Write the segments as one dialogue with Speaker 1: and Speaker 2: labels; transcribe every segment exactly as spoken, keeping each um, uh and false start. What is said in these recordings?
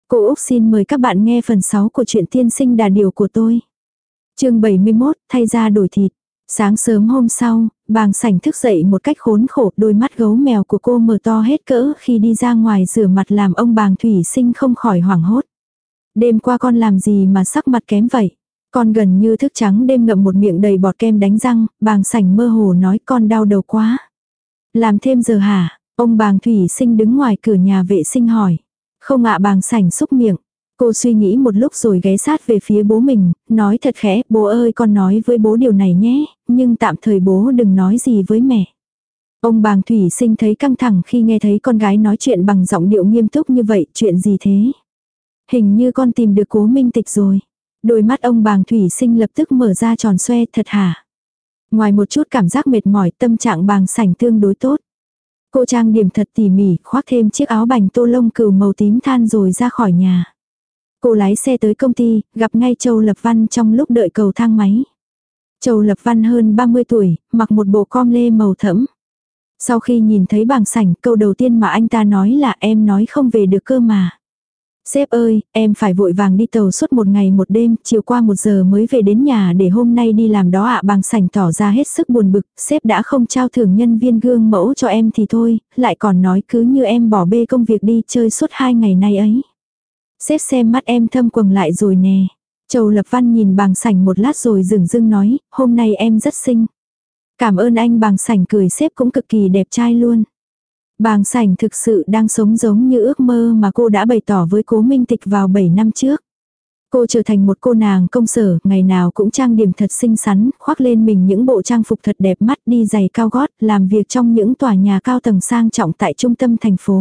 Speaker 1: Cô Úc xin mời các bạn nghe phần sáu của truyện Tiên sinh đà điểu của tôi. Chương bảy mươi mốt, thay da đổi thịt. Sáng sớm hôm sau, Bàng Sảnh thức dậy một cách khốn khổ, đôi mắt gấu mèo của cô mở to hết cỡ khi đi ra ngoài rửa mặt làm ông Bàng Thủy Sinh không khỏi hoảng hốt. Đêm qua con làm gì mà sắc mặt kém vậy? Con gần như thức trắng đêm ngậm một miệng đầy bọt kem đánh răng, Bàng Sảnh mơ hồ nói con đau đầu quá. Làm thêm giờ hả? Ông Bàng Thủy Sinh đứng ngoài cửa nhà vệ sinh hỏi. Không ạ. Bàng Sảnh xúc miệng. Cô suy nghĩ một lúc rồi ghé sát về phía bố mình, nói thật khẽ, bố ơi con nói với bố điều này nhé, nhưng tạm thời bố đừng nói gì với mẹ. Ông Bàng Thủy Sinh thấy căng thẳng khi nghe thấy con gái nói chuyện bằng giọng điệu nghiêm túc như vậy, chuyện gì thế? Hình như con tìm được Cố Minh Tịch rồi. Đôi mắt ông Bàng Thủy Sinh lập tức mở ra tròn xoe, thật hả? Ngoài một chút cảm giác mệt mỏi, tâm trạng Bàng Sảnh tương đối tốt. Cô trang điểm thật tỉ mỉ, khoác thêm chiếc áo bành tô lông cừu màu tím than rồi ra khỏi nhà. Cô lái xe tới công ty, gặp ngay Châu Lập Văn trong lúc đợi cầu thang máy. Châu Lập Văn hơn ba mươi tuổi, mặc một bộ com lê màu thẫm. Sau khi nhìn thấy Bàng Sảnh, câu đầu tiên mà anh ta nói là em nói không về được cơ mà. Sếp ơi, em phải vội vàng đi tàu suốt một ngày một đêm, chiều qua một giờ mới về đến nhà để hôm nay đi làm đó ạ. Bàng Sảnh tỏ ra hết sức buồn bực, sếp đã không trao thưởng nhân viên gương mẫu cho em thì thôi, lại còn nói cứ như em bỏ bê công việc đi chơi suốt hai ngày nay ấy. Sếp xem mắt em thâm quầng lại rồi nè. Châu Lập Văn nhìn Bàng Sảnh một lát rồi dửng dưng nói, hôm nay em rất xinh. Cảm ơn anh. Bàng Sảnh cười, sếp cũng cực kỳ đẹp trai luôn. Bàng Sảnh thực sự đang sống giống như ước mơ mà cô đã bày tỏ với Cố Minh Tịch vào bảy năm trước. Cô trở thành một cô nàng công sở, ngày nào cũng trang điểm thật xinh xắn, khoác lên mình những bộ trang phục thật đẹp mắt, đi giày cao gót, làm việc trong những tòa nhà cao tầng sang trọng tại trung tâm thành phố.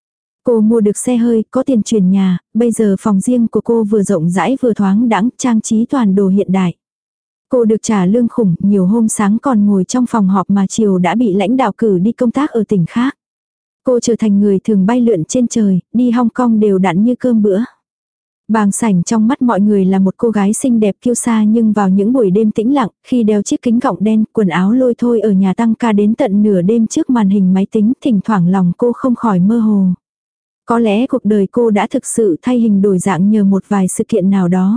Speaker 1: Cô mua được xe hơi, có tiền chuyển nhà, bây giờ phòng riêng của cô vừa rộng rãi vừa thoáng đãng, trang trí toàn đồ hiện đại. Cô được trả lương khủng, nhiều hôm sáng còn ngồi trong phòng họp mà chiều đã bị lãnh đạo cử đi công tác ở tỉnh khác. Cô trở thành người thường bay lượn trên trời, đi Hong Kong đều đặn như cơm bữa. Bàng Sảnh trong mắt mọi người là một cô gái xinh đẹp kiêu sa, nhưng vào những buổi đêm tĩnh lặng, khi đeo chiếc kính gọng đen, quần áo lôi thôi ở nhà tăng ca đến tận nửa đêm trước màn hình máy tính, thỉnh thoảng lòng cô không khỏi mơ hồ. Có lẽ cuộc đời cô đã thực sự thay hình đổi dạng nhờ một vài sự kiện nào đó.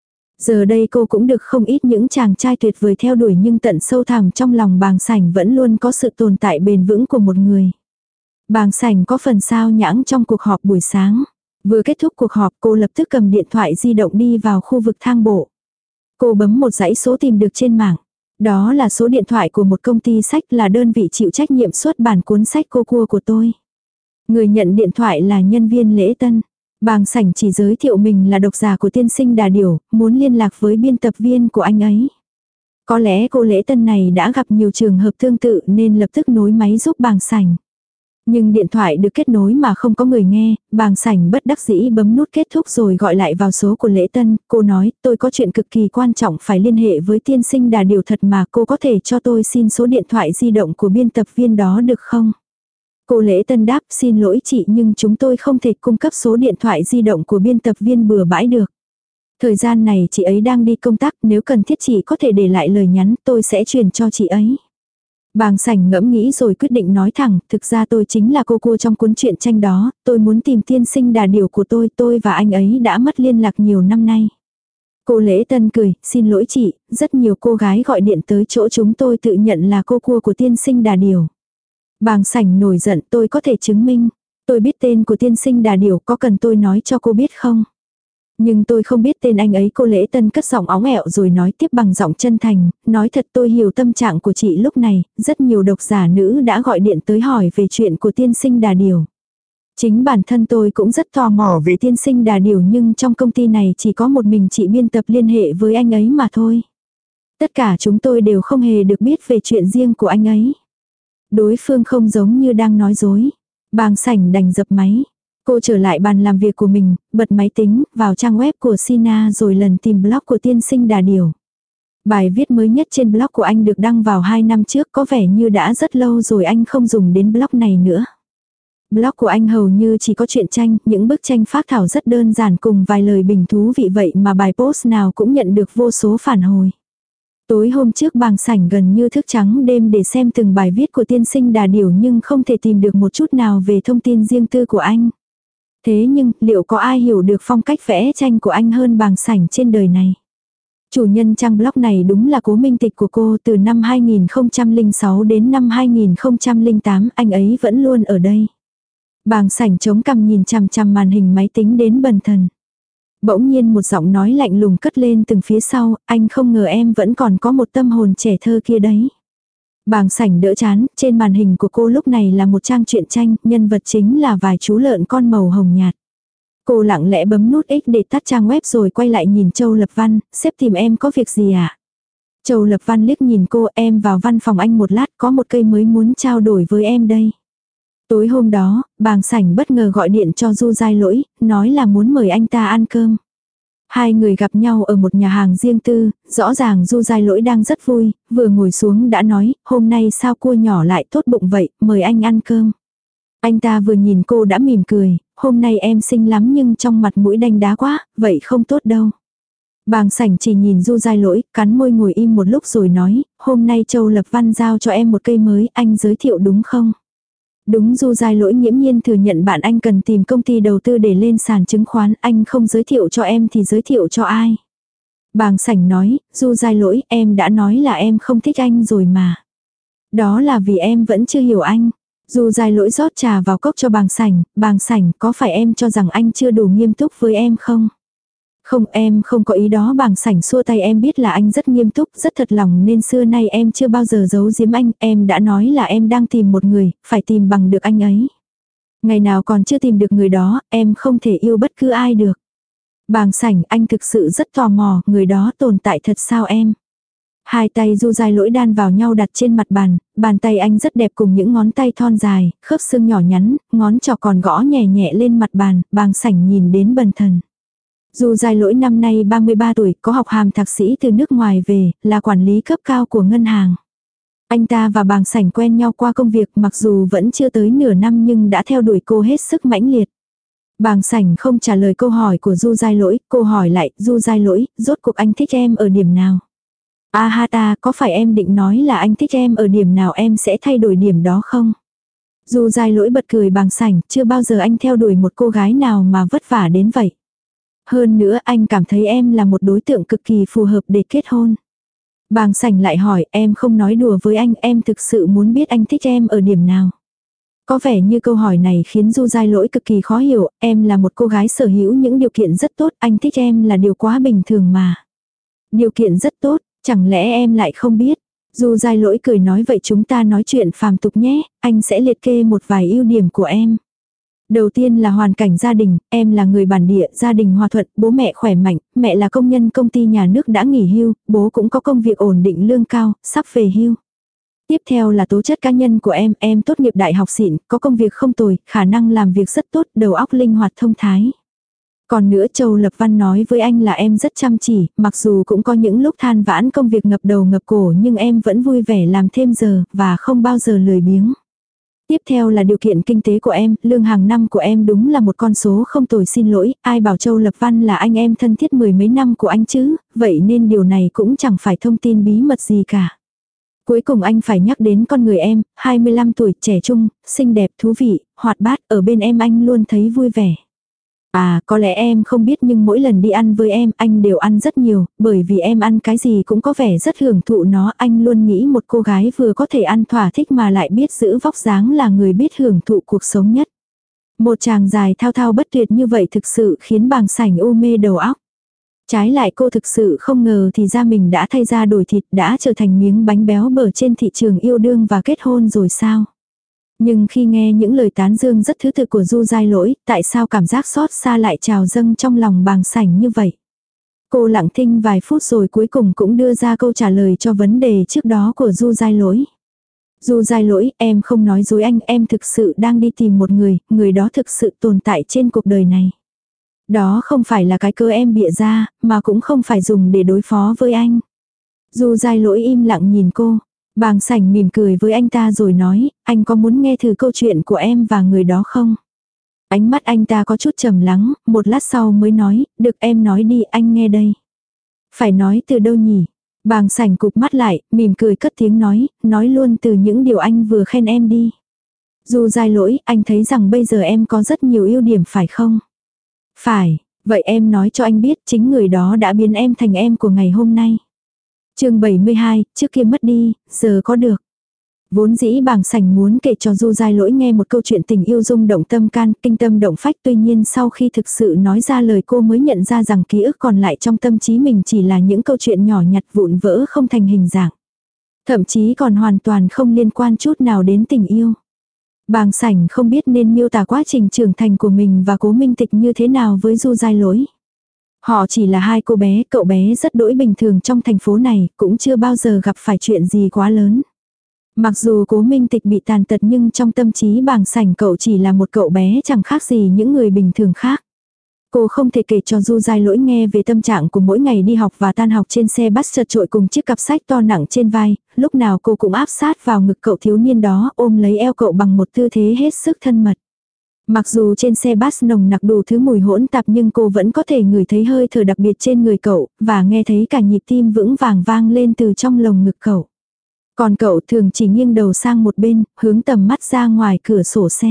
Speaker 1: Giờ đây cô cũng được không ít những chàng trai tuyệt vời theo đuổi, nhưng tận sâu thẳm trong lòng Bàng Sảnh vẫn luôn có sự tồn tại bền vững của một người. Bàng Sảnh có phần sao nhãng trong cuộc họp buổi sáng. Vừa kết thúc cuộc họp, cô lập tức cầm điện thoại di động đi vào khu vực thang bộ. Cô bấm một dãy số tìm được trên mạng. Đó là số điện thoại của một công ty sách, là đơn vị chịu trách nhiệm xuất bản cuốn sách Cô Cua của tôi. Người nhận điện thoại là nhân viên lễ tân. Bàng Sảnh chỉ giới thiệu mình là độc giả của Tiên sinh đà điểu, muốn liên lạc với biên tập viên của anh ấy. Có lẽ cô lễ tân này đã gặp nhiều trường hợp tương tự nên lập tức nối máy giúp Bàng Sảnh. Nhưng điện thoại được kết nối mà không có người nghe, Bàng Sảnh bất đắc dĩ bấm nút kết thúc rồi gọi lại vào số của lễ tân. Cô nói, tôi có chuyện cực kỳ quan trọng phải liên hệ với tiên sinh đà điểu thật mà, cô có thể cho tôi xin số điện thoại di động của biên tập viên đó được không? Cô lễ tân đáp, xin lỗi chị nhưng chúng tôi không thể cung cấp số điện thoại di động của biên tập viên bừa bãi được. Thời gian này chị ấy đang đi công tác, nếu cần thiết chị có thể để lại lời nhắn, tôi sẽ truyền cho chị ấy. Bàng Sảnh ngẫm nghĩ rồi quyết định nói thẳng, thực ra tôi chính là cô cua trong cuốn truyện tranh đó, tôi muốn tìm tiên sinh đà điểu của tôi, tôi và anh ấy đã mất liên lạc nhiều năm nay. Cô lễ tân cười, xin lỗi chị, rất nhiều cô gái gọi điện tới chỗ chúng tôi tự nhận là cô cua của tiên sinh đà điểu. Bàng Sảnh nổi giận, tôi có thể chứng minh. Tôi biết tên của tiên sinh đà điểu, có cần tôi nói cho cô biết không? Nhưng tôi không biết tên anh ấy. Cô lễ tân cất giọng óng ẹo rồi nói tiếp bằng giọng chân thành, nói thật tôi hiểu tâm trạng của chị lúc này, rất nhiều độc giả nữ đã gọi điện tới hỏi về chuyện của tiên sinh đà điểu. Chính bản thân tôi cũng rất tò mò về tiên sinh đà điểu, nhưng trong công ty này chỉ có một mình chị biên tập liên hệ với anh ấy mà thôi. Tất cả chúng tôi đều không hề được biết về chuyện riêng của anh ấy. Đối phương không giống như đang nói dối. Bàng Sảnh đành dập máy. Cô trở lại bàn làm việc của mình, bật máy tính, vào trang web của Sina rồi lần tìm blog của tiên sinh đà điểu. Bài viết mới nhất trên blog của anh được đăng vào hai năm trước, có vẻ như đã rất lâu rồi anh không dùng đến blog này nữa. Blog của anh hầu như chỉ có truyện tranh, những bức tranh phác thảo rất đơn giản cùng vài lời bình thú vị, vậy mà bài post nào cũng nhận được vô số phản hồi. Tối hôm trước Bàng Sảnh gần như thức trắng đêm để xem từng bài viết của tiên sinh đà điểu nhưng không thể tìm được một chút nào về thông tin riêng tư của anh. Thế nhưng, liệu có ai hiểu được phong cách vẽ tranh của anh hơn Bàng Sảnh trên đời này? Chủ nhân trang blog này đúng là Cố Minh Tịch của cô, từ năm hai nghìn không trăm lẻ sáu đến năm hai nghìn không trăm lẻ tám, anh ấy vẫn luôn ở đây. Bàng Sảnh chống cằm nhìn chằm chằm màn hình máy tính đến bần thần. Bỗng nhiên một giọng nói lạnh lùng cất lên từng phía sau, anh không ngờ em vẫn còn có một tâm hồn trẻ thơ kia đấy. Bàng Sảnh đỡ chán, trên màn hình của cô lúc này là một trang truyện tranh, nhân vật chính là vài chú lợn con màu hồng nhạt. Cô lặng lẽ bấm nút X để tắt trang web rồi quay lại nhìn Châu Lập Văn, sếp tìm em có việc gì à? Châu Lập Văn liếc nhìn cô, em vào văn phòng anh một lát, có một cây mới muốn trao đổi với em đây. Tối hôm đó, Bàng Sảnh bất ngờ gọi điện cho Du Giai Lỗi, nói là muốn mời anh ta ăn cơm. Hai người gặp nhau ở một nhà hàng riêng tư, rõ ràng Du Giai Lỗi đang rất vui, vừa ngồi xuống đã nói, hôm nay sao cua nhỏ lại tốt bụng vậy, mời anh ăn cơm. Anh ta vừa nhìn cô đã mỉm cười, hôm nay em xinh lắm nhưng trong mặt mũi đanh đá quá, vậy không tốt đâu. Bàng Sảnh chỉ nhìn Du Giai Lỗi, cắn môi ngồi im một lúc rồi nói, hôm nay Châu Lập Văn giao cho em một cây mới, anh giới thiệu đúng không? Đúng. Du Giai Lỗi nghiễm nhiên thừa nhận bạn anh cần tìm công ty đầu tư để lên sàn chứng khoán, anh không giới thiệu cho em thì giới thiệu cho ai? Bàng Sảnh nói, Du Giai Lỗi, em đã nói là em không thích anh rồi mà. Đó là vì em vẫn chưa hiểu anh. Du Giai Lỗi rót trà vào cốc cho Bàng Sảnh, Bàng Sảnh, có phải em cho rằng anh chưa đủ nghiêm túc với em không? Không, em không có ý đó. Bàng Sảnh xua tay, em biết là anh rất nghiêm túc, rất thật lòng nên xưa nay em chưa bao giờ giấu giếm anh, em đã nói là em đang tìm một người, phải tìm bằng được anh ấy. Ngày nào còn chưa tìm được người đó, em không thể yêu bất cứ ai được. Bàng Sảnh, anh thực sự rất tò mò, người đó tồn tại thật sao em? Hai tay Du Giai Lỗi đan vào nhau đặt trên mặt bàn, bàn tay anh rất đẹp cùng những ngón tay thon dài, khớp xương nhỏ nhắn, ngón trỏ còn gõ nhẹ nhẹ lên mặt bàn, Bàng Sảnh nhìn đến bần thần. Du Giai Lỗi năm nay ba mươi ba tuổi, có học hàm thạc sĩ từ nước ngoài về, là quản lý cấp cao của ngân hàng. Anh ta và Bàng Sảnh quen nhau qua công việc, mặc dù vẫn chưa tới nửa năm nhưng đã theo đuổi cô hết sức mãnh liệt. Bàng Sảnh không trả lời câu hỏi của Du Giai Lỗi, cô hỏi lại, Du Giai Lỗi, rốt cuộc anh thích em ở điểm nào? A ha ta, có phải em định nói là anh thích em ở điểm nào em sẽ thay đổi điểm đó không? Du Giai Lỗi bật cười. Bàng Sảnh, chưa bao giờ anh theo đuổi một cô gái nào mà vất vả đến vậy. Hơn nữa anh cảm thấy em là một đối tượng cực kỳ phù hợp để kết hôn. Bàng Sảnh lại hỏi, em không nói đùa với anh, em thực sự muốn biết anh thích em ở điểm nào. Có vẻ như câu hỏi này khiến Du Giai Lỗi cực kỳ khó hiểu, em là một cô gái sở hữu những điều kiện rất tốt, anh thích em là điều quá bình thường mà. Điều kiện rất tốt, chẳng lẽ em lại không biết? Du Giai Lỗi cười nói, vậy chúng ta nói chuyện phàm tục nhé, anh sẽ liệt kê một vài ưu điểm của em. Đầu tiên là hoàn cảnh gia đình, em là người bản địa, gia đình hòa thuận, bố mẹ khỏe mạnh, mẹ là công nhân công ty nhà nước đã nghỉ hưu, bố cũng có công việc ổn định lương cao, sắp về hưu. Tiếp theo là tố chất cá nhân của em, em tốt nghiệp đại học xịn, có công việc không tồi, khả năng làm việc rất tốt, đầu óc linh hoạt thông thái. Còn nữa Châu Lập Văn nói với anh là em rất chăm chỉ, mặc dù cũng có những lúc than vãn công việc ngập đầu ngập cổ nhưng em vẫn vui vẻ làm thêm giờ, và không bao giờ lười biếng. Tiếp theo là điều kiện kinh tế của em, lương hàng năm của em đúng là một con số không tồi, xin lỗi, ai bảo Châu Lập Văn là anh em thân thiết mười mấy năm của anh chứ, vậy nên điều này cũng chẳng phải thông tin bí mật gì cả. Cuối cùng anh phải nhắc đến con người em, hai mươi lăm tuổi, trẻ trung, xinh đẹp, thú vị, hoạt bát, ở bên em anh luôn thấy vui vẻ. À, có lẽ em không biết nhưng mỗi lần đi ăn với em, anh đều ăn rất nhiều, bởi vì em ăn cái gì cũng có vẻ rất hưởng thụ nó, anh luôn nghĩ một cô gái vừa có thể ăn thỏa thích mà lại biết giữ vóc dáng là người biết hưởng thụ cuộc sống nhất. Một chàng dài thao thao bất tuyệt như vậy thực sự khiến Bàng Sảnh u mê đầu óc. Trái lại cô thực sự không ngờ thì ra mình đã thay da đổi thịt, đã trở thành miếng bánh béo bở trên thị trường yêu đương và kết hôn rồi sao. Nhưng khi nghe những lời tán dương rất thứ thực của Du Giai Lỗi, tại sao cảm giác xót xa lại trào dâng trong lòng Bàng Sảnh như vậy? Cô lặng thinh vài phút rồi cuối cùng cũng đưa ra câu trả lời cho vấn đề trước đó của Du Giai Lỗi. Du Giai Lỗi, em không nói dối anh, em thực sự đang đi tìm một người, người đó thực sự tồn tại trên cuộc đời này. Đó không phải là cái cơ em bịa ra, mà cũng không phải dùng để đối phó với anh. Du Giai Lỗi im lặng nhìn cô. Bàng Sảnh mỉm cười với anh ta rồi nói, anh có muốn nghe thử câu chuyện của em và người đó không? Ánh mắt anh ta có chút trầm lắng, một lát sau mới nói, được em nói đi, anh nghe đây. Phải nói từ đâu nhỉ? Bàng Sảnh cụp mắt lại, mỉm cười cất tiếng nói, nói luôn từ những điều anh vừa khen em đi. Du Giai Lỗi, anh thấy rằng bây giờ em có rất nhiều ưu điểm phải không? Phải, vậy em nói cho anh biết chính người đó đã biến em thành em của ngày hôm nay. Chương bảy mươi hai, trước kia mất đi, giờ có được. Vốn dĩ Bàng Sảnh muốn kể cho Du Giai Lỗi nghe một câu chuyện tình yêu rung động tâm can, kinh tâm động phách, tuy nhiên sau khi thực sự nói ra lời cô mới nhận ra rằng ký ức còn lại trong tâm trí mình chỉ là những câu chuyện nhỏ nhặt vụn vỡ không thành hình dạng. Thậm chí còn hoàn toàn không liên quan chút nào đến tình yêu. Bàng Sảnh không biết nên miêu tả quá trình trưởng thành của mình và Cố Minh Tịch như thế nào với Du Giai Lỗi. Họ chỉ là hai cô bé, cậu bé rất đỗi bình thường trong thành phố này, cũng chưa bao giờ gặp phải chuyện gì quá lớn. Mặc dù Cố Minh Tịch bị tàn tật nhưng trong tâm trí Bàng Sảnh cậu chỉ là một cậu bé chẳng khác gì những người bình thường khác. Cô không thể kể cho Du Giai Lỗi nghe về tâm trạng của mỗi ngày đi học và tan học trên xe bus chật chội cùng chiếc cặp sách to nặng trên vai, lúc nào cô cũng áp sát vào ngực cậu thiếu niên đó, ôm lấy eo cậu bằng một tư thế hết sức thân mật. Mặc dù trên xe bus nồng nặc đủ thứ mùi hỗn tạp nhưng cô vẫn có thể ngửi thấy hơi thở đặc biệt trên người cậu, và nghe thấy cả nhịp tim vững vàng vang lên từ trong lồng ngực cậu. Còn cậu thường chỉ nghiêng đầu sang một bên, hướng tầm mắt ra ngoài cửa sổ xe.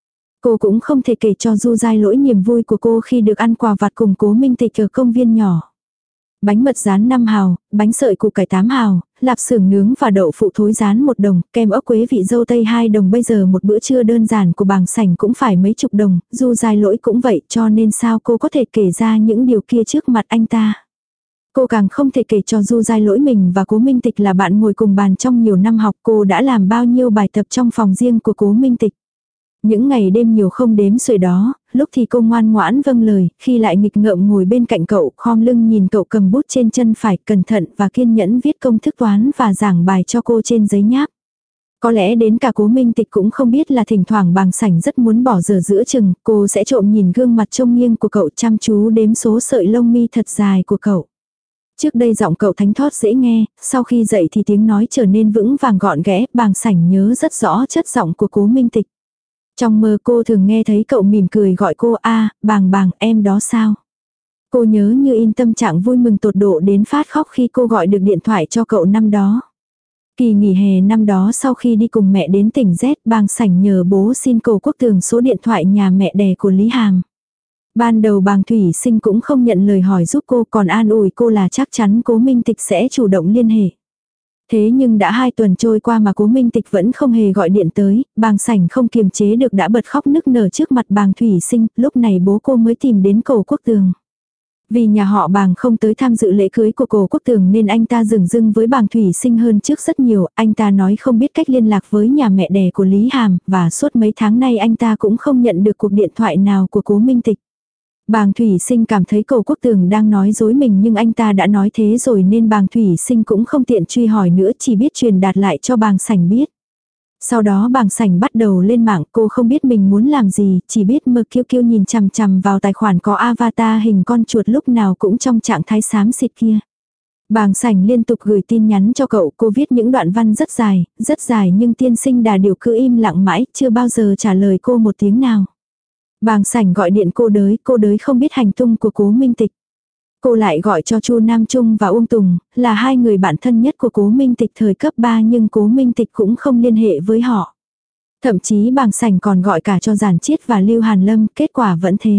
Speaker 1: Cô cũng không thể kể cho Du Giai Lỗi niềm vui của cô khi được ăn quà vặt cùng Cố Minh Tịch ở công viên nhỏ. Bánh mật rán năm hào, bánh sợi củ cải tám hào, lạp xưởng nướng và đậu phụ thối rán một đồng, kem ốc quế vị dâu tây hai đồng. Bây giờ một bữa trưa đơn giản của Bàng Sảnh cũng phải mấy chục đồng, Du Giai Lỗi cũng vậy, cho nên sao cô có thể kể ra những điều kia trước mặt anh ta. Cô càng không thể kể cho Du Giai Lỗi mình và Cố Minh Tịch là bạn ngồi cùng bàn trong nhiều năm học, cô đã làm bao nhiêu bài tập trong phòng riêng của Cố Minh Tịch. Những ngày đêm nhiều không đếm xuể đó, lúc thì cô ngoan ngoãn vâng lời, khi lại nghịch ngợm ngồi bên cạnh cậu, khom lưng nhìn cậu cầm bút trên chân phải, cẩn thận và kiên nhẫn viết công thức toán và giảng bài cho cô trên giấy nháp. Có lẽ đến cả Cố Minh Tịch cũng không biết là thỉnh thoảng Bàng Sảnh rất muốn bỏ giờ giữa chừng, cô sẽ trộm nhìn gương mặt trông nghiêng của cậu, chăm chú đếm số sợi lông mi thật dài của cậu. Trước đây giọng cậu thánh thót dễ nghe, sau khi dậy thì tiếng nói trở nên vững vàng gọn ghẽ, Bàng Sảnh nhớ rất rõ chất giọng của Cố Minh Tịch. Trong mơ cô thường nghe thấy cậu mỉm cười gọi cô a, Bàng Bàng, em đó sao? Cô nhớ như in tâm trạng vui mừng tột độ đến phát khóc khi cô gọi được điện thoại cho cậu năm đó. Kỳ nghỉ hè năm đó sau khi đi cùng mẹ đến tỉnh Z, Bàng Sảnh nhờ bố xin Cố Quốc Tường số điện thoại nhà mẹ đẻ của Lý Hàm. Ban đầu Bàng Thủy Sinh cũng không nhận lời hỏi giúp cô, còn an ủi cô là chắc chắn Cố Minh Tịch sẽ chủ động liên hệ. Thế nhưng đã hai tuần trôi qua mà Cố Minh Tịch vẫn không hề gọi điện tới, Bàng Sảnh không kiềm chế được đã bật khóc nức nở trước mặt Bàng Thủy Sinh, lúc này bố cô mới tìm đến Cố Quốc Tường. Vì nhà họ Bàng không tới tham dự lễ cưới của Cố Quốc Tường nên anh ta dửng dưng với Bàng Thủy Sinh hơn trước rất nhiều, anh ta nói không biết cách liên lạc với nhà mẹ đẻ của Lý Hàm, và suốt mấy tháng nay anh ta cũng không nhận được cuộc điện thoại nào của Cố Minh Tịch. Bàng Thủy Sinh cảm thấy Cố Quốc Tường đang nói dối mình nhưng anh ta đã nói thế rồi nên Bàng Thủy Sinh cũng không tiện truy hỏi nữa, chỉ biết truyền đạt lại cho Bàng Sảnh biết. Sau đó Bàng Sảnh bắt đầu lên mạng, cô không biết mình muốn làm gì, chỉ biết mơ kiêu kiêu nhìn chằm chằm vào tài khoản có avatar hình con chuột lúc nào cũng trong trạng thái xám xịt kia. Bàng Sảnh liên tục gửi tin nhắn cho cậu, cô viết những đoạn văn rất dài, rất dài nhưng tiên sinh Đà Điểu cứ im lặng mãi, chưa bao giờ trả lời cô một tiếng nào. Bàng Sảnh gọi điện cô đới, cô đới không biết hành tung của Cố Minh Tịch. Cô lại gọi cho Chu Nam Trung và Uông Tùng, là hai người bạn thân nhất của Cố Minh Tịch thời cấp ba nhưng Cố Minh Tịch cũng không liên hệ với họ. Thậm chí Bàng Sảnh còn gọi cả cho Giản Chiết và Lưu Hàn Lâm, kết quả vẫn thế.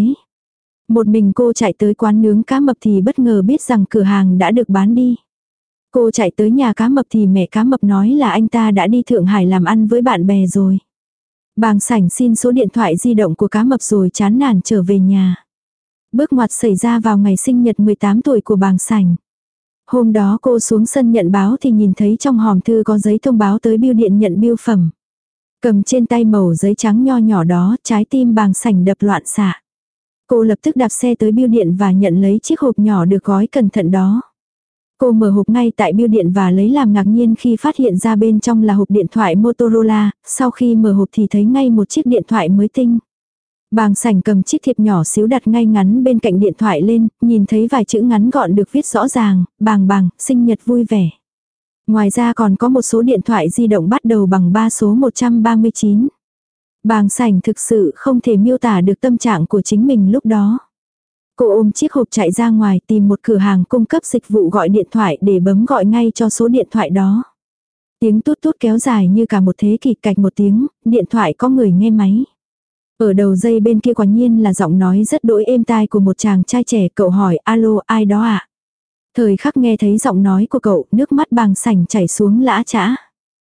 Speaker 1: Một mình cô chạy tới quán nướng cá mập thì bất ngờ biết rằng cửa hàng đã được bán đi. Cô chạy tới nhà cá mập thì mẹ cá mập nói là anh ta đã đi Thượng Hải làm ăn với bạn bè rồi. Bàng Sảnh xin số điện thoại di động của cá mập rồi chán nản trở về nhà. Bước ngoặt xảy ra vào ngày sinh nhật mười tám tuổi của Bàng Sảnh. Hôm đó cô xuống sân nhận báo thì nhìn thấy trong hòm thư có giấy thông báo tới bưu điện nhận bưu phẩm. Cầm trên tay mẩu giấy trắng nho nhỏ đó, trái tim Bàng Sảnh đập loạn xạ. Cô lập tức đạp xe tới bưu điện và nhận lấy chiếc hộp nhỏ được gói cẩn thận đó. Cô mở hộp ngay tại bưu điện và lấy làm ngạc nhiên khi phát hiện ra bên trong là hộp điện thoại Motorola, sau khi mở hộp thì thấy ngay một chiếc điện thoại mới tinh. Bàng Sảnh cầm chiếc thiệp nhỏ xíu đặt ngay ngắn bên cạnh điện thoại lên, nhìn thấy vài chữ ngắn gọn được viết rõ ràng, Bàng Bàng, sinh nhật vui vẻ. Ngoài ra còn có một số điện thoại di động bắt đầu bằng ba số một trăm ba mươi chín. Bàng Sảnh thực sự không thể miêu tả được tâm trạng của chính mình lúc đó. Cô ôm chiếc hộp chạy ra ngoài tìm một cửa hàng cung cấp dịch vụ gọi điện thoại để bấm gọi ngay cho số điện thoại đó. Tiếng tút tút kéo dài như cả một thế kỷ, cạch một tiếng, điện thoại có người nghe máy. Ở đầu dây bên kia quả nhiên là giọng nói rất đỗi êm tai của một chàng trai trẻ, cậu hỏi alo ai đó ạ? À? Thời khắc nghe thấy giọng nói của cậu, nước mắt bàng sảnh chảy xuống lã chã.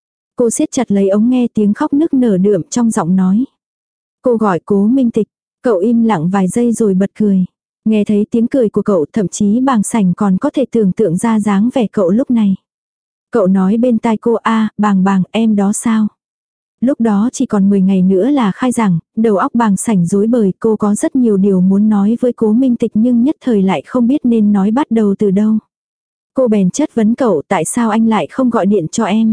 Speaker 1: Cô siết chặt lấy ống nghe, tiếng khóc nức nở đượm trong giọng nói. Cô gọi Cố Minh Tịch, cậu im lặng vài giây rồi bật cười. Nghe thấy tiếng cười của cậu, thậm chí bàng sảnh còn có thể tưởng tượng ra dáng vẻ cậu lúc này. Cậu nói bên tai cô a, bàng bàng em đó sao? Lúc đó chỉ còn mười ngày nữa là khai giảng, đầu óc bàng sảnh rối bời, cô có rất nhiều điều muốn nói với Cố Minh Tịch nhưng nhất thời lại không biết nên nói bắt đầu từ đâu. Cô bèn chất vấn cậu tại sao anh lại không gọi điện cho em?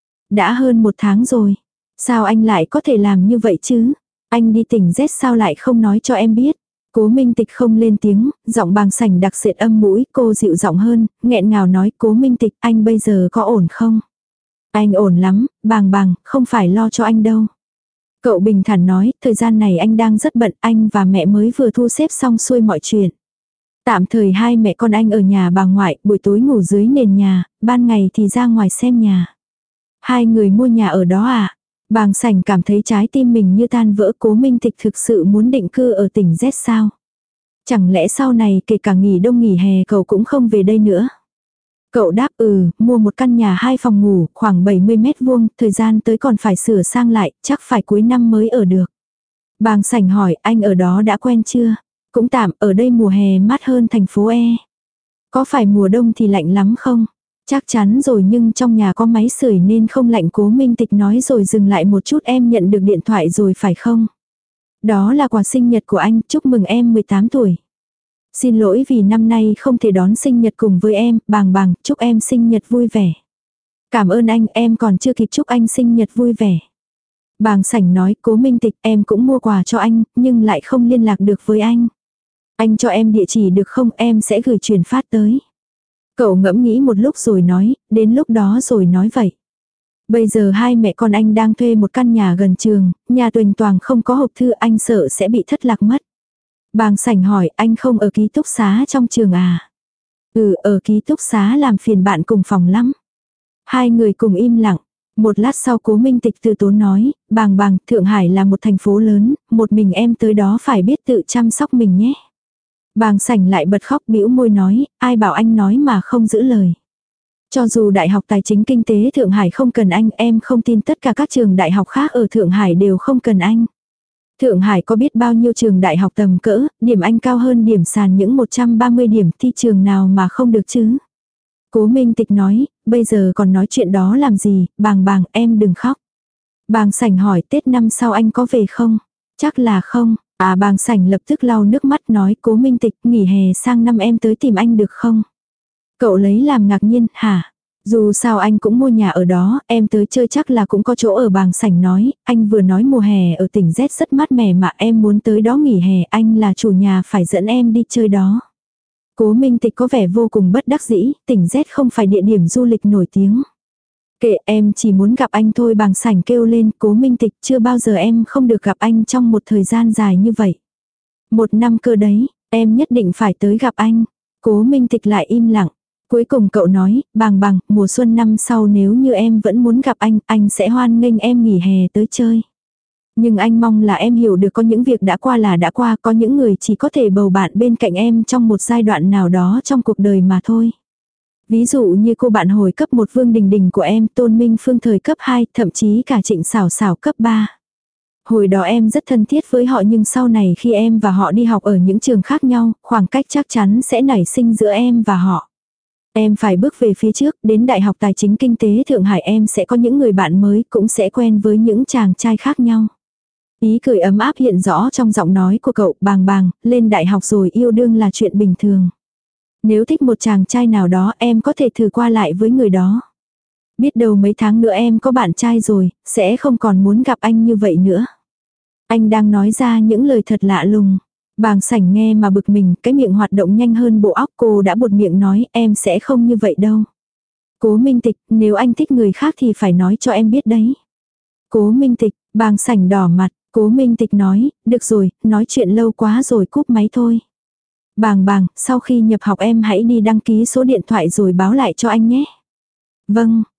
Speaker 1: Đã hơn một tháng rồi. Sao anh lại có thể làm như vậy chứ? Anh đi tỉnh Z sao lại không nói cho em biết? Cố Minh Tịch không lên tiếng, giọng bàng sảnh đặc sệt âm mũi, cô dịu giọng hơn, nghẹn ngào nói Cố Minh Tịch anh bây giờ có ổn không? Anh ổn lắm, bàng bàng, không phải lo cho anh đâu. Cậu bình thản nói, thời gian này anh đang rất bận, anh và mẹ mới vừa thu xếp xong xuôi mọi chuyện. Tạm thời hai mẹ con anh ở nhà bà ngoại, buổi tối ngủ dưới nền nhà, ban ngày thì ra ngoài xem nhà. Hai người mua nhà ở đó à? Bàng sảnh cảm thấy trái tim mình như tan vỡ. Cố Minh Tịch thực sự muốn định cư ở tỉnh Z sao? Chẳng lẽ sau này kể cả nghỉ đông nghỉ hè cậu cũng không về đây nữa? Cậu đáp ừ, mua một căn nhà hai phòng ngủ, khoảng bảy mươi mét vuông, thời gian tới còn phải sửa sang lại, chắc phải cuối năm mới ở được. Bàng sảnh hỏi anh ở đó đã quen chưa? Cũng tạm, ở đây mùa hè mát hơn thành phố E. Có phải mùa đông thì lạnh lắm không? Chắc chắn rồi nhưng trong nhà có máy sưởi nên không lạnh. Cố Minh Tịch nói rồi dừng lại một chút. Em nhận được điện thoại rồi phải không? Đó là quà sinh nhật của anh, chúc mừng em mười tám tuổi. Xin lỗi vì năm nay không thể đón sinh nhật cùng với em, bàng bàng, chúc em sinh nhật vui vẻ. Cảm ơn anh, em còn chưa kịp chúc anh sinh nhật vui vẻ. Bàng sảnh nói, Cố Minh Tịch em cũng mua quà cho anh, nhưng lại không liên lạc được với anh. Anh cho em địa chỉ được không, em sẽ gửi truyền phát tới. Cậu ngẫm nghĩ một lúc rồi nói, đến lúc đó rồi nói vậy. Bây giờ hai mẹ con anh đang thuê một căn nhà gần trường, nhà tuềnh toàng không có hộp thư, anh sợ sẽ bị thất lạc mất. Bàng sảnh hỏi, anh không ở ký túc xá trong trường à? Ừ, ở ký túc xá làm phiền bạn cùng phòng lắm. Hai người cùng im lặng. Một lát sau Cố Minh Tịch từ tốn nói, bàng bàng, Thượng Hải là một thành phố lớn, một mình em tới đó phải biết tự chăm sóc mình nhé. Bàng sảnh lại bật khóc bĩu môi nói, ai bảo anh nói mà không giữ lời. Cho dù Đại học Tài chính Kinh tế Thượng Hải không cần anh, em không tin tất cả các trường đại học khác ở Thượng Hải đều không cần anh. Thượng Hải có biết bao nhiêu trường đại học tầm cỡ, điểm anh cao hơn điểm sàn những một trăm ba mươi điểm, thi trường nào mà không được chứ. Cố Minh Tịch nói, bây giờ còn nói chuyện đó làm gì, bàng bàng em đừng khóc. Bàng sảnh hỏi Tết năm sau anh có về không? Chắc là không. À bàng sảnh lập tức lau nước mắt nói Cố Minh Tịch nghỉ hè sang năm em tới tìm anh được không? Cậu lấy làm ngạc nhiên, hả? Dù sao anh cũng mua nhà ở đó, em tới chơi chắc là cũng có chỗ ở. Bàng sảnh nói, anh vừa nói mùa hè ở tỉnh Z rất mát mẻ mà em muốn tới đó nghỉ hè, anh là chủ nhà phải dẫn em đi chơi đó. Cố Minh Tịch có vẻ vô cùng bất đắc dĩ, tỉnh Z không phải địa điểm du lịch nổi tiếng. Kệ em chỉ muốn gặp anh thôi. Bàng sảnh kêu lên, Cố Minh Tịch chưa bao giờ em không được gặp anh trong một thời gian dài như vậy. Một năm cơ đấy, em nhất định phải tới gặp anh. Cố Minh Tịch lại im lặng. Cuối cùng cậu nói, bàng bàng, mùa xuân năm sau nếu như em vẫn muốn gặp anh, anh sẽ hoan nghênh em nghỉ hè tới chơi. Nhưng anh mong là em hiểu được có những việc đã qua là đã qua, có những người chỉ có thể bầu bạn bên cạnh em trong một giai đoạn nào đó trong cuộc đời mà thôi. Ví dụ như cô bạn hồi cấp một Vương Đình Đình của em, Tôn Minh Phương thời cấp hai, thậm chí cả Trịnh Xảo Xảo cấp ba. Hồi đó em rất thân thiết với họ nhưng sau này khi em và họ đi học ở những trường khác nhau, khoảng cách chắc chắn sẽ nảy sinh giữa em và họ. Em phải bước về phía trước, đến Đại học Tài chính Kinh tế Thượng Hải em sẽ có những người bạn mới, cũng sẽ quen với những chàng trai khác nhau. Ý cười ấm áp hiện rõ trong giọng nói của cậu. Bàng bàng, lên đại học rồi yêu đương là chuyện bình thường. Nếu thích một chàng trai nào đó em có thể thử qua lại với người đó. Biết đâu mấy tháng nữa em có bạn trai rồi, sẽ không còn muốn gặp anh như vậy nữa. Anh đang nói ra những lời thật lạ lùng. Bàng sảnh nghe mà bực mình, cái miệng hoạt động nhanh hơn bộ óc. Cô đã buột miệng nói em sẽ không như vậy đâu. Cố Minh Tịch, nếu anh thích người khác thì phải nói cho em biết đấy. Cố Minh Tịch, bàng sảnh đỏ mặt. Cố Minh Tịch nói, được rồi, nói chuyện lâu quá rồi, cúp máy thôi. Bàng bàng, sau khi nhập học em hãy đi đăng ký số điện thoại rồi báo lại cho anh nhé. Vâng.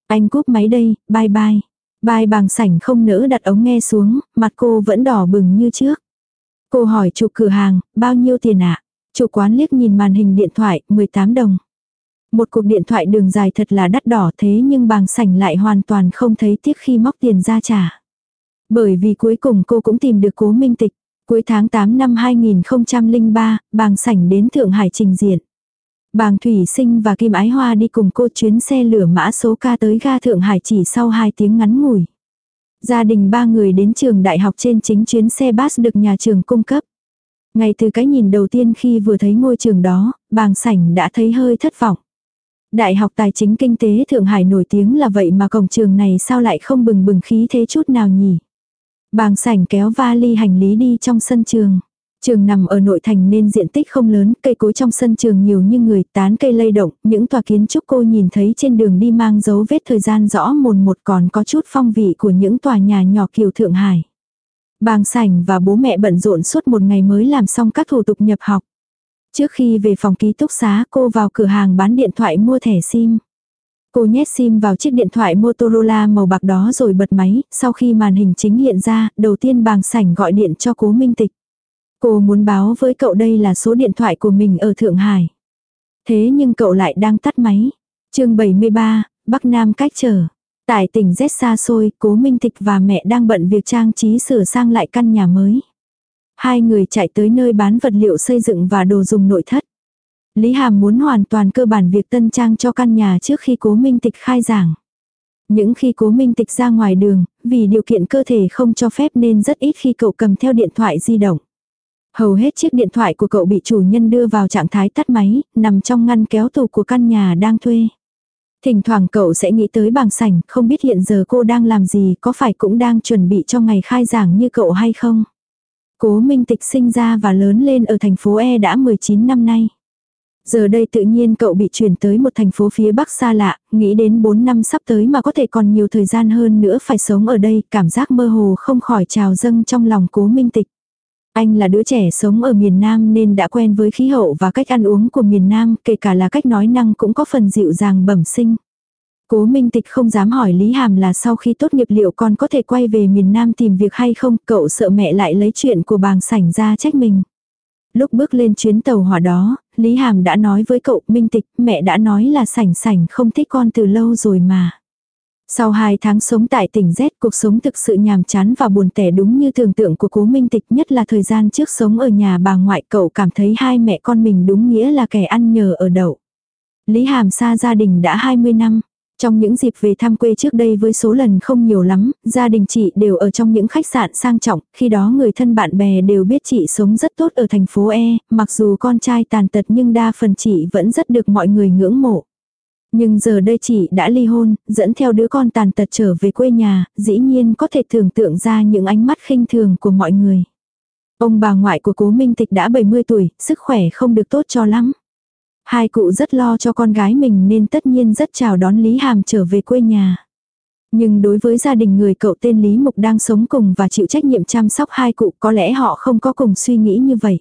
Speaker 1: Anh cúp máy đây, bye bye. Bye Bàng Sảnh không nỡ đặt ống nghe xuống, mặt cô vẫn đỏ bừng như trước. Cô hỏi chủ cửa hàng, bao nhiêu tiền ạ? Chủ quán liếc nhìn màn hình điện thoại, mười tám đồng. Một cuộc điện thoại đường dài thật là đắt đỏ, thế nhưng Bàng Sảnh lại hoàn toàn không thấy tiếc khi móc tiền ra trả. Bởi vì cuối cùng cô cũng tìm được Cố Minh Tịch. Cuối tháng tám năm hai nghìn không trăm lẻ ba, Bàng Sảnh đến Thượng Hải trình diện. Bàng Thủy Sinh và Kim Ái Hoa đi cùng cô chuyến xe lửa mã số K tới ga Thượng Hải chỉ sau hai tiếng ngắn ngủi. Gia đình ba người đến trường đại học trên chính chuyến xe bus được nhà trường cung cấp. Ngay từ cái nhìn đầu tiên khi vừa thấy ngôi trường đó, Bàng Sảnh đã thấy hơi thất vọng. Đại học Tài chính Kinh tế Thượng Hải nổi tiếng là vậy mà cổng trường này sao lại không bừng bừng khí thế chút nào nhỉ? Bàng Sảnh kéo vali hành lý đi trong sân trường. Trường nằm ở nội thành nên diện tích không lớn, cây cối trong sân trường nhiều như người, tán cây lay động, những tòa kiến trúc cô nhìn thấy trên đường đi mang dấu vết thời gian rõ mồn một, còn có chút phong vị của những tòa nhà nhỏ kiểu Thượng Hải. Bàng Sảnh và bố mẹ bận rộn suốt một ngày mới làm xong các thủ tục nhập học. Trước khi về phòng ký túc xá, cô vào cửa hàng bán điện thoại mua thẻ sim. Cô nhét sim vào chiếc điện thoại Motorola màu bạc đó rồi bật máy, sau khi màn hình chính hiện ra, đầu tiên Bàng Sảnh gọi điện cho Cố Minh Tịch. Cô muốn báo với cậu đây là số điện thoại của mình ở Thượng Hải. Thế nhưng cậu lại đang tắt máy. Chương bảy mươi ba, Bắc Nam cách trở. Tại tỉnh Z xa xôi, Cố Minh Tịch và mẹ đang bận việc trang trí sửa sang lại căn nhà mới. Hai người chạy tới nơi bán vật liệu xây dựng và đồ dùng nội thất. Lý Hàm muốn hoàn toàn cơ bản việc tân trang cho căn nhà trước khi Cố Minh Tịch khai giảng. Những khi Cố Minh Tịch ra ngoài đường, vì điều kiện cơ thể không cho phép nên rất ít khi cậu cầm theo điện thoại di động. Hầu hết chiếc điện thoại của cậu bị chủ nhân đưa vào trạng thái tắt máy, nằm trong ngăn kéo tủ của căn nhà đang thuê. Thỉnh thoảng cậu sẽ nghĩ tới Bàng Sảnh, không biết hiện giờ cô đang làm gì, có phải cũng đang chuẩn bị cho ngày khai giảng như cậu hay không. Cố Minh Tịch sinh ra và lớn lên ở thành phố E đã mười chín năm nay. Giờ đây tự nhiên cậu bị chuyển tới một thành phố phía Bắc xa lạ, nghĩ đến bốn năm sắp tới mà có thể còn nhiều thời gian hơn nữa phải sống ở đây, cảm giác mơ hồ không khỏi trào dâng trong lòng Cố Minh Tịch. Anh là đứa trẻ sống ở miền Nam nên đã quen với khí hậu và cách ăn uống của miền Nam, kể cả là cách nói năng cũng có phần dịu dàng bẩm sinh. Cố Minh Tịch không dám hỏi Lý Hàm là sau khi tốt nghiệp liệu con có thể quay về miền Nam tìm việc hay không, cậu sợ mẹ lại lấy chuyện của Bàng Sảnh ra trách mình. Lúc bước lên chuyến tàu hỏa đó, Lý Hàm đã nói với cậu, Minh Tịch, mẹ đã nói là Sảnh Sảnh không thích con từ lâu rồi mà. Sau hai tháng sống tại tỉnh Z, cuộc sống thực sự nhàm chán và buồn tẻ đúng như tưởng tượng của Cố Minh Tịch, nhất là thời gian trước sống ở nhà bà ngoại, cậu cảm thấy hai mẹ con mình đúng nghĩa là kẻ ăn nhờ ở đậu. Lý Hàm xa gia đình đã hai mươi năm. Trong những dịp về thăm quê trước đây với số lần không nhiều lắm, gia đình chị đều ở trong những khách sạn sang trọng, khi đó người thân bạn bè đều biết chị sống rất tốt ở thành phố E, mặc dù con trai tàn tật nhưng đa phần chị vẫn rất được mọi người ngưỡng mộ. Nhưng giờ đây chị đã ly hôn, dẫn theo đứa con tàn tật trở về quê nhà, dĩ nhiên có thể tưởng tượng ra những ánh mắt khinh thường của mọi người. Ông bà ngoại của Cố Minh Tịch đã bảy mươi tuổi, sức khỏe không được tốt cho lắm. Hai cụ rất lo cho con gái mình nên tất nhiên rất chào đón Lý Hàm trở về quê nhà. Nhưng đối với gia đình người cậu tên Lý Mục đang sống cùng và chịu trách nhiệm chăm sóc hai cụ, có lẽ họ không có cùng suy nghĩ như vậy.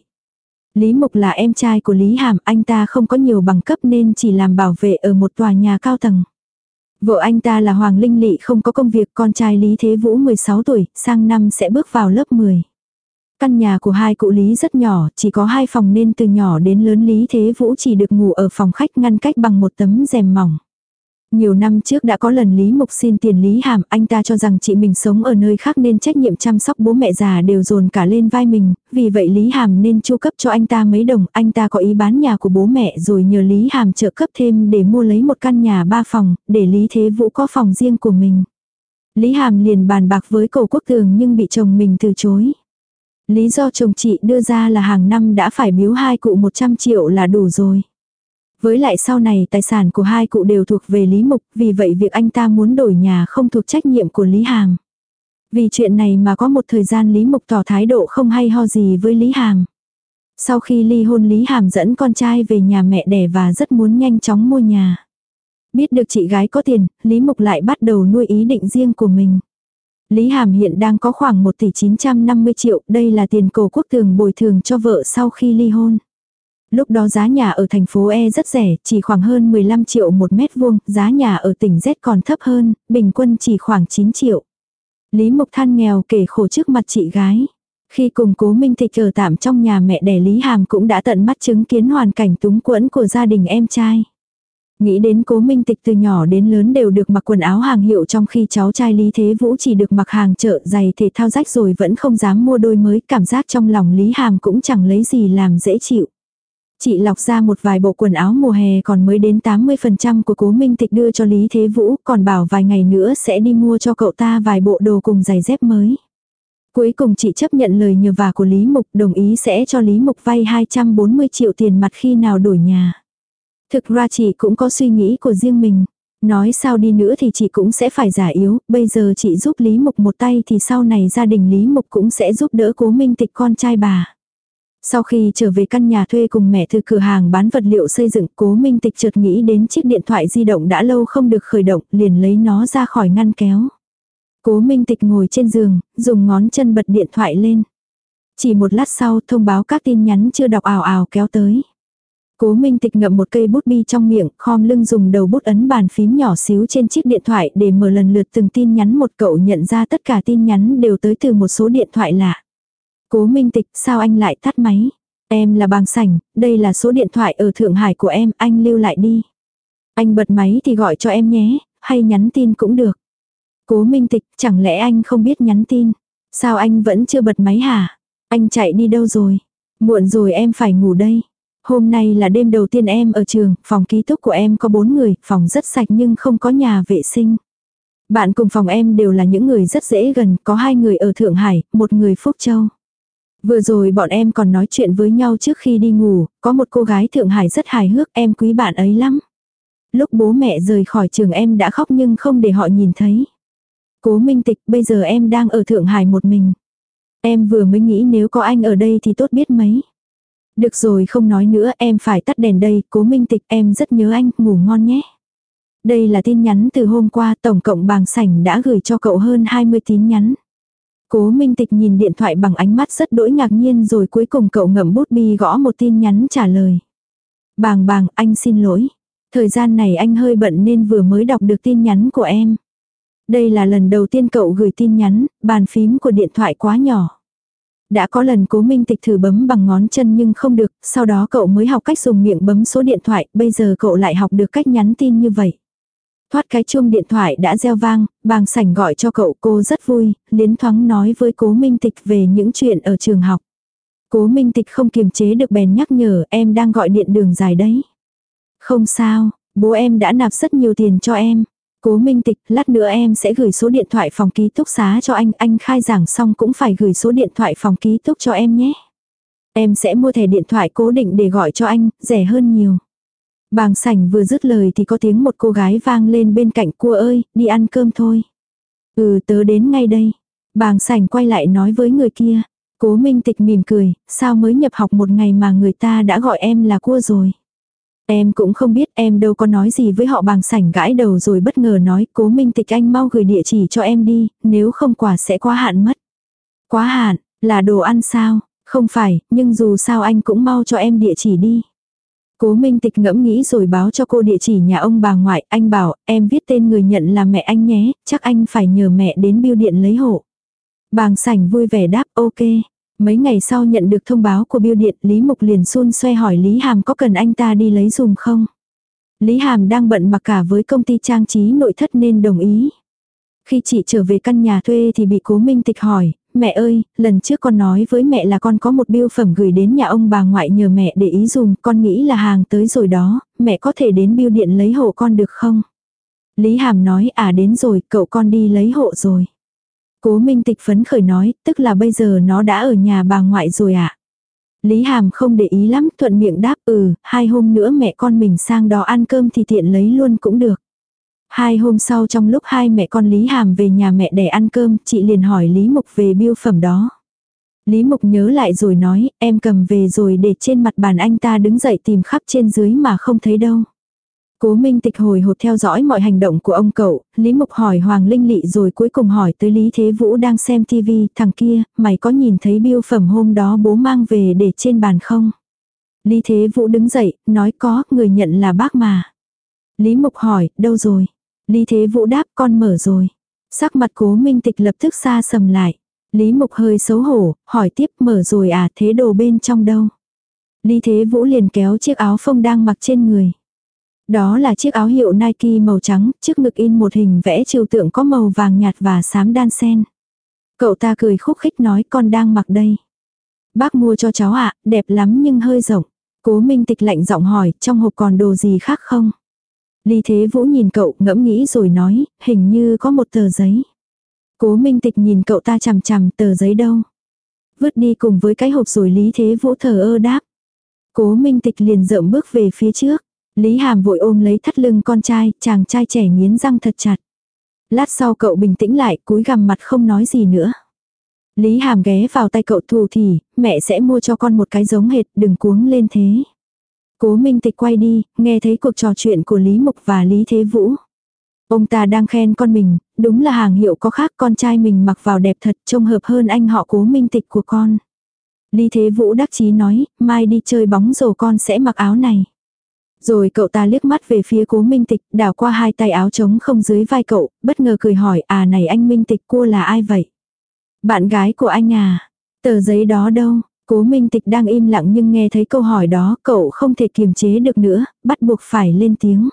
Speaker 1: Lý Mục là em trai của Lý Hàm, anh ta không có nhiều bằng cấp nên chỉ làm bảo vệ ở một tòa nhà cao tầng. Vợ anh ta là Hoàng Linh Lị không có công việc, con trai Lý Thế Vũ mười sáu tuổi, sang năm sẽ bước vào lớp mười. Căn nhà của hai cụ Lý rất nhỏ, chỉ có hai phòng nên từ nhỏ đến lớn Lý Thế Vũ chỉ được ngủ ở phòng khách ngăn cách bằng một tấm rèm mỏng. Nhiều năm trước đã có lần Lý Mục xin tiền Lý Hàm, anh ta cho rằng chị mình sống ở nơi khác nên trách nhiệm chăm sóc bố mẹ già đều dồn cả lên vai mình, vì vậy Lý Hàm nên chu cấp cho anh ta mấy đồng, anh ta có ý bán nhà của bố mẹ rồi nhờ Lý Hàm trợ cấp thêm để mua lấy một căn nhà ba phòng, để Lý Thế Vũ có phòng riêng của mình. Lý Hàm liền bàn bạc với Cầu Quốc Tường nhưng bị chồng mình từ chối. Lý do chồng chị đưa ra là hàng năm đã phải biếu hai cụ một trăm triệu là đủ rồi. Với lại sau này tài sản của hai cụ đều thuộc về Lý Mục, vì vậy việc anh ta muốn đổi nhà không thuộc trách nhiệm của Lý Hàm. Vì chuyện này mà có một thời gian Lý Mục tỏ thái độ không hay ho gì với Lý Hàm. Sau khi ly hôn Lý Hàm dẫn con trai về nhà mẹ đẻ và rất muốn nhanh chóng mua nhà. Biết được chị gái có tiền, Lý Mục lại bắt đầu nuôi ý định riêng của mình. Lý Hàm hiện đang có khoảng một tỷ chín trăm năm mươi triệu, đây là tiền Cầu Quốc Tường bồi thường cho vợ sau khi ly hôn. Lúc đó giá nhà ở thành phố E rất rẻ, chỉ khoảng hơn mười lăm triệu một mét vuông, giá nhà ở tỉnh Z còn thấp hơn, bình quân chỉ khoảng chín triệu. Lý Mục than nghèo kể khổ trước mặt chị gái. Khi cùng Cố Minh Tịch ở tạm trong nhà mẹ đẻ Lý Hàm cũng đã tận mắt chứng kiến hoàn cảnh túng quẫn của gia đình em trai. Nghĩ đến Cố Minh Tịch từ nhỏ đến lớn đều được mặc quần áo hàng hiệu trong khi cháu trai Lý Thế Vũ chỉ được mặc hàng chợ giày thể thao rách rồi vẫn không dám mua đôi mới, cảm giác trong lòng Lý Hàm cũng chẳng lấy gì làm dễ chịu. Chị lọc ra một vài bộ quần áo mùa hè còn mới đến tám mươi phần trăm của Cố Minh Tịch đưa cho Lý Thế Vũ, còn bảo vài ngày nữa sẽ đi mua cho cậu ta vài bộ đồ cùng giày dép mới. Cuối cùng chị chấp nhận lời nhờ vả của Lý Mục, đồng ý sẽ cho Lý Mục vay hai trăm bốn mươi triệu tiền mặt khi nào đổi nhà. Thực ra chị cũng có suy nghĩ của riêng mình. Nói sao đi nữa thì chị cũng sẽ phải giả yếu, bây giờ chị giúp Lý Mục một tay thì sau này gia đình Lý Mục cũng sẽ giúp đỡ Cố Minh Tịch con trai bà. Sau khi trở về căn nhà thuê cùng mẹ từ cửa hàng bán vật liệu xây dựng, Cố Minh Tịch chợt nghĩ đến chiếc điện thoại di động đã lâu không được khởi động, liền lấy nó ra khỏi ngăn kéo. Cố Minh Tịch ngồi trên giường, dùng ngón chân bật điện thoại lên. Chỉ một lát sau, thông báo các tin nhắn chưa đọc ào ào kéo tới. Cố Minh Tịch ngậm một cây bút bi trong miệng, khom lưng dùng đầu bút ấn bàn phím nhỏ xíu trên chiếc điện thoại để mở lần lượt từng tin nhắn một. Cậu nhận ra tất cả tin nhắn đều tới từ một số điện thoại lạ. Cố Minh Tịch, sao anh lại tắt máy? Em là Bàng Sảnh, đây là số điện thoại ở Thượng Hải của em, anh lưu lại đi. Anh bật máy thì gọi cho em nhé, hay nhắn tin cũng được. Cố Minh Tịch, chẳng lẽ anh không biết nhắn tin? Sao anh vẫn chưa bật máy hả? Anh chạy đi đâu rồi? Muộn rồi em phải ngủ đây. Hôm nay là đêm đầu tiên em ở trường, phòng ký túc của em có bốn người, phòng rất sạch nhưng không có nhà vệ sinh. Bạn cùng phòng em đều là những người rất dễ gần, có hai người ở Thượng Hải, một người Phúc Châu. Vừa rồi bọn em còn nói chuyện với nhau trước khi đi ngủ, có một cô gái Thượng Hải rất hài hước, em quý bạn ấy lắm. Lúc bố mẹ rời khỏi trường em đã khóc nhưng không để họ nhìn thấy. Cố Minh Tịch, bây giờ em đang ở Thượng Hải một mình. Em vừa mới nghĩ nếu có anh ở đây thì tốt biết mấy. Được rồi không nói nữa, em phải tắt đèn đây. Cố Minh Tịch, em rất nhớ anh, ngủ ngon nhé. Đây là tin nhắn từ hôm qua, tổng cộng Bàng Sảnh đã gửi cho cậu hơn hai mươi tin nhắn. Cố Minh Tịch nhìn điện thoại bằng ánh mắt rất đỗi ngạc nhiên rồi cuối cùng cậu ngậm bút bi gõ một tin nhắn trả lời. Bàng Bàng, anh xin lỗi. Thời gian này anh hơi bận nên vừa mới đọc được tin nhắn của em. Đây là lần đầu tiên cậu gửi tin nhắn, bàn phím của điện thoại quá nhỏ. Đã có lần Cố Minh Tịch thử bấm bằng ngón chân nhưng không được, sau đó cậu mới học cách dùng miệng bấm số điện thoại, bây giờ cậu lại học được cách nhắn tin như vậy. Thoát cái chuông điện thoại đã reo vang, Bàng Sảnh gọi cho cậu, cô rất vui, liến thoáng nói với Cố Minh Tịch về những chuyện ở trường học. Cố Minh Tịch không kiềm chế được bèn nhắc nhở, em đang gọi điện đường dài đấy. Không sao, bố em đã nạp rất nhiều tiền cho em. Cố Minh Tịch, lát nữa em sẽ gửi số điện thoại phòng ký túc xá cho anh, anh khai giảng xong cũng phải gửi số điện thoại phòng ký túc cho em nhé. Em sẽ mua thẻ điện thoại cố định để gọi cho anh, rẻ hơn nhiều. Bàng Sảnh vừa dứt lời thì có tiếng một cô gái vang lên bên cạnh, cua ơi, đi ăn cơm thôi. Ừ, tớ đến ngay đây. Bàng Sảnh quay lại nói với người kia. Cố Minh Tịch mỉm cười, sao mới nhập học một ngày mà người ta đã gọi em là cua rồi. Em cũng không biết, em đâu có nói gì với họ. Bàng Sảnh gãi đầu rồi bất ngờ nói, Cố Minh Tịch anh mau gửi địa chỉ cho em đi, nếu không quà sẽ quá hạn mất. Quá hạn, là đồ ăn sao? Không phải, nhưng dù sao anh cũng mau cho em địa chỉ đi. Cố Minh Tịch ngẫm nghĩ rồi báo cho cô địa chỉ nhà ông bà ngoại, anh bảo, em viết tên người nhận là mẹ anh nhé, chắc anh phải nhờ mẹ đến bưu điện lấy hộ. Bàng Sảnh vui vẻ đáp, ok. Mấy ngày sau nhận được thông báo của bưu điện, Lý Mục liền xun xoe hỏi Lý Hàm có cần anh ta đi lấy dùm không. Lý Hàm đang bận mặc cả với công ty trang trí nội thất nên đồng ý. Khi chị trở về căn nhà thuê thì bị Cố Minh Tịch hỏi, mẹ ơi, lần trước con nói với mẹ là con có một bưu phẩm gửi đến nhà ông bà ngoại nhờ mẹ để ý dùm, con nghĩ là hàng tới rồi đó, mẹ có thể đến bưu điện lấy hộ con được không? Lý Hàm nói, à đến rồi, cậu con đi lấy hộ rồi. Cố Minh Tịch phấn khởi nói, tức là bây giờ nó đã ở nhà bà ngoại rồi ạ. À? Lý Hàm không để ý lắm, thuận miệng đáp, ừ, hai hôm nữa mẹ con mình sang đó ăn cơm thì tiện lấy luôn cũng được. Hai hôm sau trong lúc hai mẹ con Lý Hàm về nhà mẹ để ăn cơm, chị liền hỏi Lý Mục về bưu phẩm đó. Lý Mục nhớ lại rồi nói, em cầm về rồi để trên mặt bàn, anh ta đứng dậy tìm khắp trên dưới mà không thấy đâu. Cố Minh Tịch hồi hộp theo dõi mọi hành động của ông cậu, Lý Mục hỏi Hoàng Linh Lị rồi cuối cùng hỏi tới Lý Thế Vũ đang xem tivi, thằng kia, mày có nhìn thấy bưu phẩm hôm đó bố mang về để trên bàn không? Lý Thế Vũ đứng dậy, nói có, người nhận là bác mà. Lý Mục hỏi, đâu rồi? Lý Thế Vũ đáp, con mở rồi. Sắc mặt Cố Minh Tịch lập tức xa sầm lại. Lý Mục hơi xấu hổ, hỏi tiếp, mở rồi à, thế đồ bên trong đâu? Lý Thế Vũ liền kéo chiếc áo phông đang mặc trên người. Đó là chiếc áo hiệu Nike màu trắng, trước ngực in một hình vẽ trừu tượng có màu vàng nhạt và xám đan xen. Cậu ta cười khúc khích nói, con đang mặc đây. Bác mua cho cháu ạ, đẹp lắm nhưng hơi rộng. Cố Minh Tịch lạnh giọng hỏi, trong hộp còn đồ gì khác không? Lý Thế Vũ nhìn cậu, ngẫm nghĩ rồi nói, hình như có một tờ giấy. Cố Minh Tịch nhìn cậu ta chằm chằm, tờ giấy đâu? Vứt đi cùng với cái hộp rồi. Lý Thế Vũ thờ ơ đáp. Cố Minh Tịch liền dậm bước về phía trước. Lý Hàm vội ôm lấy thắt lưng con trai, chàng trai trẻ nghiến răng thật chặt. Lát sau cậu bình tĩnh lại, cúi gằm mặt không nói gì nữa. Lý Hàm ghé vào tay cậu thủ thỉ, mẹ sẽ mua cho con một cái giống hệt, đừng cuống lên thế. Cố Minh Tịch quay đi, nghe thấy cuộc trò chuyện của Lý Mục và Lý Thế Vũ. Ông ta đang khen con mình, đúng là hàng hiệu có khác, con trai mình mặc vào đẹp thật, trông hợp hơn anh họ Cố Minh Tịch của con. Lý Thế Vũ đắc chí nói, mai đi chơi bóng rổ con sẽ mặc áo này. Rồi cậu ta liếc mắt về phía Cố Minh Tịch, đảo qua hai tay áo trống không dưới vai cậu, bất ngờ cười hỏi, à này anh Minh Tịch, cô là ai vậy? Bạn gái của anh à? Tờ giấy đó đâu? Cố Minh Tịch đang im lặng nhưng nghe thấy câu hỏi đó, cậu không thể kiềm chế được nữa, bắt buộc phải lên tiếng.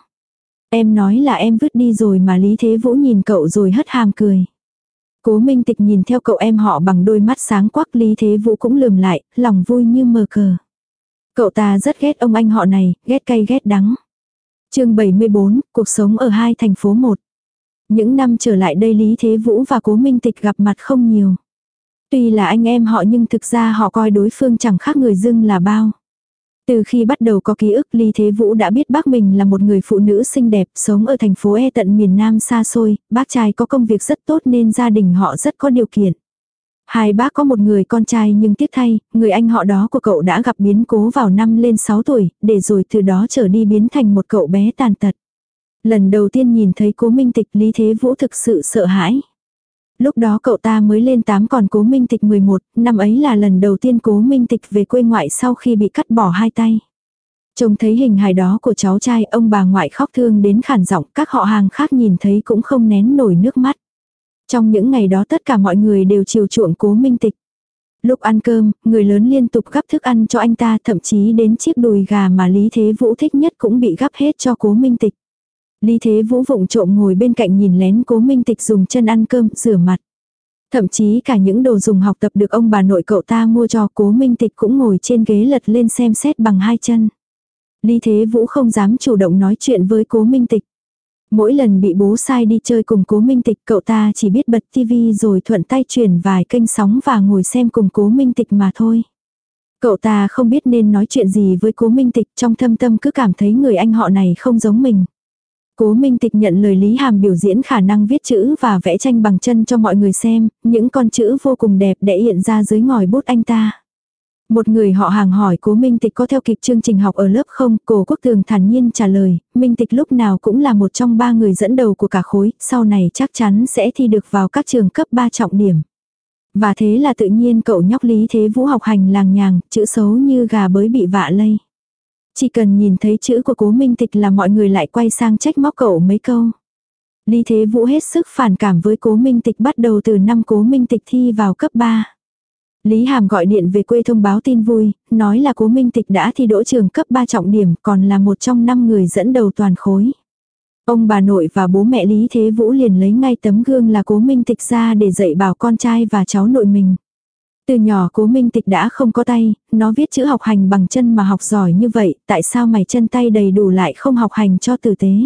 Speaker 1: Em nói là em vứt đi rồi mà. Lý Thế Vũ nhìn cậu rồi hất hàm cười. Cố Minh Tịch nhìn theo cậu em họ bằng đôi mắt sáng quắc. Lý Thế Vũ cũng lườm lại, lòng vui như mờ cờ. Cậu ta rất ghét ông anh họ này, ghét cay ghét đắng. Chương bảy mươi bốn, cuộc sống ở hai thành phố một. Những năm trở lại đây Lý Thế Vũ và Cố Minh Tịch gặp mặt không nhiều. Tuy là anh em họ nhưng thực ra họ coi đối phương chẳng khác người dưng là bao. Từ khi bắt đầu có ký ức, Lý Thế Vũ đã biết bác mình là một người phụ nữ xinh đẹp, sống ở thành phố E tận miền Nam xa xôi, bác trai có công việc rất tốt nên gia đình họ rất có điều kiện. Hai bác có một người con trai nhưng tiếc thay, người anh họ đó của cậu đã gặp biến cố vào năm lên sáu tuổi, để rồi từ đó trở đi biến thành một cậu bé tàn tật. Lần đầu tiên nhìn thấy Cố Minh Tịch, Lý Thế Vũ thực sự sợ hãi. Lúc đó cậu ta mới lên tám còn Cố Minh Tịch mười một, năm ấy là lần đầu tiên Cố Minh Tịch về quê ngoại sau khi bị cắt bỏ hai tay. Trông thấy hình hài đó của cháu trai, ông bà ngoại khóc thương đến khản giọng, các họ hàng khác nhìn thấy cũng không nén nổi nước mắt. Trong những ngày đó tất cả mọi người đều chiều chuộng Cố Minh Tịch. Lúc ăn cơm, người lớn liên tục gắp thức ăn cho anh ta, thậm chí đến chiếc đùi gà mà Lý Thế Vũ thích nhất cũng bị gắp hết cho Cố Minh Tịch. Lý Thế Vũ vụng trộm ngồi bên cạnh nhìn lén Cố Minh Tịch dùng chân ăn cơm, rửa mặt. Thậm chí cả những đồ dùng học tập được ông bà nội cậu ta mua cho, Cố Minh Tịch cũng ngồi trên ghế lật lên xem xét bằng hai chân. Lý Thế Vũ không dám chủ động nói chuyện với Cố Minh Tịch. Mỗi lần bị bố sai đi chơi cùng Cố Minh Tịch, cậu ta chỉ biết bật tivi rồi thuận tay chuyển vài kênh sóng và ngồi xem cùng Cố Minh Tịch mà thôi. Cậu ta không biết nên nói chuyện gì với Cố Minh Tịch, trong thâm tâm cứ cảm thấy người anh họ này không giống mình. Cố Minh Tịch nhận lời Lý Hàm biểu diễn khả năng viết chữ và vẽ tranh bằng chân cho mọi người xem, những con chữ vô cùng đẹp đẽ hiện ra dưới ngòi bút anh ta. Một người họ hàng hỏi Cố Minh Tịch có theo kịp chương trình học ở lớp không, Cố Quốc Tường thản nhiên trả lời, Minh Tịch lúc nào cũng là một trong ba người dẫn đầu của cả khối, sau này chắc chắn sẽ thi được vào các trường cấp ba trọng điểm. Và thế là tự nhiên cậu nhóc Lý Thế Vũ học hành làng nhàng, chữ xấu như gà bới bị vạ lây. Chỉ cần nhìn thấy chữ của Cố Minh Tịch là mọi người lại quay sang trách móc cậu mấy câu. Lý Thế Vũ hết sức phản cảm với Cố Minh Tịch bắt đầu từ năm Cố Minh Tịch thi vào cấp ba. Lý Hàm gọi điện về quê thông báo tin vui, nói là Cố Minh Tịch đã thi đỗ trường cấp ba trọng điểm, còn là một trong năm người dẫn đầu toàn khối. Ông bà nội và bố mẹ Lý Thế Vũ liền lấy ngay tấm gương là Cố Minh Tịch ra để dạy bảo con trai và cháu nội mình. Từ nhỏ Cố Minh Tịch đã không có tay, nó viết chữ học hành bằng chân mà học giỏi như vậy, tại sao mày chân tay đầy đủ lại không học hành cho tử tế.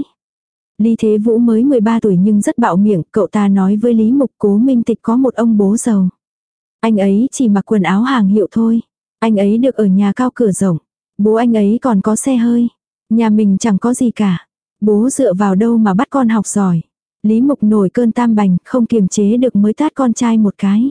Speaker 1: Lý Thế Vũ mới mười ba tuổi nhưng rất bạo miệng, cậu ta nói với Lý Mục Cố Minh Tịch có một ông bố giàu. Anh ấy chỉ mặc quần áo hàng hiệu thôi, anh ấy được ở nhà cao cửa rộng, bố anh ấy còn có xe hơi, nhà mình chẳng có gì cả, bố dựa vào đâu mà bắt con học giỏi. Lý Mục nổi cơn tam bành, không kiềm chế được mới tát con trai một cái.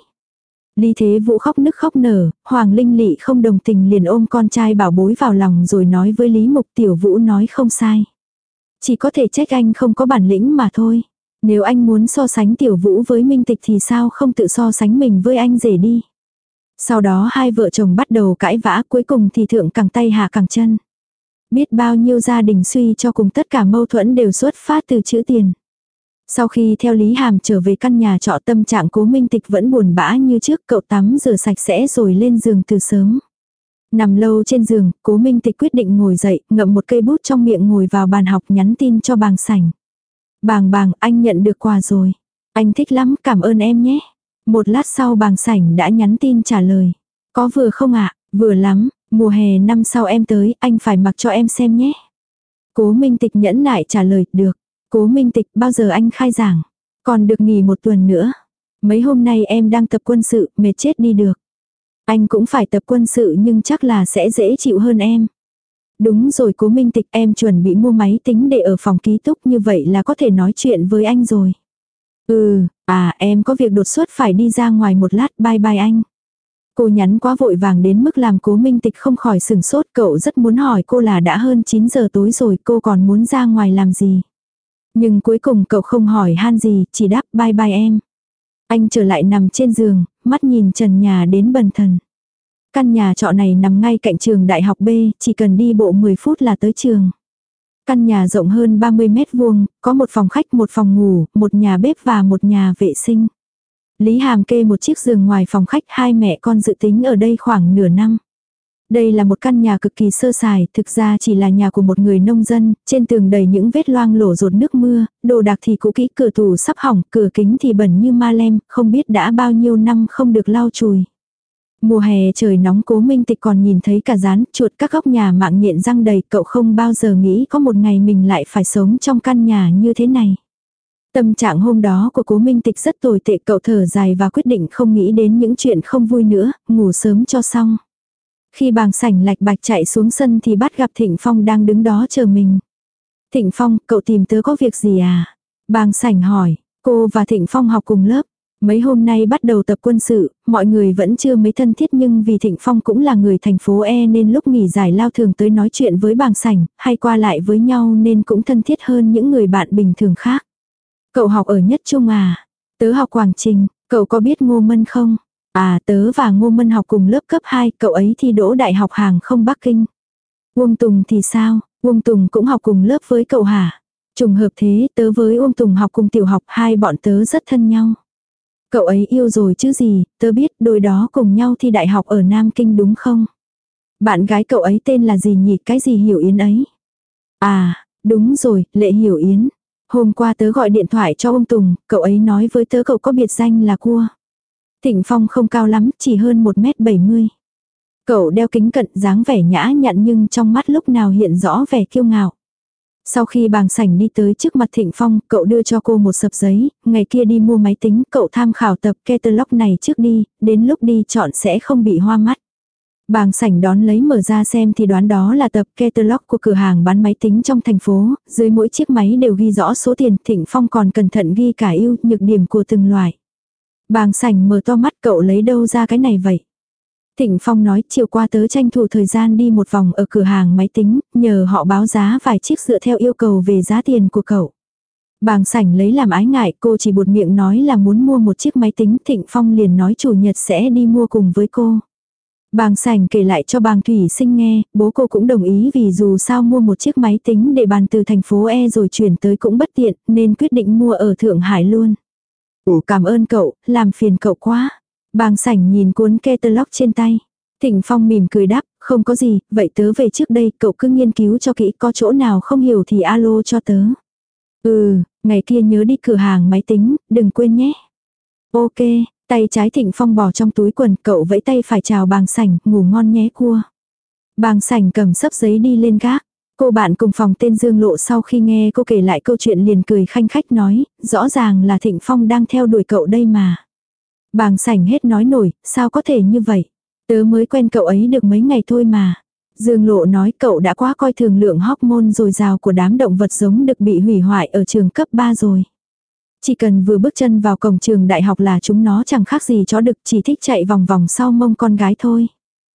Speaker 1: Lý Thế Vũ khóc nức khóc nở, Hoàng Linh Lị không đồng tình liền ôm con trai bảo bối vào lòng rồi nói với Lý Mục Tiểu Vũ nói không sai. Chỉ có thể trách anh không có bản lĩnh mà thôi. Nếu anh muốn so sánh Tiểu Vũ với Minh Tịch thì sao không tự so sánh mình với anh rể đi. Sau đó hai vợ chồng bắt đầu cãi vã, cuối cùng thì thượng càng tay hạ càng chân. Biết bao nhiêu gia đình suy cho cùng tất cả mâu thuẫn đều xuất phát từ chữ tiền. Sau khi theo Lý Hàm trở về căn nhà trọ, tâm trạng Cố Minh Tịch vẫn buồn bã như trước, cậu tắm rửa sạch sẽ rồi lên giường từ sớm. Nằm lâu trên giường, Cố Minh Tịch quyết định ngồi dậy, ngậm một cây bút trong miệng ngồi vào bàn học nhắn tin cho Bàng Sảnh. Bàng bàng, anh nhận được quà rồi. Anh thích lắm, cảm ơn em nhé. Một lát sau Bàng Sảnh đã nhắn tin trả lời. Có vừa không ạ? Vừa lắm, mùa hè năm sau em tới, anh phải mặc cho em xem nhé. Cố Minh Tịch nhẫn nại trả lời, được. Cố Minh Tịch, bao giờ anh khai giảng? Còn được nghỉ một tuần nữa. Mấy hôm nay em đang tập quân sự, mệt chết đi được. Anh cũng phải tập quân sự nhưng chắc là sẽ dễ chịu hơn em. Đúng rồi Cố Minh Tịch, em chuẩn bị mua máy tính để ở phòng ký túc, như vậy là có thể nói chuyện với anh rồi. Ừ, à em có việc đột xuất phải đi ra ngoài một lát, bye bye anh. Cô nhắn quá vội vàng đến mức làm Cố Minh Tịch không khỏi sừng sốt, cậu rất muốn hỏi cô là đã hơn chín giờ tối rồi, cô còn muốn ra ngoài làm gì. Nhưng cuối cùng cậu không hỏi han gì, chỉ đáp bye bye em. Anh trở lại nằm trên giường, mắt nhìn trần nhà đến bần thần. Căn nhà trọ này nằm ngay cạnh trường đại học B, chỉ cần đi bộ mười phút là tới trường. Căn nhà rộng hơn ba mươi mét vuông, có một phòng khách, một phòng ngủ, một nhà bếp và một nhà vệ sinh. Lý Hàm kê một chiếc giường ngoài phòng khách, hai mẹ con dự tính ở đây khoảng nửa năm. Đây là một căn nhà cực kỳ sơ sài, thực ra chỉ là nhà của một người nông dân, trên tường đầy những vết loang lổ dột nước mưa, đồ đạc thì cũ kỹ, cửa tủ sắp hỏng, cửa kính thì bẩn như ma lem, không biết đã bao nhiêu năm không được lau chùi. Mùa hè trời nóng, Cố Minh Tịch còn nhìn thấy cả rán, chuột các góc nhà mạng nhện răng đầy, cậu không bao giờ nghĩ có một ngày mình lại phải sống trong căn nhà như thế này. Tâm trạng hôm đó của Cố Minh Tịch rất tồi tệ, cậu thở dài và quyết định không nghĩ đến những chuyện không vui nữa, ngủ sớm cho xong. Khi Bàng Sảnh lạch bạch chạy xuống sân thì bắt gặp Thịnh Phong đang đứng đó chờ mình. Thịnh Phong, cậu tìm tớ có việc gì à? Bàng Sảnh hỏi, cô và Thịnh Phong học cùng lớp. Mấy hôm nay bắt đầu tập quân sự, mọi người vẫn chưa mấy thân thiết nhưng vì Thịnh Phong cũng là người thành phố E nên lúc nghỉ giải lao thường tới nói chuyện với Bàng Sảnh, hay qua lại với nhau nên cũng thân thiết hơn những người bạn bình thường khác. Cậu học ở Nhất Trung à? Tớ học Quảng Trình, cậu có biết Ngô Mân không? À tớ và Ngô Mân học cùng lớp cấp hai, cậu ấy thi đỗ đại học hàng không Bắc Kinh. Uông Tùng thì sao? Uông Tùng cũng học cùng lớp với cậu hả? Trùng hợp thế, tớ với Uông Tùng học cùng tiểu học, hai bọn tớ rất thân nhau. Cậu ấy yêu rồi chứ gì, tớ biết đôi đó cùng nhau thi đại học ở Nam Kinh đúng không? Bạn gái cậu ấy tên là gì nhỉ, cái gì Hiểu Yến ấy? À, đúng rồi, Lệ Hiểu Yến. Hôm qua tớ gọi điện thoại cho ông Tùng, cậu ấy nói với tớ cậu có biệt danh là cua. Thịnh Phong không cao lắm, chỉ hơn một mét bảy mươi. Cậu đeo kính cận, dáng vẻ nhã nhặn nhưng trong mắt lúc nào hiện rõ vẻ kiêu ngạo. Sau khi Bàng Sảnh đi tới trước mặt Thịnh Phong, cậu đưa cho cô một sập giấy, ngày kia đi mua máy tính, cậu tham khảo tập catalog này trước đi, đến lúc đi chọn sẽ không bị hoa mắt. Bàng Sảnh đón lấy mở ra xem thì đoán đó là tập catalog của cửa hàng bán máy tính trong thành phố, dưới mỗi chiếc máy đều ghi rõ số tiền, Thịnh Phong còn cẩn thận ghi cả ưu nhược điểm của từng loại. Bàng Sảnh mở to mắt, cậu lấy đâu ra cái này vậy? Thịnh Phong nói, chiều qua tớ tranh thủ thời gian đi một vòng ở cửa hàng máy tính, nhờ họ báo giá vài chiếc dựa theo yêu cầu về giá tiền của cậu. Bàng Sảnh lấy làm ái ngại, cô chỉ buột miệng nói là muốn mua một chiếc máy tính, Thịnh Phong liền nói chủ nhật sẽ đi mua cùng với cô. Bàng Sảnh kể lại cho Bàng Thủy Sinh nghe, bố cô cũng đồng ý vì dù sao mua một chiếc máy tính để bàn từ thành phố E rồi chuyển tới cũng bất tiện, nên quyết định mua ở Thượng Hải luôn. Ủa cảm ơn cậu, làm phiền cậu quá. Bàng Sảnh nhìn cuốn catalog trên tay. Thịnh Phong mỉm cười đáp, không có gì, vậy tớ về trước đây, cậu cứ nghiên cứu cho kỹ, có chỗ nào không hiểu thì alo cho tớ. Ừ, ngày kia nhớ đi cửa hàng máy tính, đừng quên nhé. Ok, tay trái Thịnh Phong bỏ trong túi quần, cậu vẫy tay phải chào Bàng Sảnh, ngủ ngon nhé cua. Bàng Sảnh cầm xấp giấy đi lên gác. Cô bạn cùng phòng tên Dương Lộ sau khi nghe cô kể lại câu chuyện liền cười khanh khách nói, rõ ràng là Thịnh Phong đang theo đuổi cậu đây mà. Bàng Sảnh hết nói nổi, sao có thể như vậy? Tớ mới quen cậu ấy được mấy ngày thôi mà. Dương Lộ nói cậu đã quá coi thường lượng hormone dồi dào của đám động vật giống đực bị hủy hoại ở trường cấp ba rồi. Chỉ cần vừa bước chân vào cổng trường đại học là chúng nó chẳng khác gì chó đực, chỉ thích chạy vòng vòng sau mông con gái thôi.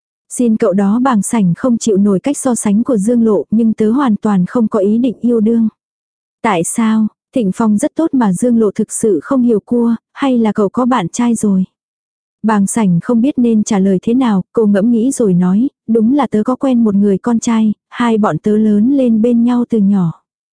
Speaker 1: Xin cậu đó. Bàng Sảnh không chịu nổi cách so sánh của Dương Lộ, nhưng tớ hoàn toàn không có ý định yêu đương. Tại sao? Thịnh Phong rất tốt mà Dương Lộ thực sự không hiểu cua, hay là cậu có bạn trai rồi? Bàng Sảnh không biết nên trả lời thế nào, cô ngẫm nghĩ rồi nói, đúng là tớ có quen một người con trai, hai bọn tớ lớn lên bên nhau từ nhỏ.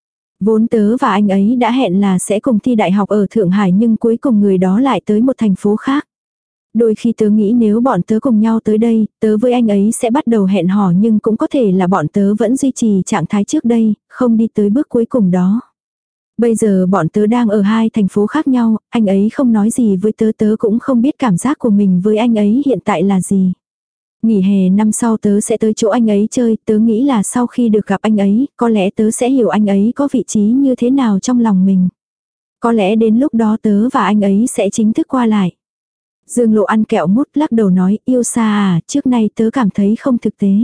Speaker 1: Vốn tớ và anh ấy đã hẹn là sẽ cùng thi đại học ở Thượng Hải nhưng cuối cùng người đó lại tới một thành phố khác. Đôi khi tớ nghĩ nếu bọn tớ cùng nhau tới đây, tớ với anh ấy sẽ bắt đầu hẹn hò nhưng cũng có thể là bọn tớ vẫn duy trì trạng thái trước đây, không đi tới bước cuối cùng đó. Bây giờ bọn tớ đang ở hai thành phố khác nhau, anh ấy không nói gì với tớ, tớ cũng không biết cảm giác của mình với anh ấy hiện tại là gì. Nghỉ hè năm sau tớ sẽ tới chỗ anh ấy chơi, tớ nghĩ là sau khi được gặp anh ấy, có lẽ tớ sẽ hiểu anh ấy có vị trí như thế nào trong lòng mình. Có lẽ đến lúc đó tớ và anh ấy sẽ chính thức qua lại. Dương Lộ ăn kẹo mút lắc đầu nói, yêu xa à, trước nay tớ cảm thấy không thực tế.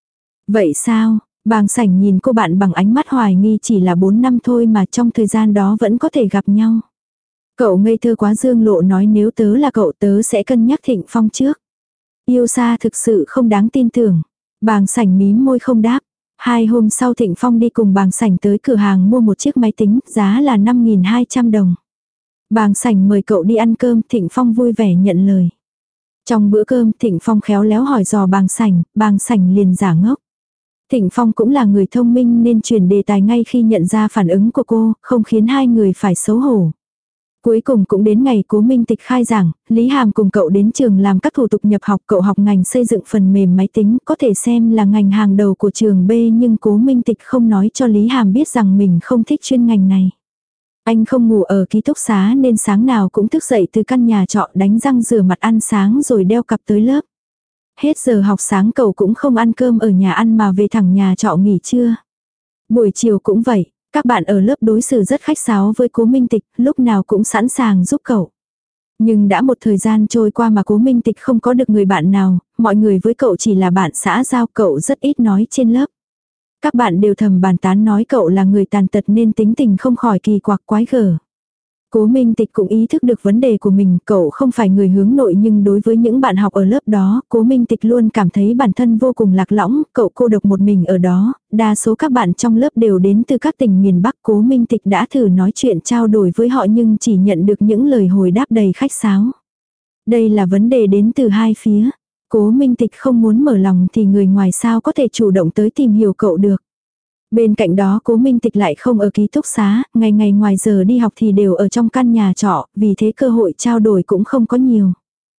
Speaker 1: Vậy sao? Bàng Sảnh nhìn cô bạn bằng ánh mắt hoài nghi, chỉ là bốn năm thôi mà trong thời gian đó vẫn có thể gặp nhau. Cậu ngây thơ quá. Dương Lộ nói, nếu tớ là cậu tớ sẽ cân nhắc Thịnh Phong trước. Yêu xa thực sự không đáng tin tưởng. Bàng Sảnh mím môi không đáp. Hai hôm sau Thịnh Phong đi cùng Bàng Sảnh tới cửa hàng mua một chiếc máy tính, giá là năm nghìn hai trăm đồng. Bàng Sảnh mời cậu đi ăn cơm, Thịnh Phong vui vẻ nhận lời. Trong bữa cơm Thịnh Phong khéo léo hỏi dò Bàng Sảnh, Bàng Sảnh liền giả ngốc. Thịnh Phong cũng là người thông minh nên chuyển đề tài ngay khi nhận ra phản ứng của cô, không khiến hai người phải xấu hổ. Cuối cùng cũng đến ngày Cố Minh Tịch khai giảng, Lý Hàm cùng cậu đến trường làm các thủ tục nhập học. Cậu học ngành xây dựng phần mềm máy tính, có thể xem là ngành hàng đầu của trường B, nhưng Cố Minh Tịch không nói cho Lý Hàm biết rằng mình không thích chuyên ngành này. Anh không ngủ ở ký túc xá nên sáng nào cũng thức dậy từ căn nhà trọ, đánh răng rửa mặt ăn sáng rồi đeo cặp tới lớp. Hết giờ học sáng cậu cũng không ăn cơm ở nhà ăn mà về thẳng nhà trọ nghỉ trưa. Buổi chiều cũng vậy, các bạn ở lớp đối xử rất khách sáo với Cố Minh Tịch, lúc nào cũng sẵn sàng giúp cậu. Nhưng đã một thời gian trôi qua mà Cố Minh Tịch không có được người bạn nào, mọi người với cậu chỉ là bạn xã giao, cậu rất ít nói trên lớp. Các bạn đều thầm bàn tán nói cậu là người tàn tật nên tính tình không khỏi kỳ quặc quái gở. Cố Minh Tịch cũng ý thức được vấn đề của mình, cậu không phải người hướng nội nhưng đối với những bạn học ở lớp đó, Cố Minh Tịch luôn cảm thấy bản thân vô cùng lạc lõng, cậu cô độc một mình ở đó, đa số các bạn trong lớp đều đến từ các tỉnh miền Bắc. Cố Minh Tịch đã thử nói chuyện trao đổi với họ nhưng chỉ nhận được những lời hồi đáp đầy khách sáo. Đây là vấn đề đến từ hai phía. Cố Minh Tịch không muốn mở lòng thì người ngoài sao có thể chủ động tới tìm hiểu cậu được. Bên cạnh đó Cố Minh Tịch lại không ở ký túc xá, ngày ngày ngoài giờ đi học thì đều ở trong căn nhà trọ, vì thế cơ hội trao đổi cũng không có nhiều.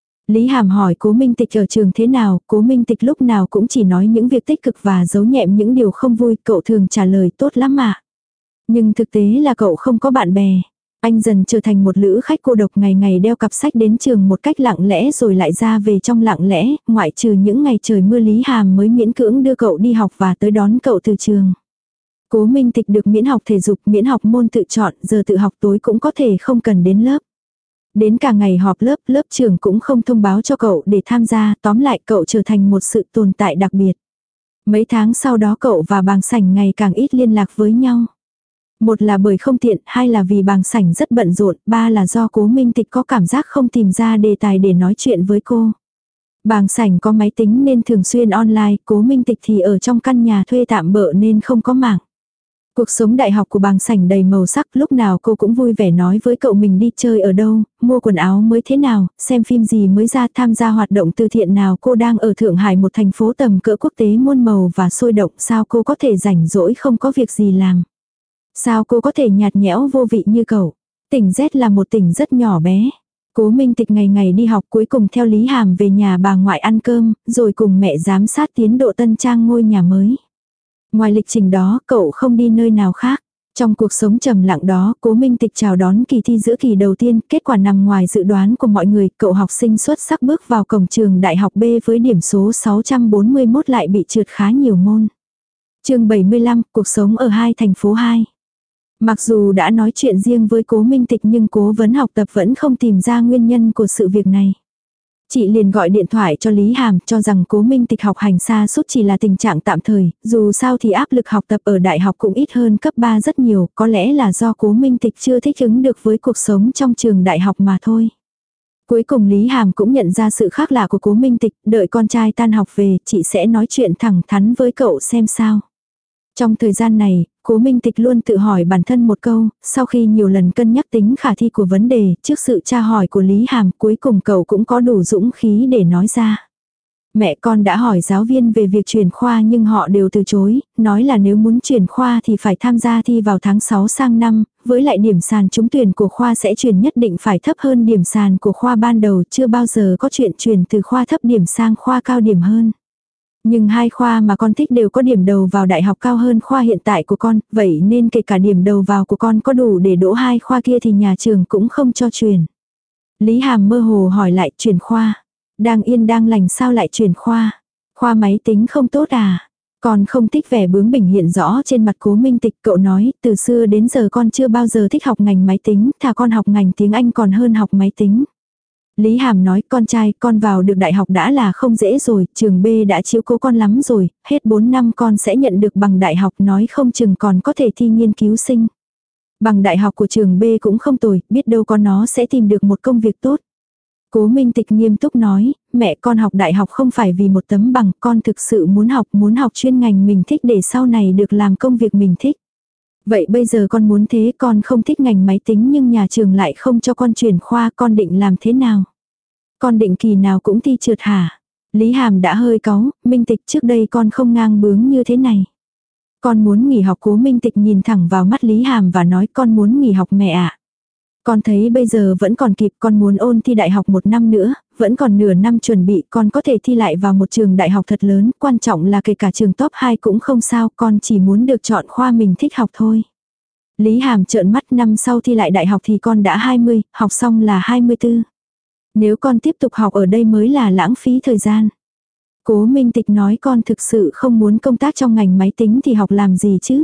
Speaker 1: Lý Hàm hỏi Cố Minh Tịch ở trường thế nào, Cố Minh Tịch lúc nào cũng chỉ nói những việc tích cực và giấu nhẹm những điều không vui, cậu thường trả lời tốt lắm mà. Nhưng thực tế là cậu không có bạn bè. Anh dần trở thành một lữ khách cô độc, ngày ngày đeo cặp sách đến trường một cách lặng lẽ rồi lại ra về trong lặng lẽ, ngoại trừ những ngày trời mưa Lý Hàm mới miễn cưỡng đưa cậu đi học và tới đón cậu từ trường. Cố Minh Tịch được miễn học thể dục, miễn học môn tự chọn, giờ tự học tối cũng có thể không cần đến lớp. Đến cả ngày họp lớp, lớp trưởng cũng không thông báo cho cậu để tham gia, tóm lại cậu trở thành một sự tồn tại đặc biệt. Mấy tháng sau đó cậu và Bàng Sảnh ngày càng ít liên lạc với nhau. Một là bởi không tiện, hai là vì Bàng Sảnh rất bận rộn, ba là do Cố Minh Tịch có cảm giác không tìm ra đề tài để nói chuyện với cô. Bàng Sảnh có máy tính nên thường xuyên online, Cố Minh Tịch thì ở trong căn nhà thuê tạm bợ nên không có mạng. Cuộc sống đại học của Bàng Sảnh đầy màu sắc, lúc nào cô cũng vui vẻ nói với cậu mình đi chơi ở đâu, mua quần áo mới thế nào, xem phim gì mới ra, tham gia hoạt động từ thiện nào. Cô đang ở Thượng Hải, một thành phố tầm cỡ quốc tế muôn màu và sôi động, sao cô có thể rảnh rỗi không có việc gì làm. Sao cô có thể nhạt nhẽo vô vị như cậu. Tỉnh Z là một tỉnh rất nhỏ bé. Cố Minh Tịch ngày ngày đi học, cuối cùng theo Lý Hàm về nhà bà ngoại ăn cơm, rồi cùng mẹ giám sát tiến độ tân trang ngôi nhà mới. Ngoài lịch trình đó, cậu không đi nơi nào khác. Trong cuộc sống trầm lặng đó, Cố Minh Tịch chào đón kỳ thi giữa kỳ đầu tiên, kết quả nằm ngoài dự đoán của mọi người, cậu học sinh xuất sắc bước vào cổng trường đại học B với điểm số sáu trăm bốn mươi mốt lại bị trượt khá nhiều môn. Chương bảy mươi lăm, cuộc sống ở hai thành phố hai. Mặc dù đã nói chuyện riêng với Cố Minh Tịch nhưng Cố vấn học tập vẫn không tìm ra nguyên nhân của sự việc này. Chị liền gọi điện thoại cho Lý Hàm, cho rằng Cố Minh Tịch học hành xa suốt chỉ là tình trạng tạm thời, dù sao thì áp lực học tập ở đại học cũng ít hơn cấp ba rất nhiều, có lẽ là do Cố Minh Tịch chưa thích ứng được với cuộc sống trong trường đại học mà thôi. Cuối cùng Lý Hàm cũng nhận ra sự khác lạ của Cố Minh Tịch, đợi con trai tan học về, chị sẽ nói chuyện thẳng thắn với cậu xem sao. Trong thời gian này, Cố Minh Tịch luôn tự hỏi bản thân một câu, sau khi nhiều lần cân nhắc tính khả thi của vấn đề, trước sự tra hỏi của Lý Hàm, cuối cùng cậu cũng có đủ dũng khí để nói ra. Mẹ con đã hỏi giáo viên về việc chuyển khoa nhưng họ đều từ chối, nói là nếu muốn chuyển khoa thì phải tham gia thi vào tháng sáu sang năm, với lại điểm sàn trúng tuyển của khoa sẽ chuyển nhất định phải thấp hơn điểm sàn của khoa ban đầu, chưa bao giờ có chuyện chuyển từ khoa thấp điểm sang khoa cao điểm hơn. Nhưng hai khoa mà con thích đều có điểm đầu vào đại học cao hơn khoa hiện tại của con, vậy nên kể cả điểm đầu vào của con có đủ để đỗ hai khoa kia thì nhà trường cũng không cho chuyển. Lý Hàm mơ hồ hỏi lại, chuyển khoa. Đang yên đang lành sao lại chuyển khoa? Khoa máy tính không tốt à? Con không thích vẻ bướng bỉnh hiện rõ trên mặt Cố Minh Tịch. Cậu nói, từ xưa đến giờ con chưa bao giờ thích học ngành máy tính, thà con học ngành tiếng Anh còn hơn học máy tính. Lý Hàm nói, con trai, con vào được đại học đã là không dễ rồi, trường B đã chiếu cố con lắm rồi, hết bốn năm con sẽ nhận được bằng đại học, nói không chừng còn có thể thi nghiên cứu sinh. Bằng đại học của trường B cũng không tồi, biết đâu con nó sẽ tìm được một công việc tốt. Cố Minh Tịch nghiêm túc nói, mẹ con học đại học không phải vì một tấm bằng, con thực sự muốn học, muốn học chuyên ngành mình thích để sau này được làm công việc mình thích. Vậy bây giờ con muốn thế, con không thích ngành máy tính nhưng nhà trường lại không cho con chuyển khoa, con định làm thế nào? Con định kỳ nào cũng thi trượt hả? Lý Hàm đã hơi cáu, Minh Tịch trước đây con không ngang bướng như thế này. Con muốn nghỉ học. Cố Minh Tịch nhìn thẳng vào mắt Lý Hàm và nói, con muốn nghỉ học mẹ ạ. Con thấy bây giờ vẫn còn kịp, con muốn ôn thi đại học một năm nữa, vẫn còn nửa năm chuẩn bị, con có thể thi lại vào một trường đại học thật lớn, quan trọng là kể cả trường top hai cũng không sao, con chỉ muốn được chọn khoa mình thích học thôi. Lý Hàm trợn mắt, năm sau thi lại đại học thì con đã hai mươi, học xong là hai mươi tư. Nếu con tiếp tục học ở đây mới là lãng phí thời gian. Cố Minh Tịch nói, con thực sự không muốn công tác trong ngành máy tính thì học làm gì chứ?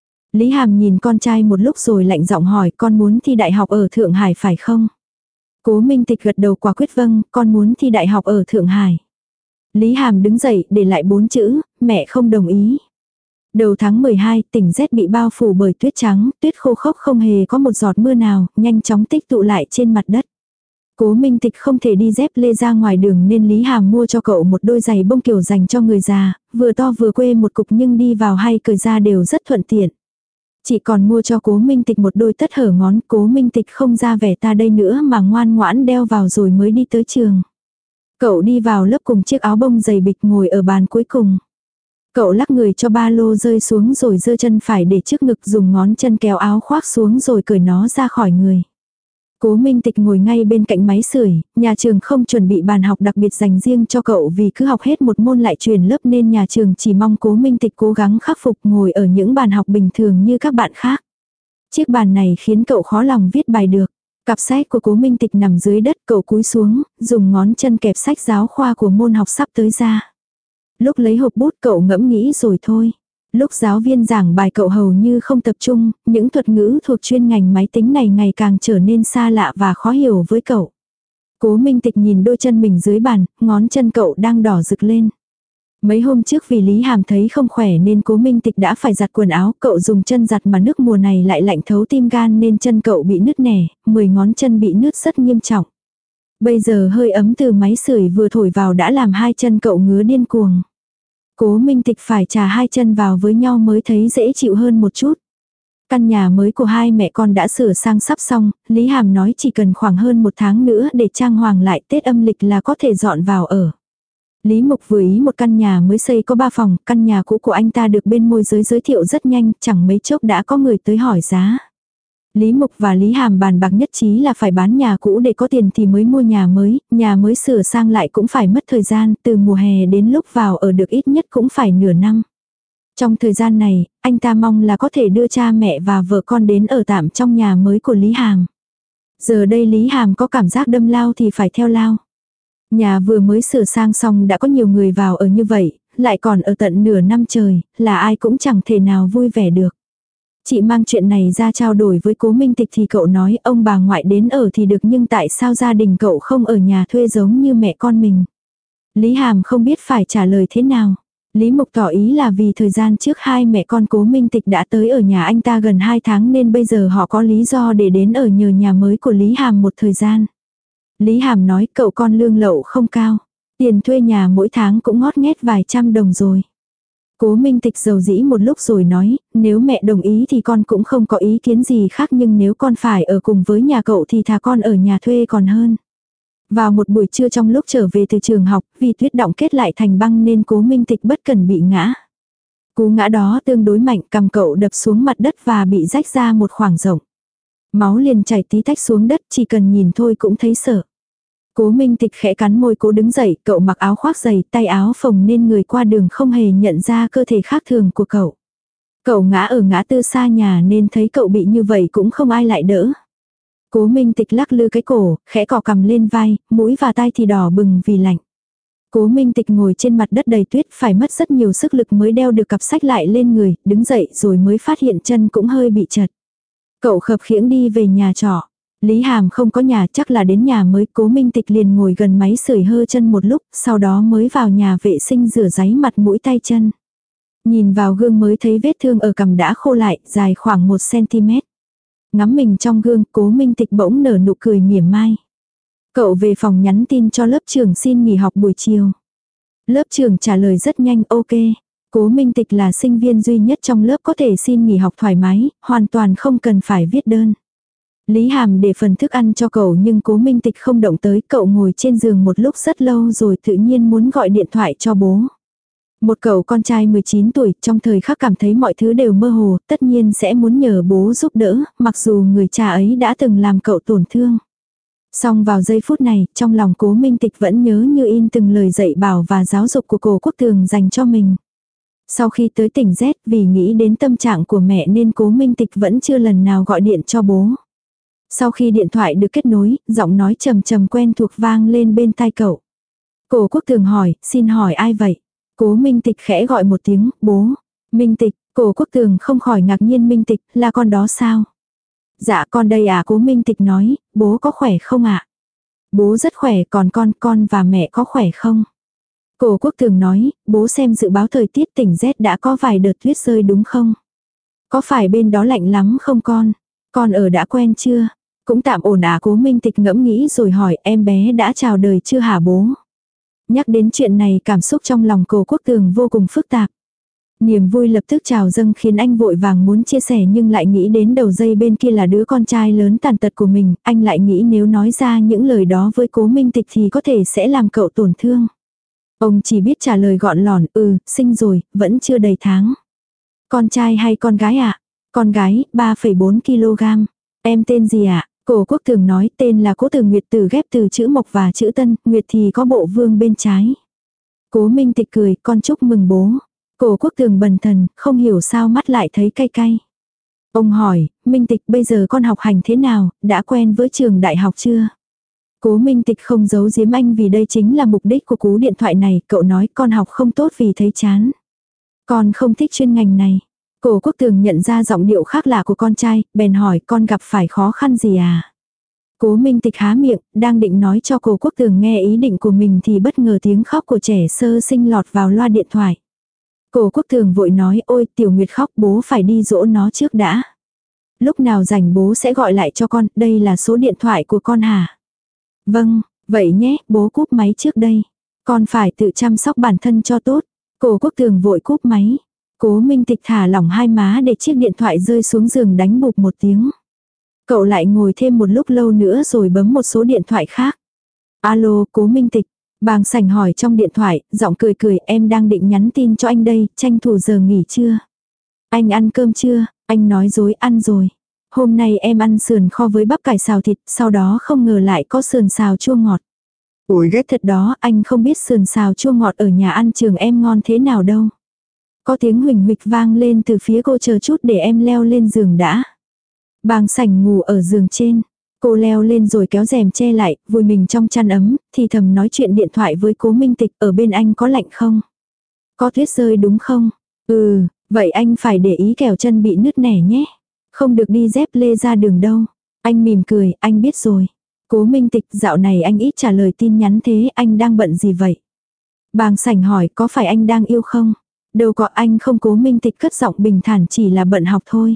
Speaker 1: Lý Hàm nhìn con trai một lúc rồi lạnh giọng hỏi, con muốn thi đại học ở Thượng Hải phải không? Cố Minh Tịch gật đầu quả quyết, vâng, con muốn thi đại học ở Thượng Hải. Lý Hàm đứng dậy để lại bốn chữ, mẹ không đồng ý. Đầu tháng mười hai, tỉnh Z bị bao phủ bởi tuyết trắng, tuyết khô khốc không hề có một giọt mưa nào, nhanh chóng tích tụ lại trên mặt đất. Cố Minh Tịch không thể đi dép lê ra ngoài đường nên Lý Hàm mua cho cậu một đôi giày bông kiểu dành cho người già, vừa to vừa quê một cục nhưng đi vào hay cởi ra đều rất thuận tiện. Chị còn mua cho Cố Minh Tịch một đôi tất hở ngón. Cố Minh Tịch không ra vẻ ta đây nữa mà ngoan ngoãn đeo vào rồi mới đi tới trường. Cậu đi vào lớp cùng chiếc áo bông dày bịch, ngồi ở bàn cuối cùng. Cậu lắc người cho ba lô rơi xuống rồi giơ chân phải để trước ngực, dùng ngón chân kéo áo khoác xuống rồi cởi nó ra khỏi người. Cố Minh Tịch ngồi ngay bên cạnh máy sưởi, nhà trường không chuẩn bị bàn học đặc biệt dành riêng cho cậu vì cứ học hết một môn lại chuyển lớp nên nhà trường chỉ mong Cố Minh Tịch cố gắng khắc phục ngồi ở những bàn học bình thường như các bạn khác. Chiếc bàn này khiến cậu khó lòng viết bài được. Cặp sách của Cố Minh Tịch nằm dưới đất, cậu cúi xuống, dùng ngón chân kẹp sách giáo khoa của môn học sắp tới ra. Lúc lấy hộp bút cậu ngẫm nghĩ rồi thôi. Lúc giáo viên giảng bài cậu hầu như không tập trung, những thuật ngữ thuộc chuyên ngành máy tính này ngày càng trở nên xa lạ và khó hiểu với cậu. Cố Minh Tịch nhìn đôi chân mình dưới bàn, ngón chân cậu đang đỏ rực lên. Mấy hôm trước vì Lý Hàm thấy không khỏe nên Cố Minh Tịch đã phải giặt quần áo, cậu dùng chân giặt mà nước mùa này lại lạnh thấu tim gan nên chân cậu bị nứt nẻ, mười ngón chân bị nứt rất nghiêm trọng. Bây giờ hơi ấm từ máy sưởi vừa thổi vào đã làm hai chân cậu ngứa điên cuồng. Cố Minh Tịch phải chà hai chân vào với nhau mới thấy dễ chịu hơn một chút. Căn nhà mới của hai mẹ con đã sửa sang sắp xong, Lý Hàm nói chỉ cần khoảng hơn một tháng nữa để trang hoàng lại, Tết âm lịch là có thể dọn vào ở. Lý Mục vừa ý một căn nhà mới xây có ba phòng, căn nhà cũ của anh ta được bên môi giới giới thiệu rất nhanh, chẳng mấy chốc đã có người tới hỏi giá. Lý Mục và Lý Hàm bàn bạc nhất trí là phải bán nhà cũ để có tiền thì mới mua nhà mới, nhà mới sửa sang lại cũng phải mất thời gian, từ mùa hè đến lúc vào ở được ít nhất cũng phải nửa năm. Trong thời gian này, anh ta mong là có thể đưa cha mẹ và vợ con đến ở tạm trong nhà mới của Lý Hàm. Giờ đây Lý Hàm có cảm giác đâm lao thì phải theo lao. Nhà vừa mới sửa sang xong đã có nhiều người vào ở như vậy, lại còn ở tận nửa năm trời, là ai cũng chẳng thể nào vui vẻ được. Chị mang chuyện này ra trao đổi với Cố Minh Tịch thì cậu nói ông bà ngoại đến ở thì được nhưng tại sao gia đình cậu không ở nhà thuê giống như mẹ con mình. Lý Hàm không biết phải trả lời thế nào. Lý Mục tỏ ý là vì thời gian trước hai mẹ con Cố Minh Tịch đã tới ở nhà anh ta gần hai tháng nên bây giờ họ có lý do để đến ở nhờ nhà mới của Lý Hàm một thời gian. Lý Hàm nói cậu con lương lậu không cao. Tiền thuê nhà mỗi tháng cũng ngót nghét vài trăm đồng rồi. Cố Minh Tịch dầu dĩ một lúc rồi nói, nếu mẹ đồng ý thì con cũng không có ý kiến gì khác, nhưng nếu con phải ở cùng với nhà cậu thì thà con ở nhà thuê còn hơn. Vào một buổi trưa trong lúc trở về từ trường học, vì tuyết động kết lại thành băng nên Cố Minh Tịch bất cần bị ngã. Cú ngã đó tương đối mạnh, cằm cậu đập xuống mặt đất và bị rách ra một khoảng rộng. Máu liền chảy tí tách xuống đất, chỉ cần nhìn thôi cũng thấy sợ. Cố Minh Tịch khẽ cắn môi cố đứng dậy, cậu mặc áo khoác dày, tay áo phồng nên người qua đường không hề nhận ra cơ thể khác thường của cậu. Cậu ngã ở ngã tư xa nhà nên thấy cậu bị như vậy cũng không ai lại đỡ. Cố Minh Tịch lắc lư cái cổ, khẽ cọ cằm lên vai, mũi và tai thì đỏ bừng vì lạnh. Cố Minh Tịch ngồi trên mặt đất đầy tuyết, phải mất rất nhiều sức lực mới đeo được cặp sách lại lên người, đứng dậy rồi mới phát hiện chân cũng hơi bị chật. Cậu khập khiễng đi về nhà trọ. Lý Hàm không có nhà, chắc là đến nhà mới. Cố Minh Tịch liền ngồi gần máy sưởi hơ chân một lúc, sau đó mới vào nhà vệ sinh rửa ráy mặt mũi tay chân. Nhìn vào gương mới thấy vết thương ở cằm đã khô lại, dài khoảng một xăng-ti-mét. Ngắm mình trong gương, Cố Minh Tịch bỗng nở nụ cười mỉa mai. Cậu về phòng nhắn tin cho lớp trưởng xin nghỉ học buổi chiều. Lớp trưởng trả lời rất nhanh, ok. Cố Minh Tịch là sinh viên duy nhất trong lớp có thể xin nghỉ học thoải mái, hoàn toàn không cần phải viết đơn. Lý Hàm để phần thức ăn cho cậu nhưng Cố Minh Tịch không động tới, cậu ngồi trên giường một lúc rất lâu rồi tự nhiên muốn gọi điện thoại cho bố. Một cậu con trai mười chín tuổi, trong thời khắc cảm thấy mọi thứ đều mơ hồ, tất nhiên sẽ muốn nhờ bố giúp đỡ, mặc dù người cha ấy đã từng làm cậu tổn thương. Song vào giây phút này, trong lòng Cố Minh Tịch vẫn nhớ như in từng lời dạy bảo và giáo dục của Cố Quốc Tường dành cho mình. Sau khi tới tỉnh Z, vì nghĩ đến tâm trạng của mẹ nên Cố Minh Tịch vẫn chưa lần nào gọi điện cho bố. Sau khi điện thoại được kết nối, giọng nói trầm trầm quen thuộc vang lên bên tai cậu. Cố Quốc Tường hỏi, xin hỏi ai vậy? Cố Minh Tịch khẽ gọi một tiếng, bố. Minh Tịch, Cố Quốc Tường không khỏi ngạc nhiên, Minh Tịch, là con đó sao? Dạ con đây à, Cố Minh Tịch nói, bố có khỏe không ạ? Bố rất khỏe, còn con, con và mẹ có khỏe không? Cố Quốc Tường nói, bố xem dự báo thời tiết tỉnh Z đã có vài đợt tuyết rơi đúng không? Có phải bên đó lạnh lắm không con? Con ở đã quen chưa? Cũng tạm ổn à, Cố Minh Tịch ngẫm nghĩ rồi hỏi, em bé đã chào đời chưa hả bố? Nhắc đến chuyện này cảm xúc trong lòng Cố Quốc Tường vô cùng phức tạp. Niềm vui lập tức trào dâng khiến anh vội vàng muốn chia sẻ nhưng lại nghĩ đến đầu dây bên kia là đứa con trai lớn tàn tật của mình, anh lại nghĩ nếu nói ra những lời đó với Cố Minh Tịch thì có thể sẽ làm cậu tổn thương. Ông chỉ biết trả lời gọn lỏn, ừ, sinh rồi, vẫn chưa đầy tháng. Con trai hay con gái ạ? À? Con gái, ba phẩy bốn ki lô gam. Em tên gì ạ? À? Cố Quốc Tường nói, tên là Cố Từ Nguyệt, từ ghép từ chữ Mộc và chữ Tân, Nguyệt thì có bộ vương bên trái. Cố Minh Tịch cười, con chúc mừng bố. Cố Quốc Tường bần thần, không hiểu sao mắt lại thấy cay cay. Ông hỏi, Minh Tịch bây giờ con học hành thế nào, đã quen với trường đại học chưa? Cố Minh Tịch không giấu giếm anh vì đây chính là mục đích của cú điện thoại này, cậu nói con học không tốt vì thấy chán. Con không thích chuyên ngành này. Cố Quốc Tường nhận ra giọng điệu khác lạ của con trai, bèn hỏi con gặp phải khó khăn gì à? Cố Minh Tịch há miệng, đang định nói cho Cố Quốc Tường nghe ý định của mình thì bất ngờ tiếng khóc của trẻ sơ sinh lọt vào loa điện thoại. Cố Quốc Tường vội nói, ôi Tiểu Nguyệt khóc, bố phải đi dỗ nó trước đã. Lúc nào rảnh bố sẽ gọi lại cho con, đây là số điện thoại của con hả? Vâng, vậy nhé, bố cúp máy trước đây. Con phải tự chăm sóc bản thân cho tốt. Cố Quốc Tường vội cúp máy. Cố Minh Tịch thả lỏng hai má để chiếc điện thoại rơi xuống giường đánh bụp một tiếng. Cậu lại ngồi thêm một lúc lâu nữa rồi bấm một số điện thoại khác. Alo, Cố Minh Tịch. Bàng Sảnh hỏi trong điện thoại, giọng cười cười, em đang định nhắn tin cho anh đây, tranh thủ giờ nghỉ trưa. Anh ăn cơm chưa? Anh nói dối, ăn rồi. Hôm nay em ăn sườn kho với bắp cải xào thịt, sau đó không ngờ lại có sườn xào chua ngọt. Ôi ghét thật đó, anh không biết sườn xào chua ngọt ở nhà ăn trường em ngon thế nào đâu. Có tiếng huỳnh huỵch vang lên từ phía cô, chờ chút để em leo lên giường đã. Bàng Sảnh ngủ ở giường trên. Cô leo lên rồi kéo rèm che lại, vùi mình trong chăn ấm, thì thầm nói chuyện điện thoại với Cố Minh Tịch, ở bên anh có lạnh không? Có tuyết rơi đúng không? Ừ, vậy anh phải để ý kẻo chân bị nứt nẻ nhé. Không được đi dép lê ra đường đâu. Anh mỉm cười, anh biết rồi. Cố Minh Tịch, dạo này anh ít trả lời tin nhắn thế, anh đang bận gì vậy? Bàng Sảnh hỏi, có phải anh đang yêu không? Đâu có, anh không. Cố Minh Tịch cất giọng bình thản, chỉ là bận học thôi.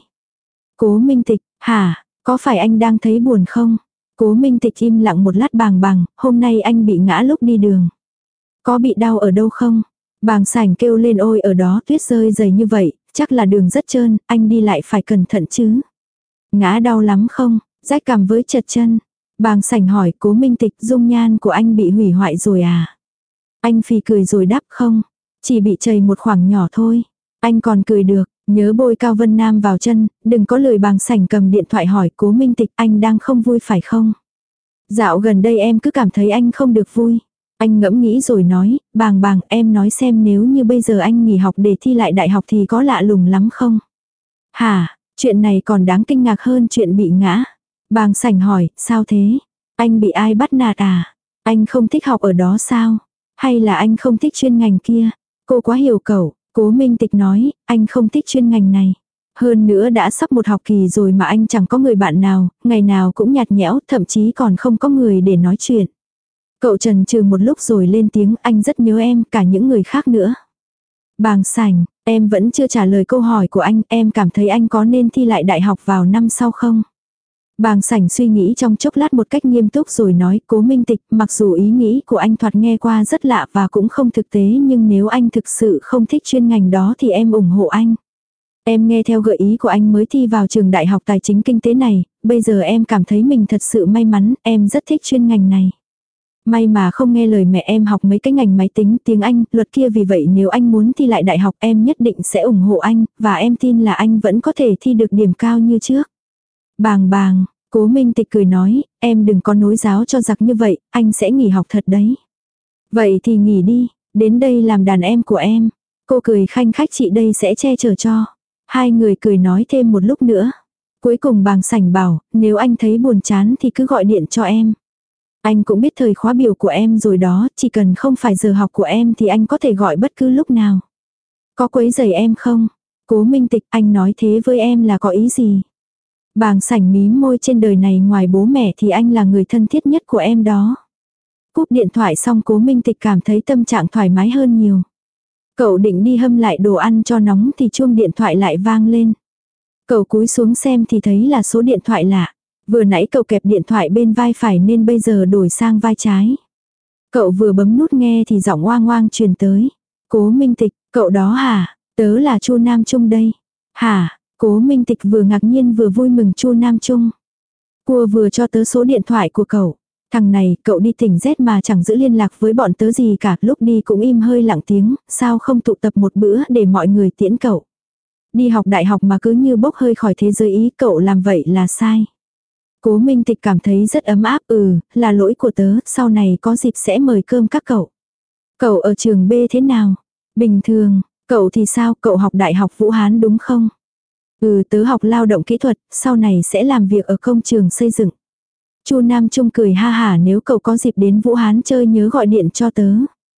Speaker 1: Cố Minh Tịch, hả? Có phải anh đang thấy buồn không? Cố Minh Tịch im lặng một lát, bàng bàng, hôm nay anh bị ngã lúc đi đường. Có bị đau ở đâu không? Bàng sảnh kêu lên ôi ở đó tuyết rơi dày như vậy, chắc là đường rất trơn, anh đi lại phải cẩn thận chứ. Ngã đau lắm không, rách cằm với chật chân. Bàng sảnh hỏi Cố Minh Tịch dung nhan của anh bị hủy hoại rồi à. Anh phì cười rồi đáp không, chỉ bị chảy một khoảng nhỏ thôi. Anh còn cười được, nhớ bôi Cao Vân Nam vào chân, đừng có lời. Bàng sảnh cầm điện thoại hỏi Cố Minh Tịch anh đang không vui phải không? Dạo gần đây em cứ cảm thấy anh không được vui. Anh ngẫm nghĩ rồi nói, bàng bàng em nói xem nếu như bây giờ anh nghỉ học để thi lại đại học thì có lạ lùng lắm không? Hả, chuyện này còn đáng kinh ngạc hơn chuyện bị ngã. Bàng sảnh hỏi, sao thế? Anh bị ai bắt nạt à? Anh không thích học ở đó sao? Hay là anh không thích chuyên ngành kia? Cô quá hiểu cậu. Cố Minh Tịch nói, anh không thích chuyên ngành này. Hơn nữa đã sắp một học kỳ rồi mà anh chẳng có người bạn nào, ngày nào cũng nhạt nhẽo, thậm chí còn không có người để nói chuyện. Cậu chần chừ một lúc rồi lên tiếng, anh rất nhớ em, cả những người khác nữa. Bàng sảnh, em vẫn chưa trả lời câu hỏi của anh, em cảm thấy anh có nên thi lại đại học vào năm sau không? Bàng sảnh suy nghĩ trong chốc lát một cách nghiêm túc rồi nói, Cố Minh Tịch, mặc dù ý nghĩ của anh thoạt nghe qua rất lạ và cũng không thực tế, nhưng nếu anh thực sự không thích chuyên ngành đó thì em ủng hộ anh. Em nghe theo gợi ý của anh mới thi vào trường đại học tài chính kinh tế này, bây giờ em cảm thấy mình thật sự may mắn, em rất thích chuyên ngành này. May mà không nghe lời mẹ em học mấy cái ngành máy tính, tiếng Anh, luật kia, vì vậy nếu anh muốn thi lại đại học em nhất định sẽ ủng hộ anh, và em tin là anh vẫn có thể thi được điểm cao như trước. Bàng bàng, Cố Minh Tịch cười nói, em đừng có nối giáo cho giặc như vậy, anh sẽ nghỉ học thật đấy. Vậy thì nghỉ đi, đến đây làm đàn em của em. Cô cười khanh khách, chị đây sẽ che chở cho. Hai người cười nói thêm một lúc nữa. Cuối cùng Bàng sảnh bảo, nếu anh thấy buồn chán thì cứ gọi điện cho em. Anh cũng biết thời khóa biểu của em rồi đó, chỉ cần không phải giờ học của em thì anh có thể gọi bất cứ lúc nào. Có quấy rầy em không? Cố Minh Tịch, anh nói thế với em là có ý gì? Bàng sảnh mím môi, trên đời này ngoài bố mẹ thì anh là người thân thiết nhất của em đó. Cúp điện thoại xong Cố Minh Tịch cảm thấy tâm trạng thoải mái hơn nhiều. Cậu định đi hâm lại đồ ăn cho nóng thì chuông điện thoại lại vang lên. Cậu cúi xuống xem thì thấy là số điện thoại lạ. Vừa nãy cậu kẹp điện thoại bên vai phải nên bây giờ đổi sang vai trái. Cậu vừa bấm nút nghe thì giọng oang oang truyền tới. Cố Minh Tịch, cậu đó hả? Tớ là Chu Nam Trung đây. Hả? Cố Minh Tịch vừa ngạc nhiên vừa vui mừng. Chu Nam Trung. Cua vừa cho tớ số điện thoại của cậu. Thằng này, cậu đi tỉnh Z mà chẳng giữ liên lạc với bọn tớ gì cả, lúc đi cũng im hơi lặng tiếng, sao không tụ tập một bữa để mọi người tiễn cậu. Đi học đại học mà cứ như bốc hơi khỏi thế giới ý, cậu làm vậy là sai. Cố Minh Tịch cảm thấy rất ấm áp, ừ, là lỗi của tớ, sau này có dịp sẽ mời cơm các cậu. Cậu ở trường B thế nào? Bình thường, cậu thì sao, cậu học đại học Vũ Hán đúng không? Ừ, tớ học lao động kỹ thuật, sau này sẽ làm việc ở công trường xây dựng. Chu Nam Trung cười ha hả, nếu cậu có dịp đến Vũ Hán chơi nhớ gọi điện cho tớ.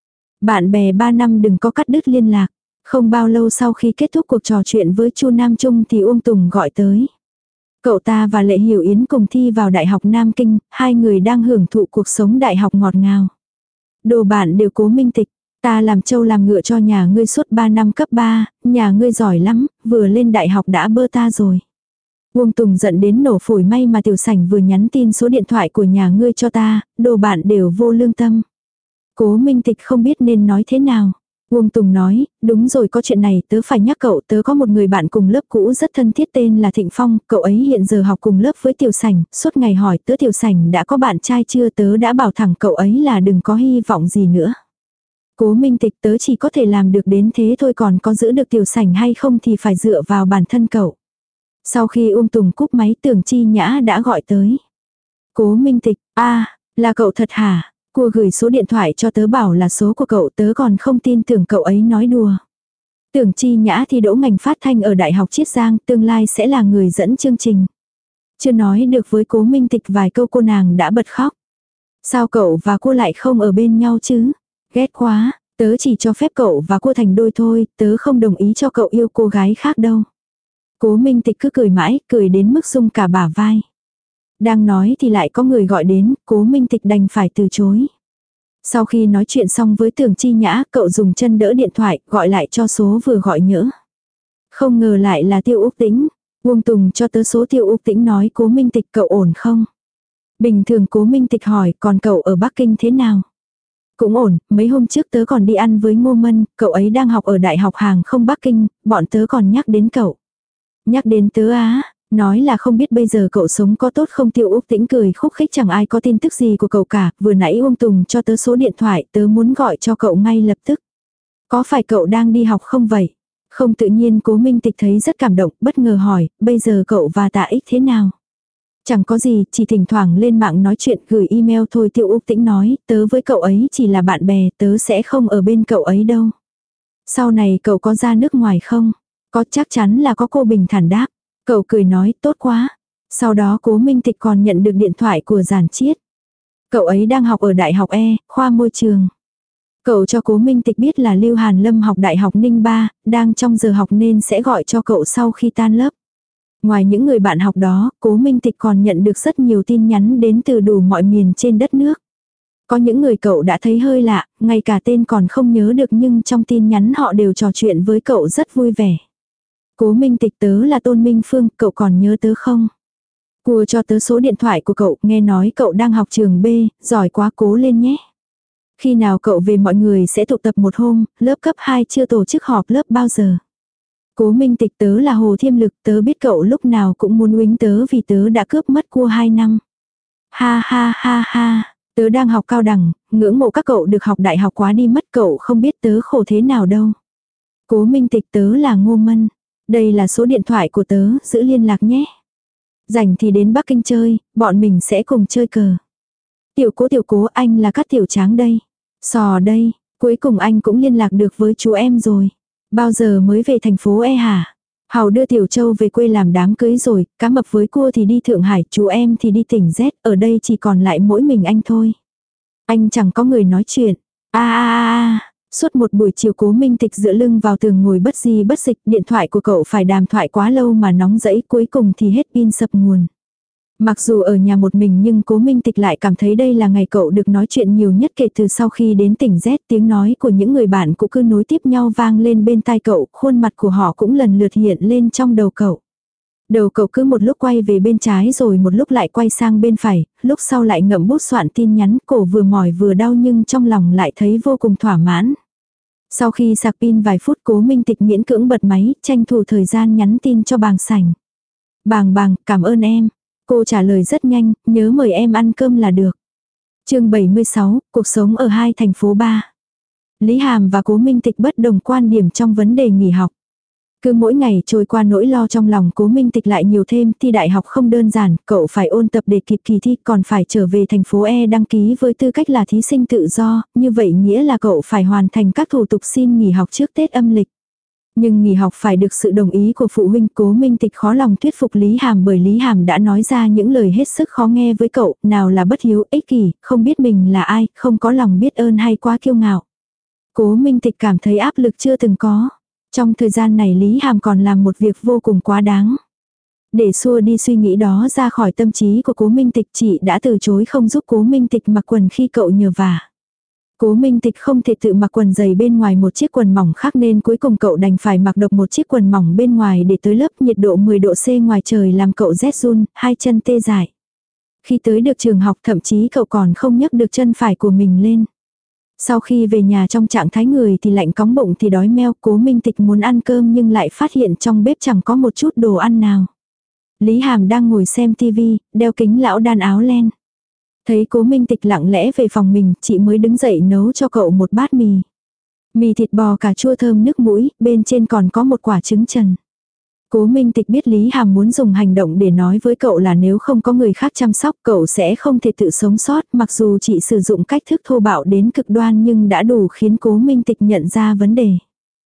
Speaker 1: Bạn bè ba năm đừng có cắt đứt liên lạc. Không bao lâu sau khi kết thúc cuộc trò chuyện với Chu Nam Trung thì Uông Tùng gọi tới. Cậu ta và Lệ Hiểu Yến cùng thi vào Đại học Nam Kinh, hai người đang hưởng thụ cuộc sống đại học ngọt ngào. Đồ bạn đều Cố Minh Tịch, ta làm trâu làm ngựa cho nhà ngươi suốt ba năm cấp ba, nhà ngươi giỏi lắm, vừa lên đại học đã bơ ta rồi. Uông Tùng giận đến nổ phổi, may mà Tiểu Sảnh vừa nhắn tin số điện thoại của nhà ngươi cho ta, đồ bạn đều vô lương tâm. Cố Minh Tịch không biết nên nói thế nào. Uông Tùng nói, đúng rồi, có chuyện này tớ phải nhắc cậu, tớ có một người bạn cùng lớp cũ rất thân thiết tên là Thịnh Phong, cậu ấy hiện giờ học cùng lớp với Tiểu Sảnh, suốt ngày hỏi tớ Tiểu Sảnh đã có bạn trai chưa, tớ đã bảo thẳng cậu ấy là đừng có hy vọng gì nữa. Cố Minh Tịch, tớ chỉ có thể làm được đến thế thôi, còn có giữ được Tiểu Sảnh hay không thì phải dựa vào bản thân cậu. Sau khi Uông Tùng cúp máy, Tưởng Chi Nhã đã gọi tới. Cố Minh Tịch, a là cậu thật hả? Cua gửi số điện thoại cho tớ bảo là số của cậu, tớ còn không tin tưởng cậu ấy nói đùa. Tưởng Chi Nhã thi đỗ ngành phát thanh ở Đại học Chiết Giang, tương lai sẽ là người dẫn chương trình. Chưa nói được với Cố Minh Tịch vài câu cô nàng đã bật khóc. Sao cậu và cô lại không ở bên nhau chứ? Ghét quá, tớ chỉ cho phép cậu và cô thành đôi thôi, tớ không đồng ý cho cậu yêu cô gái khác đâu. Cố Minh Tịch cứ cười mãi, cười đến mức rung cả bả vai. Đang nói thì lại có người gọi đến, Cố Minh Tịch đành phải từ chối. Sau khi nói chuyện xong với Tưởng Chi Nhã, cậu dùng chân đỡ điện thoại, gọi lại cho số vừa gọi nhỡ. Không ngờ lại là Tiêu Úc Tĩnh. Uông Tùng cho tớ số Tiêu Úc Tĩnh nói, Cố Minh Tịch cậu ổn không? Bình thường Cố Minh Tịch hỏi, còn cậu ở Bắc Kinh thế nào? Cũng ổn, mấy hôm trước tớ còn đi ăn với Ngô Mân, cậu ấy đang học ở Đại học Hàng không Bắc Kinh, bọn tớ còn nhắc đến cậu. Nhắc đến tớ á, nói là không biết bây giờ cậu sống có tốt không. Tiêu Úc Tĩnh cười khúc khích, chẳng ai có tin tức gì của cậu cả, vừa nãy Uông Tùng cho tớ số điện thoại, tớ muốn gọi cho cậu ngay lập tức. Có phải cậu đang đi học không vậy? Không, tự nhiên Cố Minh Tịch thấy rất cảm động, bất ngờ hỏi, bây giờ cậu và Tạ Ích thế nào? Chẳng có gì, chỉ thỉnh thoảng lên mạng nói chuyện, gửi email thôi. Tiêu Úc Tĩnh nói, tớ với cậu ấy chỉ là bạn bè, tớ sẽ không ở bên cậu ấy đâu. Sau này cậu có ra nước ngoài không? Có, chắc chắn là có, cô bình thản đáp. Cậu cười nói, tốt quá. Sau đó Cố Minh Tịch còn nhận được điện thoại của Giản Chiết. Cậu ấy đang học ở Đại học E, khoa môi trường. Cậu cho Cố Minh Tịch biết là Lưu Hàn Lâm học Đại học Ninh Ba, đang trong giờ học nên sẽ gọi cho cậu sau khi tan lớp. Ngoài những người bạn học đó, Cố Minh Tịch còn nhận được rất nhiều tin nhắn đến từ đủ mọi miền trên đất nước. Có những người cậu đã thấy hơi lạ, ngay cả tên còn không nhớ được, nhưng trong tin nhắn họ đều trò chuyện với cậu rất vui vẻ. Cố Minh Tịch, tớ là Tôn Minh Phương, cậu còn nhớ tớ không? Cua cho tớ số điện thoại của cậu, nghe nói cậu đang học trường B, giỏi quá, cố lên nhé. Khi nào cậu về mọi người sẽ tụ tập một hôm, lớp cấp hai chưa tổ chức họp lớp bao giờ? Cố Minh Tịch, tớ là Hồ Thiêm Lực, tớ biết cậu lúc nào cũng muốn uýnh tớ vì tớ đã cướp mất cua hai năm. Ha ha ha ha, tớ đang học cao đẳng, ngưỡng mộ các cậu được học đại học quá đi mất, cậu không biết tớ khổ thế nào đâu. Cố Minh Tịch, tớ là Ngô Mân. Đây là số điện thoại của tớ, giữ liên lạc nhé. Rảnh thì đến Bắc Kinh chơi, bọn mình sẽ cùng chơi cờ. Tiểu Cố tiểu Cố, anh là Cát Tiểu Tráng đây. Sò đây, cuối cùng anh cũng liên lạc được với chú em rồi. Bao giờ mới về thành phố E hả? Hào đưa Tiểu Châu về quê làm đám cưới rồi, cá mập với cua thì đi Thượng Hải, chú em thì đi tỉnh Z, ở đây chỉ còn lại mỗi mình anh thôi. Anh chẳng có người nói chuyện. A a a. Suốt một buổi chiều Cố Minh Tịch dựa lưng vào tường ngồi bất di bất dịch, điện thoại của cậu phải đàm thoại quá lâu mà nóng rẫy, cuối cùng thì hết pin sập nguồn. Mặc dù ở nhà một mình nhưng Cố Minh Tịch lại cảm thấy đây là ngày cậu được nói chuyện nhiều nhất kể từ sau khi đến tỉnh Z. Tiếng nói của những người bạn cũng cứ nối tiếp nhau vang lên bên tai cậu, khuôn mặt của họ cũng lần lượt hiện lên trong đầu cậu. Đầu cậu cứ một lúc quay về bên trái rồi một lúc lại quay sang bên phải, lúc sau lại ngậm bút soạn tin nhắn, cổ vừa mỏi vừa đau nhưng trong lòng lại thấy vô cùng thỏa mãn. Sau khi sạc pin vài phút, Cố Minh Tịch miễn cưỡng bật máy, tranh thủ thời gian nhắn tin cho Bàng Sảnh. Bàng Bàng, cảm ơn em. Cô trả lời rất nhanh, nhớ mời em ăn cơm là được. Chương bảy mươi sáu, cuộc sống ở hai thành phố ba. Lý Hàm và Cố Minh Tịch bất đồng quan điểm trong vấn đề nghỉ học. Cứ mỗi ngày trôi qua nỗi lo trong lòng Cố Minh Tịch lại nhiều thêm, thi đại học không đơn giản, cậu phải ôn tập để kịp kỳ thi, còn phải trở về thành phố E đăng ký với tư cách là thí sinh tự do, như vậy nghĩa là cậu phải hoàn thành các thủ tục xin nghỉ học trước Tết âm lịch. Nhưng nghỉ học phải được sự đồng ý của phụ huynh. Cố Minh Tịch khó lòng thuyết phục Lý Hàm, bởi Lý Hàm đã nói ra những lời hết sức khó nghe với cậu, nào là bất hiếu, ích kỷ, không biết mình là ai, không có lòng biết ơn hay quá kiêu ngạo. Cố Minh Tịch cảm thấy áp lực chưa từng có. Trong thời gian này Lý Hàm còn làm một việc vô cùng quá đáng. Để xua đi suy nghĩ đó ra khỏi tâm trí của Cố Minh Tịch, chị đã từ chối không giúp Cố Minh Tịch mặc quần khi cậu nhờ vả. Cố Minh Tịch không thể tự mặc quần dày bên ngoài một chiếc quần mỏng khác nên cuối cùng cậu đành phải mặc độc một chiếc quần mỏng bên ngoài để tới lớp. Nhiệt độ mười độ C ngoài trời làm cậu rét run, hai chân tê dại. Khi tới được trường học thậm chí cậu còn không nhấc được chân phải của mình lên. Sau khi về nhà trong trạng thái người thì lạnh cóng bụng thì đói meo, Cố Minh Tịch muốn ăn cơm nhưng lại phát hiện trong bếp chẳng có một chút đồ ăn nào. Lý Hàm đang ngồi xem tivi, đeo kính lão đan áo len. Thấy Cố Minh Tịch lặng lẽ về phòng mình, chị mới đứng dậy nấu cho cậu một bát mì. Mì thịt bò cà chua thơm nước mũi, bên trên còn có một quả trứng trần. Cố Minh Tịch biết Lý Hàm muốn dùng hành động để nói với cậu là nếu không có người khác chăm sóc cậu sẽ không thể tự sống sót, mặc dù chị sử dụng cách thức thô bạo đến cực đoan nhưng đã đủ khiến Cố Minh Tịch nhận ra vấn đề.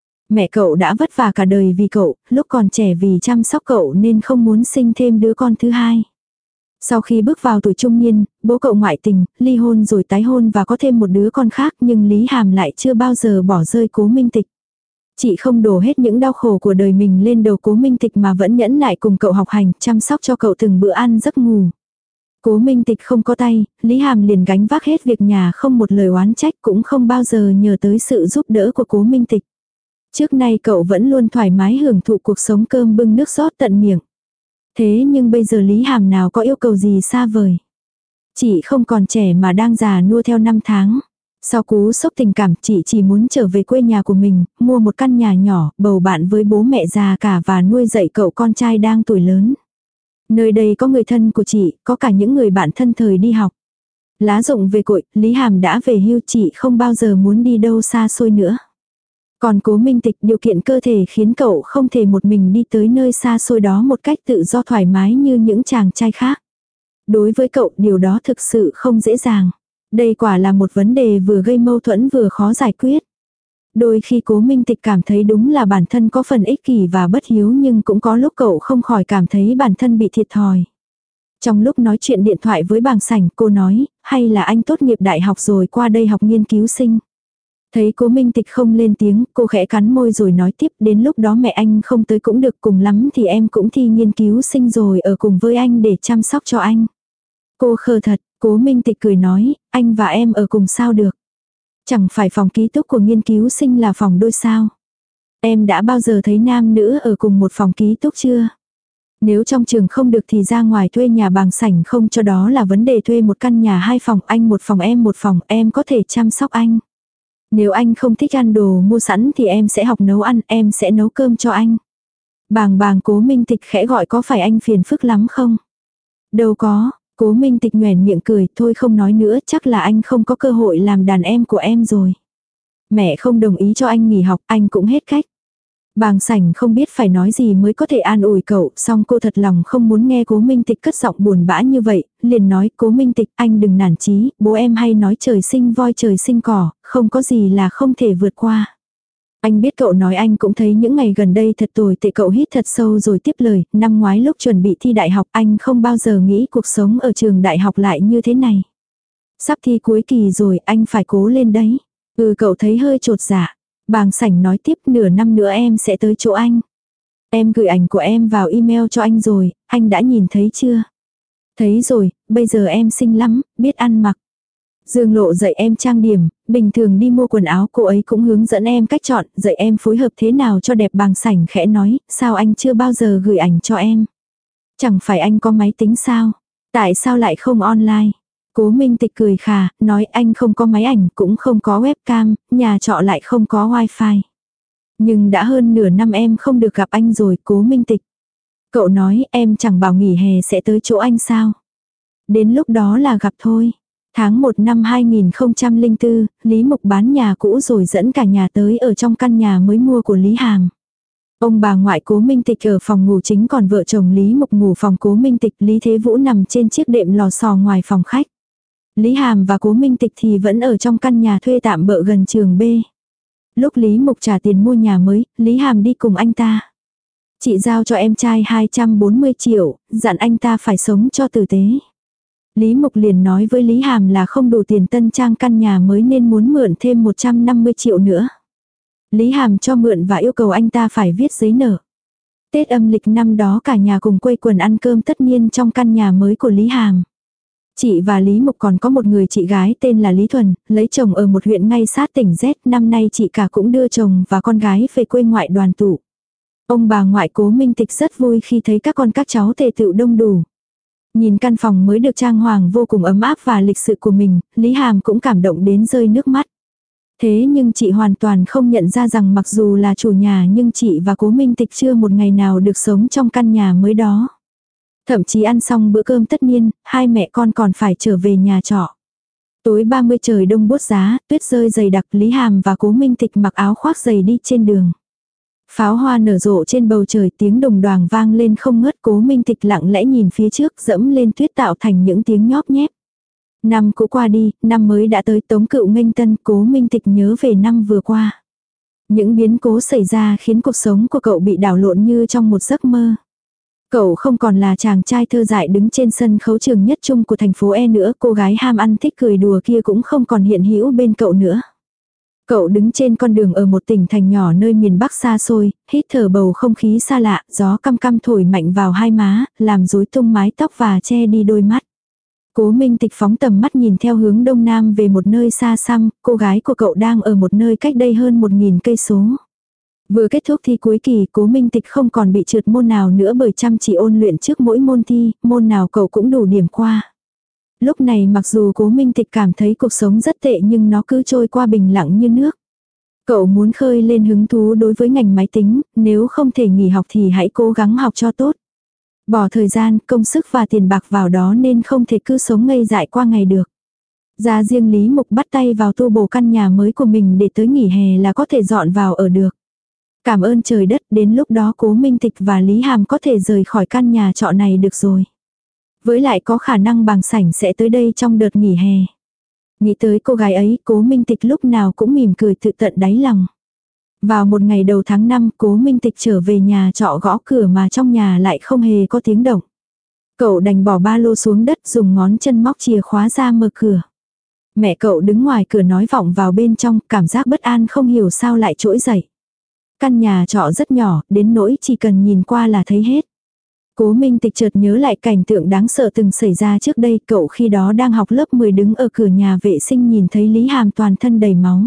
Speaker 1: Mẹ cậu đã vất vả cả đời vì cậu, lúc còn trẻ vì chăm sóc cậu nên không muốn sinh thêm đứa con thứ hai. Sau khi bước vào tuổi trung niên, bố cậu ngoại tình, ly hôn rồi tái hôn và có thêm một đứa con khác, nhưng Lý Hàm lại chưa bao giờ bỏ rơi Cố Minh Tịch. Chị không đổ hết những đau khổ của đời mình lên đầu Cố Minh Tịch mà vẫn nhẫn nại cùng cậu học hành, chăm sóc cho cậu từng bữa ăn giấc ngủ. Cố Minh Tịch không có tay, Lý Hàm liền gánh vác hết việc nhà, không một lời oán trách, cũng không bao giờ nhờ tới sự giúp đỡ của Cố Minh Tịch. Trước nay cậu vẫn luôn thoải mái hưởng thụ cuộc sống cơm bưng nước rót tận miệng. Thế nhưng bây giờ Lý Hàm nào có yêu cầu gì xa vời. Chị không còn trẻ mà đang già nua theo năm tháng. Sau cú sốc tình cảm, chị chỉ muốn trở về quê nhà của mình, mua một căn nhà nhỏ, bầu bạn với bố mẹ già cả và nuôi dạy cậu con trai đang tuổi lớn. Nơi đây có người thân của chị, có cả những người bạn thân thời đi học. Lá rụng về cội, Lý Hàm đã về hưu, chị không bao giờ muốn đi đâu xa xôi nữa. Còn Cố Minh Tịch, điều kiện cơ thể khiến cậu không thể một mình đi tới nơi xa xôi đó một cách tự do thoải mái như những chàng trai khác. Đối với cậu, điều đó thực sự không dễ dàng. Đây quả là một vấn đề vừa gây mâu thuẫn vừa khó giải quyết. Đôi khi Cố Minh Tịch cảm thấy đúng là bản thân có phần ích kỷ và bất hiếu, nhưng cũng có lúc cậu không khỏi cảm thấy bản thân bị thiệt thòi. Trong lúc nói chuyện điện thoại với Bàng Sảnh, cô nói, hay là anh tốt nghiệp đại học rồi qua đây học nghiên cứu sinh. Thấy Cố Minh Tịch không lên tiếng, cô khẽ cắn môi rồi nói tiếp, đến lúc đó mẹ anh không tới cũng được, cùng lắm thì em cũng thi nghiên cứu sinh rồi ở cùng với anh để chăm sóc cho anh. Cô khờ thật, Cố Minh Tịch cười nói, anh và em ở cùng sao được. Chẳng phải phòng ký túc của nghiên cứu sinh là phòng đôi sao. Em đã bao giờ thấy nam nữ ở cùng một phòng ký túc chưa? Nếu trong trường không được thì ra ngoài thuê nhà. Bàng Sảnh không cho đó là vấn đề, thuê một căn nhà hai phòng, anh một phòng em một phòng, em có thể chăm sóc anh. Nếu anh không thích ăn đồ mua sẵn thì em sẽ học nấu ăn, em sẽ nấu cơm cho anh. Bàng bàng Cố Minh Tịch khẽ gọi, có phải anh phiền phức lắm không? Đâu có, Cố Minh Tịch nhoẻn miệng cười, thôi không nói nữa, chắc là anh không có cơ hội làm đàn em của em rồi. Mẹ không đồng ý cho anh nghỉ học, anh cũng hết cách. Bàng Sảnh không biết phải nói gì mới có thể an ủi cậu, song cô thật lòng không muốn nghe Cố Minh Tịch cất giọng buồn bã như vậy, liền nói, Cố Minh Tịch, anh đừng nản chí, bố em hay nói trời sinh voi trời sinh cỏ, không có gì là không thể vượt qua. Anh biết cậu nói, anh cũng thấy những ngày gần đây thật tồi tệ. Cậu hít thật sâu rồi tiếp lời, năm ngoái lúc chuẩn bị thi đại học anh không bao giờ nghĩ cuộc sống ở trường đại học lại như thế này. Sắp thi cuối kỳ rồi, anh phải cố lên đấy. Ừ, cậu thấy hơi chột dạ. Bàng Sảnh nói tiếp, nửa năm nữa em sẽ tới chỗ anh. Em gửi ảnh của em vào email cho anh rồi, anh đã nhìn thấy chưa? Thấy rồi, bây giờ em xinh lắm, biết ăn mặc. Dương Lộ dạy em trang điểm, bình thường đi mua quần áo cô ấy cũng hướng dẫn em cách chọn, dạy em phối hợp thế nào cho đẹp. Bàng Sảnh khẽ nói, sao anh chưa bao giờ gửi ảnh cho em? Chẳng phải anh có máy tính sao? Tại sao lại không online? Cố Minh Tịch cười khà, nói anh không có máy ảnh, cũng không có webcam, nhà trọ lại không có wifi. Nhưng đã hơn nửa năm em không được gặp anh rồi, Cố Minh Tịch. Cậu nói em chẳng bảo nghỉ hè sẽ tới chỗ anh sao? Đến lúc đó là gặp thôi. Tháng một năm hai nghìn không trăm lẻ bốn, Lý Mục bán nhà cũ rồi dẫn cả nhà tới ở trong căn nhà mới mua của Lý Hàm. Ông bà ngoại Cố Minh Tịch ở phòng ngủ chính, còn vợ chồng Lý Mục ngủ phòng Cố Minh Tịch. Lý Thế Vũ nằm trên chiếc đệm lò xò ngoài phòng khách. Lý Hàm và Cố Minh Tịch thì vẫn ở trong căn nhà thuê tạm bợ gần trường B. Lúc Lý Mục trả tiền mua nhà mới, Lý Hàm đi cùng anh ta. Chị giao cho em trai hai trăm bốn mươi triệu, dặn anh ta phải sống cho tử tế. Lý Mục liền nói với Lý Hàm là không đủ tiền tân trang căn nhà mới nên muốn mượn thêm một trăm năm mươi triệu nữa. Lý Hàm cho mượn và yêu cầu anh ta phải viết giấy nợ. Tết âm lịch năm đó cả nhà cùng quây quần ăn cơm tất niên trong căn nhà mới của Lý Hàm. Chị và Lý Mục còn có một người chị gái tên là Lý Thuần, lấy chồng ở một huyện ngay sát tỉnh Z. Năm nay chị cả cũng đưa chồng và con gái về quê ngoại đoàn tụ. Ông bà ngoại Cố Minh Tịch rất vui khi thấy các con các cháu tề tựu đông đủ. Nhìn căn phòng mới được trang hoàng vô cùng ấm áp và lịch sự của mình, Lý Hàm cũng cảm động đến rơi nước mắt. Thế nhưng chị hoàn toàn không nhận ra rằng mặc dù là chủ nhà nhưng chị và Cố Minh Tịch chưa một ngày nào được sống trong căn nhà mới đó. Thậm chí ăn xong bữa cơm tất niên, hai mẹ con còn phải trở về nhà trọ. Tối ba mươi trời đông buốt giá, tuyết rơi dày đặc, Lý Hàm và Cố Minh Tịch mặc áo khoác dày đi trên đường. Pháo hoa nở rộ trên bầu trời, tiếng đồng đoàng vang lên không ngớt. Cố Minh Tịch lặng lẽ nhìn phía trước, dẫm lên tuyết tạo thành những tiếng nhóp nhép. Năm cũ qua đi, năm mới đã tới. Tống Cựu nghênh tân. Cố Minh Tịch nhớ về năm vừa qua. Những biến cố xảy ra khiến cuộc sống của cậu bị đảo lộn như trong một giấc mơ. Cậu không còn là chàng trai thơ dại đứng trên sân khấu trường nhất trung của thành phố E nữa. Cô gái ham ăn thích cười đùa kia cũng không còn hiện hữu bên cậu nữa. Cậu đứng trên con đường ở một tỉnh thành nhỏ nơi miền Bắc xa xôi, hít thở bầu không khí xa lạ, gió căm căm thổi mạnh vào hai má, làm rối tung mái tóc và che đi đôi mắt. Cố Minh Tịch phóng tầm mắt nhìn theo hướng đông nam về một nơi xa xăm, cô gái của cậu đang ở một nơi cách đây hơn một nghìn cây số. Vừa kết thúc thi cuối kỳ, Cố Minh Tịch không còn bị trượt môn nào nữa bởi chăm chỉ ôn luyện trước mỗi môn thi, môn nào cậu cũng đủ điểm qua. Lúc này mặc dù Cố Minh Tịch cảm thấy cuộc sống rất tệ nhưng nó cứ trôi qua bình lặng như nước. Cậu muốn khơi lên hứng thú đối với ngành máy tính, nếu không thể nghỉ học thì hãy cố gắng học cho tốt. Bỏ thời gian, công sức và tiền bạc vào đó nên không thể cứ sống ngây dại qua ngày được. Ra riêng Lý Mục bắt tay vào tu bổ căn nhà mới của mình để tới nghỉ hè là có thể dọn vào ở được. Cảm ơn trời đất, đến lúc đó Cố Minh Tịch và Lý Hàm có thể rời khỏi căn nhà trọ này được rồi. Với lại có khả năng Bàng Sảnh sẽ tới đây trong đợt nghỉ hè. Nghĩ tới cô gái ấy, Cố Minh Tịch lúc nào cũng mỉm cười tự tận đáy lòng. Vào một ngày đầu tháng năm, Cố Minh Tịch trở về nhà trọ gõ cửa mà trong nhà lại không hề có tiếng động. Cậu đành bỏ ba lô xuống đất dùng ngón chân móc chìa khóa ra mở cửa. Mẹ cậu đứng ngoài cửa nói vọng vào bên trong, cảm giác bất an không hiểu sao lại trỗi dậy. Căn nhà trọ rất nhỏ, đến nỗi chỉ cần nhìn qua là thấy hết. Cố Minh Tịch chợt nhớ lại cảnh tượng đáng sợ từng xảy ra trước đây, cậu khi đó đang học lớp mười đứng ở cửa nhà vệ sinh nhìn thấy Lý Hàm toàn thân đầy máu.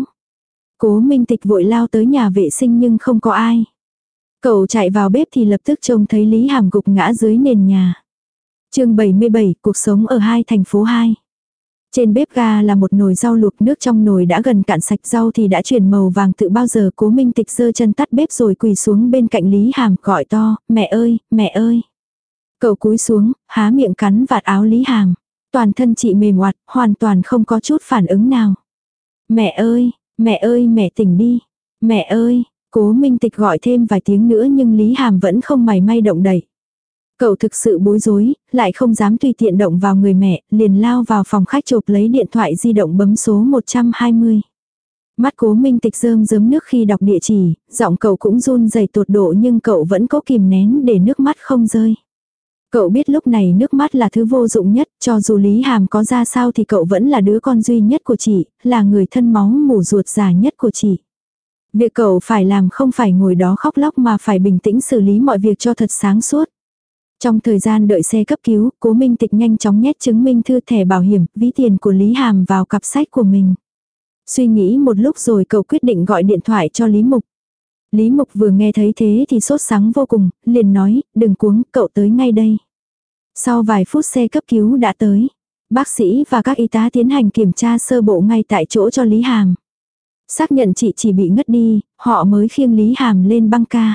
Speaker 1: Cố Minh Tịch vội lao tới nhà vệ sinh nhưng không có ai. Cậu chạy vào bếp thì lập tức trông thấy Lý Hàm gục ngã dưới nền nhà. Chương bảy mươi bảy, cuộc sống ở hai thành phố hai. Trên bếp ga là một nồi rau luộc, nước trong nồi đã gần cạn sạch, rau thì đã chuyển màu vàng tự bao giờ. Cố Minh Tịch giơ chân tắt bếp rồi quỳ xuống bên cạnh Lý Hàm gọi to, mẹ ơi, mẹ ơi. Cậu cúi xuống, há miệng cắn vạt áo Lý Hàm. Toàn thân chị mềm oặt, hoàn toàn không có chút phản ứng nào. Mẹ ơi, mẹ ơi, mẹ tỉnh đi. Mẹ ơi, Cố Minh Tịch gọi thêm vài tiếng nữa nhưng Lý Hàm vẫn không mảy may động đậy. Cậu thực sự bối rối, lại không dám tùy tiện động vào người mẹ, liền lao vào phòng khách chộp lấy điện thoại di động bấm số một trăm hai mươi. Mắt Cố Minh Tịch rơm rớm nước khi đọc địa chỉ, giọng cậu cũng run rẩy tột độ nhưng cậu vẫn cố kìm nén để nước mắt không rơi. Cậu biết lúc này nước mắt là thứ vô dụng nhất, cho dù Lý Hàm có ra sao thì cậu vẫn là đứa con duy nhất của chị, là người thân máu mủ ruột già nhất của chị. Việc cậu phải làm không phải ngồi đó khóc lóc mà phải bình tĩnh xử lý mọi việc cho thật sáng suốt. Trong thời gian đợi xe cấp cứu, Cố Minh Tịch nhanh chóng nhét chứng minh thư, thẻ bảo hiểm, ví tiền của Lý Hàm vào cặp sách của mình. Suy nghĩ một lúc rồi cậu quyết định gọi điện thoại cho Lý Mục. Lý Mục vừa nghe thấy thế thì sốt sắng vô cùng, liền nói, đừng cuống, cậu tới ngay đây. Sau vài phút xe cấp cứu đã tới. Bác sĩ và các y tá tiến hành kiểm tra sơ bộ ngay tại chỗ cho Lý Hàm. Xác nhận chị chỉ bị ngất đi, họ mới khiêng Lý Hàm lên băng ca.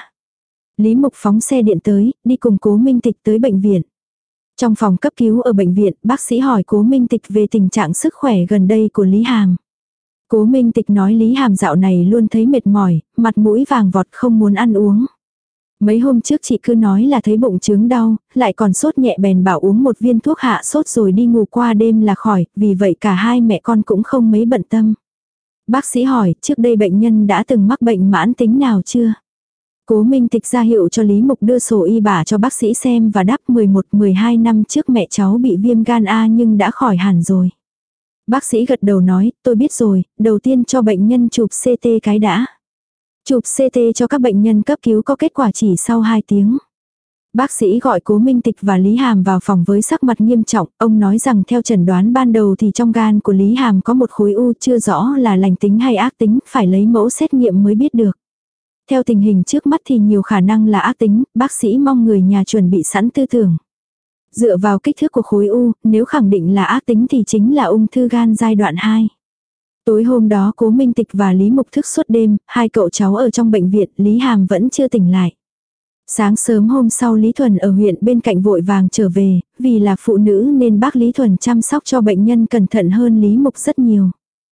Speaker 1: Lý Mục phóng xe điện tới, đi cùng Cố Minh Tịch tới bệnh viện. Trong phòng cấp cứu ở bệnh viện, bác sĩ hỏi Cố Minh Tịch về tình trạng sức khỏe gần đây của Lý Hàm. Cố Minh Tịch nói Lý Hàm dạo này luôn thấy mệt mỏi, mặt mũi vàng vọt không muốn ăn uống. Mấy hôm trước chị cứ nói là thấy bụng chướng đau, lại còn sốt nhẹ bèn bảo uống một viên thuốc hạ sốt rồi đi ngủ qua đêm là khỏi, vì vậy cả hai mẹ con cũng không mấy bận tâm. Bác sĩ hỏi, trước đây bệnh nhân đã từng mắc bệnh mãn tính nào chưa? Cố Minh Tịch ra hiệu cho Lý Mục đưa sổ y bả cho bác sĩ xem và đáp mười một mười hai năm trước mẹ cháu bị viêm gan A nhưng đã khỏi hẳn rồi. Bác sĩ gật đầu nói, tôi biết rồi, đầu tiên cho bệnh nhân chụp xê tê cái đã. Chụp xê tê cho các bệnh nhân cấp cứu có kết quả chỉ sau hai tiếng. Bác sĩ gọi Cố Minh Tịch và Lý Hàm vào phòng với sắc mặt nghiêm trọng, ông nói rằng theo chẩn đoán ban đầu thì trong gan của Lý Hàm có một khối u chưa rõ là lành tính hay ác tính, phải lấy mẫu xét nghiệm mới biết được. Theo tình hình trước mắt thì nhiều khả năng là ác tính, bác sĩ mong người nhà chuẩn bị sẵn tư tưởng. Dựa vào kích thước của khối u, nếu khẳng định là ác tính thì chính là ung thư gan giai đoạn hai. Tối hôm đó Cố Minh Tịch và Lý Mục thức suốt đêm, hai cậu cháu ở trong bệnh viện, Lý Hàm vẫn chưa tỉnh lại. Sáng sớm hôm sau Lý Thuần ở huyện bên cạnh vội vàng trở về, vì là phụ nữ nên bác Lý Thuần chăm sóc cho bệnh nhân cẩn thận hơn Lý Mục rất nhiều.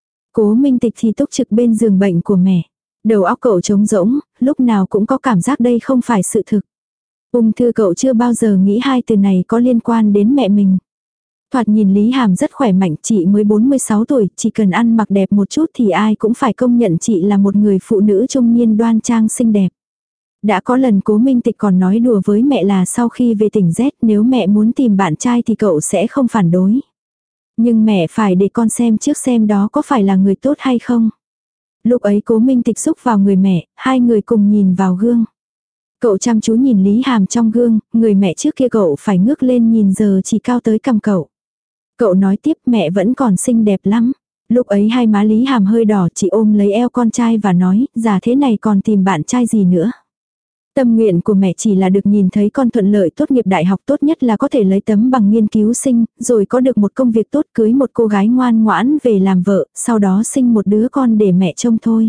Speaker 1: Cố Minh Tịch thì túc trực bên giường bệnh của mẹ. Đầu óc cậu trống rỗng, lúc nào cũng có cảm giác đây không phải sự thực. Ung thư cậu chưa bao giờ nghĩ hai từ này có liên quan đến mẹ mình. Thoạt nhìn Lý Hàm rất khỏe mạnh, chị mới bốn mươi sáu tuổi, chỉ cần ăn mặc đẹp một chút thì ai cũng phải công nhận chị là một người phụ nữ trung niên đoan trang xinh đẹp. Đã có lần Cố Minh Tịch còn nói đùa với mẹ là sau khi về tỉnh Z nếu mẹ muốn tìm bạn trai thì cậu sẽ không phản đối. Nhưng mẹ phải để con xem trước xem đó có phải là người tốt hay không. Lúc ấy Cố Minh Tịch xúc vào người mẹ, hai người cùng nhìn vào gương. Cậu chăm chú nhìn Lý Hàm trong gương, người mẹ trước kia cậu phải ngước lên nhìn giờ chỉ cao tới cằm cậu. Cậu nói tiếp mẹ vẫn còn xinh đẹp lắm. Lúc ấy hai má Lý Hàm hơi đỏ, chị ôm lấy eo con trai và nói, già thế này còn tìm bạn trai gì nữa. Tâm nguyện của mẹ chỉ là được nhìn thấy con thuận lợi tốt nghiệp đại học, tốt nhất là có thể lấy tấm bằng nghiên cứu sinh, rồi có được một công việc tốt, cưới một cô gái ngoan ngoãn về làm vợ, sau đó sinh một đứa con để mẹ trông thôi.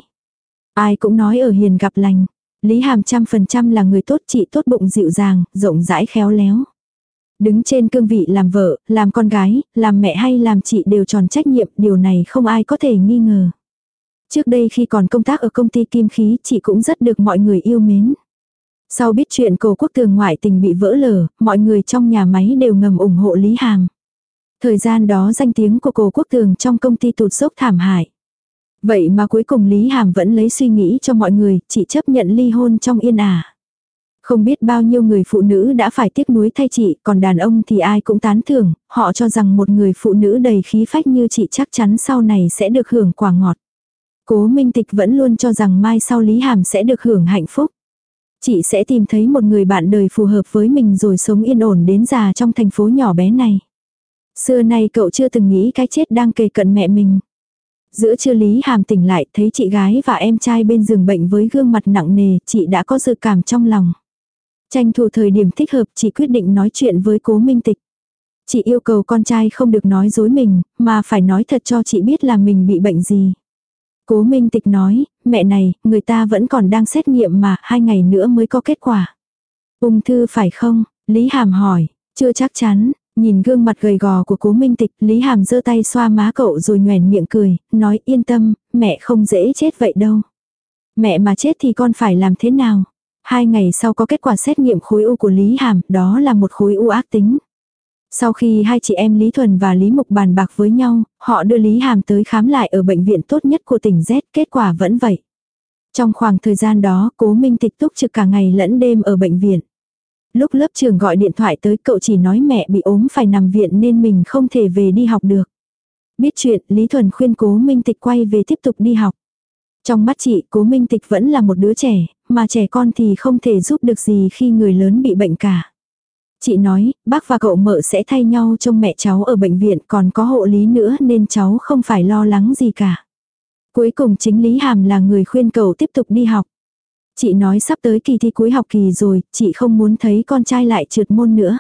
Speaker 1: Ai cũng nói ở hiền gặp lành. Lý Hàm trăm phần trăm là người tốt, chị tốt bụng dịu dàng, rộng rãi khéo léo. Đứng trên cương vị làm vợ, làm con gái, làm mẹ hay làm chị đều tròn trách nhiệm, điều này không ai có thể nghi ngờ. Trước đây khi còn công tác ở công ty kim khí, chị cũng rất được mọi người yêu mến. Sau biết chuyện Cổ Quốc Tường ngoại tình bị vỡ lở, mọi người trong nhà máy đều ngầm ủng hộ Lý Hàm. Thời gian đó danh tiếng của Cổ Quốc Tường trong công ty tụt dốc thảm hại. Vậy mà cuối cùng Lý Hàm vẫn lấy suy nghĩ cho mọi người, chị chấp nhận ly hôn trong yên ả. Không biết bao nhiêu người phụ nữ đã phải tiếc nuối thay chị, còn đàn ông thì ai cũng tán thưởng, họ cho rằng một người phụ nữ đầy khí phách như chị chắc chắn sau này sẽ được hưởng quả ngọt. Cố Minh Tịch vẫn luôn cho rằng mai sau Lý Hàm sẽ được hưởng hạnh phúc. Chị sẽ tìm thấy một người bạn đời phù hợp với mình rồi sống yên ổn đến già trong thành phố nhỏ bé này. Xưa nay cậu chưa từng nghĩ cái chết đang kề cận mẹ mình. Giữa trưa Lý Hàm tỉnh lại, thấy chị gái và em trai bên giường bệnh với gương mặt nặng nề, chị đã có dự cảm trong lòng. Tranh thủ thời điểm thích hợp, chị quyết định nói chuyện với Cố Minh Tịch. Chị yêu cầu con trai không được nói dối mình, mà phải nói thật cho chị biết là mình bị bệnh gì. Cố Minh Tịch nói, mẹ này, người ta vẫn còn đang xét nghiệm mà, hai ngày nữa mới có kết quả. Ung thư phải không? Lý Hàm hỏi, chưa chắc chắn. Nhìn gương mặt gầy gò của Cố Minh Tịch, Lý Hàm giơ tay xoa má cậu rồi nhoẻn miệng cười, nói yên tâm, mẹ không dễ chết vậy đâu. Mẹ mà chết thì con phải làm thế nào? Hai ngày sau có kết quả xét nghiệm khối u của Lý Hàm, đó là một khối u ác tính. Sau khi hai chị em Lý Thuần và Lý Mục bàn bạc với nhau, họ đưa Lý Hàm tới khám lại ở bệnh viện tốt nhất của tỉnh Z, kết quả vẫn vậy. Trong khoảng thời gian đó, Cố Minh Tịch túc trực cả ngày lẫn đêm ở bệnh viện. Lúc lớp trưởng gọi điện thoại tới, cậu chỉ nói mẹ bị ốm phải nằm viện nên mình không thể về đi học được. Biết chuyện, Lý Thuần khuyên Cố Minh Tịch quay về tiếp tục đi học. Trong mắt chị, Cố Minh Tịch vẫn là một đứa trẻ, mà trẻ con thì không thể giúp được gì khi người lớn bị bệnh cả. Chị nói, bác và cậu mợ sẽ thay nhau trông mẹ cháu ở bệnh viện, còn có hộ lý nữa nên cháu không phải lo lắng gì cả. Cuối cùng chính Lý Hàm là người khuyên cậu tiếp tục đi học. Chị nói sắp tới kỳ thi cuối học kỳ rồi, chị không muốn thấy con trai lại trượt môn nữa.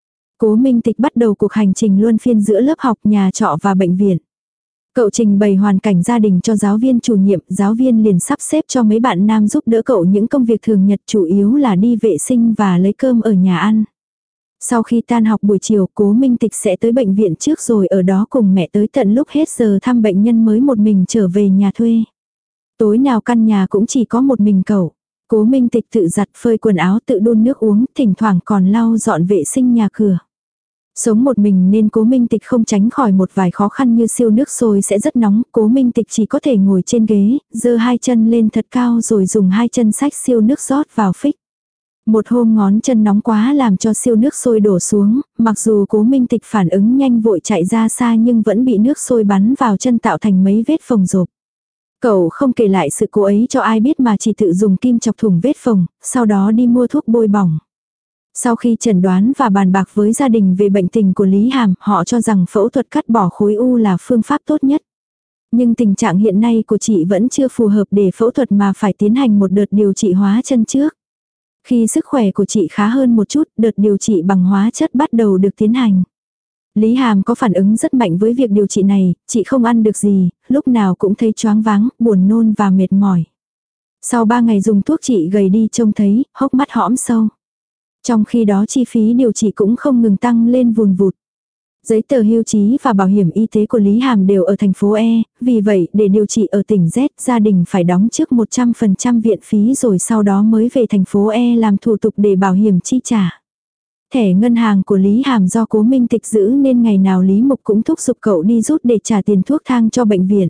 Speaker 1: Cố Minh Tịch bắt đầu cuộc hành trình luân phiên giữa lớp học, nhà trọ và bệnh viện. Cậu trình bày hoàn cảnh gia đình cho giáo viên chủ nhiệm, giáo viên liền sắp xếp cho mấy bạn nam giúp đỡ cậu những công việc thường nhật, chủ yếu là đi vệ sinh và lấy cơm ở nhà ăn. Sau khi tan học buổi chiều, Cố Minh Tịch sẽ tới bệnh viện trước rồi ở đó cùng mẹ tới tận lúc hết giờ thăm bệnh nhân mới một mình trở về nhà thuê. Tối nào căn nhà cũng chỉ có một mình cậu. Cố Minh Tịch tự giặt phơi quần áo, tự đun nước uống, thỉnh thoảng còn lau dọn vệ sinh nhà cửa. Sống một mình nên Cố Minh Tịch không tránh khỏi một vài khó khăn như siêu nước sôi sẽ rất nóng. Cố Minh Tịch chỉ có thể ngồi trên ghế, giơ hai chân lên thật cao rồi dùng hai chân xách siêu nước rót vào phích. Một hôm ngón chân nóng quá làm cho siêu nước sôi đổ xuống, mặc dù Cố Minh Tịch phản ứng nhanh vội chạy ra xa nhưng vẫn bị nước sôi bắn vào chân tạo thành mấy vết phồng rộp. Cậu không kể lại sự cố ấy cho ai biết mà chỉ tự dùng kim chọc thủng vết phồng, sau đó đi mua thuốc bôi bỏng. Sau khi chẩn đoán và bàn bạc với gia đình về bệnh tình của Lý Hàm, họ cho rằng phẫu thuật cắt bỏ khối u là phương pháp tốt nhất. Nhưng tình trạng hiện nay của chị vẫn chưa phù hợp để phẫu thuật mà phải tiến hành một đợt điều trị hóa chân trước. Khi sức khỏe của chị khá hơn một chút, đợt điều trị bằng hóa chất bắt đầu được tiến hành. Lý Hàm có phản ứng rất mạnh với việc điều trị này, chị không ăn được gì, lúc nào cũng thấy choáng váng, buồn nôn và mệt mỏi. Sau ba ngày dùng thuốc chị gầy đi trông thấy, hốc mắt hõm sâu. Trong khi đó chi phí điều trị cũng không ngừng tăng lên vùn vụt. Giấy tờ hưu trí và bảo hiểm y tế của Lý Hàm đều ở thành phố E, vì vậy để điều trị ở tỉnh Z, gia đình phải đóng trước một trăm phần trăm viện phí rồi sau đó mới về thành phố E làm thủ tục để bảo hiểm chi trả. Thẻ ngân hàng của Lý Hàm do Cố Minh Tịch giữ nên ngày nào Lý Mục cũng thúc giục cậu đi rút để trả tiền thuốc thang cho bệnh viện.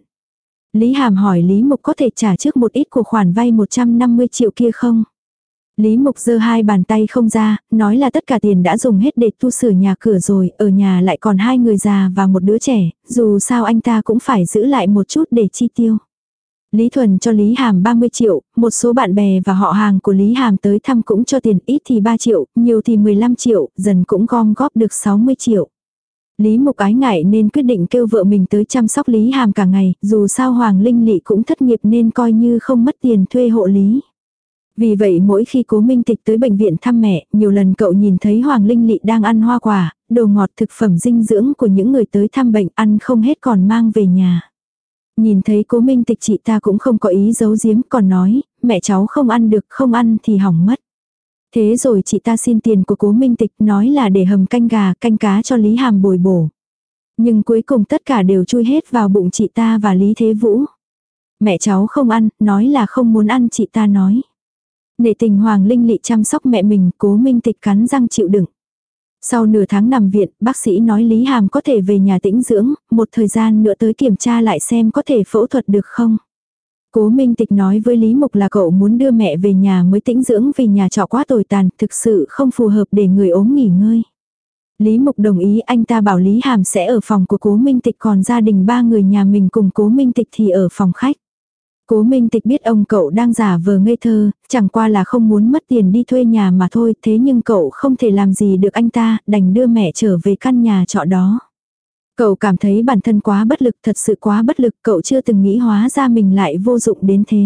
Speaker 1: Lý Hàm hỏi Lý Mục có thể trả trước một ít của khoản vay một trăm năm mươi triệu kia không? Lý Mục giơ hai bàn tay không ra, nói là tất cả tiền đã dùng hết để tu sửa nhà cửa rồi, ở nhà lại còn hai người già và một đứa trẻ, dù sao anh ta cũng phải giữ lại một chút để chi tiêu. Lý Thuần cho Lý Hàm ba mươi triệu, một số bạn bè và họ hàng của Lý Hàm tới thăm cũng cho tiền, ít thì ba triệu, nhiều thì mười lăm triệu, dần cũng gom góp được sáu mươi triệu. Lý Mục ái ngại nên quyết định kêu vợ mình tới chăm sóc Lý Hàm cả ngày, dù sao Hoàng Linh Lị cũng thất nghiệp nên coi như không mất tiền thuê hộ lý. Vì vậy mỗi khi Cố Minh Tịch tới bệnh viện thăm mẹ, nhiều lần cậu nhìn thấy Hoàng Linh Lị đang ăn hoa quả, đồ ngọt thực phẩm dinh dưỡng của những người tới thăm bệnh ăn không hết còn mang về nhà. Nhìn thấy Cố Minh Tịch chị ta cũng không có ý giấu giếm còn nói, mẹ cháu không ăn được không ăn thì hỏng mất. Thế rồi chị ta xin tiền của Cố Minh Tịch nói là để hầm canh gà canh cá cho Lý Hàm bồi bổ. Nhưng cuối cùng tất cả đều chui hết vào bụng chị ta và Lý Thế Vũ. Mẹ cháu không ăn, nói là không muốn ăn chị ta nói. Nể tình Hoàng Linh Lị chăm sóc mẹ mình, Cố Minh Tịch cắn răng chịu đựng. Sau nửa tháng nằm viện, bác sĩ nói Lý Hàm có thể về nhà tĩnh dưỡng, một thời gian nữa tới kiểm tra lại xem có thể phẫu thuật được không. Cố Minh Tịch nói với Lý Mục là cậu muốn đưa mẹ về nhà mới tĩnh dưỡng vì nhà trọ quá tồi tàn, thực sự không phù hợp để người ốm nghỉ ngơi. Lý Mục đồng ý, anh ta bảo Lý Hàm sẽ ở phòng của Cố Minh Tịch còn gia đình ba người nhà mình cùng Cố Minh Tịch thì ở phòng khách. Cố Minh Tịch biết ông cậu đang giả vờ ngây thơ, chẳng qua là không muốn mất tiền đi thuê nhà mà thôi, thế nhưng cậu không thể làm gì được anh ta, đành đưa mẹ trở về căn nhà trọ đó. Cậu cảm thấy bản thân quá bất lực, thật sự quá bất lực, cậu chưa từng nghĩ hóa ra mình lại vô dụng đến thế.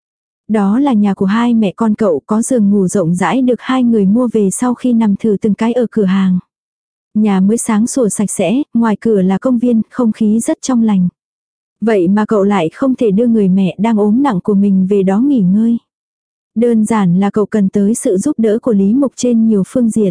Speaker 1: Đó là nhà của hai mẹ con cậu, có giường ngủ rộng rãi được hai người mua về sau khi nằm thử từng cái ở cửa hàng. Nhà mới sáng sủa sạch sẽ, ngoài cửa là công viên, không khí rất trong lành. Vậy mà cậu lại không thể đưa người mẹ đang ốm nặng của mình về đó nghỉ ngơi. Đơn giản là cậu cần tới sự giúp đỡ của Lý Mục trên nhiều phương diện.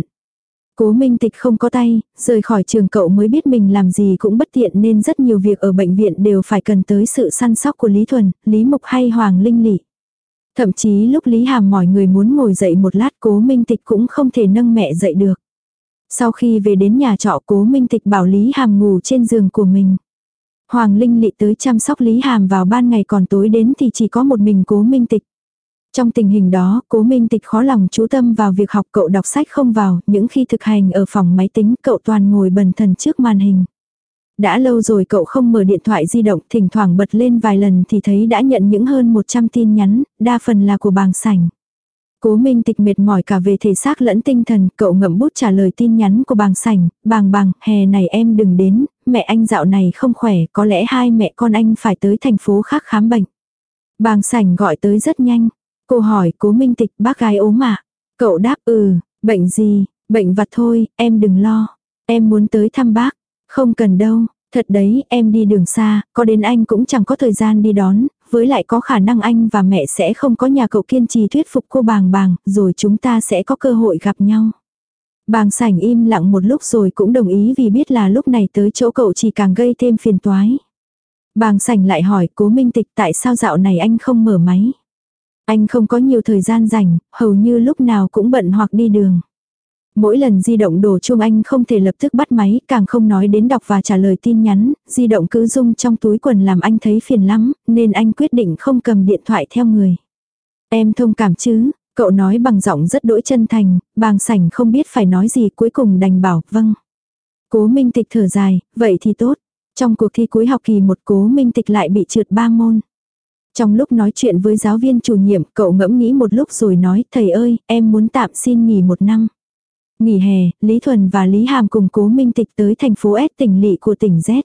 Speaker 1: Cố Minh Tịch không có tay, rời khỏi trường cậu mới biết mình làm gì cũng bất tiện nên rất nhiều việc ở bệnh viện đều phải cần tới sự săn sóc của Lý Thuần, Lý Mục hay Hoàng Linh Lị. Thậm chí lúc Lý Hàm mỏi người muốn ngồi dậy một lát Cố Minh Tịch cũng không thể nâng mẹ dậy được. Sau khi về đến nhà trọ Cố Minh Tịch bảo Lý Hàm ngủ trên giường của mình. Hoàng Linh Lị tới chăm sóc Lý Hàm vào ban ngày còn tối đến thì chỉ có một mình Cố Minh Tịch. Trong tình hình đó, Cố Minh Tịch khó lòng chú tâm vào việc học, cậu đọc sách không vào, những khi thực hành ở phòng máy tính cậu toàn ngồi bần thần trước màn hình. Đã lâu rồi cậu không mở điện thoại di động, thỉnh thoảng bật lên vài lần thì thấy đã nhận những hơn một trăm tin nhắn, đa phần là của Bàng Sảnh. Cố Minh Tịch mệt mỏi cả về thể xác lẫn tinh thần, cậu ngậm bút trả lời tin nhắn của Bàng Sảnh, "Bàng Bàng, hè này em đừng đến, mẹ anh dạo này không khỏe, có lẽ hai mẹ con anh phải tới thành phố khác khám bệnh." Bàng Sảnh gọi tới rất nhanh. Cô hỏi Cố Minh Tịch, "Bác gái ốm à?" Cậu đáp, "Ừ, bệnh gì, bệnh vặt thôi, em đừng lo. Em muốn tới thăm bác." "Không cần đâu, thật đấy, em đi đường xa, có đến anh cũng chẳng có thời gian đi đón, với lại có khả năng anh và mẹ sẽ không có nhà cậu kiên trì thuyết phục cô Bàng Bàng, rồi chúng ta sẽ có cơ hội gặp nhau." Bàng Sảnh im lặng một lúc rồi cũng đồng ý vì biết là lúc này tới chỗ cậu chỉ càng gây thêm phiền toái. Bàng Sảnh lại hỏi Cố Minh Tịch tại sao dạo này anh không mở máy. Anh không có nhiều thời gian rảnh, hầu như lúc nào cũng bận hoặc đi đường. Mỗi lần di động đổ chuông anh không thể lập tức bắt máy, càng không nói đến đọc và trả lời tin nhắn, di động cứ rung trong túi quần làm anh thấy phiền lắm, nên anh quyết định không cầm điện thoại theo người. "Em thông cảm chứ?" Cậu nói bằng giọng rất đỗi chân thành, Bàng Sảnh không biết phải nói gì cuối cùng đành bảo, "Vâng." Cố Minh Tịch thở dài, "Vậy thì tốt." Trong cuộc thi cuối học kỳ một Cố Minh Tịch lại bị trượt ba môn. Trong lúc nói chuyện với giáo viên chủ nhiệm, cậu ngẫm nghĩ một lúc rồi nói, "Thầy ơi, em muốn tạm xin nghỉ một năm." Nghỉ hè, Lý Thuần và Lý Hàm cùng Cố Minh Tịch tới thành phố S tỉnh lỵ của tỉnh Z.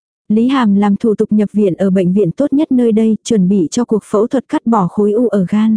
Speaker 1: Lý Hàm làm thủ tục nhập viện ở bệnh viện tốt nhất nơi đây, chuẩn bị cho cuộc phẫu thuật cắt bỏ khối u ở gan.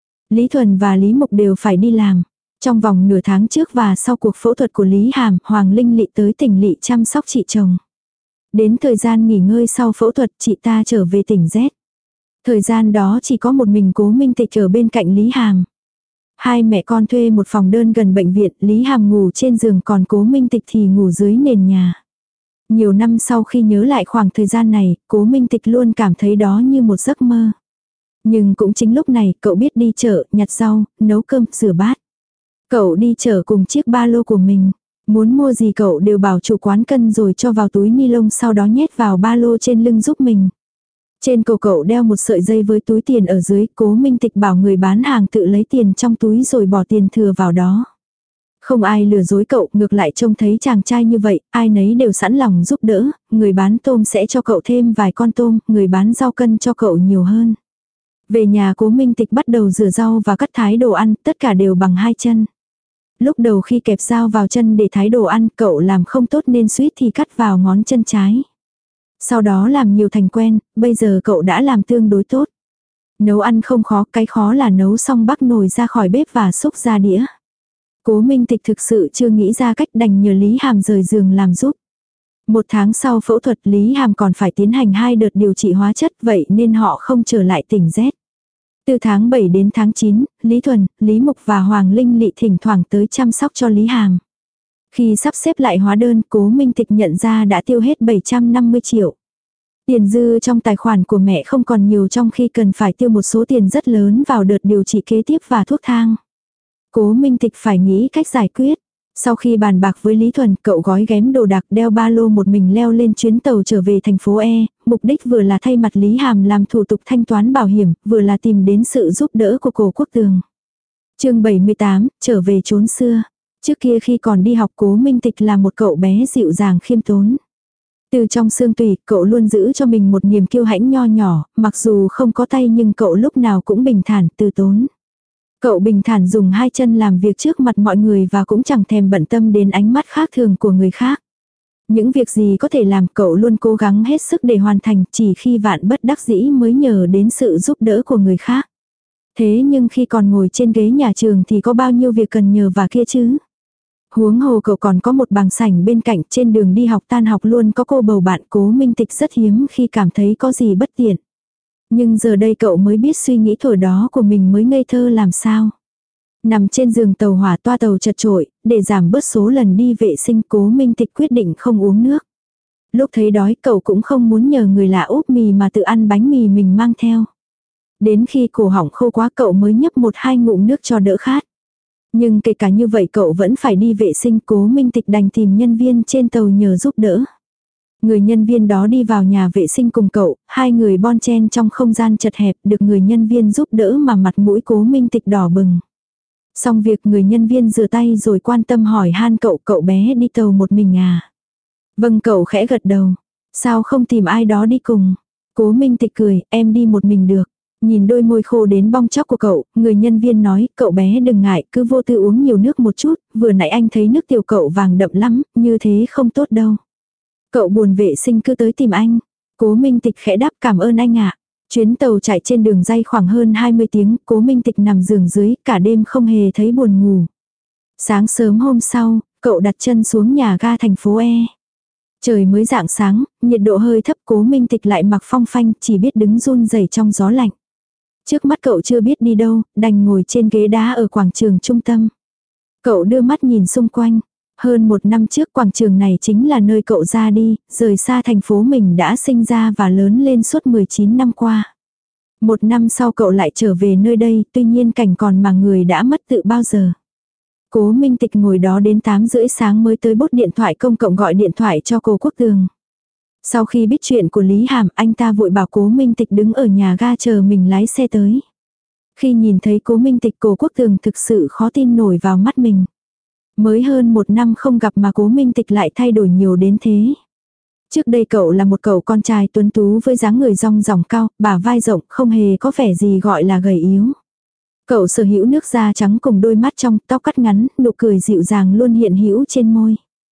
Speaker 1: Lý Thuần và Lý Mục đều phải đi làm. Trong vòng nửa tháng trước và sau cuộc phẫu thuật của Lý Hàm, Hoàng Linh Lị tới tỉnh lỵ chăm sóc chị chồng. Đến thời gian nghỉ ngơi sau phẫu thuật, chị ta trở về tỉnh Z. Thời gian đó chỉ có một mình Cố Minh Tịch ở bên cạnh Lý Hàm. Hai mẹ con thuê một phòng đơn gần bệnh viện, Lý Hàm ngủ trên giường còn Cố Minh Tịch thì ngủ dưới nền nhà. Nhiều năm sau khi nhớ lại khoảng thời gian này, Cố Minh Tịch luôn cảm thấy đó như một giấc mơ. Nhưng cũng chính lúc này, cậu biết đi chợ, nhặt rau, nấu cơm, rửa bát. Cậu đi chợ cùng chiếc ba lô của mình. Muốn mua gì cậu đều bảo chủ quán cân rồi cho vào túi ni lông sau đó nhét vào ba lô trên lưng giúp mình. Trên cổ cậu đeo một sợi dây với túi tiền ở dưới, Cố Minh Tịch bảo người bán hàng tự lấy tiền trong túi rồi bỏ tiền thừa vào đó. Không ai lừa dối cậu, ngược lại trông thấy chàng trai như vậy, ai nấy đều sẵn lòng giúp đỡ, người bán tôm sẽ cho cậu thêm vài con tôm, người bán rau cân cho cậu nhiều hơn. Về nhà Cố Minh Tịch bắt đầu rửa rau và cắt thái đồ ăn, tất cả đều bằng hai chân. Lúc đầu khi kẹp dao vào chân để thái đồ ăn, cậu làm không tốt nên suýt thì cắt vào ngón chân trái. Sau đó làm nhiều thành quen, bây giờ cậu đã làm tương đối tốt. Nấu ăn không khó, cái khó là nấu xong bắc nồi ra khỏi bếp và xúc ra đĩa. Cố Minh Tịch thực sự chưa nghĩ ra cách, đành nhờ Lý Hàm rời giường làm giúp. Một tháng sau phẫu thuật, Lý Hàm còn phải tiến hành hai đợt điều trị hóa chất, vậy nên họ không trở lại tỉnh Z. Từ tháng bảy đến tháng chín, Lý Thuần, Lý Mục và Hoàng Linh Lị thỉnh thoảng tới chăm sóc cho Lý Hàm. Khi sắp xếp lại hóa đơn, Cố Minh Tịch nhận ra đã tiêu hết bảy trăm năm mươi triệu. Tiền dư trong tài khoản của mẹ không còn nhiều, trong khi cần phải tiêu một số tiền rất lớn vào đợt điều trị kế tiếp và thuốc thang. Cố Minh Tịch phải nghĩ cách giải quyết. Sau khi bàn bạc với Lý Thuần, cậu gói ghém đồ đạc, đeo ba lô một mình leo lên chuyến tàu trở về thành phố E, mục đích vừa là thay mặt Lý Hàm làm thủ tục thanh toán bảo hiểm, vừa là tìm đến sự giúp đỡ của Cố Quốc Tường. Chương bảy mươi tám, trở về chốn xưa. Trước kia khi còn đi học, Cố Minh Tịch là một cậu bé dịu dàng khiêm tốn. Từ trong xương tủy, cậu luôn giữ cho mình một niềm kiêu hãnh nho nhỏ, mặc dù không có tay nhưng cậu lúc nào cũng bình thản, từ tốn. Cậu bình thản dùng hai chân làm việc trước mặt mọi người và cũng chẳng thèm bận tâm đến ánh mắt khác thường của người khác. Những việc gì có thể làm cậu luôn cố gắng hết sức để hoàn thành, chỉ khi vạn bất đắc dĩ mới nhờ đến sự giúp đỡ của người khác. Thế nhưng khi còn ngồi trên ghế nhà trường thì có bao nhiêu việc cần nhờ và kia chứ? Huống hồ cậu còn có một bàng sảnh bên cạnh, trên đường đi học tan học luôn có cô bầu bạn. Cố Minh Tịch rất hiếm khi cảm thấy có gì bất tiện. Nhưng giờ đây cậu mới biết suy nghĩ thuở đó của mình mới ngây thơ làm sao. Nằm trên giường tàu hỏa toa tàu chật trội, để giảm bớt số lần đi vệ sinh, Cố Minh Tịch quyết định không uống nước. Lúc thấy đói cậu cũng không muốn nhờ người lạ úp mì mà tự ăn bánh mì mình mang theo. Đến khi cổ họng khô quá cậu mới nhấp một hai ngụm nước cho đỡ khát. Nhưng kể cả như vậy cậu vẫn phải đi vệ sinh. Cố Minh Tịch đành tìm nhân viên trên tàu nhờ giúp đỡ. Người nhân viên đó đi vào nhà vệ sinh cùng cậu, hai người bon chen trong không gian chật hẹp, được người nhân viên giúp đỡ mà mặt mũi Cố Minh Tịch đỏ bừng. Xong việc, người nhân viên rửa tay rồi quan tâm hỏi han cậu, cậu bé đi tàu một mình à? Vâng, cậu khẽ gật đầu. Sao không tìm ai đó đi cùng? Cố Minh Tịch cười, em đi một mình được. Nhìn đôi môi khô đến bong chóc của cậu, người nhân viên nói, cậu bé đừng ngại, cứ vô tư uống nhiều nước một chút, vừa nãy anh thấy nước tiểu cậu vàng đậm lắm, như thế không tốt đâu. Cậu buồn vệ sinh cứ tới tìm anh. Cố Minh Tịch khẽ đáp, cảm ơn anh ạ. Chuyến tàu chạy trên đường ray khoảng hơn hai mươi tiếng, Cố Minh Tịch nằm giường dưới, cả đêm không hề thấy buồn ngủ. Sáng sớm hôm sau, cậu đặt chân xuống nhà ga thành phố E. Trời mới rạng sáng, nhiệt độ hơi thấp, Cố Minh Tịch lại mặc phong phanh, chỉ biết đứng run rẩy trong gió lạnh. Trước mắt cậu chưa biết đi đâu, đành ngồi trên ghế đá ở quảng trường trung tâm. Cậu đưa mắt nhìn xung quanh. Hơn một năm trước quảng trường này chính là nơi cậu ra đi, rời xa thành phố mình đã sinh ra và lớn lên suốt mười chín năm qua. Một năm sau cậu lại trở về nơi đây, tuy nhiên cảnh còn mà người đã mất từ bao giờ. Cố Minh Tịch ngồi đó đến tám rưỡi sáng mới tới bốt điện thoại công cộng gọi điện thoại cho Cố Quốc Tường. Sau khi biết chuyện của Lý Hàm, anh ta vội bảo Cố Minh Tịch đứng ở nhà ga chờ mình lái xe tới. Khi nhìn thấy Cố Minh Tịch, Cố Quốc Tường thực sự khó tin nổi vào mắt mình. Mới hơn một năm không gặp mà Cố Minh Tịch lại thay đổi nhiều đến thế. Trước đây cậu là một cậu con trai tuấn tú với dáng người rong ròng cao, bả vai rộng, không hề có vẻ gì gọi là gầy yếu. Cậu sở hữu nước da trắng cùng đôi mắt trong, tóc cắt ngắn, nụ cười dịu dàng luôn hiện hữu trên môi.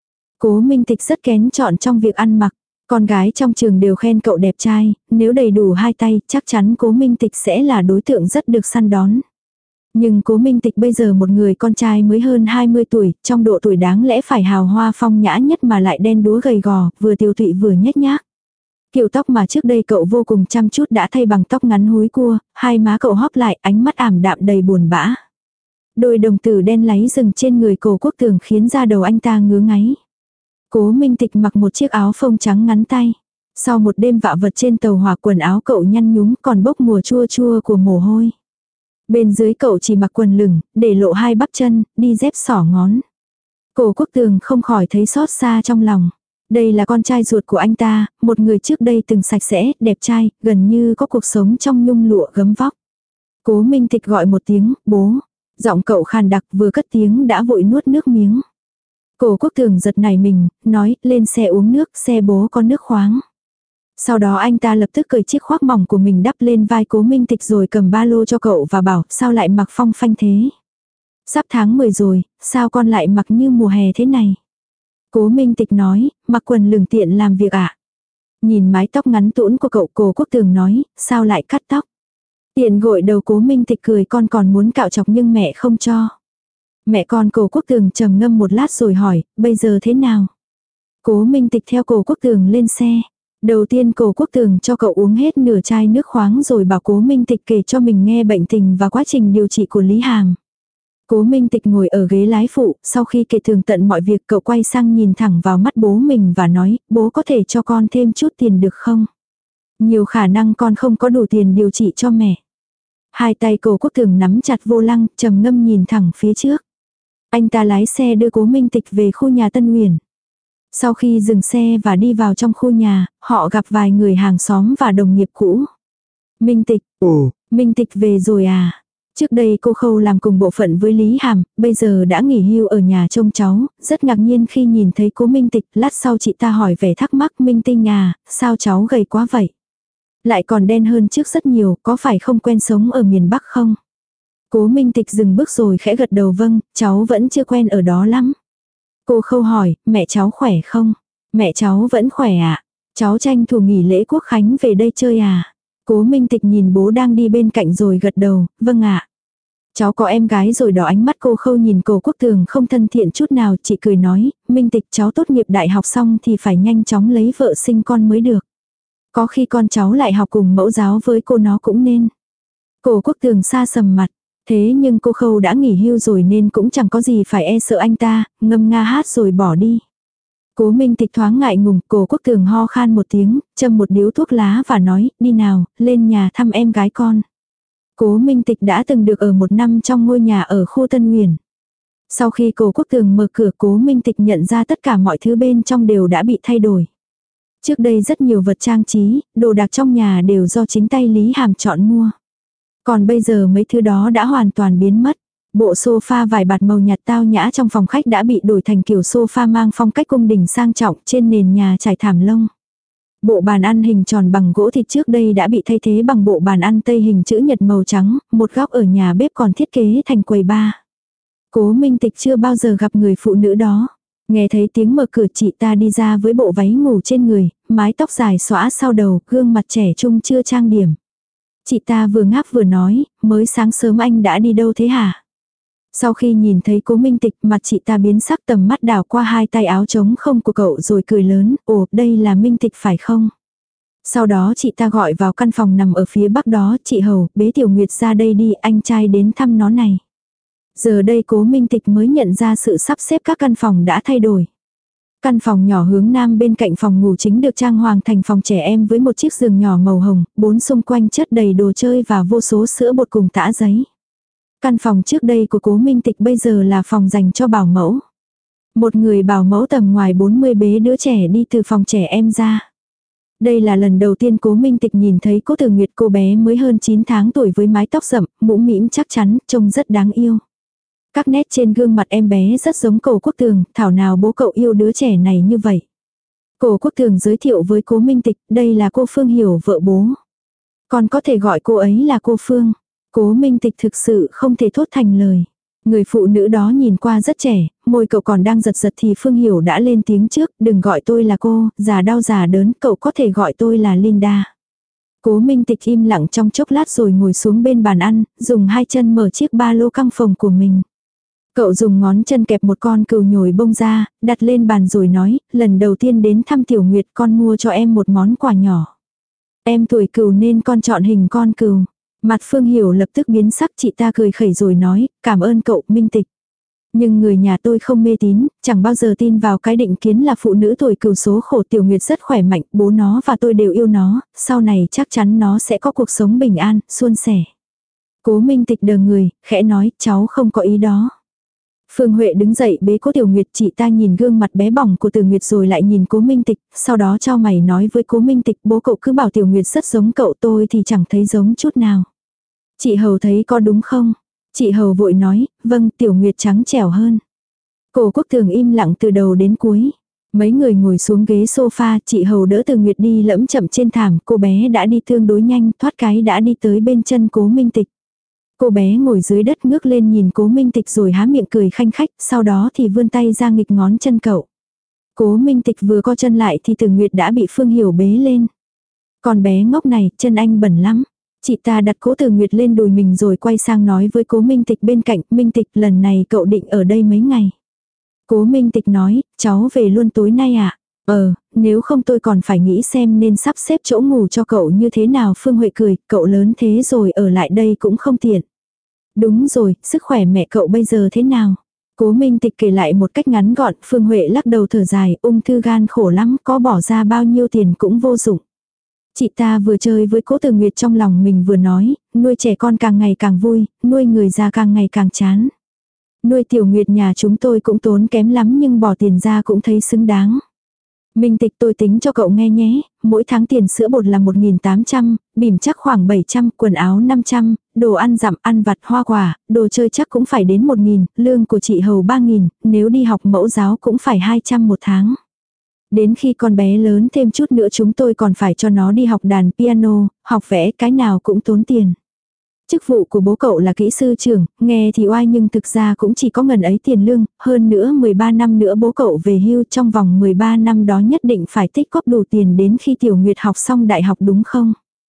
Speaker 1: Cố Minh Tịch rất kén chọn trong việc ăn mặc. Con gái trong trường đều khen cậu đẹp trai, nếu đầy đủ hai tay, chắc chắn Cố Minh Tịch sẽ là đối tượng rất được săn đón. Nhưng Cố Minh Tịch bây giờ một người con trai mới hơn hai mươi tuổi, trong độ tuổi đáng lẽ phải hào hoa phong nhã nhất mà lại đen đúa gầy gò, vừa tiêu tụy vừa nhếch nhác. Kiểu tóc mà trước đây cậu vô cùng chăm chút đã thay bằng tóc ngắn húi cua, hai má cậu hóp lại, ánh mắt ảm đạm đầy buồn bã. Đôi đồng tử đen láy rừng trên người Cố Quốc Tường khiến da đầu anh ta ngứa ngáy. Cố Minh Tịch mặc một chiếc áo phông trắng ngắn tay. Sau một đêm vạ vật trên tàu hỏa, quần áo cậu nhăn nhúm còn bốc mùi chua chua của mồ hôi. Bên dưới cậu chỉ mặc quần lửng, để lộ hai bắp chân, đi dép xỏ ngón. Cố Quốc Tường không khỏi thấy xót xa trong lòng. Đây là con trai ruột của anh ta, một người trước đây từng sạch sẽ, đẹp trai, gần như có cuộc sống trong nhung lụa gấm vóc. Cố Minh Tịch gọi một tiếng, bố. Giọng cậu khàn đặc, vừa cất tiếng đã vội nuốt nước miếng. Cố Quốc Tường giật nảy mình, nói, lên xe uống nước, xe bố có nước khoáng. Sau đó anh ta lập tức cởi chiếc khoác mỏng của mình đắp lên vai Cố Minh Tịch rồi cầm ba lô cho cậu và bảo, sao lại mặc phong phanh thế? Sắp tháng mười rồi, sao con lại mặc như mùa hè thế này? Cố Minh Tịch nói, mặc quần lửng tiện làm việc ạ. À? Nhìn mái tóc ngắn tũn của cậu, Cố Quốc Tường nói, sao lại cắt tóc? Tiện gội đầu Cố Minh Tịch cười, con còn muốn cạo chọc nhưng mẹ không cho. Mẹ con Cố Quốc Tường trầm ngâm một lát rồi hỏi, bây giờ thế nào? Cố Minh Tịch theo Cố Quốc Tường lên xe. Đầu tiên Cố Quốc Tường cho cậu uống hết nửa chai nước khoáng rồi bảo Cố Minh Tịch kể cho mình nghe bệnh tình và quá trình điều trị của Lý Hàm. Cố Minh Tịch ngồi ở ghế lái phụ, sau khi kể tường tận mọi việc cậu quay sang nhìn thẳng vào mắt bố mình và nói, bố có thể cho con thêm chút tiền được không? Nhiều khả năng con không có đủ tiền điều trị cho mẹ. Hai tay Cố Quốc Tường nắm chặt vô lăng, trầm ngâm nhìn thẳng phía trước. Anh ta lái xe đưa Cố Minh Tịch về khu nhà Tân Uyển. Sau khi dừng xe và đi vào trong khu nhà, họ gặp vài người hàng xóm và đồng nghiệp cũ. Minh Tịch, ồ, Minh Tịch về rồi à? Trước đây cô Khâu làm cùng bộ phận với Lý Hàm, bây giờ đã nghỉ hưu ở nhà trông cháu, rất ngạc nhiên khi nhìn thấy Cố Minh Tịch. Lát sau chị ta hỏi vẻ thắc mắc, Minh Tinh à, sao cháu gầy quá vậy? Lại còn đen hơn trước rất nhiều, có phải không quen sống ở miền Bắc không? Cố Minh Tịch dừng bước rồi khẽ gật đầu, vâng, cháu vẫn chưa quen ở đó lắm. Cô Khâu hỏi, mẹ cháu khỏe không? Mẹ cháu vẫn khỏe ạ. À? Cháu tranh thủ nghỉ lễ Quốc Khánh về đây chơi à? Cố Minh Tịch nhìn bố đang đi bên cạnh rồi gật đầu, vâng ạ. À. Cháu có em gái rồi đó. Ánh mắt cô Khâu nhìn Cố Quốc Tường không thân thiện chút nào, chị cười nói, Minh Tịch cháu tốt nghiệp đại học xong thì phải nhanh chóng lấy vợ sinh con mới được. Có khi con cháu lại học cùng mẫu giáo với cô nó cũng nên. Cố Quốc Tường xa sầm mặt. Thế nhưng cô Khâu đã nghỉ hưu rồi nên cũng chẳng có gì phải e sợ anh ta, ngâm nga hát rồi bỏ đi. Cố Minh Tịch thoáng ngại ngùng, Cố Quốc Tường ho khan một tiếng, châm một điếu thuốc lá và nói, đi nào, lên nhà thăm em gái con. Cố Minh Tịch đã từng được ở một năm trong ngôi nhà ở khu Tân Uyển. Sau khi Cố Quốc Tường mở cửa, Cố Minh Tịch nhận ra tất cả mọi thứ bên trong đều đã bị thay đổi. Trước đây rất nhiều vật trang trí, đồ đạc trong nhà đều do chính tay Lý Hàm chọn mua. Còn bây giờ mấy thứ đó đã hoàn toàn biến mất. Bộ sofa vải bạt màu nhạt tao nhã trong phòng khách đã bị đổi thành kiểu sofa mang phong cách cung đình sang trọng, trên nền nhà trải thảm lông. Bộ bàn ăn hình tròn bằng gỗ thịt trước đây đã bị thay thế bằng bộ bàn ăn tây hình chữ nhật màu trắng, một góc ở nhà bếp còn thiết kế thành quầy bar. Cố Minh Tịch chưa bao giờ gặp người phụ nữ đó. Nghe thấy tiếng mở cửa, chị ta đi ra với bộ váy ngủ trên người, mái tóc dài xõa sau đầu, gương mặt trẻ trung chưa trang điểm. Chị ta vừa ngáp vừa nói, mới sáng sớm anh đã đi đâu thế hả? Sau khi nhìn thấy Cố Minh Tịch, mặt chị ta biến sắc, tầm mắt đảo qua hai tay áo trống không của cậu rồi cười lớn, ồ, đây là Minh Tịch phải không? Sau đó chị ta gọi vào căn phòng nằm ở phía bắc đó, chị Hầu, bế Tiểu Nguyệt ra đây đi, anh trai đến thăm nó này. Giờ đây Cố Minh Tịch mới nhận ra sự sắp xếp các căn phòng đã thay đổi. Căn phòng nhỏ hướng nam bên cạnh phòng ngủ chính được trang hoàng thành phòng trẻ em với một chiếc giường nhỏ màu hồng, bốn xung quanh chất đầy đồ chơi và vô số sữa bột cùng tã giấy. Căn phòng trước đây của Cố Minh Tịch bây giờ là phòng dành cho bảo mẫu. Một người bảo mẫu tầm ngoài bốn mươi bế đứa trẻ đi từ phòng trẻ em ra. Đây là lần đầu tiên Cố Minh Tịch nhìn thấy Cố Tử Nguyệt, cô bé mới hơn chín tháng tuổi với mái tóc rậm, mũm mĩm chắc chắn, trông rất đáng yêu. Các nét trên gương mặt em bé rất giống Cố Quốc Tường, thảo nào bố cậu yêu đứa trẻ này như vậy. Cố Quốc Tường giới thiệu với Cố Minh Tịch, đây là cô Phương Hiểu, vợ bố. Còn có thể gọi cô ấy là cô Phương. Cố Minh Tịch thực sự không thể thốt thành lời. Người phụ nữ đó nhìn qua rất trẻ, môi cậu còn đang giật giật thì Phương Hiểu đã lên tiếng trước, đừng gọi tôi là cô, già đau già đớn, cậu có thể gọi tôi là Linda. Cố Minh Tịch im lặng trong chốc lát rồi ngồi xuống bên bàn ăn, dùng hai chân mở chiếc ba lô căng phòng của mình. Cậu dùng ngón chân kẹp một con cừu nhồi bông ra, đặt lên bàn rồi nói, lần đầu tiên đến thăm Tiểu Nguyệt con mua cho em một món quà nhỏ. Em tuổi cừu nên con chọn hình con cừu. Mặt Phương Hiểu lập tức biến sắc, chị ta cười khẩy rồi nói, cảm ơn cậu Minh Tịch. Nhưng người nhà tôi không mê tín, chẳng bao giờ tin vào cái định kiến là phụ nữ tuổi cừu số khổ. Tiểu Nguyệt rất khỏe mạnh, bố nó và tôi đều yêu nó, sau này chắc chắn nó sẽ có cuộc sống bình an, suôn sẻ. Cố Minh Tịch đờ người, khẽ nói, cháu không có ý đó. Phương Huệ đứng dậy bế Cố Tiểu Nguyệt, chị ta nhìn gương mặt bé bỏng của Tử Nguyệt rồi lại nhìn Cố Minh Tịch, sau đó chau mày nói với Cố Minh Tịch, bố cậu cứ bảo Tiểu Nguyệt rất giống cậu, tôi thì chẳng thấy giống chút nào. Chị Hầu thấy có đúng không? Chị Hầu vội nói, vâng, Tiểu Nguyệt trắng trẻo hơn. Cố Quốc Tường im lặng từ đầu đến cuối. Mấy người ngồi xuống ghế sofa, chị Hầu đỡ Tử Nguyệt đi lẫm chậm trên thảm, cô bé đã đi tương đối nhanh, thoát cái đã đi tới bên chân Cố Minh Tịch. Cô bé ngồi dưới đất ngước lên nhìn Cố Minh Tịch rồi há miệng cười khanh khách, sau đó thì vươn tay ra nghịch ngón chân cậu. Cố Minh Tịch vừa co chân lại thì Tử Nguyệt đã bị Phương Hiểu bế lên. Con bé ngốc này, chân anh bẩn lắm. Chị ta đặt Cố Từ Nguyệt lên đùi mình rồi quay sang nói với Cố Minh Tịch bên cạnh, Minh Tịch lần này cậu định ở đây mấy ngày. Cố Minh Tịch nói, cháu về luôn tối nay ạ. À? Ờ, nếu không tôi còn phải nghĩ xem nên sắp xếp chỗ ngủ cho cậu như thế nào. Phương Huệ cười, cậu lớn thế rồi ở lại đây cũng không tiện. Đúng rồi, sức khỏe mẹ cậu bây giờ thế nào? Cố Minh Tịch kể lại một cách ngắn gọn, Phương Huệ lắc đầu thở dài, ung thư gan khổ lắm, có bỏ ra bao nhiêu tiền cũng vô dụng. Chị ta vừa chơi với Cố Từ Nguyệt trong lòng mình vừa nói, nuôi trẻ con càng ngày càng vui, nuôi người già càng ngày càng chán. Nuôi Tiểu Nguyệt nhà chúng tôi cũng tốn kém lắm nhưng bỏ tiền ra cũng thấy xứng đáng. Minh Tịch tôi tính cho cậu nghe nhé, mỗi tháng tiền sữa bột là một nghìn tám trăm, bỉm chắc khoảng bảy trăm, quần áo năm trăm, đồ ăn dặm ăn vặt hoa quả, đồ chơi chắc cũng phải đến một nghìn, lương của chị hầu ba nghìn, nếu đi học mẫu giáo cũng phải hai trăm một tháng. Đến khi con bé lớn thêm chút nữa chúng tôi còn phải cho nó đi học đàn piano, học vẽ, cái nào cũng tốn tiền. Chức vụ của bố cậu là kỹ sư trưởng, nghe thì oai nhưng thực ra cũng chỉ có ngần ấy tiền lương, hơn nữa mười ba năm nữa bố cậu về hưu, trong vòng mười ba năm đó nhất định phải tích góp đủ tiền đến khi Tiểu Nguyệt học xong đại học đúng không?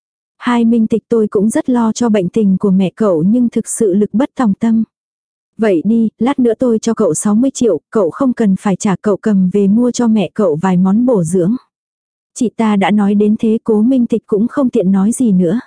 Speaker 1: Hai Minh Tịch tôi cũng rất lo cho bệnh tình của mẹ cậu nhưng thực sự lực bất tòng tâm. Vậy đi, lát nữa tôi cho cậu sáu mươi triệu, cậu không cần phải trả, cậu cầm về mua cho mẹ cậu vài món bổ dưỡng. Chị ta đã nói đến thế Cố Minh Tịch cũng không tiện nói gì nữa.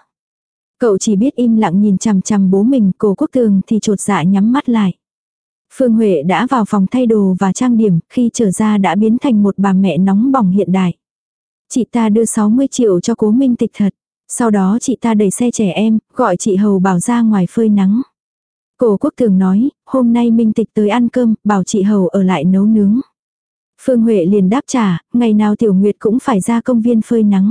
Speaker 1: Cậu chỉ biết im lặng nhìn chằm chằm bố mình, Cố Quốc Tường thì chột dạ nhắm mắt lại. Phương Huệ đã vào phòng thay đồ và trang điểm, khi trở ra đã biến thành một bà mẹ nóng bỏng hiện đại. Chị ta đưa sáu mươi triệu cho Cố Minh Tịch thật. Sau đó chị ta đẩy xe trẻ em, gọi chị hầu bảo ra ngoài phơi nắng. Cố Quốc Tường nói, hôm nay Minh Tịch tới ăn cơm, bảo chị hầu ở lại nấu nướng. Phương Huệ liền đáp trả, ngày nào Tiểu Nguyệt cũng phải ra công viên phơi nắng.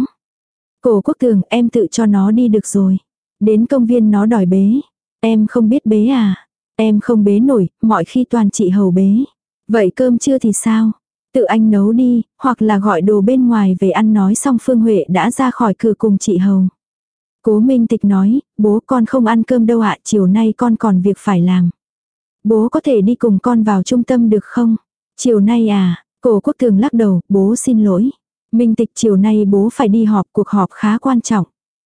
Speaker 1: Cố Quốc Tường, em tự cho nó đi được rồi. Đến công viên nó đòi bế. Em không biết bế à? Em không bế nổi, mọi khi toàn chị hầu bế. Vậy cơm trưa thì sao? Tự anh nấu đi, hoặc là gọi đồ bên ngoài về ăn. Nói xong Phương Huệ đã ra khỏi cửa cùng chị hầu. Cố Minh Tịch nói, bố con không ăn cơm đâu ạ, chiều nay con còn việc phải làm. Bố có thể đi cùng con vào trung tâm được không? Chiều nay à? Cố Quốc Tường lắc đầu, bố xin lỗi. Minh Tịch chiều nay bố phải đi họp, cuộc họp khá quan trọng.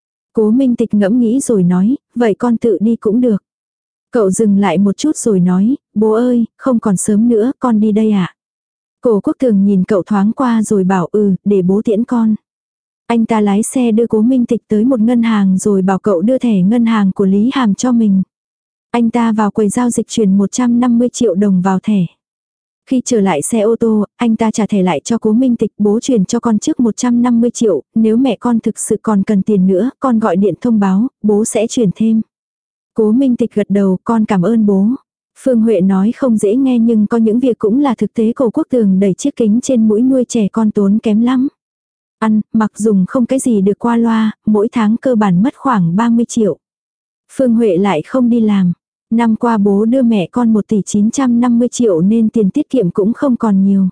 Speaker 1: Cố Minh Tịch ngẫm nghĩ rồi nói, vậy con tự đi cũng được. Cậu dừng lại một chút rồi nói, bố ơi, không còn sớm nữa, con đi đây ạ. À? Cố Quốc Tường nhìn cậu thoáng qua rồi bảo ừ, để bố tiễn con. Anh ta lái xe đưa Cố Minh Tịch tới một ngân hàng rồi bảo cậu đưa thẻ ngân hàng của Lý Hàm cho mình. Anh ta vào quầy giao dịch chuyển một trăm năm mươi triệu đồng vào thẻ. Khi trở lại xe ô tô, anh ta trả thẻ lại cho Cố Minh Tịch, bố chuyển cho con trước một trăm năm mươi triệu, nếu mẹ con thực sự còn cần tiền nữa, con gọi điện thông báo, bố sẽ chuyển thêm. Cố Minh Tịch gật đầu, con cảm ơn bố. Phương Huệ nói không dễ nghe nhưng có những việc cũng là thực tế. Cố Quốc Tường đẩy chiếc kính trên mũi, nuôi trẻ con tốn kém lắm. Ăn, mặc dùng không cái gì được qua loa, mỗi tháng cơ bản mất khoảng ba mươi triệu. Phương Huệ lại không đi làm. Năm qua bố đưa mẹ con một tỷ chín trăm năm mươi triệu nên tiền tiết kiệm cũng không còn nhiều.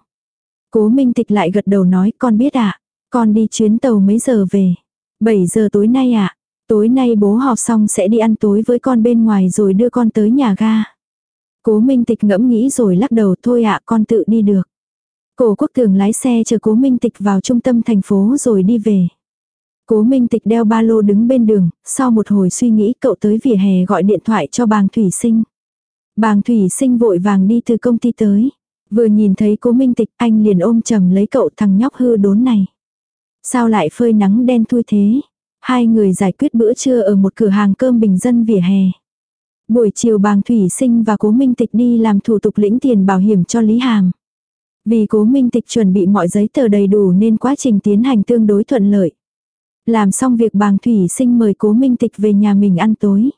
Speaker 1: Cố Minh Tịch lại gật đầu nói, con biết ạ. À? Con đi chuyến tàu mấy giờ về? bảy giờ tối nay ạ. À? Tối nay bố họp xong sẽ đi ăn tối với con bên ngoài rồi đưa con tới nhà ga. Cố Minh Tịch ngẫm nghĩ rồi lắc đầu, thôi ạ, à, con tự đi được. Cố Quốc Tường lái xe chờ Cố Minh Tịch vào trung tâm thành phố rồi đi về. Cố Minh Tịch đeo ba lô đứng bên đường, sau một hồi suy nghĩ cậu tới vỉa hè gọi điện thoại cho Bàng Thủy Sinh. Bàng Thủy Sinh vội vàng đi từ công ty tới. Vừa nhìn thấy Cố Minh Tịch anh liền ôm chầm lấy cậu, thằng nhóc hư đốn này. Sao lại phơi nắng đen thui thế? Hai người giải quyết bữa trưa ở một cửa hàng cơm bình dân vỉa hè. Buổi chiều Bàng Thủy Sinh và Cố Minh Tịch đi làm thủ tục lĩnh tiền bảo hiểm cho Lý Hàm. Vì Cố Minh Tịch chuẩn bị mọi giấy tờ đầy đủ nên quá trình tiến hành tương đối thuận lợi. Làm xong việc Bàng Thủy Sinh mời Cố Minh Tịch về nhà mình ăn tối.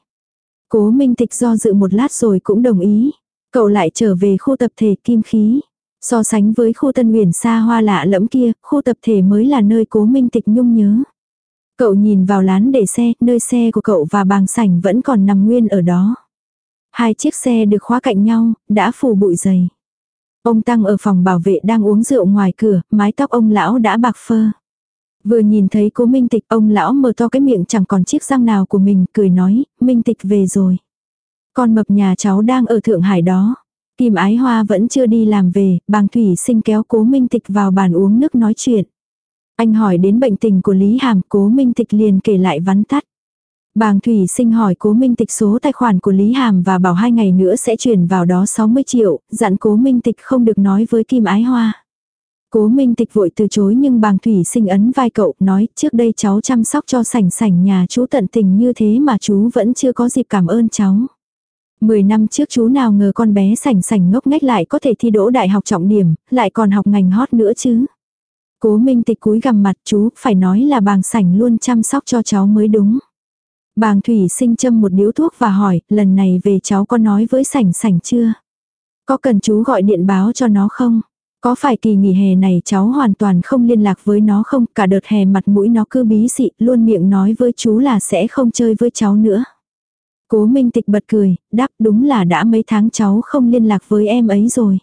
Speaker 1: Cố Minh Tịch do dự một lát rồi cũng đồng ý. Cậu lại trở về khu tập thể Kim Khí. So sánh với khu Tân Uyển xa hoa lạ lẫm kia, khu tập thể mới là nơi Cố Minh Tịch nhung nhớ. Cậu nhìn vào lán để xe, nơi xe của cậu và Bàng Sảnh vẫn còn nằm nguyên ở đó. Hai chiếc xe được khóa cạnh nhau, đã phủ bụi dày. Ông Tăng ở phòng bảo vệ đang uống rượu ngoài cửa, mái tóc ông lão đã bạc phơ. Vừa nhìn thấy Cố Minh Tịch, ông lão mở to cái miệng chẳng còn chiếc răng nào của mình, cười nói, Minh Tịch về rồi. Con mập nhà cháu đang ở Thượng Hải đó. Kim Ái Hoa vẫn chưa đi làm về, Bàng Thủy Sinh kéo Cố Minh Tịch vào bàn uống nước nói chuyện. Anh hỏi đến bệnh tình của Lý Hàm, Cố Minh Tịch liền kể lại vắn tắt. Bàng Thủy Sinh hỏi Cố Minh Tịch số tài khoản của Lý Hàm và bảo hai ngày nữa sẽ chuyển vào đó sáu mươi triệu, dặn Cố Minh Tịch không được nói với Kim Ái Hoa. Cố Minh Tịch vội từ chối nhưng Bàng Thủy Sinh ấn vai cậu nói trước đây cháu chăm sóc cho sảnh sảnh nhà chú tận tình như thế mà chú vẫn chưa có dịp cảm ơn cháu. Mười năm trước chú nào ngờ con bé sảnh sảnh ngốc nghếch lại có thể thi đỗ đại học trọng điểm, lại còn học ngành hot nữa chứ. Cố Minh Tịch cúi gằm mặt chú, phải nói là Bàng sảnh luôn chăm sóc cho cháu mới đúng. Bàng Thủy Sinh châm một điếu thuốc và hỏi, lần này về cháu có nói với sảnh sảnh chưa? Có cần chú gọi điện báo cho nó không? Có phải kỳ nghỉ hè này cháu hoàn toàn không liên lạc với nó không? Cả đợt hè mặt mũi nó cứ bí xị, luôn miệng nói với chú là sẽ không chơi với cháu nữa. Cố Minh Tịch bật cười, đáp đúng là đã mấy tháng cháu không liên lạc với em ấy rồi.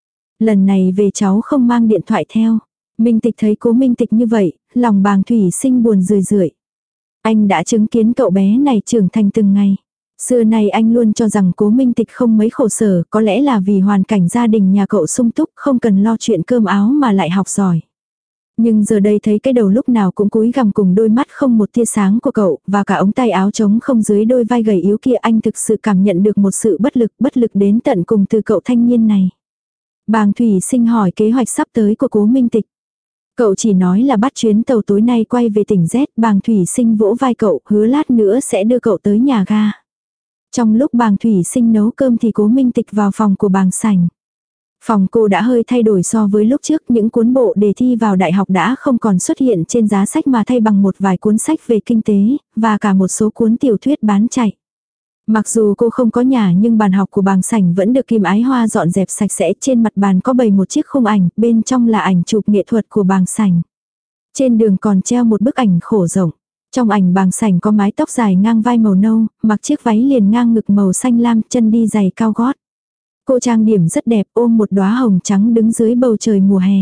Speaker 1: Lần này về cháu không mang điện thoại theo. Minh Tịch thấy Cố Minh Tịch như vậy, lòng Bàng Thủy Sinh buồn rười rượi. Anh đã chứng kiến cậu bé này trưởng thành từng ngày. Xưa nay anh luôn cho rằng Cố Minh Tịch không mấy khổ sở, có lẽ là vì hoàn cảnh gia đình nhà cậu sung túc, không cần lo chuyện cơm áo mà lại học giỏi. Nhưng giờ đây thấy cái đầu lúc nào cũng cúi gằm cùng đôi mắt không một tia sáng của cậu, và cả ống tay áo trống không dưới đôi vai gầy yếu kia, anh thực sự cảm nhận được một sự bất lực, bất lực đến tận cùng từ cậu thanh niên này. Bàng Thủy Sinh hỏi kế hoạch sắp tới của Cố Minh Tịch. Cậu chỉ nói là bắt chuyến tàu tối nay quay về tỉnh Z, Bàng Thủy Sinh vỗ vai cậu, hứa lát nữa sẽ đưa cậu tới nhà ga. Trong lúc Bàng Thủy Sinh nấu cơm thì Cố Minh Tịch vào phòng của Bàng Sảnh. Phòng cô đã hơi thay đổi so với lúc trước, những cuốn bộ đề thi vào đại học đã không còn xuất hiện trên giá sách mà thay bằng một vài cuốn sách về kinh tế, và cả một số cuốn tiểu thuyết bán chạy. Mặc dù cô không có nhà nhưng bàn học của Bàng Sảnh vẫn được Kim Ái Hoa dọn dẹp sạch sẽ, trên mặt bàn có bày một chiếc khung ảnh, bên trong là ảnh chụp nghệ thuật của Bàng Sảnh. Trên đường còn treo một bức ảnh khổ rộng. Trong ảnh Bàng Sảnh có mái tóc dài ngang vai màu nâu, mặc chiếc váy liền ngang ngực màu xanh lam, chân đi giày cao gót. Cô trang điểm rất đẹp, ôm một đóa hồng trắng đứng dưới bầu trời mùa hè.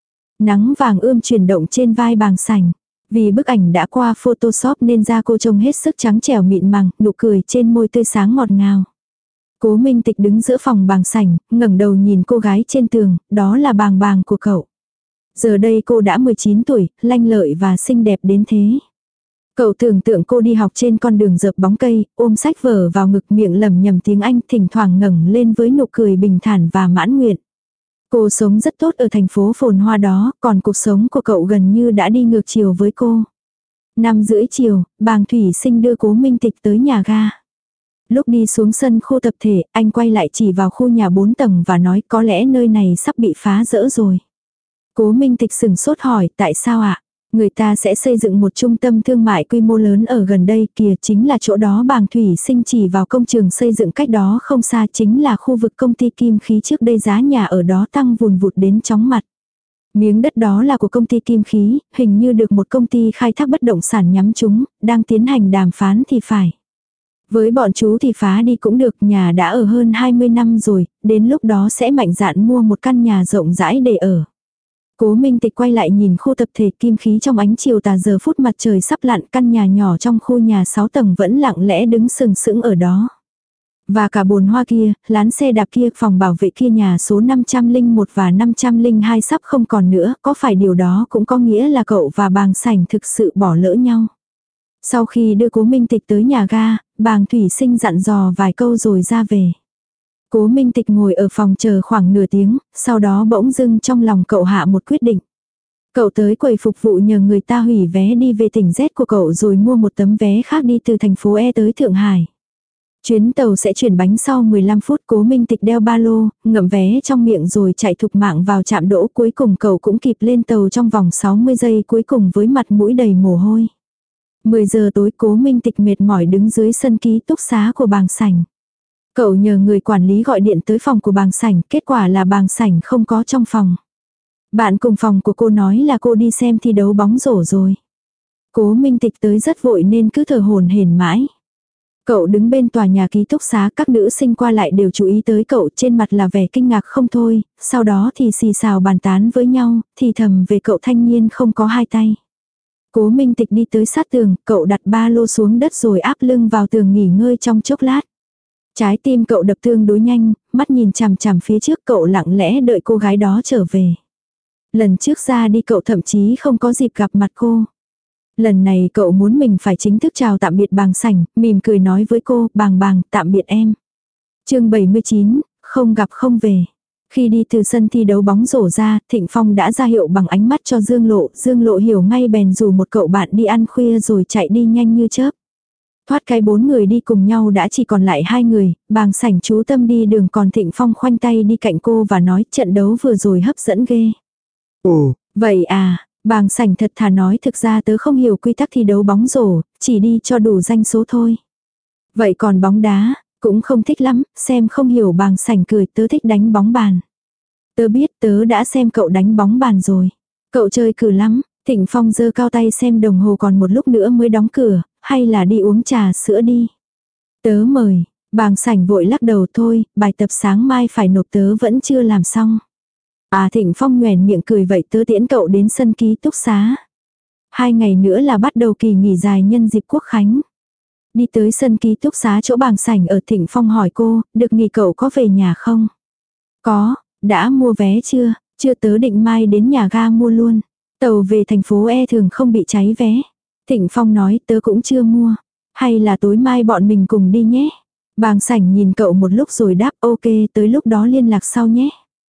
Speaker 1: Nắng vàng ươm chuyển động trên vai Bàng Sảnh. Vì bức ảnh đã qua Photoshop nên da cô trông hết sức trắng trẻo mịn màng, nụ cười trên môi tươi sáng ngọt ngào. Cố Minh Tịch đứng giữa phòng Bàng Sảnh, ngẩng đầu nhìn cô gái trên tường, đó là Bàng Bàng của cậu. Giờ đây cô đã mười chín tuổi, lanh lợi và xinh đẹp đến thế. Cậu tưởng tượng cô đi học trên con đường dợp bóng cây, ôm sách vở vào ngực, miệng lẩm nhẩm tiếng Anh, thỉnh thoảng ngẩng lên với nụ cười bình thản và mãn nguyện. Cô sống rất tốt ở thành phố phồn hoa đó, còn cuộc sống của cậu gần như đã đi ngược chiều với cô. Năm rưỡi chiều, Bàng Thủy Sinh đưa Cố Minh Tịch tới nhà ga. Lúc đi xuống sân khu tập thể, anh quay lại chỉ vào khu nhà bốn tầng và nói có lẽ nơi này sắp bị phá rỡ rồi. Cố Minh Tịch sừng sốt hỏi tại sao ạ? Người ta sẽ xây dựng một trung tâm thương mại quy mô lớn ở gần đây kìa, chính là chỗ đó. Bàng Thủy Sinh chỉ vào công trường xây dựng cách đó không xa, chính là khu vực công ty Kim Khí, trước đây giá nhà ở đó tăng vùn vụt đến chóng mặt. Miếng đất đó là của công ty Kim Khí, hình như được một công ty khai thác bất động sản nhắm chúng, đang tiến hành đàm phán thì phải. Với bọn chú thì phá đi cũng được, nhà đã ở hơn hai mươi năm rồi, đến lúc đó sẽ mạnh dạn mua một căn nhà rộng rãi để ở. Cố Minh Tịch quay lại nhìn khu tập thể Kim Khí trong ánh chiều tà, giờ phút mặt trời sắp lặn, căn nhà nhỏ trong khu nhà sáu tầng vẫn lặng lẽ đứng sừng sững ở đó. Và cả bồn hoa kia, lán xe đạp kia, phòng bảo vệ kia, nhà số năm trăm lẻ một và năm trăm lẻ hai sắp không còn nữa, có phải điều đó cũng có nghĩa là cậu và Bàng Sảnh thực sự bỏ lỡ nhau? Sau khi đưa Cố Minh Tịch tới nhà ga, Bàng Thủy Sinh dặn dò vài câu rồi ra về. Cố Minh Tịch ngồi ở phòng chờ khoảng nửa tiếng, sau đó bỗng dưng trong lòng cậu hạ một quyết định. Cậu tới quầy phục vụ nhờ người ta hủy vé đi về tỉnh Z của cậu rồi mua một tấm vé khác đi từ thành phố E tới Thượng Hải. Chuyến tàu sẽ chuyển bánh sau mười lăm phút. Cố Minh Tịch đeo ba lô, ngậm vé trong miệng rồi chạy thục mạng vào trạm đỗ. Cuối cùng cậu cũng kịp lên tàu trong vòng sáu mươi giây cuối cùng với mặt mũi đầy mồ hôi. mười giờ tối, Cố Minh Tịch mệt mỏi đứng dưới sân ký túc xá của Bàng Sảnh. Cậu nhờ người quản lý gọi điện tới phòng của Bàng Sảnh, kết quả là Bàng Sảnh không có trong phòng. Bạn cùng phòng của cô nói là cô đi xem thi đấu bóng rổ rồi. Cố Minh Tịch tới rất vội nên cứ thở hổn hển mãi. Cậu đứng bên tòa nhà ký túc xá, các nữ sinh qua lại đều chú ý tới cậu, trên mặt là vẻ kinh ngạc không thôi, sau đó thì xì xào bàn tán với nhau, thì thầm về cậu thanh niên không có hai tay. Cố Minh Tịch đi tới sát tường, cậu đặt ba lô xuống đất rồi áp lưng vào tường nghỉ ngơi trong chốc lát. Trái tim cậu đập tương đối nhanh, mắt nhìn chằm chằm phía trước, cậu lặng lẽ đợi cô gái đó trở về. Lần trước ra đi cậu thậm chí không có dịp gặp mặt cô. Lần này cậu muốn mình phải chính thức chào tạm biệt Bàng Sảnh, mỉm cười nói với cô, Bàng Bàng, tạm biệt em. Chương bảy mươi chín, không gặp không về. Khi đi từ sân thi đấu bóng rổ ra, Thịnh Phong đã ra hiệu bằng ánh mắt cho Dương Lộ, Dương Lộ hiểu ngay bèn rủ một cậu bạn đi ăn khuya rồi chạy đi nhanh như chớp. Thoát cái bốn người đi cùng nhau đã chỉ còn lại hai người, Bàng Sảnh chú tâm đi đường còn Thịnh Phong khoanh tay đi cạnh cô và nói trận đấu vừa rồi hấp dẫn ghê.
Speaker 2: Ồ,
Speaker 1: vậy à, Bàng Sảnh thật thà nói thực ra tớ không hiểu quy tắc thi đấu bóng rổ, chỉ đi cho đủ danh số thôi. Vậy còn bóng đá, cũng không thích lắm, xem không hiểu. Bàng Sảnh cười, tớ thích đánh bóng bàn. Tớ biết, tớ đã xem cậu đánh bóng bàn rồi. Cậu chơi cử lắm. Thịnh Phong giơ cao tay xem đồng hồ còn một lúc nữa mới đóng cửa, hay là đi uống trà sữa đi. Tớ mời. Bàng Sảnh vội lắc đầu, thôi, bài tập sáng mai phải nộp tớ vẫn chưa làm xong. À, Thịnh Phong nhoẻn miệng cười, vậy tớ tiễn cậu đến sân ký túc xá. Hai ngày nữa là bắt đầu kỳ nghỉ dài nhân dịp Quốc Khánh. Đi tới sân ký túc xá chỗ Bàng Sảnh ở, Thịnh Phong hỏi cô, được nghỉ cậu có về nhà không? Có, đã mua vé chưa? Chưa, tớ định mai đến nhà ga mua luôn. Tàu về thành phố E thường không bị cháy vé. Thịnh Phong nói, tớ cũng chưa mua. Hay là tối mai bọn mình cùng đi nhé? Bàng Sảnh nhìn cậu một lúc rồi đáp, ok, tới lúc đó liên lạc sau nhé.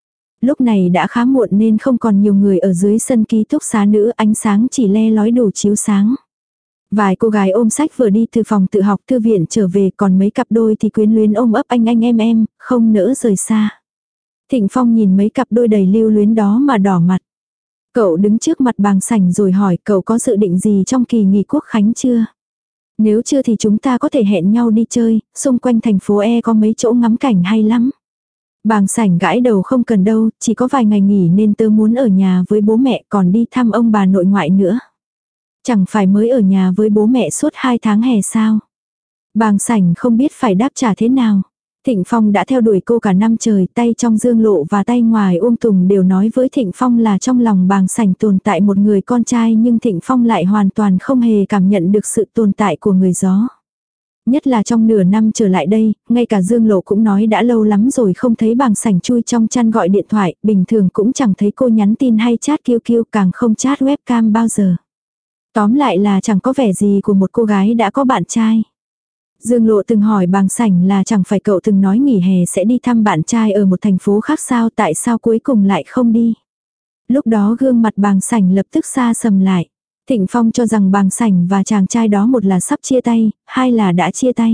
Speaker 1: Lúc này đã khá muộn nên không còn nhiều người ở dưới sân ký túc xá nữa, ánh sáng chỉ le lói đủ chiếu sáng. Vài cô gái ôm sách vừa đi từ phòng tự học thư viện trở về, còn mấy cặp đôi thì quyến luyến ôm ấp anh anh em em, không nỡ rời xa. Thịnh Phong nhìn mấy cặp đôi đầy lưu luyến đó mà đỏ mặt. Cậu đứng trước mặt Bàng Sảnh rồi hỏi, cậu có dự định gì trong kỳ nghỉ Quốc Khánh chưa? Nếu chưa thì chúng ta có thể hẹn nhau đi chơi, xung quanh thành phố E có mấy chỗ ngắm cảnh hay lắm. Bàng Sảnh gãi đầu, không cần đâu, chỉ có vài ngày nghỉ nên tớ muốn ở nhà với bố mẹ, còn đi thăm ông bà nội ngoại nữa. Chẳng phải mới ở nhà với bố mẹ suốt hai tháng hè sao? Bàng Sảnh không biết phải đáp trả thế nào. Thịnh Phong đã theo đuổi cô cả năm trời, tay trong Dương Lộ và tay ngoài Uông Tùng đều nói với Thịnh Phong là trong lòng Bàng Sảnh tồn tại một người con trai, nhưng Thịnh Phong lại hoàn toàn không hề cảm nhận được sự tồn tại của người gió. Nhất là trong nửa năm trở lại đây, ngay cả Dương Lộ cũng nói đã lâu lắm rồi không thấy Bàng Sảnh chui trong chăn gọi điện thoại, bình thường cũng chẳng thấy cô nhắn tin hay chat kiu kiu, càng không chat webcam bao giờ. Tóm lại là chẳng có vẻ gì của một cô gái đã có bạn trai. Dương Lộ từng hỏi Bàng Sảnh là chẳng phải cậu từng nói nghỉ hè sẽ đi thăm bạn trai ở một thành phố khác sao, tại sao cuối cùng lại không đi. Lúc đó gương mặt Bàng Sảnh lập tức xa sầm lại. Thịnh Phong cho rằng Bàng Sảnh và chàng trai đó một là sắp chia tay, hai là đã chia tay.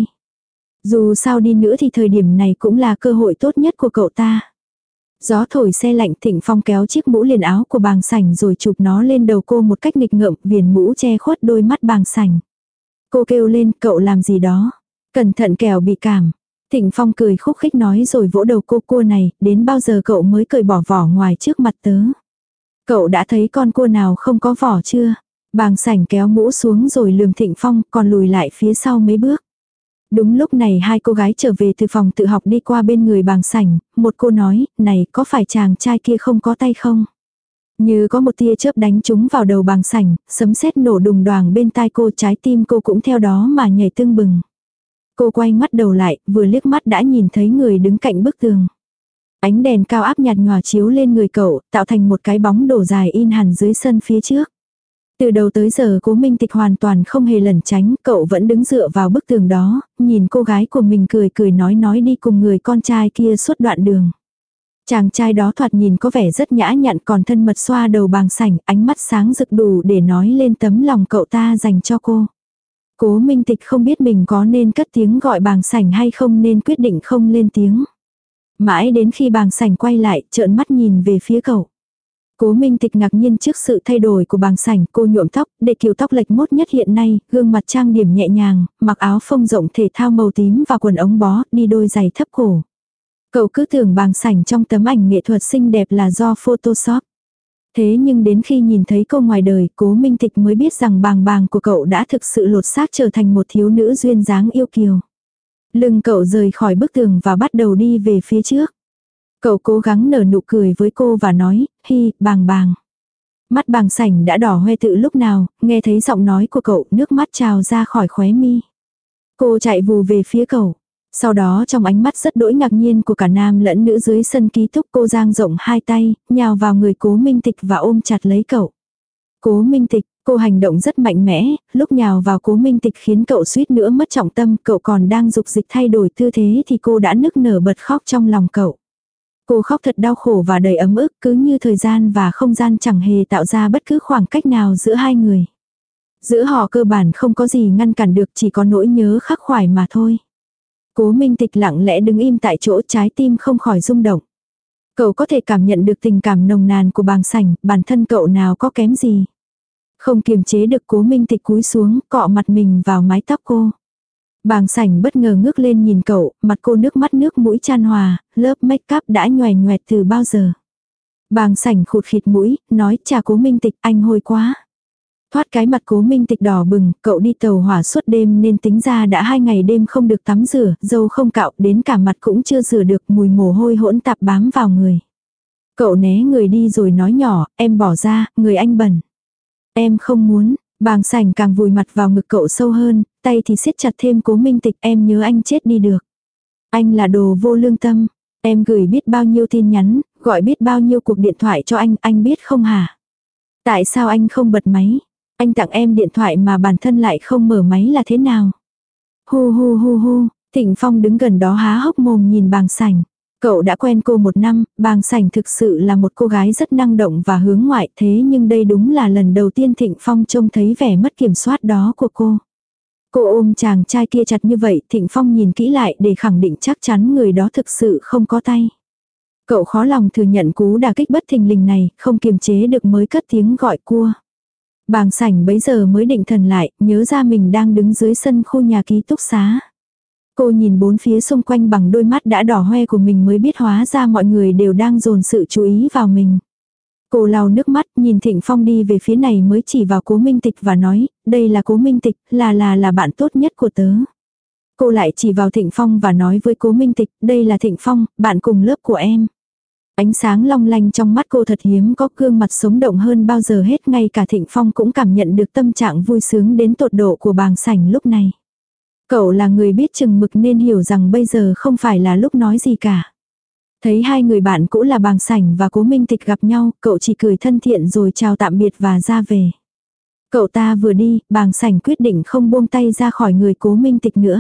Speaker 1: Dù sao đi nữa thì thời điểm này cũng là cơ hội tốt nhất của cậu ta. Gió thổi se lạnh, Thịnh Phong kéo chiếc mũ liền áo của Bàng Sảnh rồi chụp nó lên đầu cô một cách nghịch ngợm, viền mũ che khuất đôi mắt Bàng Sảnh. Cô kêu lên, cậu làm gì đó? Cẩn thận kẻo bị cảm. Thịnh Phong cười khúc khích nói rồi vỗ đầu cô, cua này, đến bao giờ cậu mới cởi bỏ vỏ ngoài trước mặt tớ? Cậu đã thấy con cua nào không có vỏ chưa? Bàng Sảnh kéo mũ xuống rồi lườm Thịnh Phong, còn lùi lại phía sau mấy bước. Đúng lúc này hai cô gái trở về từ phòng tự học đi qua bên người Bàng Sảnh, một cô nói, này có phải chàng trai kia không có tay không? Như có một tia chớp đánh trúng vào đầu Bàng Sảnh, sấm sét nổ đùng đoàng bên tai cô, trái tim cô cũng theo đó mà nhảy tưng bừng. Cô quay mắt đầu lại, vừa liếc mắt đã nhìn thấy người đứng cạnh bức tường. Ánh đèn cao áp nhạt nhòa chiếu lên người cậu, tạo thành một cái bóng đổ dài in hẳn dưới sân phía trước. Từ đầu tới giờ Cố Minh Tịch hoàn toàn không hề lẩn tránh, cậu vẫn đứng dựa vào bức tường đó, nhìn cô gái của mình cười cười nói nói đi cùng người con trai kia suốt đoạn đường. Chàng trai đó thoạt nhìn có vẻ rất nhã nhặn, còn thân mật xoa đầu Bàng Sảnh, ánh mắt sáng rực đủ để nói lên tấm lòng cậu ta dành cho cô. Cố Minh Tịch không biết mình có nên cất tiếng gọi Bàng Sảnh hay không nên quyết định không lên tiếng. Mãi đến khi Bàng Sảnh quay lại, trợn mắt nhìn về phía cậu. Cố Minh Tịch ngạc nhiên trước sự thay đổi của Bàng Sảnh, cô nhuộm tóc, để kiểu tóc lệch mốt nhất hiện nay, gương mặt trang điểm nhẹ nhàng, mặc áo phông rộng thể thao màu tím và quần ống bó, đi đôi giày thấp cổ. Cậu cứ tưởng Bàng Sảnh trong tấm ảnh nghệ thuật xinh đẹp là do Photoshop. Thế nhưng đến khi nhìn thấy cô ngoài đời, Cố Minh Tịch mới biết rằng Bàng Bàng của cậu đã thực sự lột xác trở thành một thiếu nữ duyên dáng yêu kiều. Lưng cậu rời khỏi bức tường và bắt đầu đi về phía trước. Cậu cố gắng nở nụ cười với cô và nói, hi, Bàng Bàng. Mắt Bàng Sảnh đã đỏ hoe từ lúc nào, nghe thấy giọng nói của cậu, nước mắt trào ra khỏi khóe mi. Cô chạy vù về phía cậu. Sau đó trong ánh mắt rất đỗi ngạc nhiên của cả nam lẫn nữ dưới sân ký túc, cô dang rộng hai tay, nhào vào người Cố Minh Tịch và ôm chặt lấy cậu. Cố Minh Tịch, Cô hành động rất mạnh mẽ, lúc nhào vào Cố Minh Tịch khiến cậu suýt nữa mất trọng tâm, cậu còn đang dục dịch thay đổi tư thế thì cô đã nức nở bật khóc trong lòng cậu. Cô khóc thật đau khổ và đầy ấm ức, cứ như thời gian và không gian chẳng hề tạo ra bất cứ khoảng cách nào giữa hai người. Giữa họ cơ bản không có gì ngăn cản được, chỉ có nỗi nhớ khắc khoải mà thôi. Cố Minh Tịch lặng lẽ đứng im tại chỗ, trái tim không khỏi rung động. Cậu có thể cảm nhận được tình cảm nồng nàn của Bàng Sảnh, bản thân cậu nào có kém gì. Không kiềm chế được, Cố Minh Tịch cúi xuống, cọ mặt mình vào mái tóc cô. Bàng Sảnh bất ngờ ngước lên nhìn cậu, mặt cô nước mắt nước mũi chan hòa, lớp make up đã nhoẻn nhoẹt từ bao giờ. Bàng Sảnh khụt khịt mũi, nói chà Cố Minh Tịch, anh hôi quá. Thoát cái mặt Cố Minh Tịch đỏ bừng, cậu đi tàu hỏa suốt đêm nên tính ra đã hai ngày đêm không được tắm rửa, râu không cạo, đến cả mặt cũng chưa rửa được, mùi mồ hôi hỗn tạp bám vào người. Cậu né người đi rồi nói nhỏ, em bỏ ra, người anh bẩn. Em không muốn. Bàng Sảnh càng vùi mặt vào ngực cậu sâu hơn, tay thì siết chặt thêm Cố Minh Tịch, em nhớ anh chết đi được. Anh là đồ vô lương tâm. Em gửi biết bao nhiêu tin nhắn, gọi biết bao nhiêu cuộc điện thoại cho anh, anh biết không hả? Tại sao anh không bật máy? Anh tặng em điện thoại mà bản thân lại không mở máy là thế nào? Hu hu hu hu, Thịnh Phong đứng gần đó há hốc mồm nhìn Bàng Sảnh. Cậu đã quen cô một năm, Bàng Sảnh thực sự là một cô gái rất năng động và hướng ngoại, thế nhưng đây đúng là lần đầu tiên Thịnh Phong trông thấy vẻ mất kiểm soát đó của cô. Cô ôm chàng trai kia chặt như vậy, Thịnh Phong nhìn kỹ lại để khẳng định chắc chắn người đó thực sự không có tay. Cậu khó lòng thừa nhận cú đả kích bất thình lình này, không kiềm chế được mới cất tiếng gọi cua. Bàng Sảnh bấy giờ mới định thần lại, nhớ ra mình đang đứng dưới sân khu nhà ký túc xá. Cô nhìn bốn phía xung quanh bằng đôi mắt đã đỏ hoe của mình mới biết hóa ra mọi người đều đang dồn sự chú ý vào mình. Cô lau nước mắt nhìn Thịnh Phong đi về phía này mới chỉ vào Cố Minh Tịch và nói, đây là Cố Minh Tịch, là là là bạn tốt nhất của tớ. Cô lại chỉ vào Thịnh Phong và nói với Cố Minh Tịch, đây là Thịnh Phong, bạn cùng lớp của em. Ánh sáng long lanh trong mắt cô thật hiếm có, gương mặt sống động hơn bao giờ hết, ngay cả Thịnh Phong cũng cảm nhận được tâm trạng vui sướng đến tột độ của Bàng Sảnh lúc này. Cậu là người biết chừng mực nên hiểu rằng bây giờ không phải là lúc nói gì cả. Thấy hai người bạn cũ là Bàng Sảnh và Cố Minh Tịch gặp nhau, cậu chỉ cười thân thiện rồi chào tạm biệt và ra về. Cậu ta vừa đi, Bàng Sảnh quyết định không buông tay ra khỏi người Cố Minh Tịch nữa.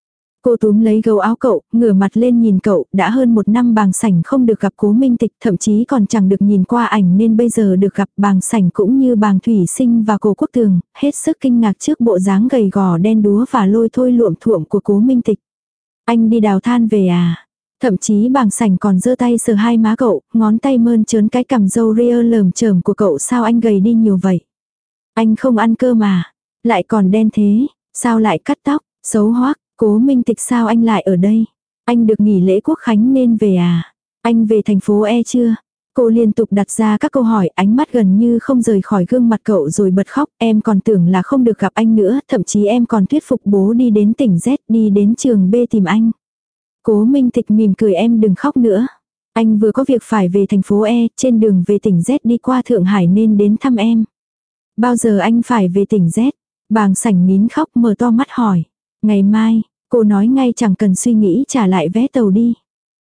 Speaker 1: Cô túm lấy gấu áo cậu, ngửa mặt lên nhìn cậu, đã hơn một năm Bàng Sảnh không được gặp Cố Minh Tịch, thậm chí còn chẳng được nhìn qua ảnh nên bây giờ được gặp. Bàng Sảnh cũng như Bàng Thủy Sinh và Cố Quốc Tường, hết sức kinh ngạc trước bộ dáng gầy gò đen đúa và lôi thôi luộm thuộm của Cố Minh Tịch. Anh đi đào than về à? Thậm chí Bàng Sảnh còn giơ tay sờ hai má cậu, ngón tay mơn trớn cái cằm râu ria lởm chởm của cậu, sao anh gầy đi nhiều vậy? Anh không ăn cơm mà, lại còn đen thế, sao lại cắt tóc, xấu hoắc. Cố Minh Tịch, sao anh lại ở đây? Anh được nghỉ lễ Quốc Khánh nên về à? Anh về thành phố E chưa? Cô liên tục đặt ra các câu hỏi, ánh mắt gần như không rời khỏi gương mặt cậu rồi bật khóc. Em còn tưởng là không được gặp anh nữa, thậm chí em còn thuyết phục bố đi đến tỉnh Z, đi đến trường B tìm anh. Cố Minh Tịch mỉm cười, em đừng khóc nữa. Anh vừa có việc phải về thành phố E, trên đường về tỉnh Z đi qua Thượng Hải nên đến thăm em. Bao giờ anh phải về tỉnh Z? Bàng Sảnh nín khóc mở to mắt hỏi. Ngày mai. Cô nói ngay chẳng cần suy nghĩ trả lại vé tàu đi.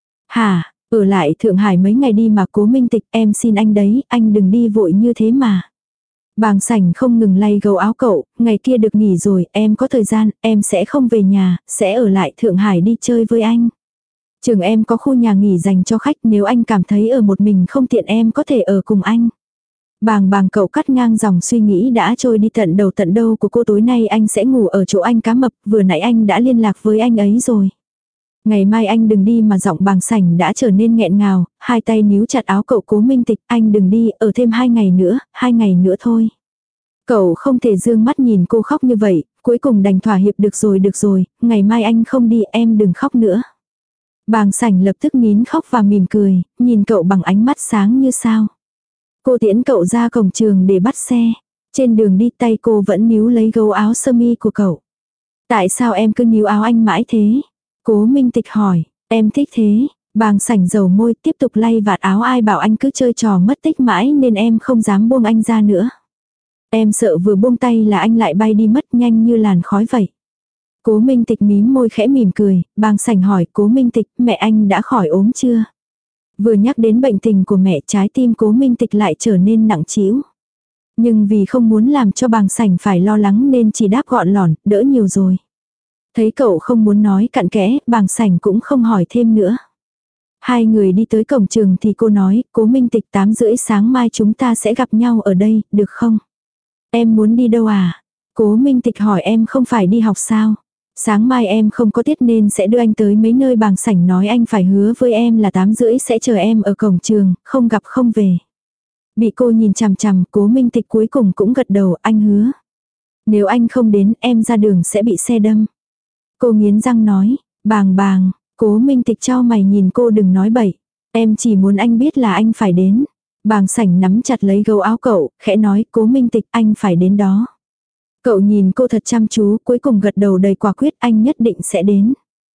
Speaker 1: Hả, ở lại Thượng Hải mấy ngày đi mà. Cố Minh Tịch, em xin anh đấy, anh đừng đi vội như thế mà. Bàng Sảnh không ngừng lay gấu áo cậu, ngày kia được nghỉ rồi, em có thời gian, em sẽ không về nhà, sẽ ở lại Thượng Hải đi chơi với anh. Trường em có khu nhà nghỉ dành cho khách, nếu anh cảm thấy ở một mình không tiện em có thể ở cùng anh. Bàng bàng cậu cắt ngang dòng suy nghĩ đã trôi đi tận đầu tận đâu của cô. Tối nay anh sẽ ngủ ở chỗ anh cá mập, vừa nãy anh đã liên lạc với anh ấy rồi. Ngày mai anh đừng đi, mà giọng Bàng Sảnh đã trở nên nghẹn ngào, hai tay níu chặt áo cậu. Cố Minh Tịch, anh đừng đi, ở thêm hai ngày nữa, hai ngày nữa thôi. Cậu không thể dương mắt nhìn cô khóc như vậy, cuối cùng đành thỏa hiệp, được rồi được rồi, ngày mai anh không đi, em đừng khóc nữa. Bàng Sảnh lập tức nín khóc và mỉm cười, nhìn cậu bằng ánh mắt sáng như sao. Cô tiễn cậu ra cổng trường để bắt xe. Trên đường đi tay cô vẫn níu lấy gấu áo sơ mi của cậu. Tại sao em cứ níu áo anh mãi thế? Cố Minh Tịch hỏi, em thích thế. Bàng Sảnh dầu môi tiếp tục lay vạt áo, ai bảo anh cứ chơi trò mất tích mãi nên em không dám buông anh ra nữa. Em sợ vừa buông tay là anh lại bay đi mất, nhanh như làn khói vậy. Cố Minh Tịch mím môi khẽ mỉm cười. Bàng Sảnh hỏi, Cố Minh Tịch, mẹ anh đã khỏi ốm chưa? Vừa nhắc đến bệnh tình của mẹ, trái tim Cố Minh Tịch lại trở nên nặng trĩu. Nhưng vì không muốn làm cho bàng sảnh phải lo lắng nên chỉ đáp gọn lỏn, đỡ nhiều rồi. Thấy cậu không muốn nói cặn kẽ, bàng sảnh cũng không hỏi thêm nữa. Hai người đi tới cổng trường thì cô nói, Cố Minh Tịch tám rưỡi sáng mai chúng ta sẽ gặp nhau ở đây, được không? Em muốn đi đâu à? Cố Minh Tịch hỏi em không phải đi học sao? Sáng mai em không có tiết nên sẽ đưa anh tới mấy nơi bàng sảnh nói anh phải hứa với em là tám rưỡi sẽ chờ em ở cổng trường, không gặp không về. Bị cô nhìn chằm chằm, Cố Minh Tịch cuối cùng cũng gật đầu, anh hứa. Nếu anh không đến em ra đường sẽ bị xe đâm. Cô nghiến răng nói, bàng bàng, Cố Minh Tịch chau mày nhìn cô đừng nói bậy. Em chỉ muốn anh biết là anh phải đến. Bàng sảnh nắm chặt lấy gấu áo cậu, khẽ nói Cố Minh Tịch anh phải đến đó. Cậu nhìn cô thật chăm chú, cuối cùng gật đầu đầy quả quyết anh nhất định sẽ đến.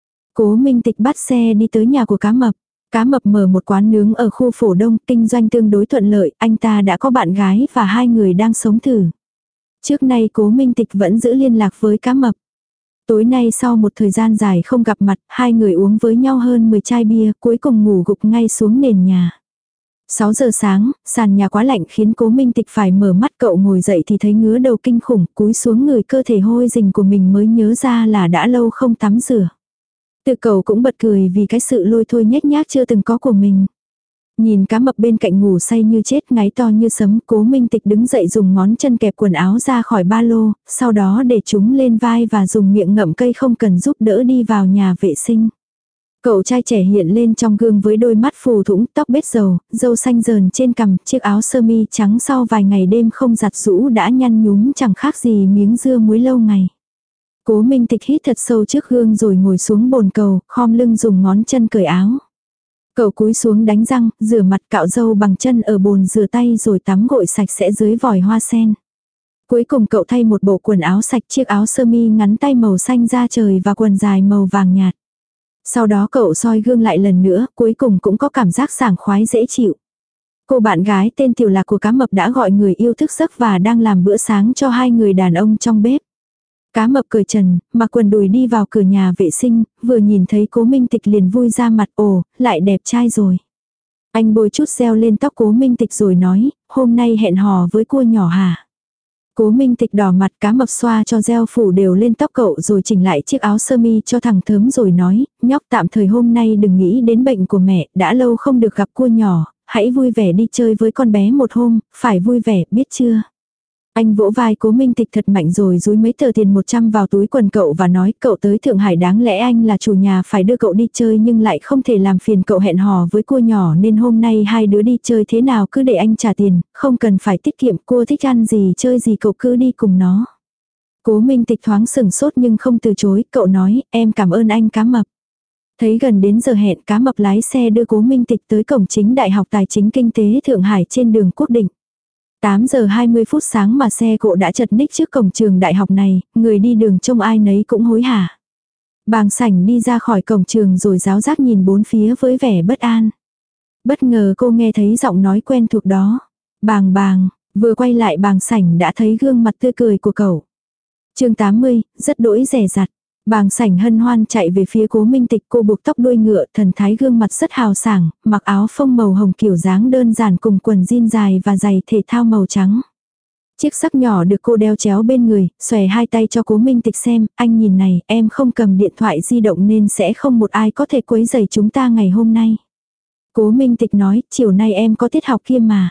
Speaker 1: Cố Minh Tịch bắt xe đi tới nhà của Cá Mập. Cá Mập mở một quán nướng ở khu Phổ Đông, kinh doanh tương đối thuận lợi, anh ta đã có bạn gái và hai người đang sống thử. Trước nay Cố Minh Tịch vẫn giữ liên lạc với Cá Mập. Tối nay sau một thời gian dài không gặp mặt, hai người uống với nhau hơn mười chai bia, cuối cùng ngủ gục ngay xuống nền nhà. sáu giờ sáng, sàn nhà quá lạnh khiến Cố Minh Tịch phải mở mắt, cậu ngồi dậy thì thấy ngứa đầu kinh khủng, cúi xuống người cơ thể hôi rình của mình mới nhớ ra là đã lâu không tắm rửa. Tự cậu cũng bật cười vì cái sự lôi thôi nhếch nhác chưa từng có của mình. Nhìn Cá Mập bên cạnh ngủ say như chết, ngáy to như sấm, Cố Minh Tịch đứng dậy dùng ngón chân kẹp quần áo ra khỏi ba lô, sau đó để chúng lên vai và dùng miệng ngậm cây không cần giúp đỡ đi vào nhà vệ sinh. Cậu trai trẻ hiện lên trong gương với đôi mắt phù thủng, tóc bết dầu, râu xanh rờn trên cằm, chiếc áo sơ mi trắng sau vài ngày đêm không giặt rũ đã nhăn nhúm chẳng khác gì miếng dưa muối lâu ngày. Cố Minh Tịch hít thật sâu trước gương rồi ngồi xuống bồn cầu, khom lưng dùng ngón chân cởi áo. Cậu cúi xuống đánh răng, rửa mặt, cạo râu bằng chân ở bồn rửa tay rồi tắm gội sạch sẽ dưới vòi hoa sen. Cuối cùng cậu thay một bộ quần áo sạch, chiếc áo sơ mi ngắn tay màu xanh da trời và quần dài màu vàng nhạt. Sau đó cậu soi gương lại lần nữa, cuối cùng cũng có cảm giác sảng khoái dễ chịu. Cô bạn gái tên Tiểu Lạc của Cá Mập đã gọi người yêu thức giấc và đang làm bữa sáng cho hai người đàn ông trong bếp. Cá Mập cởi trần, mặc quần đùi đi vào cửa nhà vệ sinh, vừa nhìn thấy Cố Minh Tịch liền vui ra mặt, ồ, lại đẹp trai rồi. Anh bôi chút gel lên tóc Cố Minh Tịch rồi nói, hôm nay hẹn hò với cua nhỏ hả? Cố Minh Tịch đỏ mặt, Cá Mập xoa cho gel phủ đều lên tóc cậu rồi chỉnh lại chiếc áo sơ mi cho thẳng thớm rồi nói, nhóc tạm thời hôm nay đừng nghĩ đến bệnh của mẹ, đã lâu không được gặp cua nhỏ, hãy vui vẻ đi chơi với con bé một hôm, phải vui vẻ, biết chưa? Anh vỗ vai Cố Minh Tịch thật mạnh rồi dúi mấy tờ tiền một trăm vào túi quần cậu và nói cậu tới Thượng Hải đáng lẽ anh là chủ nhà phải đưa cậu đi chơi nhưng lại không thể làm phiền cậu hẹn hò với cua nhỏ nên hôm nay hai đứa đi chơi thế nào cứ để anh trả tiền, không cần phải tiết kiệm, cua thích ăn gì chơi gì cậu cứ đi cùng nó. Cố Minh Tịch thoáng sừng sốt nhưng không từ chối, cậu nói em cảm ơn anh Cá Mập. Thấy gần đến giờ hẹn, Cá Mập lái xe đưa Cố Minh Tịch tới cổng chính Đại học Tài chính Kinh tế Thượng Hải trên đường Quốc Định. tám giờ hai mươi phút sáng mà xe cộ đã chật ních trước cổng trường đại học này, người đi đường trông ai nấy cũng hối hả. Bàng sảnh đi ra khỏi cổng trường rồi ráo rác nhìn bốn phía với vẻ bất an. Bất ngờ cô nghe thấy giọng nói quen thuộc đó. Bàng bàng, vừa quay lại Bàng sảnh đã thấy gương mặt tươi cười của cậu. Chương tám mươi, rất đỗi rẻ rặt. Bàng sảnh hân hoan chạy về phía Cố Minh Tịch, cô buộc tóc đuôi ngựa, thần thái gương mặt rất hào sảng, mặc áo phông màu hồng kiểu dáng đơn giản cùng quần jean dài và giày thể thao màu trắng. Chiếc sắc nhỏ được cô đeo chéo bên người, xòe hai tay cho Cố Minh Tịch xem, anh nhìn này, em không cầm điện thoại di động nên sẽ không một ai có thể quấy rầy chúng ta ngày hôm nay. Cố Minh Tịch nói, chiều nay em có tiết học kia mà.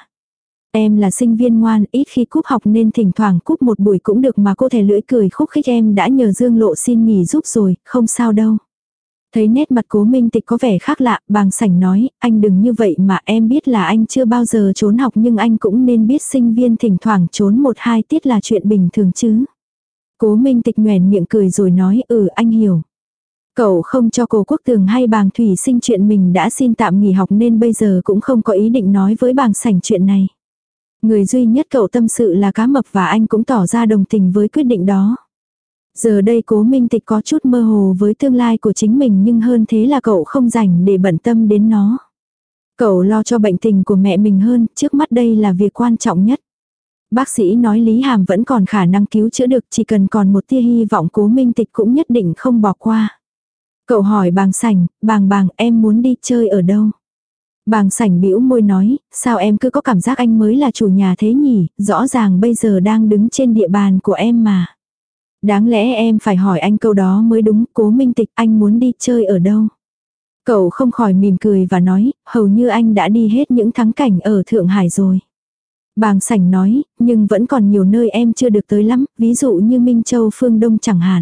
Speaker 1: Em là sinh viên ngoan, ít khi cúp học nên thỉnh thoảng cúp một buổi cũng được mà cô thè lưỡi cười khúc khích em đã nhờ Dương Lộ xin nghỉ giúp rồi, không sao đâu. Thấy nét mặt Cố Minh Tịch có vẻ khác lạ, Bàng sảnh nói, anh đừng như vậy mà em biết là anh chưa bao giờ trốn học nhưng anh cũng nên biết sinh viên thỉnh thoảng trốn một hai tiết là chuyện bình thường chứ. Cố Minh Tịch nhoẻn miệng cười rồi nói, ừ anh hiểu. Cậu không cho Cố Quốc Tường hay Bàng Thủy Sinh chuyện mình đã xin tạm nghỉ học nên bây giờ cũng không có ý định nói với Bàng sảnh chuyện này. Người duy nhất cậu tâm sự là Cá Mập và anh cũng tỏ ra đồng tình với quyết định đó. Giờ đây Cố Minh Tịch có chút mơ hồ với tương lai của chính mình nhưng hơn thế là cậu không rảnh để bận tâm đến nó. Cậu lo cho bệnh tình của mẹ mình hơn, trước mắt đây là việc quan trọng nhất. Bác sĩ nói Lý Hàm vẫn còn khả năng cứu chữa được, chỉ cần còn một tia hy vọng Cố Minh Tịch cũng nhất định không bỏ qua. Cậu hỏi Bàng sảnh, Bàng bàng em muốn đi chơi ở đâu? Bàng sảnh bĩu môi nói, sao em cứ có cảm giác anh mới là chủ nhà thế nhỉ, rõ ràng bây giờ đang đứng trên địa bàn của em mà. Đáng lẽ em phải hỏi anh câu đó mới đúng, Cố Minh Tịch, anh muốn đi chơi ở đâu? Cậu không khỏi mỉm cười và nói, hầu như anh đã đi hết những thắng cảnh ở Thượng Hải rồi. Bàng sảnh nói, nhưng vẫn còn nhiều nơi em chưa được tới lắm, ví dụ như Minh Châu phương Đông chẳng hạn.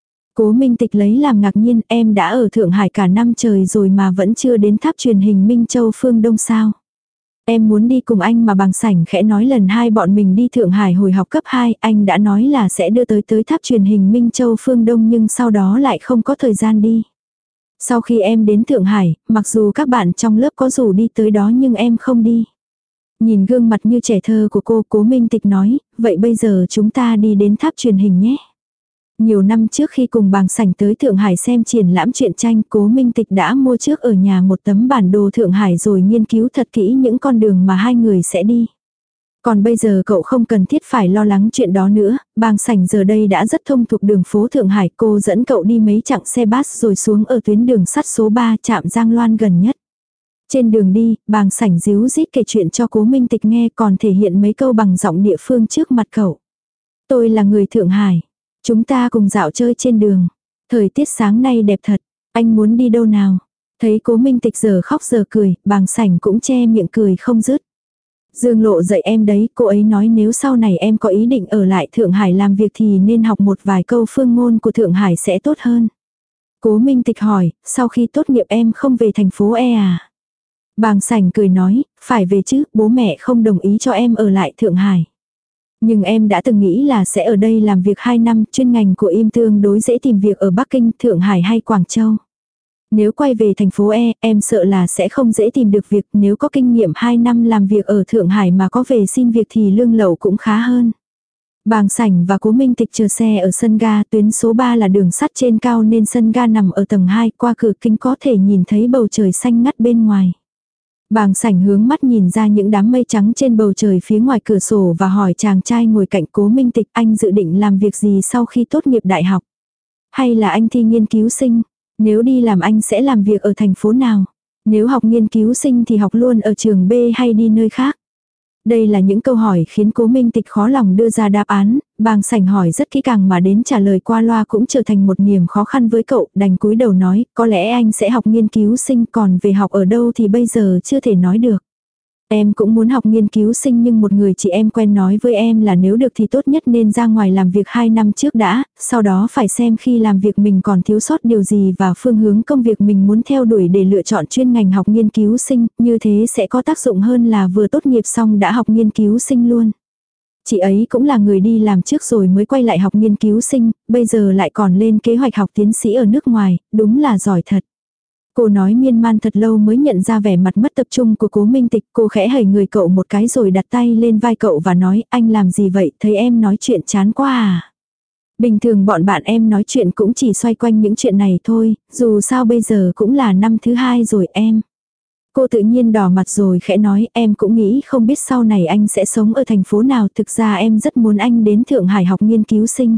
Speaker 1: Cố Minh Tịch lấy làm ngạc nhiên, em đã ở Thượng Hải cả năm trời rồi mà vẫn chưa đến tháp truyền hình Minh Châu phương Đông sao. Em muốn đi cùng anh mà. Bàng sảnh khẽ nói lần hai bọn mình đi Thượng Hải hồi học cấp hai, anh đã nói là sẽ đưa tới tới tháp truyền hình Minh Châu phương Đông nhưng sau đó lại không có thời gian đi. Sau khi em đến Thượng Hải, mặc dù các bạn trong lớp có rủ đi tới đó nhưng em không đi. Nhìn gương mặt như trẻ thơ của cô, Cố Minh Tịch nói, vậy bây giờ chúng ta đi đến tháp truyền hình nhé. Nhiều năm trước khi cùng Bàng sảnh tới Thượng Hải xem triển lãm truyện tranh, Cố Minh Tịch đã mua trước ở nhà một tấm bản đồ Thượng Hải rồi nghiên cứu thật kỹ những con đường mà hai người sẽ đi. Còn bây giờ cậu không cần thiết phải lo lắng chuyện đó nữa, Bàng sảnh giờ đây đã rất thông thuộc đường phố Thượng Hải, cô dẫn cậu đi mấy chặng xe bus rồi xuống ở tuyến đường sắt số ba trạm Giang Loan gần nhất. Trên đường đi, Bàng sảnh díu dít kể chuyện cho Cố Minh Tịch nghe, còn thể hiện mấy câu bằng giọng địa phương trước mặt cậu. Tôi là người Thượng Hải. Chúng ta cùng dạo chơi trên đường. Thời tiết sáng nay đẹp thật. Anh muốn đi đâu nào? Thấy Cố Minh Tịch giờ khóc giờ cười, Bàng sảnh cũng che miệng cười không dứt. Dương Lộ dạy em đấy, cô ấy nói nếu sau này em có ý định ở lại Thượng Hải làm việc thì nên học một vài câu phương ngôn của Thượng Hải sẽ tốt hơn. Cố Minh Tịch hỏi, sau khi tốt nghiệp em không về thành phố E à? Bàng sảnh cười nói, phải về chứ, bố mẹ không đồng ý cho em ở lại Thượng Hải. Nhưng em đã từng nghĩ là sẽ ở đây làm việc hai năm, chuyên ngành của em tương đối dễ tìm việc ở Bắc Kinh, Thượng Hải hay Quảng Châu. Nếu quay về thành phố E, em sợ là sẽ không dễ tìm được việc, nếu có kinh nghiệm hai năm làm việc ở Thượng Hải mà có về xin việc thì lương lậu cũng khá hơn. Bàng sảnh và Cố Minh Tịch chờ xe ở sân ga, tuyến số ba là đường sắt trên cao nên sân ga nằm ở tầng hai, qua cửa kính có thể nhìn thấy bầu trời xanh ngắt bên ngoài. Bàng sảnh hướng mắt nhìn ra những đám mây trắng trên bầu trời phía ngoài cửa sổ và hỏi chàng trai ngồi cạnh Cố Minh Tịch, anh dự định làm việc gì sau khi tốt nghiệp đại học? Hay là anh thi nghiên cứu sinh? Nếu đi làm anh sẽ làm việc ở thành phố nào? Nếu học nghiên cứu sinh thì học luôn ở trường B hay đi nơi khác? Đây là những câu hỏi khiến Cố Minh Tịch khó lòng đưa ra đáp án, Bàng sảnh hỏi rất kỹ càng mà đến trả lời qua loa cũng trở thành một niềm khó khăn với cậu, đành cúi đầu nói, có lẽ anh sẽ học nghiên cứu sinh, còn về học ở đâu thì bây giờ chưa thể nói được. Em cũng muốn học nghiên cứu sinh nhưng một người chị em quen nói với em là nếu được thì tốt nhất nên ra ngoài làm việc hai năm trước đã, sau đó phải xem khi làm việc mình còn thiếu sót điều gì và phương hướng công việc mình muốn theo đuổi để lựa chọn chuyên ngành học nghiên cứu sinh, như thế sẽ có tác dụng hơn là vừa tốt nghiệp xong đã học nghiên cứu sinh luôn. Chị ấy cũng là người đi làm trước rồi mới quay lại học nghiên cứu sinh, bây giờ lại còn lên kế hoạch học tiến sĩ ở nước ngoài, đúng là giỏi thật. Cô nói miên man thật lâu mới nhận ra vẻ mặt mất tập trung của Cố Minh Tịch, cô khẽ hẩy người cậu một cái rồi đặt tay lên vai cậu và nói, anh làm gì vậy, thấy em nói chuyện chán quá à. Bình thường bọn bạn em nói chuyện cũng chỉ xoay quanh những chuyện này thôi, dù sao bây giờ cũng là năm thứ hai rồi em. Cô tự nhiên đỏ mặt rồi khẽ nói, em cũng nghĩ không biết sau này anh sẽ sống ở thành phố nào, thực ra em rất muốn anh đến Thượng Hải học nghiên cứu sinh.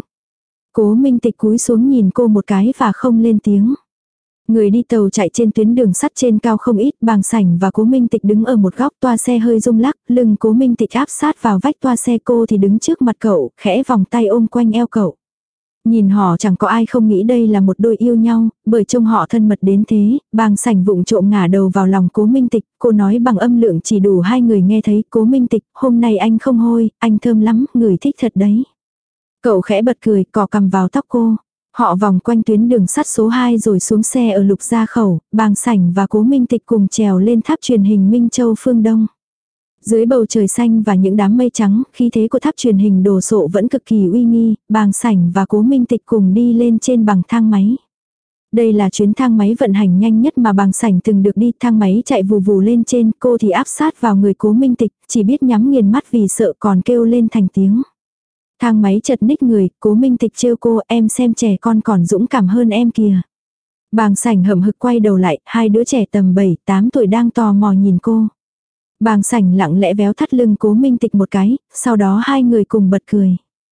Speaker 1: Cố Minh Tịch cúi xuống nhìn cô một cái và không lên tiếng. Người đi tàu chạy trên tuyến đường sắt trên cao không ít, Bàng sảnh và Cố Minh Tịch đứng ở một góc, toa xe hơi rung lắc, lưng Cố Minh Tịch áp sát vào vách toa xe, cô thì đứng trước mặt cậu, khẽ vòng tay ôm quanh eo cậu. Nhìn họ chẳng có ai không nghĩ đây là một đôi yêu nhau, bởi trông họ thân mật đến thế. Bàng sảnh vụng trộm ngả đầu vào lòng Cố Minh Tịch, cô nói bằng âm lượng chỉ đủ hai người nghe thấy, Cố Minh Tịch, hôm nay anh không hôi, anh thơm lắm, người thích thật đấy. Cậu khẽ bật cười, cọ cằm vào tóc cô. Họ vòng quanh tuyến đường sắt số hai rồi xuống xe ở Lục Gia Khẩu, Bàng sảnh và Cố Minh Tịch cùng trèo lên tháp truyền hình Minh Châu phương Đông. Dưới bầu trời xanh và những đám mây trắng, khí thế của tháp truyền hình đồ sộ vẫn cực kỳ uy nghi, Bàng sảnh và Cố Minh Tịch cùng đi lên trên bằng thang máy. Đây là chuyến thang máy vận hành nhanh nhất mà Bàng sảnh từng được đi, thang máy chạy vù vù lên trên, cô thì áp sát vào người Cố Minh Tịch, chỉ biết nhắm nghiền mắt vì sợ còn kêu lên thành tiếng. Thang máy chật ních người, Cố Minh Tịch trêu cô, em xem trẻ con còn dũng cảm hơn em kìa. Bàng sảnh hậm hực quay đầu lại, hai đứa trẻ tầm bảy tám tuổi đang tò mò nhìn cô. Bàng sảnh lặng lẽ véo thắt lưng Cố Minh Tịch một cái, sau đó hai người cùng bật cười.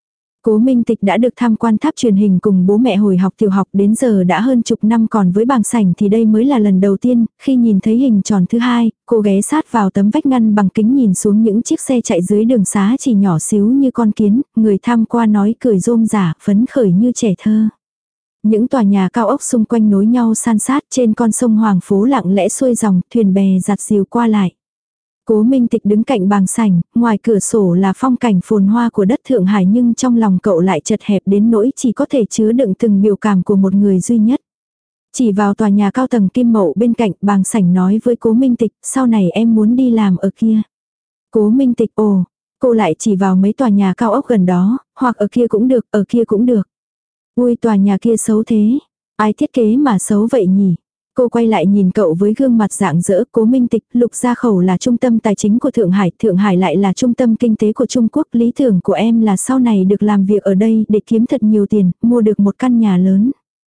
Speaker 1: Cố Minh Tịch đã được tham quan tháp truyền hình cùng bố mẹ hồi học tiểu học đến giờ đã hơn chục năm, còn với Bàng Sảnh thì đây mới là lần đầu tiên, khi nhìn thấy hình tròn thứ hai, cô ghé sát vào tấm vách ngăn bằng kính nhìn xuống những chiếc xe chạy dưới đường xá chỉ nhỏ xíu như con kiến, người tham quan nói cười rôm rả, phấn khởi như trẻ thơ. Những tòa nhà cao ốc xung quanh nối nhau san sát, trên con sông Hoàng Phố lặng lẽ xuôi dòng, thuyền bè giặt dìu qua lại. Cố Minh Tịch đứng cạnh Bàng Sảnh, ngoài cửa sổ là phong cảnh phồn hoa của đất Thượng Hải, nhưng trong lòng cậu lại chật hẹp đến nỗi chỉ có thể chứa đựng từng biểu cảm của một người duy nhất. Chỉ vào tòa nhà cao tầng kim mậu bên cạnh, Bàng Sảnh nói với Cố Minh Tịch, sau này em muốn đi làm ở kia. Cố Minh Tịch ồ, cô lại chỉ vào mấy tòa nhà cao ốc gần đó, hoặc ở kia cũng được, ở kia cũng được. Ui, tòa nhà kia xấu thế, ai thiết kế mà xấu vậy nhỉ? Cô quay lại nhìn cậu với gương mặt rạng rỡ. Cố Minh Tịch, Lục Gia Khẩu là trung tâm tài chính của Thượng Hải, Thượng Hải lại là trung tâm kinh tế của Trung Quốc, lý tưởng của em là sau này được làm việc ở đây để kiếm thật nhiều tiền, mua được một căn nhà lớn.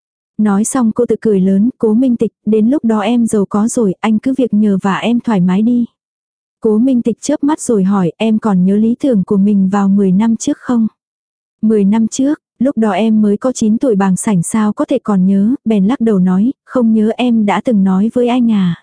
Speaker 1: Nói xong cô tự cười lớn, Cố Minh Tịch, đến lúc đó em giàu có rồi, anh cứ việc nhờ vả em thoải mái đi. Cố Minh Tịch chớp mắt rồi hỏi, em còn nhớ lý tưởng của mình vào mười năm trước không? mười năm trước, lúc đó em mới có chín tuổi. Bàng Sảnh sao có thể còn nhớ, bèn lắc đầu nói, không nhớ, em đã từng nói với anh à.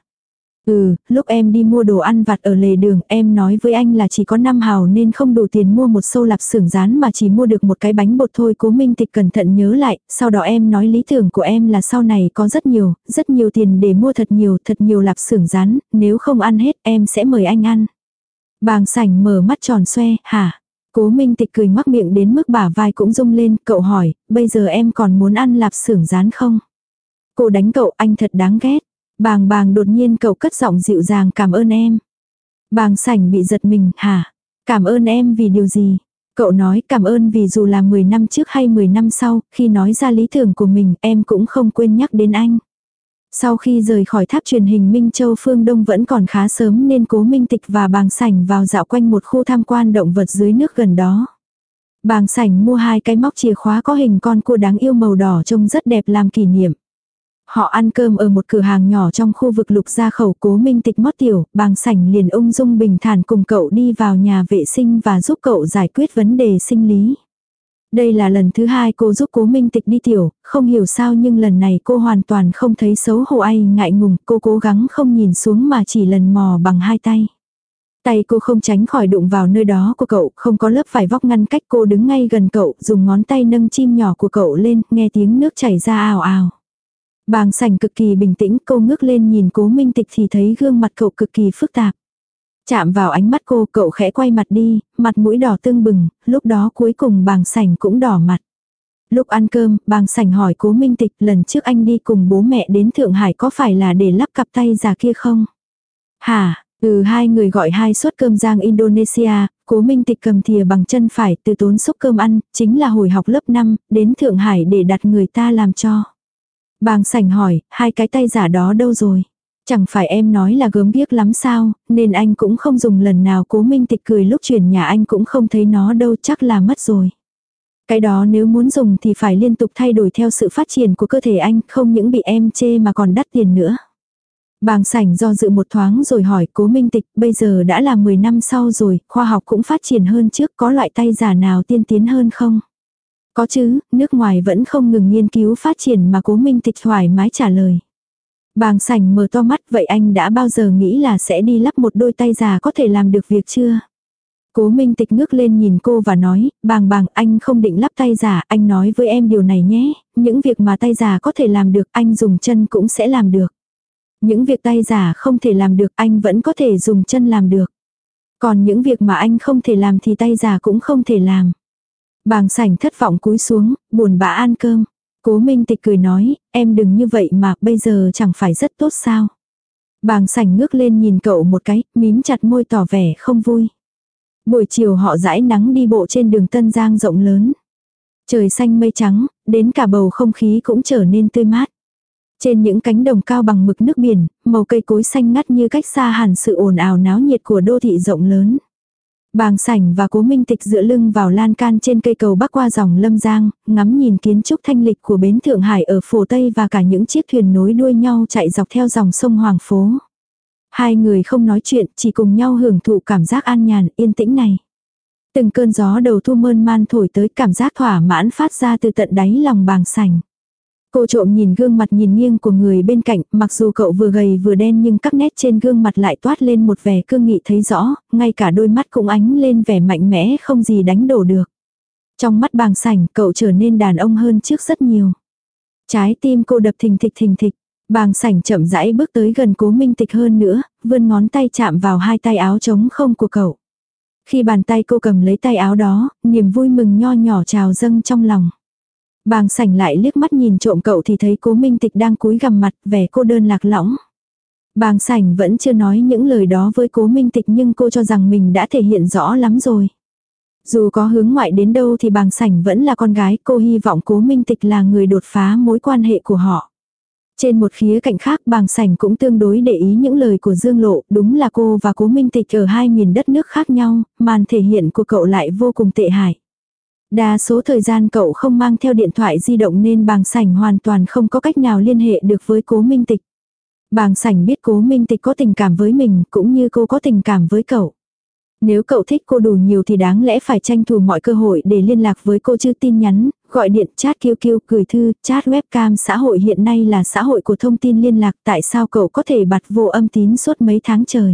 Speaker 1: Ừ, lúc em đi mua đồ ăn vặt ở lề đường, em nói với anh là chỉ có năm hào nên không đủ tiền mua một xâu lạp xưởng rán mà chỉ mua được một cái bánh bột thôi. Cố Minh Tịch cẩn thận nhớ lại, sau đó em nói lý tưởng của em là sau này có rất nhiều, rất nhiều tiền để mua thật nhiều, thật nhiều lạp xưởng rán, nếu không ăn hết em sẽ mời anh ăn. Bàng Sảnh mở mắt tròn xoe, hả? Cố Minh Tịch cười ngoác miệng đến mức bả vai cũng rung lên, cậu hỏi, bây giờ em còn muốn ăn lạp xưởng rán không? Cô đánh cậu, anh thật đáng ghét. Bàng Bàng đột nhiên cậu cất giọng dịu dàng, cảm ơn em. Bàng Sảnh bị giật mình, hả? Cảm ơn em vì điều gì? Cậu nói cảm ơn vì dù là mười năm trước hay mười năm sau, khi nói ra lý tưởng của mình em cũng không quên nhắc đến anh. Sau khi rời khỏi tháp truyền hình Minh Châu phương Đông vẫn còn khá sớm nên Cố Minh Tịch và Bàng Sảnh vào dạo quanh một khu tham quan động vật dưới nước gần đó. Bàng Sảnh mua hai cái móc chìa khóa có hình con cua đáng yêu màu đỏ trông rất đẹp làm kỷ niệm. Họ ăn cơm ở một cửa hàng nhỏ trong khu vực Lục Gia Khẩu. Cố Minh Tịch mót tiểu, Bàng Sảnh liền ung dung bình thản cùng cậu đi vào nhà vệ sinh và giúp cậu giải quyết vấn đề sinh lý. Đây là lần thứ hai cô giúp Cố Minh Tịch đi tiểu, không hiểu sao nhưng lần này cô hoàn toàn không thấy xấu hổ hay ngại ngùng, cô cố gắng không nhìn xuống mà chỉ lần mò bằng hai tay. Tay cô không tránh khỏi đụng vào nơi đó của cậu, không có lớp vải vóc ngăn cách, cô đứng ngay gần cậu, dùng ngón tay nâng chim nhỏ của cậu lên, nghe tiếng nước chảy ra ào ào. Bàng Sảnh cực kỳ bình tĩnh, cô ngước lên nhìn Cố Minh Tịch thì thấy gương mặt cậu cực kỳ phức tạp. Chạm vào ánh mắt cô, cậu khẽ quay mặt đi, mặt mũi đỏ tưng bừng, lúc đó cuối cùng Bàng Sảnh cũng đỏ mặt. Lúc ăn cơm, Bàng Sảnh hỏi Cố Minh Tịch, lần trước anh đi cùng bố mẹ đến Thượng Hải có phải là để lắp cặp tay giả kia không? Hả? Ừ, hai người gọi hai suất cơm rang Indonesia. Cố Minh Tịch cầm thìa bằng chân phải từ tốn xúc cơm ăn, chính là hồi học lớp năm, đến Thượng Hải để đặt người ta làm cho. Bàng Sảnh hỏi, hai cái tay giả đó đâu rồi? Chẳng phải em nói là gớm ghiếc lắm sao, nên anh cũng không dùng lần nào. Cố Minh Tịch cười, lúc chuyển nhà anh cũng không thấy nó đâu, chắc là mất rồi. Cái đó nếu muốn dùng thì phải liên tục thay đổi theo sự phát triển của cơ thể anh, không những bị em chê mà còn đắt tiền nữa. Bàng Sảnh do dự một thoáng rồi hỏi Cố Minh Tịch, bây giờ đã là mười năm sau rồi, khoa học cũng phát triển hơn trước, có loại tay giả nào tiên tiến hơn không? Có chứ, nước ngoài vẫn không ngừng nghiên cứu phát triển mà. Cố Minh Tịch thoải mái trả lời. Bàng Sảnh mở to mắt, vậy anh đã bao giờ nghĩ là sẽ đi lắp một đôi tay giả có thể làm được việc chưa? Cố Minh Tịch ngước lên nhìn cô và nói, Bàng Bàng, anh không định lắp tay giả, anh nói với em điều này nhé, những việc mà tay giả có thể làm được anh dùng chân cũng sẽ làm được. Những việc tay giả không thể làm được anh vẫn có thể dùng chân làm được. Còn những việc mà anh không thể làm thì tay giả cũng không thể làm. Bàng Sảnh thất vọng cúi xuống, buồn bã ăn cơm. Cố Minh Tịch cười nói, em đừng như vậy mà, bây giờ chẳng phải rất tốt sao? Bàng Sảnh ngước lên nhìn cậu một cái, mím chặt môi tỏ vẻ không vui. Buổi chiều họ rãi nắng đi bộ trên đường Tân Giang rộng lớn. Trời xanh mây trắng, đến cả bầu không khí cũng trở nên tươi mát. Trên những cánh đồng cao bằng mực nước biển, màu cây cối xanh ngắt như cách xa hẳn sự ồn ào náo nhiệt của đô thị rộng lớn. Bàng Sảnh và Cố Minh Tịch dựa lưng vào lan can trên cây cầu bắc qua dòng Lâm Giang, ngắm nhìn kiến trúc thanh lịch của bến Thượng Hải ở Phổ Tây và cả những chiếc thuyền nối đuôi nhau chạy dọc theo dòng sông Hoàng Phố. Hai người không nói chuyện, chỉ cùng nhau hưởng thụ cảm giác an nhàn, yên tĩnh này. Từng cơn gió đầu thu mơn man thổi tới, cảm giác thỏa mãn phát ra từ tận đáy lòng Bàng Sảnh. Cô trộm nhìn gương mặt nhìn nghiêng của người bên cạnh, mặc dù cậu vừa gầy vừa đen nhưng các nét trên gương mặt lại toát lên một vẻ cương nghị thấy rõ, ngay cả đôi mắt cũng ánh lên vẻ mạnh mẽ không gì đánh đổ được. Trong mắt Bàng Sảnh, cậu trở nên đàn ông hơn trước rất nhiều. Trái tim cô đập thình thịch thình thịch. Bàng Sảnh chậm rãi bước tới gần Cố Minh Tịch hơn nữa, vươn ngón tay chạm vào hai tay áo trống không của cậu. Khi bàn tay cô cầm lấy tay áo đó, niềm vui mừng nho nhỏ trào dâng trong lòng. Bàng Sảnh lại liếc mắt nhìn trộm cậu thì thấy Cố Minh Tịch đang cúi gằm mặt, vẻ cô đơn lạc lõng. Bàng Sảnh vẫn chưa nói những lời đó với Cố Minh Tịch nhưng cô cho rằng mình đã thể hiện rõ lắm rồi. Dù có hướng ngoại đến đâu thì Bàng Sảnh vẫn là con gái, cô hy vọng Cố Minh Tịch là người đột phá mối quan hệ của họ. Trên một khía cạnh khác Bàng Sảnh cũng tương đối để ý những lời của Dương Lộ, đúng là cô và Cố Minh Tịch ở hai miền đất nước khác nhau, màn thể hiện của cậu lại vô cùng tệ hại. Đa số thời gian cậu không mang theo điện thoại di động nên Bàng Sảnh hoàn toàn không có cách nào liên hệ được với Cố Minh Tịch. Bàng Sảnh biết Cố Minh Tịch có tình cảm với mình cũng như cô có tình cảm với cậu. Nếu cậu thích cô đủ nhiều thì đáng lẽ phải tranh thủ mọi cơ hội để liên lạc với cô chứ tin nhắn, gọi điện, chat Q Q, gửi thư, chat webcam. Xã hội hiện nay là xã hội của thông tin liên lạc, tại sao cậu có thể bặt vô âm tín suốt mấy tháng trời.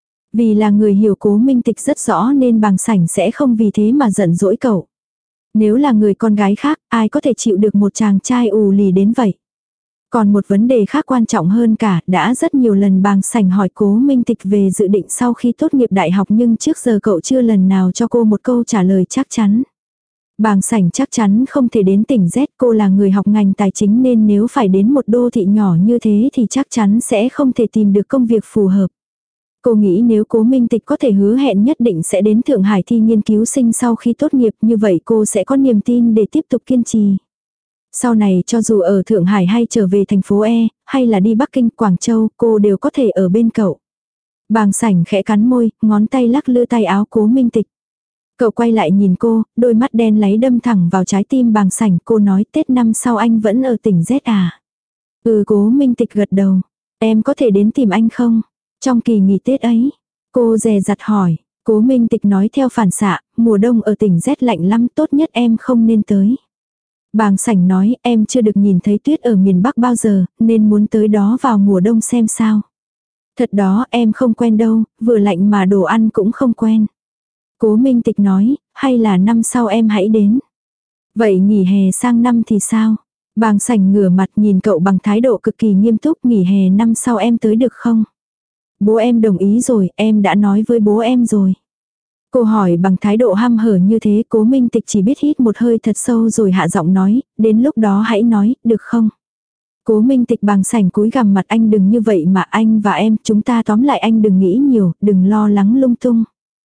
Speaker 1: Vì là người hiểu Cố Minh Tịch rất rõ nên Bàng Sảnh sẽ không vì thế mà giận dỗi cậu. Nếu là người con gái khác, ai có thể chịu được một chàng trai ù lì đến vậy. Còn một vấn đề khác quan trọng hơn cả, đã rất nhiều lần Bàng Sảnh hỏi Cố Minh Tịch về dự định sau khi tốt nghiệp đại học nhưng trước giờ cậu chưa lần nào cho cô một câu trả lời chắc chắn. Bàng Sảnh chắc chắn không thể đến tỉnh Z, cô là người học ngành tài chính nên nếu phải đến một đô thị nhỏ như thế thì chắc chắn sẽ không thể tìm được công việc phù hợp. Cô nghĩ nếu Cố Minh Tịch có thể hứa hẹn nhất định sẽ đến Thượng Hải thi nghiên cứu sinh sau khi tốt nghiệp, như vậy cô sẽ có niềm tin để tiếp tục kiên trì. Sau này cho dù ở Thượng Hải hay trở về thành phố E, hay là đi Bắc Kinh, Quảng Châu, cô đều có thể ở bên cậu. Bàng Sảnh khẽ cắn môi, ngón tay lắc lư tay áo Cố Minh Tịch. Cậu quay lại nhìn cô, đôi mắt đen láy đâm thẳng vào trái tim Bàng Sảnh. Cô nói Tết năm sau anh vẫn ở tỉnh Z à? Ừ, Cố Minh Tịch gật đầu. Em có thể đến tìm anh không? Trong kỳ nghỉ Tết ấy. Cô dè dặt hỏi. Cố Minh Tịch nói theo phản xạ, mùa đông ở tỉnh Z lạnh lắm, tốt nhất em không nên tới. Bàng Sảnh nói em chưa được nhìn thấy tuyết ở miền Bắc bao giờ, nên muốn tới đó vào mùa đông xem sao. Thật đó, em không quen đâu, vừa lạnh mà đồ ăn cũng không quen. Cố Minh Tịch nói, hay là năm sau em hãy đến. Vậy nghỉ hè sang năm thì sao? Bàng Sảnh ngửa mặt nhìn cậu bằng thái độ cực kỳ nghiêm túc, nghỉ hè năm sau em tới được không? Bố em đồng ý rồi, em đã nói với bố em rồi. Cô hỏi bằng thái độ hăm hở như thế, Cố Minh Tịch chỉ biết hít một hơi thật sâu rồi hạ giọng nói, đến lúc đó hãy nói, được không? Cố Minh Tịch Bàng Sảnh cúi gằm mặt, anh đừng như vậy mà, anh và em, chúng ta tóm lại anh đừng nghĩ nhiều, đừng lo lắng lung tung.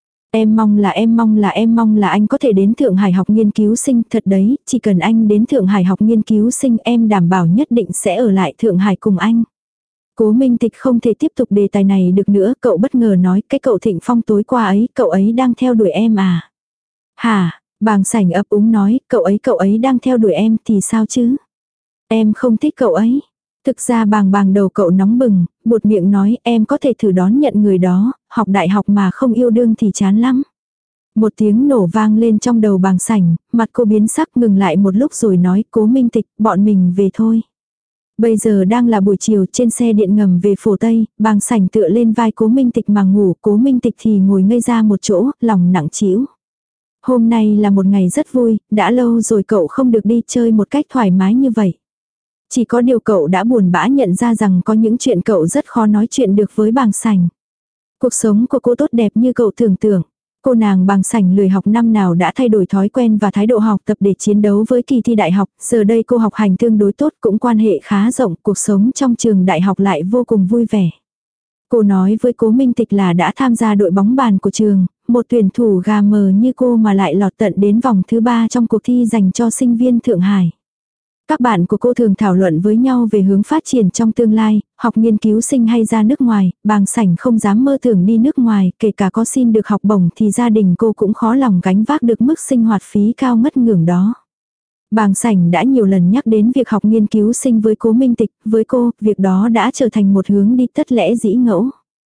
Speaker 1: Em mong là em mong là em mong là anh có thể đến Thượng Hải học nghiên cứu sinh, thật đấy, chỉ cần anh đến Thượng Hải học nghiên cứu sinh em đảm bảo nhất định sẽ ở lại Thượng Hải cùng anh. Cố Minh Tịch không thể tiếp tục đề tài này được nữa, cậu bất ngờ nói, cái cậu Thịnh Phong tối qua ấy, cậu ấy đang theo đuổi em à? Hả? Bàng Sảnh ấp úng nói, cậu ấy cậu ấy đang theo đuổi em thì sao chứ? Em không thích cậu ấy. Thực ra bàng bàng đầu cậu nóng bừng, buột miệng nói em có thể thử đón nhận người đó, học đại học mà không yêu đương thì chán lắm. Một tiếng nổ vang lên trong đầu Bàng Sảnh, mặt cô biến sắc, ngừng lại một lúc rồi nói, Cố Minh Tịch, bọn mình về thôi. Bây giờ đang là buổi chiều, trên xe điện ngầm về Phổ Tây, Bàng Sảnh tựa lên vai Cố Minh Tịch mà ngủ, Cố Minh Tịch thì ngồi ngây ra một chỗ, lòng nặng trĩu. Hôm nay là một ngày rất vui, đã lâu rồi cậu không được đi chơi một cách thoải mái như vậy. Chỉ có điều cậu đã buồn bã nhận ra rằng có những chuyện cậu rất khó nói chuyện được với Bàng Sảnh. Cuộc sống của cô tốt đẹp như cậu tưởng tượng. Cô nàng Bàng Sảnh lười học năm nào đã thay đổi thói quen và thái độ học tập để chiến đấu với kỳ thi đại học. Giờ đây cô học hành tương đối tốt, cũng quan hệ khá rộng, cuộc sống trong trường đại học lại vô cùng vui vẻ. Cô nói với Cố Minh Tịch là đã tham gia đội bóng bàn của trường, một tuyển thủ gà mờ như cô mà lại lọt tận đến vòng thứ ba trong cuộc thi dành cho sinh viên Thượng Hải. Các bạn của cô thường thảo luận với nhau về hướng phát triển trong tương lai, học nghiên cứu sinh hay ra nước ngoài. Bàng Sảnh không dám mơ tưởng đi nước ngoài, kể cả có xin được học bổng thì gia đình cô cũng khó lòng gánh vác được mức sinh hoạt phí cao ngất ngưỡng đó. Bàng Sảnh đã nhiều lần nhắc đến việc học nghiên cứu sinh với Cố Minh Tịch, với cô, việc đó đã trở thành một hướng đi tất lẽ dĩ ngẫu.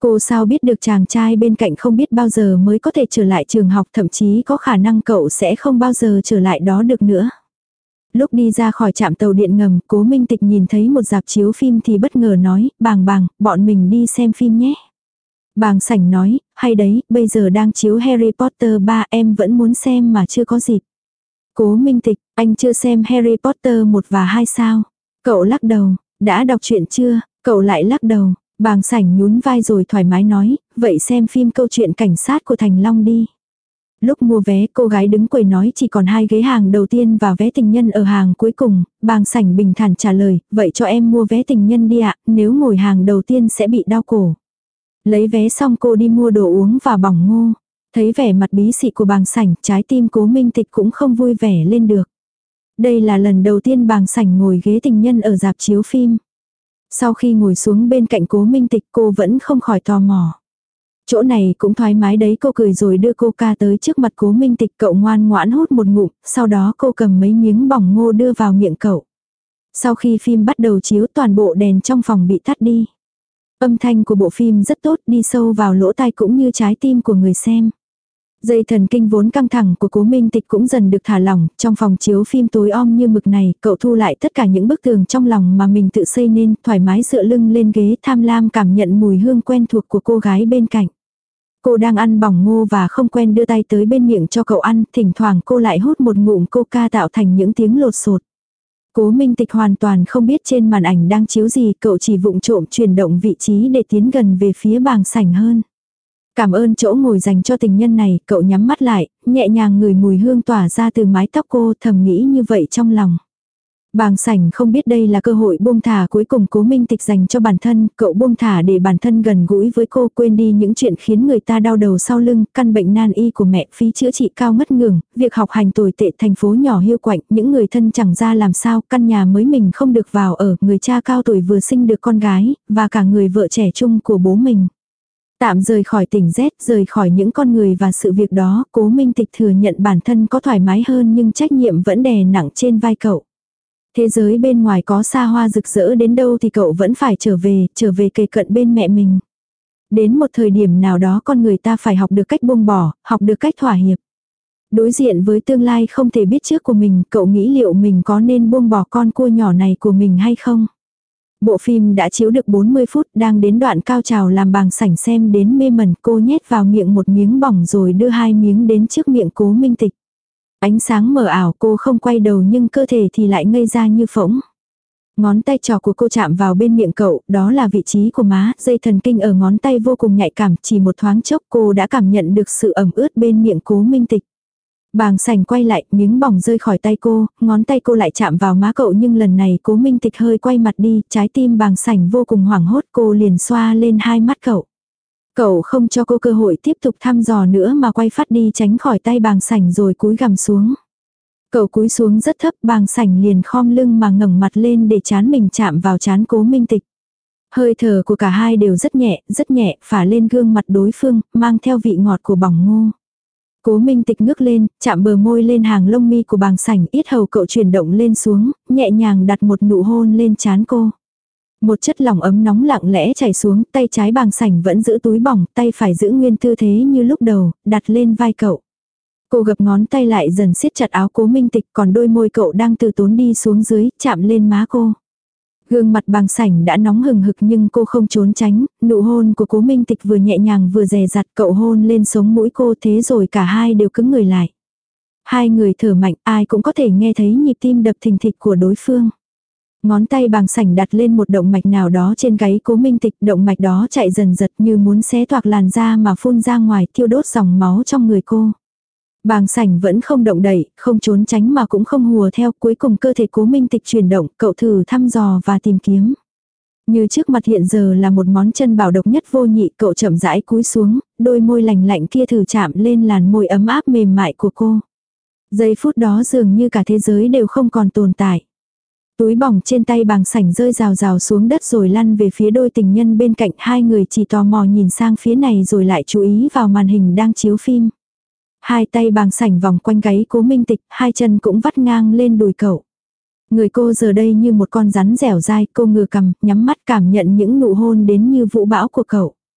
Speaker 1: Cô sao biết được chàng trai bên cạnh không biết bao giờ mới có thể trở lại trường học, thậm chí có khả năng cậu sẽ không bao giờ trở lại đó được nữa. Lúc đi ra khỏi trạm tàu điện ngầm, Cố Minh Tịch nhìn thấy một rạp chiếu phim thì bất ngờ nói, bàng bàng, bọn mình đi xem phim nhé. Bàng Sảnh nói, hay đấy, bây giờ đang chiếu Harry Potter ba, em vẫn muốn xem mà chưa có dịp. Cố Minh Tịch, anh chưa xem Harry Potter một và hai sao? Cậu lắc đầu, đã đọc truyện chưa? Cậu lại lắc đầu. Bàng Sảnh nhún vai rồi thoải mái nói, vậy xem phim câu chuyện cảnh sát của Thành Long đi. Lúc mua vé, cô gái đứng quầy nói chỉ còn hai ghế hàng đầu tiên và vé tình nhân ở hàng cuối cùng. Bàng Sảnh bình thản trả lời, vậy cho em mua vé tình nhân đi ạ, nếu ngồi hàng đầu tiên sẽ bị đau cổ. Lấy vé xong cô đi mua đồ uống và bỏng ngô. Thấy vẻ mặt bí xị của Bàng Sảnh, trái tim Cố Minh Tịch cũng không vui vẻ lên được. Đây là lần đầu tiên Bàng Sảnh ngồi ghế tình nhân ở rạp chiếu phim. Sau khi ngồi xuống bên cạnh Cố Minh Tịch cô vẫn không khỏi tò mò. Chỗ này cũng thoải mái đấy, cô cười rồi đưa coca tới trước mặt Cố Minh Tịch, cậu ngoan ngoãn hút một ngụm, sau đó cô cầm mấy miếng bỏng ngô đưa vào miệng cậu. Sau khi phim bắt đầu chiếu toàn bộ đèn trong phòng bị tắt đi. Âm thanh của bộ phim rất tốt, đi sâu vào lỗ tai cũng như trái tim của người xem. Dây thần kinh vốn căng thẳng của Cố Minh Tịch cũng dần được thả lỏng, trong phòng chiếu phim tối om như mực này, cậu thu lại tất cả những bức tường trong lòng mà mình tự xây nên, thoải mái dựa lưng lên ghế tham lam cảm nhận mùi hương quen thuộc của cô gái bên cạnh. Cô đang ăn bỏng ngô và không quen đưa tay tới bên miệng cho cậu ăn, thỉnh thoảng cô lại hút một ngụm coca tạo thành những tiếng lột xột. Cố Minh Tịch hoàn toàn không biết trên màn ảnh đang chiếu gì, cậu chỉ vụng trộm chuyển động vị trí để tiến gần về phía Bàng Sảnh hơn. Cảm ơn chỗ ngồi dành cho tình nhân này, cậu nhắm mắt lại, nhẹ nhàng ngửi mùi hương tỏa ra từ mái tóc cô, thầm nghĩ như vậy trong lòng. Bàng Sảnh không biết đây là cơ hội buông thả cuối cùng Cố Minh Tịch dành cho bản thân, cậu buông thả để bản thân gần gũi với cô, quên đi những chuyện khiến người ta đau đầu sau lưng, căn bệnh nan y của mẹ, phí chữa trị cao ngất ngưởng, việc học hành tồi tệ, thành phố nhỏ hiu quạnh, những người thân chẳng ra làm sao, căn nhà mới mình không được vào ở, người cha cao tuổi vừa sinh được con gái, và cả người vợ trẻ trung của bố mình. Tạm rời khỏi tỉnh Z, rời khỏi những con người và sự việc đó, Cố Minh Tịch thừa nhận bản thân có thoải mái hơn nhưng trách nhiệm vẫn đè nặng trên vai cậu. Thế giới bên ngoài có xa hoa rực rỡ đến đâu thì cậu vẫn phải trở về, trở về kề cận bên mẹ mình. Đến một thời điểm nào đó con người ta phải học được cách buông bỏ, học được cách thỏa hiệp. Đối diện với tương lai không thể biết trước của mình, cậu nghĩ liệu mình có nên buông bỏ con cua nhỏ này của mình hay không? Bộ phim đã chiếu được bốn mươi phút, đang đến đoạn cao trào làm Bàng Sảnh xem đến mê mẩn, cô nhét vào miệng một miếng bỏng rồi đưa hai miếng đến trước miệng Cố Minh Tịch. Ánh sáng mờ ảo, cô không quay đầu nhưng cơ thể thì lại ngây ra như phỗng. Ngón tay trỏ của cô chạm vào bên miệng cậu, đó là vị trí của má, dây thần kinh ở ngón tay vô cùng nhạy cảm, chỉ một thoáng chốc cô đã cảm nhận được sự ẩm ướt bên miệng Cố Minh Tịch. Bàng Sảnh quay lại, miếng bỏng rơi khỏi tay cô, ngón tay cô lại chạm vào má cậu nhưng lần này Cố Minh Tịch hơi quay mặt đi, trái tim Bàng Sảnh vô cùng hoảng hốt, cô liền xoa lên hai mắt cậu. Cậu không cho cô cơ hội tiếp tục thăm dò nữa mà quay phát đi tránh khỏi tay Bàng Sảnh rồi cúi gằm xuống. Cậu cúi xuống rất thấp, Bàng Sảnh liền khom lưng mà ngẩng mặt lên để trán mình chạm vào trán Cố Minh Tịch. Hơi thở của cả hai đều rất nhẹ, rất nhẹ, phả lên gương mặt đối phương, mang theo vị ngọt của bỏng ngô. Cố Minh Tịch ngước lên, chạm bờ môi lên hàng lông mi của Bàng Sảnh, yết hầu cậu chuyển động lên xuống, nhẹ nhàng đặt một nụ hôn lên trán cô. Một chất lỏng ấm nóng lặng lẽ chảy xuống, tay trái Bàng Sảnh vẫn giữ túi bỏng, tay phải giữ nguyên tư thế như lúc đầu, đặt lên vai cậu. Cô gập ngón tay lại dần siết chặt áo Cố Minh Tịch, còn đôi môi cậu đang từ tốn đi xuống dưới, chạm lên má cô. Gương mặt Bàng Sảnh đã nóng hừng hực nhưng cô không trốn tránh, nụ hôn của Cố Minh Tịch vừa nhẹ nhàng vừa dè dặt, cậu hôn lên sống mũi cô, thế rồi cả hai đều cứng người lại. Hai người thở mạnh, ai cũng có thể nghe thấy nhịp tim đập thình thịch của đối phương. Ngón tay Bàng Sảnh đặt lên một động mạch nào đó trên gáy Cố Minh Tịch, động mạch đó chạy dần dật như muốn xé toạc làn da mà phun ra ngoài, thiêu đốt dòng máu trong người cô. Bàng Sảnh vẫn không động đậy, không trốn tránh mà cũng không hùa theo, cuối cùng cơ thể Cố Minh Tịch chuyển động, cậu thử thăm dò và tìm kiếm. Như trước mặt hiện giờ là một món chân bảo độc nhất vô nhị, cậu chậm rãi cúi xuống, đôi môi lành lạnh kia thử chạm lên làn môi ấm áp mềm mại của cô. Giây phút đó dường như cả thế giới đều không còn tồn tại. Túi bỏng trên tay Bàng Sảnh rơi rào rào xuống đất rồi lăn về phía đôi tình nhân bên cạnh, hai người chỉ tò mò nhìn sang phía này rồi lại chú ý vào màn hình đang chiếu phim. Hai tay Bàng Sảnh vòng quanh gáy Cố Minh Tịch, hai chân cũng vắt ngang lên đùi cậu. Người cô giờ đây như một con rắn dẻo dai, cô ngửa cằm, nhắm mắt cảm nhận những nụ hôn đến như vũ bão của cậu.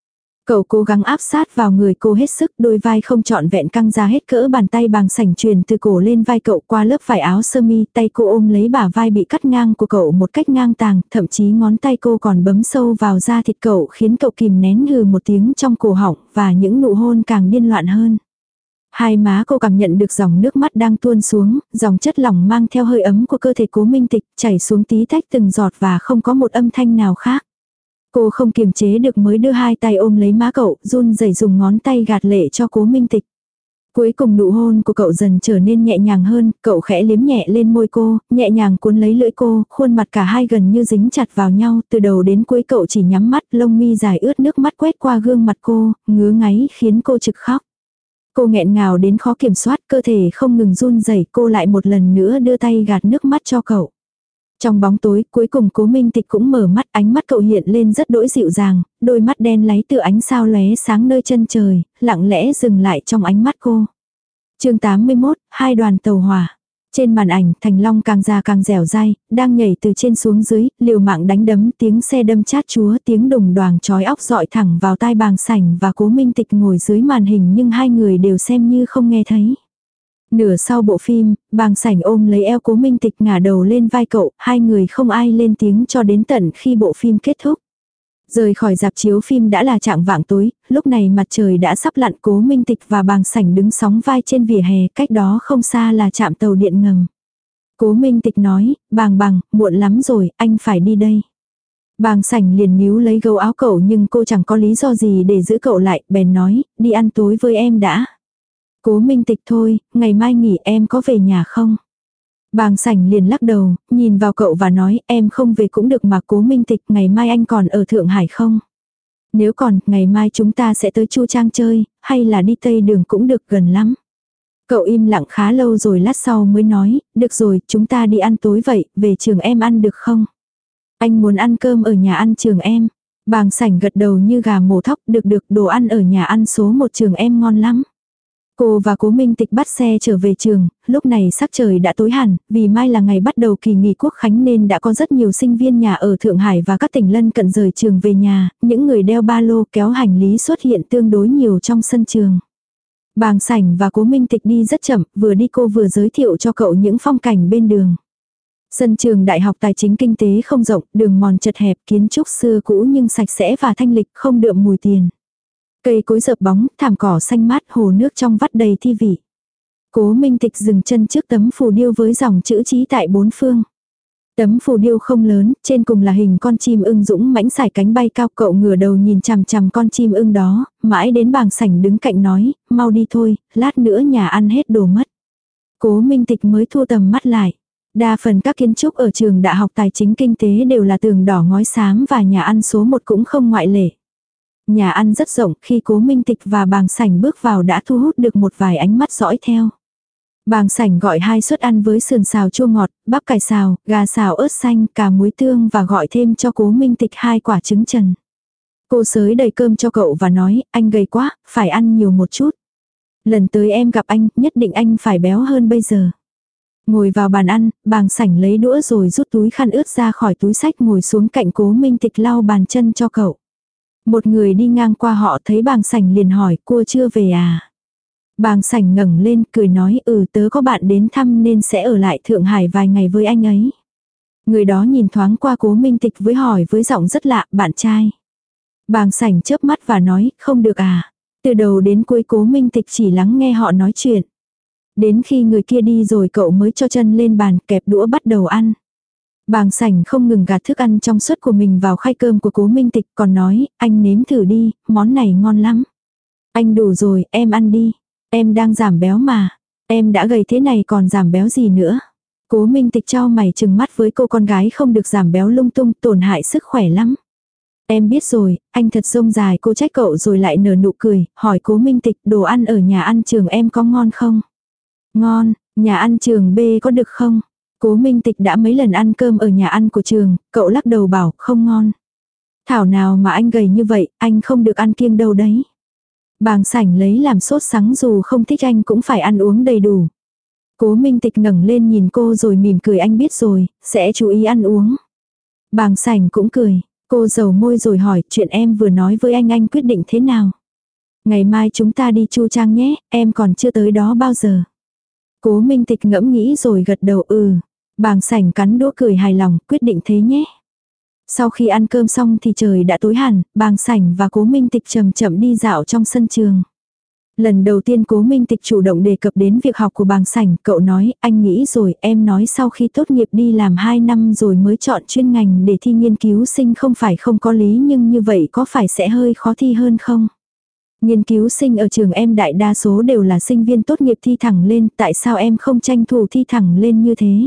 Speaker 1: Cậu cố gắng áp sát vào người cô hết sức, đôi vai không trọn vẹn căng ra hết cỡ bàn tay bàng sảnh truyền từ cổ lên vai cậu qua lớp vải áo sơ mi, tay cô ôm lấy bả vai bị cắt ngang của cậu một cách ngang tàng, thậm chí ngón tay cô còn bấm sâu vào da thịt cậu khiến cậu kìm nén hừ một tiếng trong cổ họng và những nụ hôn càng điên loạn hơn. Hai má cô cảm nhận được dòng nước mắt đang tuôn xuống, dòng chất lỏng mang theo hơi ấm của cơ thể Cố Minh Tịch chảy xuống tí tách từng giọt và không có một âm thanh nào khác. Cô không kiềm chế được mới đưa hai tay ôm lấy má cậu, run rẩy dùng ngón tay gạt lệ cho Cố Minh Tịch. Cuối cùng nụ hôn của cậu dần trở nên nhẹ nhàng hơn, cậu khẽ liếm nhẹ lên môi cô, nhẹ nhàng cuốn lấy lưỡi cô, khuôn mặt cả hai gần như dính chặt vào nhau, từ đầu đến cuối cậu chỉ nhắm mắt, lông mi dài ướt nước mắt quét qua gương mặt cô, ngứa ngáy khiến cô trực khóc. Cô nghẹn ngào đến khó kiểm soát, cơ thể không ngừng run rẩy, cô lại một lần nữa đưa tay gạt nước mắt cho cậu. Trong bóng tối, cuối cùng Cố Minh Tịch cũng mở mắt, ánh mắt cậu hiện lên rất đỗi dịu dàng, đôi mắt đen láy tựa ánh sao lóe sáng nơi chân trời, lặng lẽ dừng lại trong ánh mắt cô. Chương tám mươi mốt, hai đoàn tàu hỏa. Trên màn ảnh, Thành Long càng già càng dẻo dai, đang nhảy từ trên xuống dưới, liều mạng đánh đấm, tiếng xe đâm chát chúa, tiếng đùng đoàng chói óc dọi thẳng vào tai bàng sảnh và Cố Minh Tịch ngồi dưới màn hình nhưng hai người đều xem như không nghe thấy. Nửa sau bộ phim, bàng sảnh ôm lấy eo Cố Minh Tịch ngả đầu lên vai cậu, hai người không ai lên tiếng cho đến tận khi bộ phim kết thúc. Rời khỏi rạp chiếu phim đã là chạng vạng tối, lúc này mặt trời đã sắp lặn, Cố Minh Tịch và bàng sảnh đứng sóng vai trên vỉa hè, cách đó không xa là trạm tàu điện ngầm. Cố Minh Tịch nói, bàng bàng, muộn lắm rồi, anh phải đi đây. Bàng sảnh liền níu lấy gấu áo cậu nhưng cô chẳng có lý do gì để giữ cậu lại, bèn nói, đi ăn tối với em đã. Cố Minh Tịch thôi, ngày mai nghỉ em có về nhà không? Bàng sảnh liền lắc đầu, nhìn vào cậu và nói em không về cũng được mà. Cố Minh Tịch, ngày mai anh còn ở Thượng Hải không? Nếu còn, ngày mai chúng ta sẽ tới Chu Trang chơi, hay là đi Tây Đường cũng được, gần lắm. Cậu im lặng khá lâu rồi lát sau mới nói, được rồi, chúng ta đi ăn tối vậy, về trường em ăn được không? Anh muốn ăn cơm ở nhà ăn trường em. Bàng sảnh gật đầu như gà mổ thóc, được được, đồ ăn ở nhà ăn số một trường em ngon lắm. Cô và Cố Minh Tịch bắt xe trở về trường, lúc này sắc trời đã tối hẳn, vì mai là ngày bắt đầu kỳ nghỉ quốc khánh nên đã có rất nhiều sinh viên nhà ở Thượng Hải và các tỉnh lân cận rời trường về nhà, những người đeo ba lô kéo hành lý xuất hiện tương đối nhiều trong sân trường. Bàng sảnh và Cố Minh Tịch đi rất chậm, vừa đi cô vừa giới thiệu cho cậu những phong cảnh bên đường. Sân trường Đại học Tài chính Kinh tế không rộng, đường mòn chật hẹp, kiến trúc xưa cũ nhưng sạch sẽ và thanh lịch, không đượm mùi tiền. Cây cối rợp bóng, thảm cỏ xanh mát, hồ nước trong vắt đầy thi vị. Cố Minh Tịch dừng chân trước tấm phù điêu với dòng chữ chí tại bốn phương. Tấm phù điêu không lớn, trên cùng là hình con chim ưng dũng mãnh xải cánh bay cao, cậu ngửa đầu nhìn chằm chằm con chim ưng đó, mãi đến bàng sảnh đứng cạnh nói, mau đi thôi, lát nữa nhà ăn hết đồ mất. Cố Minh Tịch mới thu tầm mắt lại. Đa phần các kiến trúc ở trường Đại học Tài chính Kinh tế đều là tường đỏ ngói xám và nhà ăn số một cũng không ngoại lệ. Nhà ăn rất rộng, khi Cố Minh Tịch và bàng sảnh bước vào đã thu hút được một vài ánh mắt dõi theo. Bàng sảnh gọi hai suất ăn với sườn xào chua ngọt, bắp cải xào, gà xào ớt xanh, cà muối tương và gọi thêm cho Cố Minh Tịch hai quả trứng trần. Cô xới đầy cơm cho cậu và nói, anh gầy quá, phải ăn nhiều một chút. Lần tới em gặp anh, nhất định anh phải béo hơn bây giờ. Ngồi vào bàn ăn, bàng sảnh lấy đũa rồi rút túi khăn ướt ra khỏi túi xách ngồi xuống cạnh Cố Minh Tịch lau bàn chân cho cậu. Một người đi ngang qua họ thấy bàng sảnh liền hỏi, cua chưa về à? Bàng sảnh ngẩng lên cười nói, ừ tớ có bạn đến thăm nên sẽ ở lại Thượng Hải vài ngày với anh ấy. Người đó nhìn thoáng qua Cố Minh Tịch với hỏi với giọng rất lạ, bạn trai. Bàng sảnh chớp mắt và nói, không được à? Từ đầu đến cuối Cố Minh Tịch chỉ lắng nghe họ nói chuyện. Đến khi người kia đi rồi cậu mới cho chân lên bàn kẹp đũa bắt đầu ăn. Bàng sảnh không ngừng gạt thức ăn trong suất của mình vào khay cơm của Cố Minh Tịch còn nói, anh nếm thử đi, món này ngon lắm. Anh đủ rồi, em ăn đi. Em đang giảm béo mà. Em đã gầy thế này còn giảm béo gì nữa. Cố Minh Tịch chau mày trừng mắt với cô con gái không được giảm béo lung tung, tổn hại sức khỏe lắm. Em biết rồi, anh thật rông dài. Cô trách cậu rồi lại nở nụ cười, hỏi Cố Minh Tịch, đồ ăn ở nhà ăn trường em có ngon không? Ngon, nhà ăn trường B có được không? Cố Minh Tịch đã mấy lần ăn cơm ở nhà ăn của trường, cậu lắc đầu bảo không ngon. Thảo nào mà anh gầy như vậy, anh không được ăn kiêng đâu đấy. Bàng sảnh lấy làm sốt sắng, dù không thích anh cũng phải ăn uống đầy đủ. Cố Minh Tịch ngẩng lên nhìn cô rồi mỉm cười, anh biết rồi, sẽ chú ý ăn uống. Bàng sảnh cũng cười, Cô dầu môi rồi hỏi chuyện em vừa nói với anh anh quyết định thế nào. Ngày mai chúng ta đi Chu Trang nhé, em còn chưa tới đó bao giờ. Cố Minh Tịch ngẫm nghĩ rồi gật đầu ừ. Bàng Sảnh cắn đũa cười hài lòng, quyết định thế nhé. Sau khi ăn cơm xong thì trời đã tối hẳn, Bàng Sảnh và Cố Minh Tịch chậm chậm đi dạo trong sân trường. Lần đầu tiên Cố Minh Tịch chủ động đề cập đến việc học của Bàng Sảnh, cậu nói, anh nghĩ rồi, em nói sau khi tốt nghiệp đi làm hai năm rồi mới chọn chuyên ngành để thi nghiên cứu sinh không phải không có lý nhưng như vậy có phải sẽ hơi khó thi hơn không? Nghiên cứu sinh ở trường em đại đa số đều là sinh viên tốt nghiệp thi thẳng lên, tại sao em không tranh thủ thi thẳng lên như thế?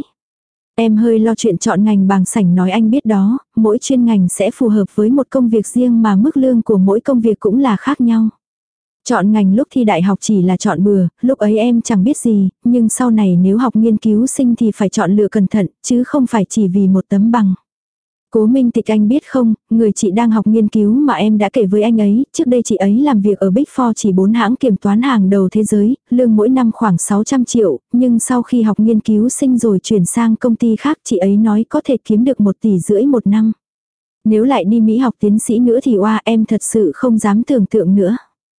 Speaker 1: Em hơi lo chuyện chọn ngành. Bàng Sảnh nói anh biết đó, mỗi chuyên ngành sẽ phù hợp với một công việc riêng mà mức lương của mỗi công việc cũng là khác nhau. Chọn ngành lúc thi đại học chỉ là chọn bừa, lúc ấy em chẳng biết gì, nhưng sau này nếu học nghiên cứu sinh thì phải chọn lựa cẩn thận, chứ không phải chỉ vì một tấm bằng. Cố Minh Tịch anh biết không, người chị đang học nghiên cứu mà em đã kể với anh ấy, trước đây chị ấy làm việc ở Big Four chỉ bốn hãng kiểm toán hàng đầu thế giới, lương mỗi năm khoảng sáu trăm triệu, nhưng sau khi học nghiên cứu sinh rồi chuyển sang công ty khác chị ấy nói có thể kiếm được một tỷ rưỡi một năm. Nếu lại đi Mỹ học tiến sĩ nữa thì oa em thật sự không dám tưởng tượng nữa.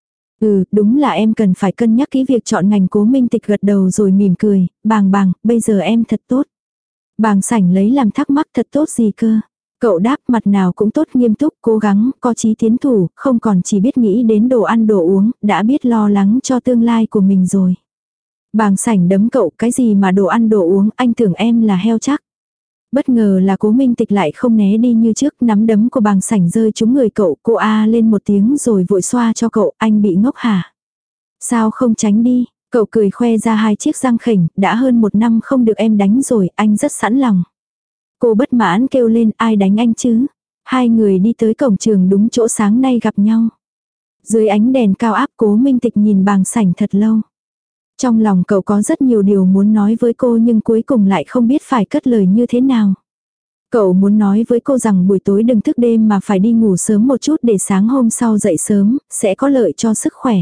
Speaker 1: Ừ, đúng là em cần phải cân nhắc kỹ việc chọn ngành. Cố Minh Tịch gật đầu rồi mỉm cười, bàng bàng, bây giờ em thật tốt. Bàng Sảnh lấy làm thắc mắc thật tốt gì cơ. Cậu đáp mặt nào cũng tốt, nghiêm túc, cố gắng, có chí tiến thủ, không còn chỉ biết nghĩ đến đồ ăn đồ uống, đã biết lo lắng cho tương lai của mình rồi. Bàng Sảnh đấm cậu, cái gì mà đồ ăn đồ uống, anh tưởng em là heo chắc. Bất ngờ là Cố Minh Tịch lại không né đi như trước, nắm đấm của Bàng Sảnh rơi trúng người cậu, cô a lên một tiếng rồi vội xoa cho cậu, anh bị ngốc hả? Sao không tránh đi? Cậu cười khoe ra hai chiếc răng khỉnh, đã hơn một năm không được em đánh rồi, anh rất sẵn lòng. Cô bất mãn kêu lên, ai đánh anh chứ? Hai người đi tới cổng trường đúng chỗ sáng nay gặp nhau. Dưới ánh đèn cao áp, Cố Minh Tịch nhìn Bàng Sảnh thật lâu. Trong lòng cậu có rất nhiều điều muốn nói với cô nhưng cuối cùng lại không biết phải cất lời như thế nào. Cậu muốn nói với cô rằng buổi tối đừng thức đêm mà phải đi ngủ sớm một chút để sáng hôm sau dậy sớm, sẽ có lợi cho sức khỏe.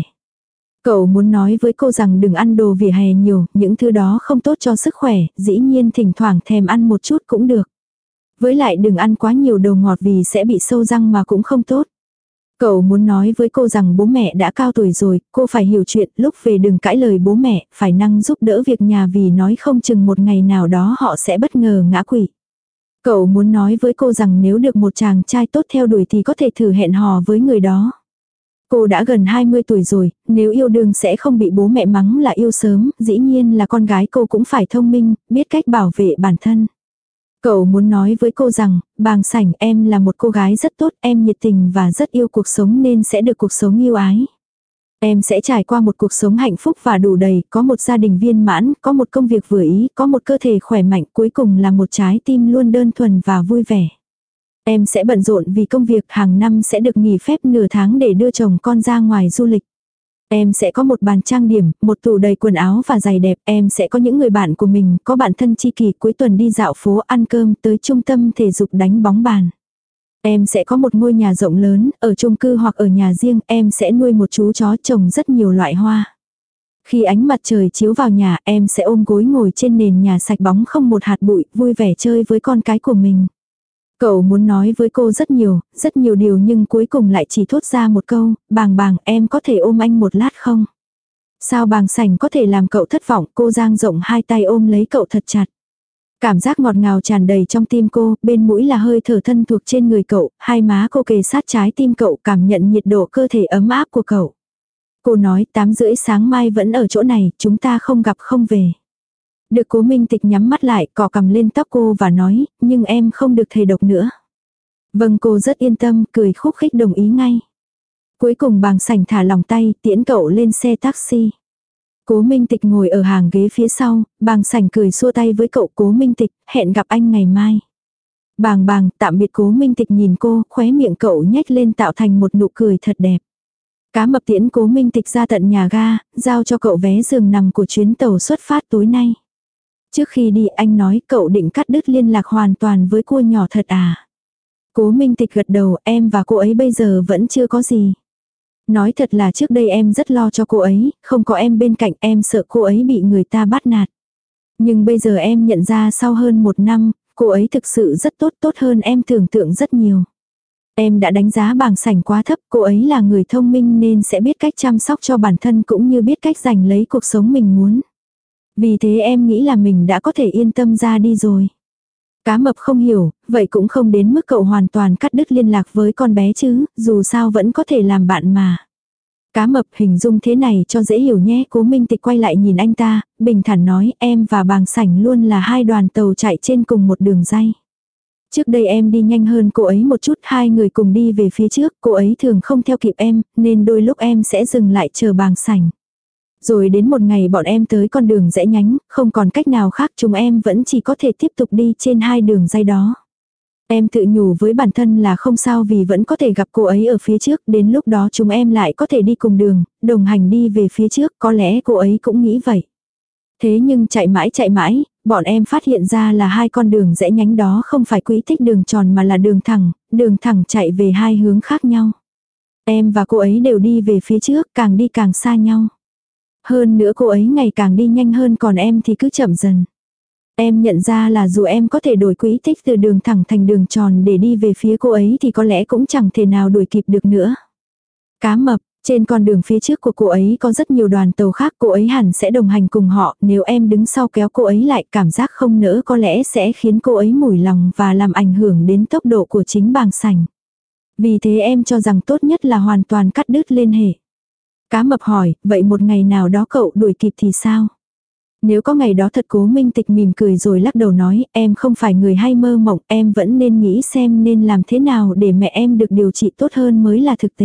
Speaker 1: Cậu muốn nói với cô rằng đừng ăn đồ vỉa hè nhiều, những thứ đó không tốt cho sức khỏe, dĩ nhiên thỉnh thoảng thèm ăn một chút cũng được. Với lại đừng ăn quá nhiều đồ ngọt vì sẽ bị sâu răng mà cũng không tốt. Cậu muốn nói với cô rằng bố mẹ đã cao tuổi rồi, cô phải hiểu chuyện, lúc về đừng cãi lời bố mẹ, phải năng giúp đỡ việc nhà vì nói không chừng một ngày nào đó họ sẽ bất ngờ ngã quỵ. Cậu muốn nói với cô rằng nếu được một chàng trai tốt theo đuổi thì có thể thử hẹn hò với người đó. Cô đã gần hai mươi tuổi rồi, nếu yêu đương sẽ không bị bố mẹ mắng là yêu sớm, dĩ nhiên là con gái cô cũng phải thông minh, biết cách bảo vệ bản thân. Cậu muốn nói với cô rằng, Bàng Sảnh em là một cô gái rất tốt, em nhiệt tình và rất yêu cuộc sống nên sẽ được cuộc sống yêu ái. Em sẽ trải qua một cuộc sống hạnh phúc và đủ đầy, có một gia đình viên mãn, có một công việc vừa ý, có một cơ thể khỏe mạnh, cuối cùng là một trái tim luôn đơn thuần và vui vẻ. Em sẽ bận rộn vì công việc, hàng năm sẽ được nghỉ phép nửa tháng để đưa chồng con ra ngoài du lịch. Em sẽ có một bàn trang điểm, một tủ đầy quần áo và giày đẹp, em sẽ có những người bạn của mình, có bạn thân tri kỷ, cuối tuần đi dạo phố ăn cơm, tới trung tâm thể dục đánh bóng bàn. Em sẽ có một ngôi nhà rộng lớn, ở chung cư hoặc ở nhà riêng, em sẽ nuôi một chú chó trồng rất nhiều loại hoa. Khi ánh mặt trời chiếu vào nhà, em sẽ ôm gối ngồi trên nền nhà sạch bóng không một hạt bụi, vui vẻ chơi với con cái của mình. Cậu muốn nói với cô rất nhiều, rất nhiều điều nhưng cuối cùng lại chỉ thốt ra một câu, Bàng Bàng em có thể ôm anh một lát không? Sao Bàng Sảnh có thể làm cậu thất vọng? Cô dang rộng hai tay ôm lấy cậu thật chặt. Cảm giác ngọt ngào tràn đầy trong tim cô, bên mũi là hơi thở thân thuộc trên người cậu, hai má cô kề sát trái tim cậu, cảm nhận nhiệt độ cơ thể ấm áp của cậu. Cô nói tám rưỡi sáng mai vẫn ở chỗ này, chúng ta không gặp không về. Được Cố Minh Tịch nhắm mắt lại, cọ cằm lên tóc cô và nói, nhưng em không được thề độc nữa. Vâng, cô rất yên tâm, cười khúc khích đồng ý ngay. Cuối cùng Bàng Sảnh thả lòng tay, tiễn cậu lên xe taxi. Cố Minh Tịch ngồi ở hàng ghế phía sau, Bàng Sảnh cười xua tay với cậu. Cố Minh Tịch, hẹn gặp anh ngày mai. Bàng bàng, tạm biệt. Cố Minh Tịch nhìn cô, khóe miệng cậu nhếch lên tạo thành một nụ cười thật đẹp. Cá mập tiễn Cố Minh Tịch ra tận nhà ga, giao cho cậu vé giường nằm của chuyến tàu xuất phát tối nay. Trước khi đi anh nói cậu định cắt đứt liên lạc hoàn toàn với cua nhỏ thật à? Cố Minh Tịch gật đầu, em và cô ấy bây giờ vẫn chưa có gì. Nói thật là trước đây em rất lo cho cô ấy, không có em bên cạnh em sợ cô ấy bị người ta bắt nạt. Nhưng bây giờ em nhận ra sau hơn một năm, cô ấy thực sự rất tốt, tốt hơn em tưởng tượng rất nhiều. Em đã đánh giá bàng sảnh quá thấp, cô ấy là người thông minh nên sẽ biết cách chăm sóc cho bản thân cũng như biết cách giành lấy cuộc sống mình muốn. Vì thế em nghĩ là mình đã có thể yên tâm ra đi rồi. Cá mập không hiểu, vậy cũng không đến mức cậu hoàn toàn cắt đứt liên lạc với con bé chứ, dù sao vẫn có thể làm bạn mà. Cá mập hình dung thế này cho dễ hiểu nhé. Cố Minh Tịch quay lại nhìn anh ta, bình thản nói em và bàng sảnh luôn là hai đoàn tàu chạy trên cùng một đường ray. Trước đây em đi nhanh hơn cô ấy một chút, hai người cùng đi về phía trước, cô ấy thường không theo kịp em, nên đôi lúc em sẽ dừng lại chờ bàng sảnh. Rồi đến một ngày bọn em tới con đường rẽ nhánh, không còn cách nào khác chúng em vẫn chỉ có thể tiếp tục đi trên hai đường ray đó. Em tự nhủ với bản thân là không sao vì vẫn có thể gặp cô ấy ở phía trước, đến lúc đó chúng em lại có thể đi cùng đường, đồng hành đi về phía trước, có lẽ cô ấy cũng nghĩ vậy. Thế nhưng chạy mãi chạy mãi, bọn em phát hiện ra là hai con đường rẽ nhánh đó không phải quỹ tích đường tròn mà là đường thẳng, đường thẳng chạy về hai hướng khác nhau. Em và cô ấy đều đi về phía trước, càng đi càng xa nhau. Hơn nữa cô ấy ngày càng đi nhanh hơn còn em thì cứ chậm dần. Em nhận ra là dù em có thể đổi quỹ tích từ đường thẳng thành đường tròn để đi về phía cô ấy thì có lẽ cũng chẳng thể nào đuổi kịp được nữa. Cá mập, trên con đường phía trước của cô ấy có rất nhiều đoàn tàu khác, cô ấy hẳn sẽ đồng hành cùng họ, nếu em đứng sau kéo cô ấy lại cảm giác không nỡ có lẽ sẽ khiến cô ấy mủi lòng và làm ảnh hưởng đến tốc độ của chính bàng sảnh. Vì thế em cho rằng tốt nhất là hoàn toàn cắt đứt liên hệ. Cá mập hỏi, vậy một ngày nào đó cậu đuổi kịp thì sao? Nếu có ngày đó thật. Cố Minh Tịch mỉm cười rồi lắc đầu nói, em không phải người hay mơ mộng, em vẫn nên nghĩ xem nên làm thế nào để mẹ em được điều trị tốt hơn mới là thực tế.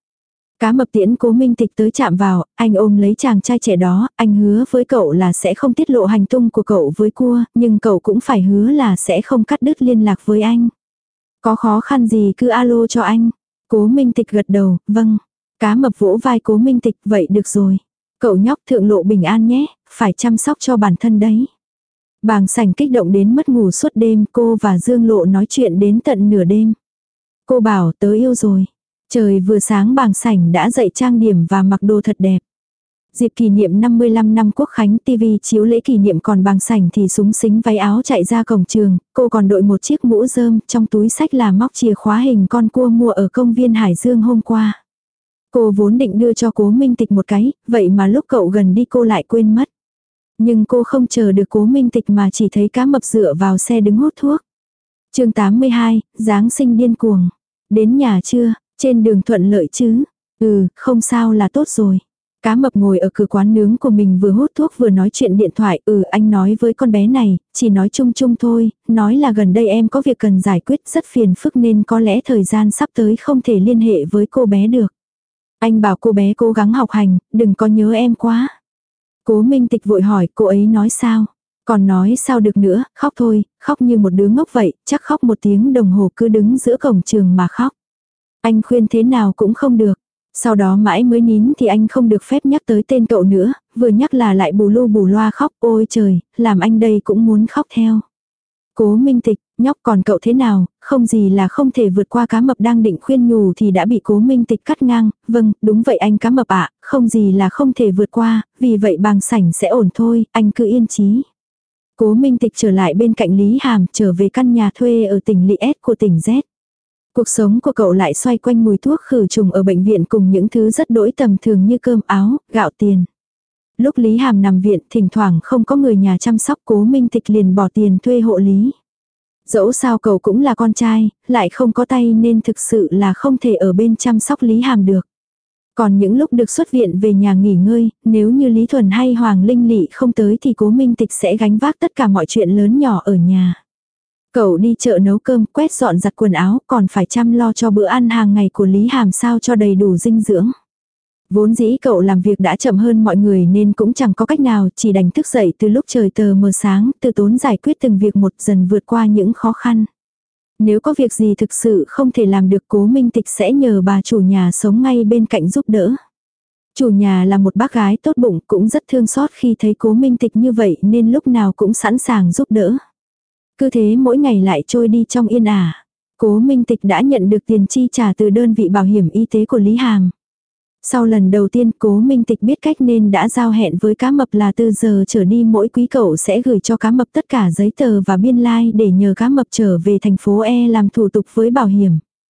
Speaker 1: Cá mập tiễn Cố Minh Tịch tới chạm vào, anh ôm lấy chàng trai trẻ đó, anh hứa với cậu là sẽ không tiết lộ hành tung của cậu với cua, nhưng cậu cũng phải hứa là sẽ không cắt đứt liên lạc với anh. Có khó khăn gì cứ alo cho anh. Cố Minh Tịch gật đầu, vâng. Cá mập vỗ vai Cố Minh Tịch, vậy được rồi. Cậu nhóc thượng lộ bình an nhé, phải chăm sóc cho bản thân đấy. Bàng sảnh kích động đến mất ngủ suốt đêm, cô và Dương Lộ nói chuyện đến tận nửa đêm. Cô bảo tớ yêu rồi. Trời vừa sáng bàng sảnh đã dậy trang điểm và mặc đồ thật đẹp. Dịp kỷ niệm năm mươi lăm năm Quốc khánh, tivi chiếu lễ kỷ niệm còn bàng sảnh thì súng xính váy áo chạy ra cổng trường, cô còn đội một chiếc mũ rơm, trong túi xách là móc chìa khóa hình con cua mua ở công viên Hải Dương hôm qua. Cô vốn định đưa cho Cố Minh Tịch một cái, vậy mà lúc cậu gần đi cô lại quên mất. Nhưng cô không chờ được Cố Minh Tịch mà chỉ thấy cá mập dựa vào xe đứng hút thuốc. Chương tám mươi hai, Giáng sinh điên cuồng. Đến nhà chưa, trên đường thuận lợi chứ? Ừ, không sao là tốt rồi. Cá mập ngồi ở cửa quán nướng của mình vừa hút thuốc vừa nói chuyện điện thoại. Ừ, anh nói với con bé này, chỉ nói chung chung thôi, nói là gần đây em có việc cần giải quyết rất phiền phức nên có lẽ thời gian sắp tới không thể liên hệ với cô bé được. Anh bảo cô bé cố gắng học hành, đừng có nhớ em quá. Cố Minh Tịch vội hỏi cô ấy nói sao. Còn nói sao được nữa, khóc thôi, khóc như một đứa ngốc vậy, chắc khóc một tiếng đồng hồ cứ đứng giữa cổng trường mà khóc. Anh khuyên thế nào cũng không được. Sau đó mãi mới nín thì anh không được phép nhắc tới tên cậu nữa, vừa nhắc là lại bù lu bù loa khóc, ôi trời, làm anh đây cũng muốn khóc theo. Cố Minh Tịch, nhóc còn cậu thế nào, không gì là không thể vượt qua. Cá mập đang định khuyên nhủ thì đã bị Cố Minh Tịch cắt ngang, vâng, đúng vậy anh cá mập ạ, không gì là không thể vượt qua, vì vậy bàng sảnh sẽ ổn thôi, anh cứ yên chí. Cố Minh Tịch trở lại bên cạnh Lý Hàm, trở về căn nhà thuê ở tỉnh Li S của tỉnh Z. Cuộc sống của cậu lại xoay quanh mùi thuốc khử trùng ở bệnh viện cùng những thứ rất đỗi tầm thường như cơm áo, gạo tiền. Lúc Lý Hàm nằm viện, thỉnh thoảng không có người nhà chăm sóc, Cố Minh Tịch liền bỏ tiền thuê hộ lý. Dẫu sao cậu cũng là con trai, lại không có tay nên thực sự là không thể ở bên chăm sóc Lý Hàm được. Còn những lúc được xuất viện về nhà nghỉ ngơi, nếu như Lý Thuần hay Hoàng Linh Lị không tới thì Cố Minh Tịch sẽ gánh vác tất cả mọi chuyện lớn nhỏ ở nhà. Cậu đi chợ nấu cơm, quét dọn giặt quần áo, còn phải chăm lo cho bữa ăn hàng ngày của Lý Hàm sao cho đầy đủ dinh dưỡng. Vốn dĩ cậu làm việc đã chậm hơn mọi người nên cũng chẳng có cách nào, chỉ đành thức dậy từ lúc trời tờ mờ sáng, từ tốn giải quyết từng việc một, dần vượt qua những khó khăn. Nếu có việc gì thực sự không thể làm được, Cố Minh Tịch sẽ nhờ bà chủ nhà sống ngay bên cạnh giúp đỡ. Chủ nhà là một bác gái tốt bụng, cũng rất thương xót khi thấy Cố Minh Tịch như vậy nên lúc nào cũng sẵn sàng giúp đỡ. Cứ thế mỗi ngày lại trôi đi trong yên ả. Cố Minh Tịch đã nhận được tiền chi trả từ đơn vị bảo hiểm y tế của Lý Hàm. Sau lần đầu tiên Cố Minh Tịch biết cách nên đã giao hẹn với cá mập là từ giờ trở đi mỗi quý cậu sẽ gửi cho cá mập tất cả giấy tờ và biên lai like để nhờ cá mập trở về thành phố E làm thủ tục với bảo hiểm.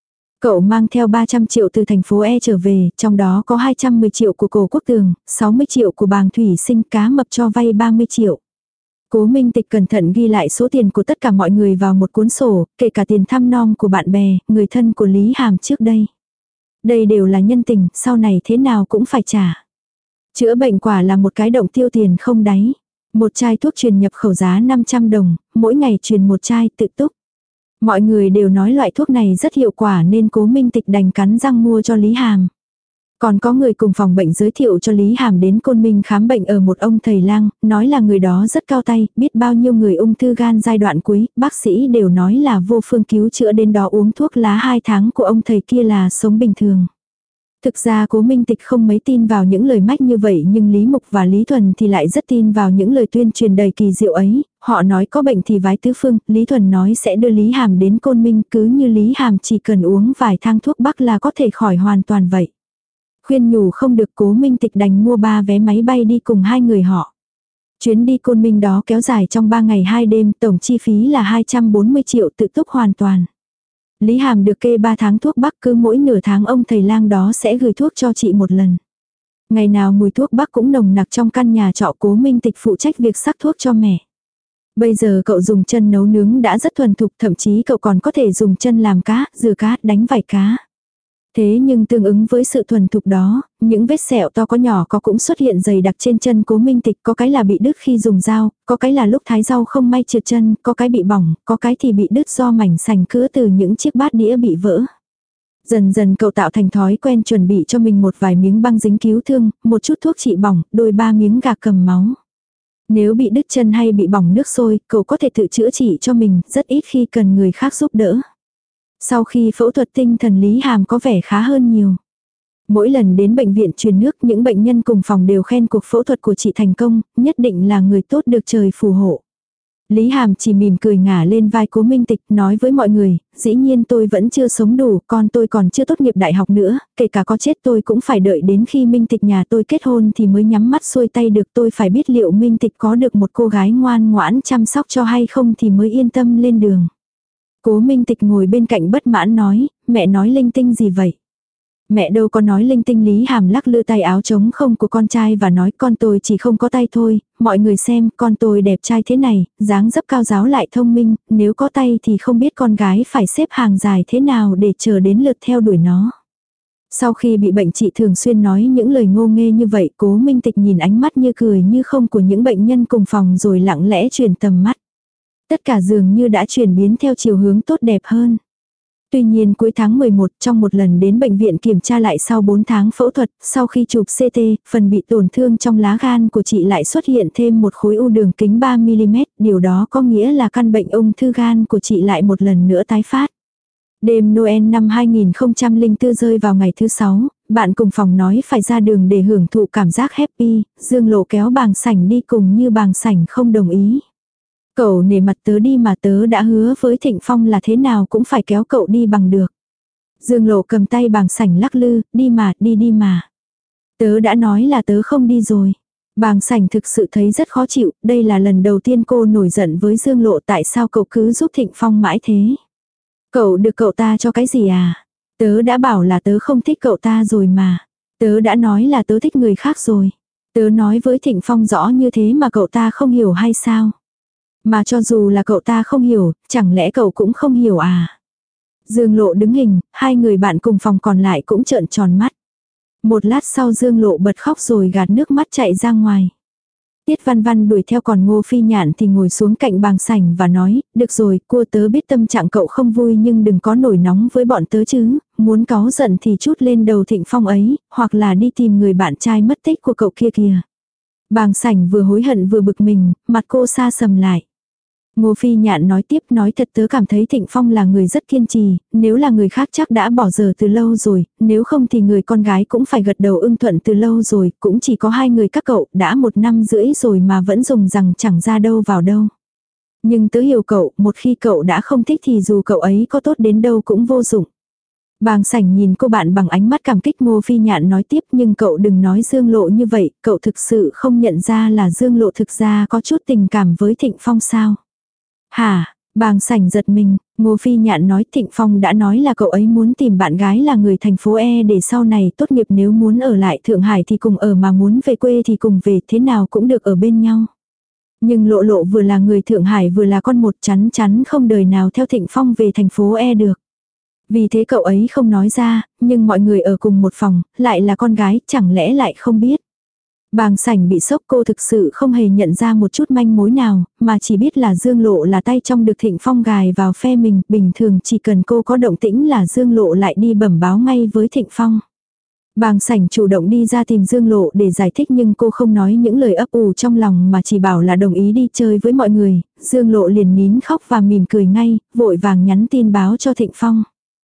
Speaker 1: Cậu mang theo ba trăm triệu từ thành phố E trở về, trong đó có hai trăm mười triệu của Cổ Quốc Tường, sáu mươi triệu của Bàng Thủy Sinh, Cá Mập cho vay ba mươi triệu. Cố Minh Tịch cẩn thận ghi lại số tiền của tất cả mọi người vào một cuốn sổ, kể cả tiền thăm nom của bạn bè, người thân của Lý Hàm trước đây. Đây đều là nhân tình, sau này thế nào cũng phải trả. Chữa bệnh quả là một cái động tiêu tiền không đáy. Một chai thuốc truyền nhập khẩu giá năm trăm đồng, mỗi ngày truyền một chai tự túc. Mọi người đều nói loại thuốc này rất hiệu quả nên Cố Minh Tịch đành cắn răng mua cho Lý Hàm. Còn có người cùng phòng bệnh giới thiệu cho Lý Hàm đến Côn Minh khám bệnh ở một ông thầy lang, nói là người đó rất cao tay, biết bao nhiêu người ung thư gan giai đoạn cuối, bác sĩ đều nói là vô phương cứu chữa, đến đó uống thuốc lá hai tháng của ông thầy kia là sống bình thường. Thực ra Cố Minh Tịch không mấy tin vào những lời mách như vậy, nhưng Lý Mục và Lý Thuần thì lại rất tin vào những lời tuyên truyền đầy kỳ diệu ấy. Họ nói có bệnh thì vái tứ phương, Lý Thuần nói sẽ đưa Lý Hàm đến Côn Minh, cứ như Lý Hàm chỉ cần uống vài thang thuốc bắc là có thể khỏi hoàn toàn vậy. Khuyên nhủ không được, Cố Minh Tịch đành mua ba vé máy bay đi cùng hai người họ. Chuyến đi Côn Minh đó kéo dài trong ba ngày hai đêm, tổng chi phí là hai trăm bốn mươi triệu tự túc hoàn toàn. Lý Hàm được kê ba tháng thuốc bắc, cứ mỗi nửa tháng ông thầy lang đó sẽ gửi thuốc cho chị một lần. Ngày nào mùi thuốc bắc cũng nồng nặc trong căn nhà trọ. Cố Minh Tịch phụ trách việc sắc thuốc cho mẹ. Bây giờ cậu dùng chân nấu nướng đã rất thuần thục, thậm chí cậu còn có thể dùng chân làm cá, rửa cá, đánh vảy cá. Thế nhưng tương ứng với sự thuần thục đó, những vết sẹo to có nhỏ có cũng xuất hiện dày đặc trên chân Cố Minh Tịch, có cái là bị đứt khi dùng dao, có cái là lúc thái rau không may trượt chân, có cái bị bỏng, có cái thì bị đứt do mảnh sành cứa từ những chiếc bát đĩa bị vỡ. Dần dần cậu tạo thành thói quen chuẩn bị cho mình một vài miếng băng dính cứu thương, một chút thuốc trị bỏng, đôi ba miếng gạc cầm máu. Nếu bị đứt chân hay bị bỏng nước sôi, cậu có thể tự chữa trị cho mình, rất ít khi cần người khác giúp đỡ. Sau khi phẫu thuật tinh thần Lý Hàm có vẻ khá hơn nhiều. Mỗi lần đến bệnh viện truyền nước, những bệnh nhân cùng phòng đều khen cuộc phẫu thuật của chị thành công, nhất định là người tốt được trời phù hộ. Lý Hàm chỉ mỉm cười ngả lên vai Cố Minh Tịch, nói với mọi người, dĩ nhiên tôi vẫn chưa sống đủ, con tôi còn chưa tốt nghiệp đại học nữa, kể cả có chết tôi cũng phải đợi đến khi Minh Tịch nhà tôi kết hôn thì mới nhắm mắt xuôi tay được. Tôi phải biết liệu Minh Tịch có được một cô gái ngoan ngoãn chăm sóc cho hay không thì mới yên tâm lên đường. Cố Minh Tịch ngồi bên cạnh bất mãn nói, mẹ nói linh tinh gì vậy? Mẹ đâu có nói linh tinh. Lý Hàm lắc lư tay áo trống không của con trai và nói, con tôi chỉ không có tay thôi, mọi người xem con tôi đẹp trai thế này, dáng dấp cao giáo lại thông minh, nếu có tay thì không biết con gái phải xếp hàng dài thế nào để chờ đến lượt theo đuổi nó. Sau khi bị bệnh chị thường xuyên nói những lời ngô nghê như vậy. Cố Minh Tịch nhìn ánh mắt như cười như không của những bệnh nhân cùng phòng rồi lặng lẽ chuyển tầm mắt. Tất cả dường như đã chuyển biến theo chiều hướng tốt đẹp hơn. Tuy nhiên cuối tháng mười một, trong một lần đến bệnh viện kiểm tra lại sau bốn tháng phẫu thuật, sau khi chụp xê tê, phần bị tổn thương trong lá gan của chị lại xuất hiện thêm một khối u đường kính ba mi li mét, điều đó có nghĩa là căn bệnh ung thư gan của chị lại một lần nữa tái phát. Đêm Noel năm hai nghìn không trăm lẻ bốn rơi vào ngày thứ sáu, bạn cùng phòng nói phải ra đường để hưởng thụ cảm giác happy, Dương Lộ kéo Bàng Sảnh đi cùng như Bàng Sảnh không đồng ý. Cậu nể mặt tớ đi mà, tớ đã hứa với Thịnh Phong là thế nào cũng phải kéo cậu đi bằng được. Dương Lộ cầm tay Bàng Sảnh lắc lư, đi mà, đi đi mà. Tớ đã nói là tớ không đi rồi. Bàng Sảnh thực sự thấy rất khó chịu, đây là lần đầu tiên cô nổi giận với Dương Lộ, tại sao cậu cứ giúp Thịnh Phong mãi thế. Cậu được cậu ta cho cái gì à? Tớ đã bảo là tớ không thích cậu ta rồi mà. Tớ đã nói là tớ thích người khác rồi. Tớ nói với Thịnh Phong rõ như thế mà cậu ta không hiểu hay sao? Mà cho dù là cậu ta không hiểu, chẳng lẽ cậu cũng không hiểu à? Dương Lộ đứng hình, hai người bạn cùng phòng còn lại cũng trợn tròn mắt. Một lát sau Dương Lộ bật khóc rồi gạt nước mắt chạy ra ngoài. Tiết Văn Văn đuổi theo, còn Ngô Phi Nhạn thì ngồi xuống cạnh Bàng Sảnh và nói, được rồi, cua tớ biết tâm trạng cậu không vui nhưng đừng có nổi nóng với bọn tớ chứ, muốn cáu giận thì trút lên đầu Thịnh Phong ấy, hoặc là đi tìm người bạn trai mất tích của cậu kia kìa. Bàng Sảnh vừa hối hận vừa bực mình, mặt cô sa sầm lại. Ngô Phi Nhạn nói tiếp, nói thật tớ cảm thấy Thịnh Phong là người rất kiên trì, nếu là người khác chắc đã bỏ giờ từ lâu rồi, nếu không thì người con gái cũng phải gật đầu ưng thuận từ lâu rồi, cũng chỉ có hai người các cậu, đã một năm rưỡi rồi mà vẫn dùng rằng chẳng ra đâu vào đâu. Nhưng tớ hiểu cậu, một khi cậu đã không thích thì dù cậu ấy có tốt đến đâu cũng vô dụng. Bàng Sảnh nhìn cô bạn bằng ánh mắt cảm kích. Ngô Phi Nhạn nói tiếp, nhưng cậu đừng nói Dương Lộ như vậy, cậu thực sự không nhận ra là Dương Lộ thực ra có chút tình cảm với Thịnh Phong sao? Hả, Bàng Sảnh giật mình, Ngô Phi Nhạn nói Thịnh Phong đã nói là cậu ấy muốn tìm bạn gái là người thành phố E để sau này tốt nghiệp, nếu muốn ở lại Thượng Hải thì cùng ở mà muốn về quê thì cùng về, thế nào cũng được ở bên nhau. Nhưng Lộ Lộ vừa là người Thượng Hải vừa là con một, chắn chắn không đời nào theo Thịnh Phong về thành phố E được. Vì thế cậu ấy không nói ra, nhưng mọi người ở cùng một phòng, lại là con gái, chẳng lẽ lại không biết. Bàng Sảnh bị sốc, cô thực sự không hề nhận ra một chút manh mối nào, mà chỉ biết là Dương Lộ là tay trong được Thịnh Phong gài vào phe mình, bình thường chỉ cần cô có động tĩnh là Dương Lộ lại đi bẩm báo ngay với Thịnh Phong. Bàng Sảnh chủ động đi ra tìm Dương Lộ để giải thích, nhưng cô không nói những lời ấp ủ trong lòng mà chỉ bảo là đồng ý đi chơi với mọi người. Dương Lộ liền nín khóc và mỉm cười ngay, vội vàng nhắn tin báo cho Thịnh Phong.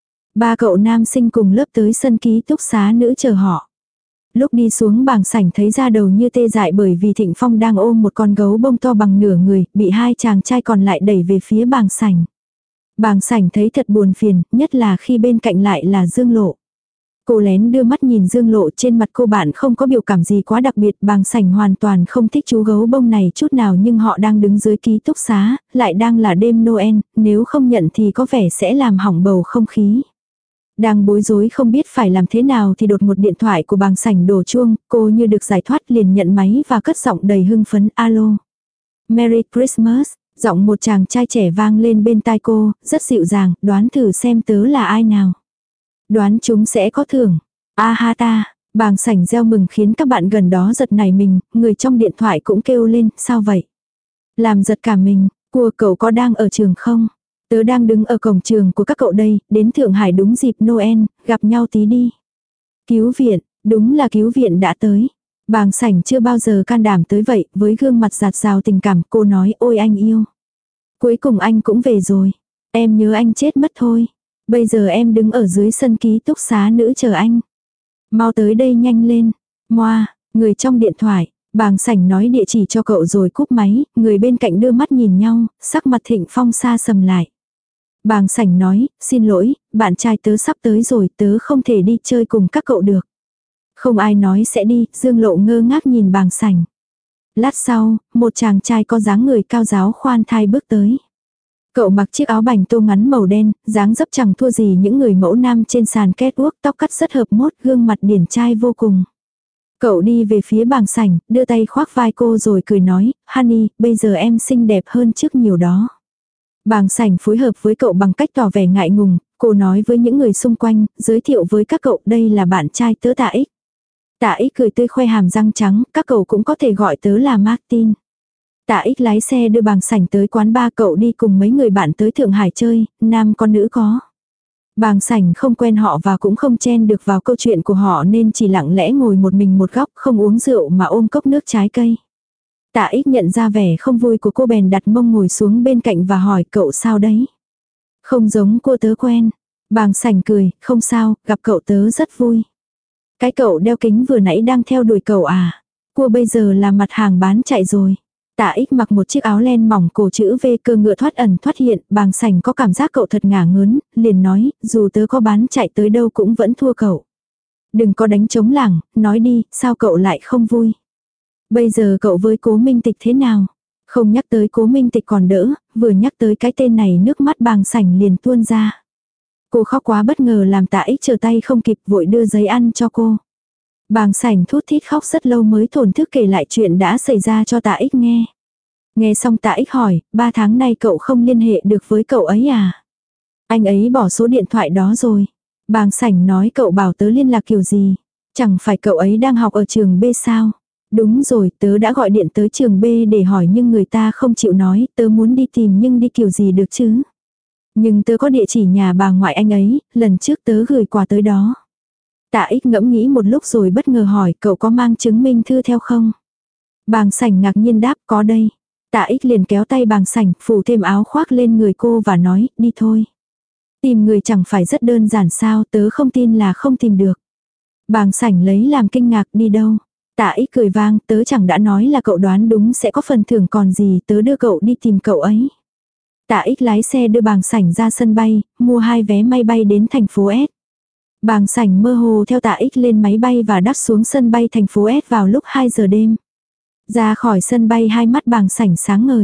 Speaker 1: Ba cậu nam sinh cùng lớp tới sân ký túc xá nữ chờ họ. Lúc đi xuống Bàng Sảnh thấy da đầu như tê dại bởi vì Thịnh Phong đang ôm một con gấu bông to bằng nửa người, bị hai chàng trai còn lại đẩy về phía Bàng Sảnh. Bàng Sảnh thấy thật buồn phiền, nhất là khi bên cạnh lại là Dương Lộ. Cô lén đưa mắt nhìn Dương Lộ, trên mặt cô bạn không có biểu cảm gì quá đặc biệt. Bàng Sảnh hoàn toàn không thích chú gấu bông này chút nào, nhưng họ đang đứng dưới ký túc xá, lại đang là đêm Noel, nếu không nhận thì có vẻ sẽ làm hỏng bầu không khí. Đang bối rối không biết phải làm thế nào thì đột một điện thoại của Bàng Sảnh đổ chuông, cô như được giải thoát liền nhận máy và cất giọng đầy hưng phấn, alo. Merry Christmas, giọng một chàng trai trẻ vang lên bên tai cô, rất dịu dàng, đoán thử xem tớ là ai nào. Đoán chúng sẽ có thưởng. A ha ta, Bàng Sảnh reo mừng khiến các bạn gần đó giật nảy mình, người trong điện thoại cũng kêu lên, sao vậy? Làm giật cả mình, cua cậu có đang ở trường không? Tớ đang đứng ở cổng trường của các cậu đây, đến Thượng Hải đúng dịp Noel, gặp nhau tí đi. Cứu viện, đúng là cứu viện đã tới. Bàng Sảnh chưa bao giờ can đảm tới vậy, với gương mặt dạt dào tình cảm cô nói ôi anh yêu. Cuối cùng anh cũng về rồi. Em nhớ anh chết mất thôi. Bây giờ em đứng ở dưới sân ký túc xá nữ chờ anh. Mau tới đây nhanh lên. Moa, người trong điện thoại. Bàng Sảnh nói địa chỉ cho cậu rồi cúp máy, người bên cạnh đưa mắt nhìn nhau, sắc mặt Thịnh Phong xa sầm lại. Bàng Sảnh nói, xin lỗi, bạn trai tớ sắp tới rồi, tớ không thể đi chơi cùng các cậu được. Không ai nói sẽ đi, Dương Lộ ngơ ngác nhìn Bàng Sảnh. Lát sau, một chàng trai có dáng người cao ráo khoan thai bước tới. Cậu mặc chiếc áo bành tô ngắn màu đen, dáng dấp chẳng thua gì những người mẫu nam trên sàn catwalk, tóc cắt rất hợp mốt, gương mặt điển trai vô cùng. Cậu đi về phía Bàng Sảnh, đưa tay khoác vai cô rồi cười nói, Honey, bây giờ em xinh đẹp hơn trước nhiều đó. Bàng Sảnh phối hợp với cậu bằng cách tỏ vẻ ngại ngùng, cô nói với những người xung quanh, giới thiệu với các cậu đây là bạn trai tớ Tạ Ích. Tạ Ích cười tươi khoe hàm răng trắng, các cậu cũng có thể gọi tớ là Martin. Tạ Ích lái xe đưa Bàng Sảnh tới quán bar, cậu đi cùng mấy người bạn tới Thượng Hải chơi, nam có nữ có. Bàng Sảnh không quen họ và cũng không chen được vào câu chuyện của họ nên chỉ lặng lẽ ngồi một mình một góc, không uống rượu mà ôm cốc nước trái cây. Tạ Ích nhận ra vẻ không vui của cô bèn đặt mông ngồi xuống bên cạnh và hỏi cậu sao đấy. Không giống cô tớ quen. Bàng Sảnh cười, không sao, gặp cậu tớ rất vui. Cái cậu đeo kính vừa nãy đang theo đuổi cậu à? Cô bây giờ là mặt hàng bán chạy rồi. Tạ Ích mặc một chiếc áo len mỏng cổ chữ V, cơ ngựa thoát ẩn thoát hiện, Bàng Sảnh có cảm giác cậu thật ngả ngớn, liền nói, dù tớ có bán chạy tới đâu cũng vẫn thua cậu. Đừng có đánh trống lảng, nói đi, sao cậu lại không vui? Bây giờ cậu với Cố Minh Tịch thế nào? Không nhắc tới Cố Minh Tịch còn đỡ, vừa nhắc tới cái tên này nước mắt Bàng Sảnh liền tuôn ra. Cô khóc quá bất ngờ làm Tạ Ích chờ tay không kịp, vội đưa giấy ăn cho cô. Bàng Sảnh thút thít khóc rất lâu mới thổn thức kể lại chuyện đã xảy ra cho Tạ Ích nghe. Nghe xong Tạ Ích hỏi, ba tháng nay cậu không liên hệ được với cậu ấy à? Anh ấy bỏ số điện thoại đó rồi. Bàng Sảnh nói cậu bảo tớ liên lạc kiểu gì? Chẳng phải cậu ấy đang học ở trường B sao? Đúng rồi, tớ đã gọi điện tới trường B để hỏi nhưng người ta không chịu nói, tớ muốn đi tìm nhưng đi kiểu gì được chứ? Nhưng tớ có địa chỉ nhà bà ngoại anh ấy, lần trước tớ gửi quà tới đó. Tạ Ích ngẫm nghĩ một lúc rồi bất ngờ hỏi cậu có mang chứng minh thư theo không? Bàng Sảnh ngạc nhiên đáp có đây. Tạ Ích liền kéo tay Bàng Sảnh, phủ thêm áo khoác lên người cô và nói, đi thôi. Tìm người chẳng phải rất đơn giản sao, tớ không tin là không tìm được. Bàng Sảnh lấy làm kinh ngạc, đi đâu? Tạ Ích cười vang, tớ chẳng đã nói là cậu đoán đúng sẽ có phần thưởng còn gì, tớ đưa cậu đi tìm cậu ấy. Tạ Ích lái xe đưa Bàng Sảnh ra sân bay, mua hai vé máy bay đến thành phố S. Bàng Sảnh mơ hồ theo Tạ Ích lên máy bay và đáp xuống sân bay thành phố S vào lúc hai giờ đêm. Ra khỏi sân bay hai mắt Bàng Sảnh sáng ngời.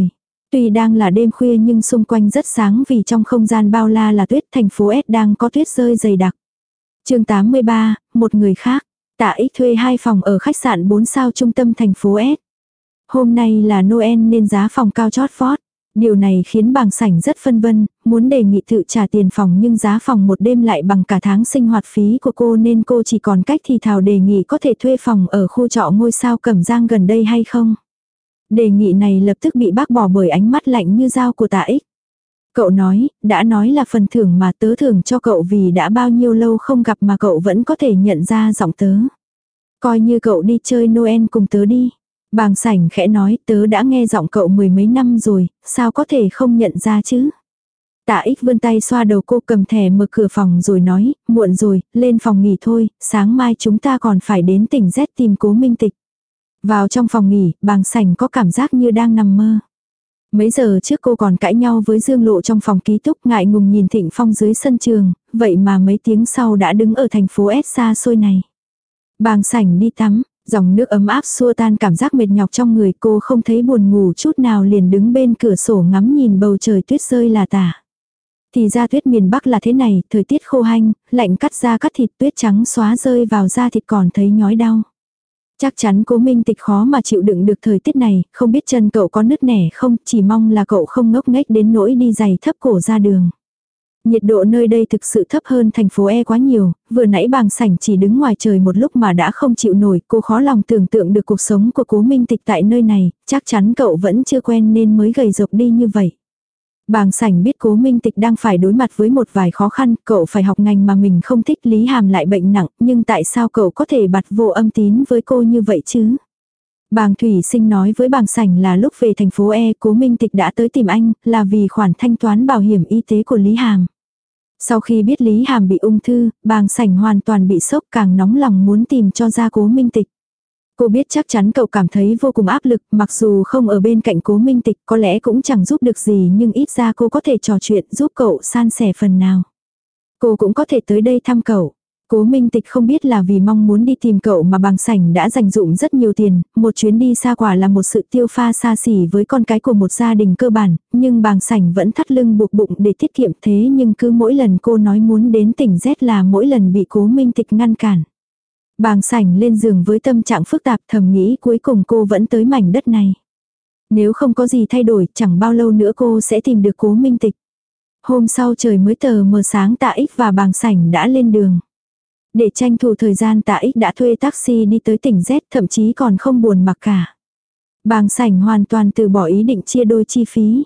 Speaker 1: Tuy đang là đêm khuya nhưng xung quanh rất sáng vì trong không gian bao la là tuyết, thành phố S đang có tuyết rơi dày đặc. chương tám mươi ba, một người khác. Tạ Ích thuê hai phòng ở khách sạn bốn sao trung tâm thành phố S. Hôm nay là Noel nên giá phòng cao chót vót. Điều này khiến Bàng Sảnh rất phân vân, muốn đề nghị tự trả tiền phòng nhưng giá phòng một đêm lại bằng cả tháng sinh hoạt phí của cô nên cô chỉ còn cách thì thào đề nghị có thể thuê phòng ở khu trọ ngôi sao Cẩm Giang gần đây hay không. Đề nghị này lập tức bị bác bỏ bởi ánh mắt lạnh như dao của Tạ Ích. Cậu nói, đã nói là phần thưởng mà tớ thưởng cho cậu vì đã bao nhiêu lâu không gặp mà cậu vẫn có thể nhận ra giọng tớ. Coi như cậu đi chơi Noel cùng tớ đi. Bàng Sảnh khẽ nói, tớ đã nghe giọng cậu mười mấy năm rồi, sao có thể không nhận ra chứ. Tạ Ích vươn tay xoa đầu cô, cầm thẻ mở cửa phòng rồi nói, muộn rồi, lên phòng nghỉ thôi, sáng mai chúng ta còn phải đến tỉnh Z tìm Cố Minh Tịch. Vào trong phòng nghỉ, Bàng Sảnh có cảm giác như đang nằm mơ. Mấy giờ trước cô còn cãi nhau với Dương Lộ trong phòng ký túc, ngại ngùng nhìn Thịnh Phong dưới sân trường, vậy mà mấy tiếng sau đã đứng ở thành phố S xa xôi này. Bàng Sảnh đi tắm, dòng nước ấm áp xua tan cảm giác mệt nhọc trong người, cô không thấy buồn ngủ chút nào, liền đứng bên cửa sổ ngắm nhìn bầu trời tuyết rơi là tả. Thì ra tuyết miền Bắc là thế này, thời tiết khô hanh, lạnh cắt da cắt thịt, tuyết trắng xóa rơi vào da thịt còn thấy nhói đau. Chắc chắn Cố Minh Tịch khó mà chịu đựng được thời tiết này, không biết chân cậu có nứt nẻ không, chỉ mong là cậu không ngốc nghếch đến nỗi đi giày thấp cổ ra đường. Nhiệt độ nơi đây thực sự thấp hơn thành phố E quá nhiều, vừa nãy Bàng Sảnh chỉ đứng ngoài trời một lúc mà đã không chịu nổi, cô khó lòng tưởng tượng được cuộc sống của Cố Minh Tịch tại nơi này, chắc chắn cậu vẫn chưa quen nên mới gầy rộc đi như vậy. Bàng Sảnh biết Cố Minh Tịch đang phải đối mặt với một vài khó khăn, cậu phải học ngành mà mình không thích, Lý Hàm lại bệnh nặng, nhưng tại sao cậu có thể bặt vô âm tín với cô như vậy chứ? Bàng Thủy Sinh nói với Bàng Sảnh là lúc về thành phố E, Cố Minh Tịch đã tới tìm anh, là vì khoản thanh toán bảo hiểm y tế của Lý Hàm. Sau khi biết Lý Hàm bị ung thư, Bàng Sảnh hoàn toàn bị sốc, càng nóng lòng muốn tìm cho ra Cố Minh Tịch. Cô biết chắc chắn cậu cảm thấy vô cùng áp lực, mặc dù không ở bên cạnh Cố Minh Tịch có lẽ cũng chẳng giúp được gì nhưng ít ra cô có thể trò chuyện giúp cậu san sẻ phần nào. Cô cũng có thể tới đây thăm cậu. Cố Minh Tịch không biết là vì mong muốn đi tìm cậu mà Bàng Sảnh đã dành dụm rất nhiều tiền, một chuyến đi xa quả là một sự tiêu pha xa xỉ với con cái của một gia đình cơ bản, nhưng Bàng Sảnh vẫn thắt lưng buộc bụng để tiết kiệm, thế nhưng cứ mỗi lần cô nói muốn đến tỉnh Z là mỗi lần bị Cố Minh Tịch ngăn cản. Bàng Sảnh lên giường với tâm trạng phức tạp, thầm nghĩ cuối cùng cô vẫn tới mảnh đất này. Nếu không có gì thay đổi, chẳng bao lâu nữa cô sẽ tìm được Cố Minh Tịch. Hôm sau trời mới tờ mờ sáng, Tạ Ích và Bàng Sảnh đã lên đường. Để tranh thủ thời gian, Tạ Ích đã thuê taxi đi tới tỉnh Z, thậm chí còn không buồn mặc cả. Bàng Sảnh hoàn toàn từ bỏ ý định chia đôi chi phí.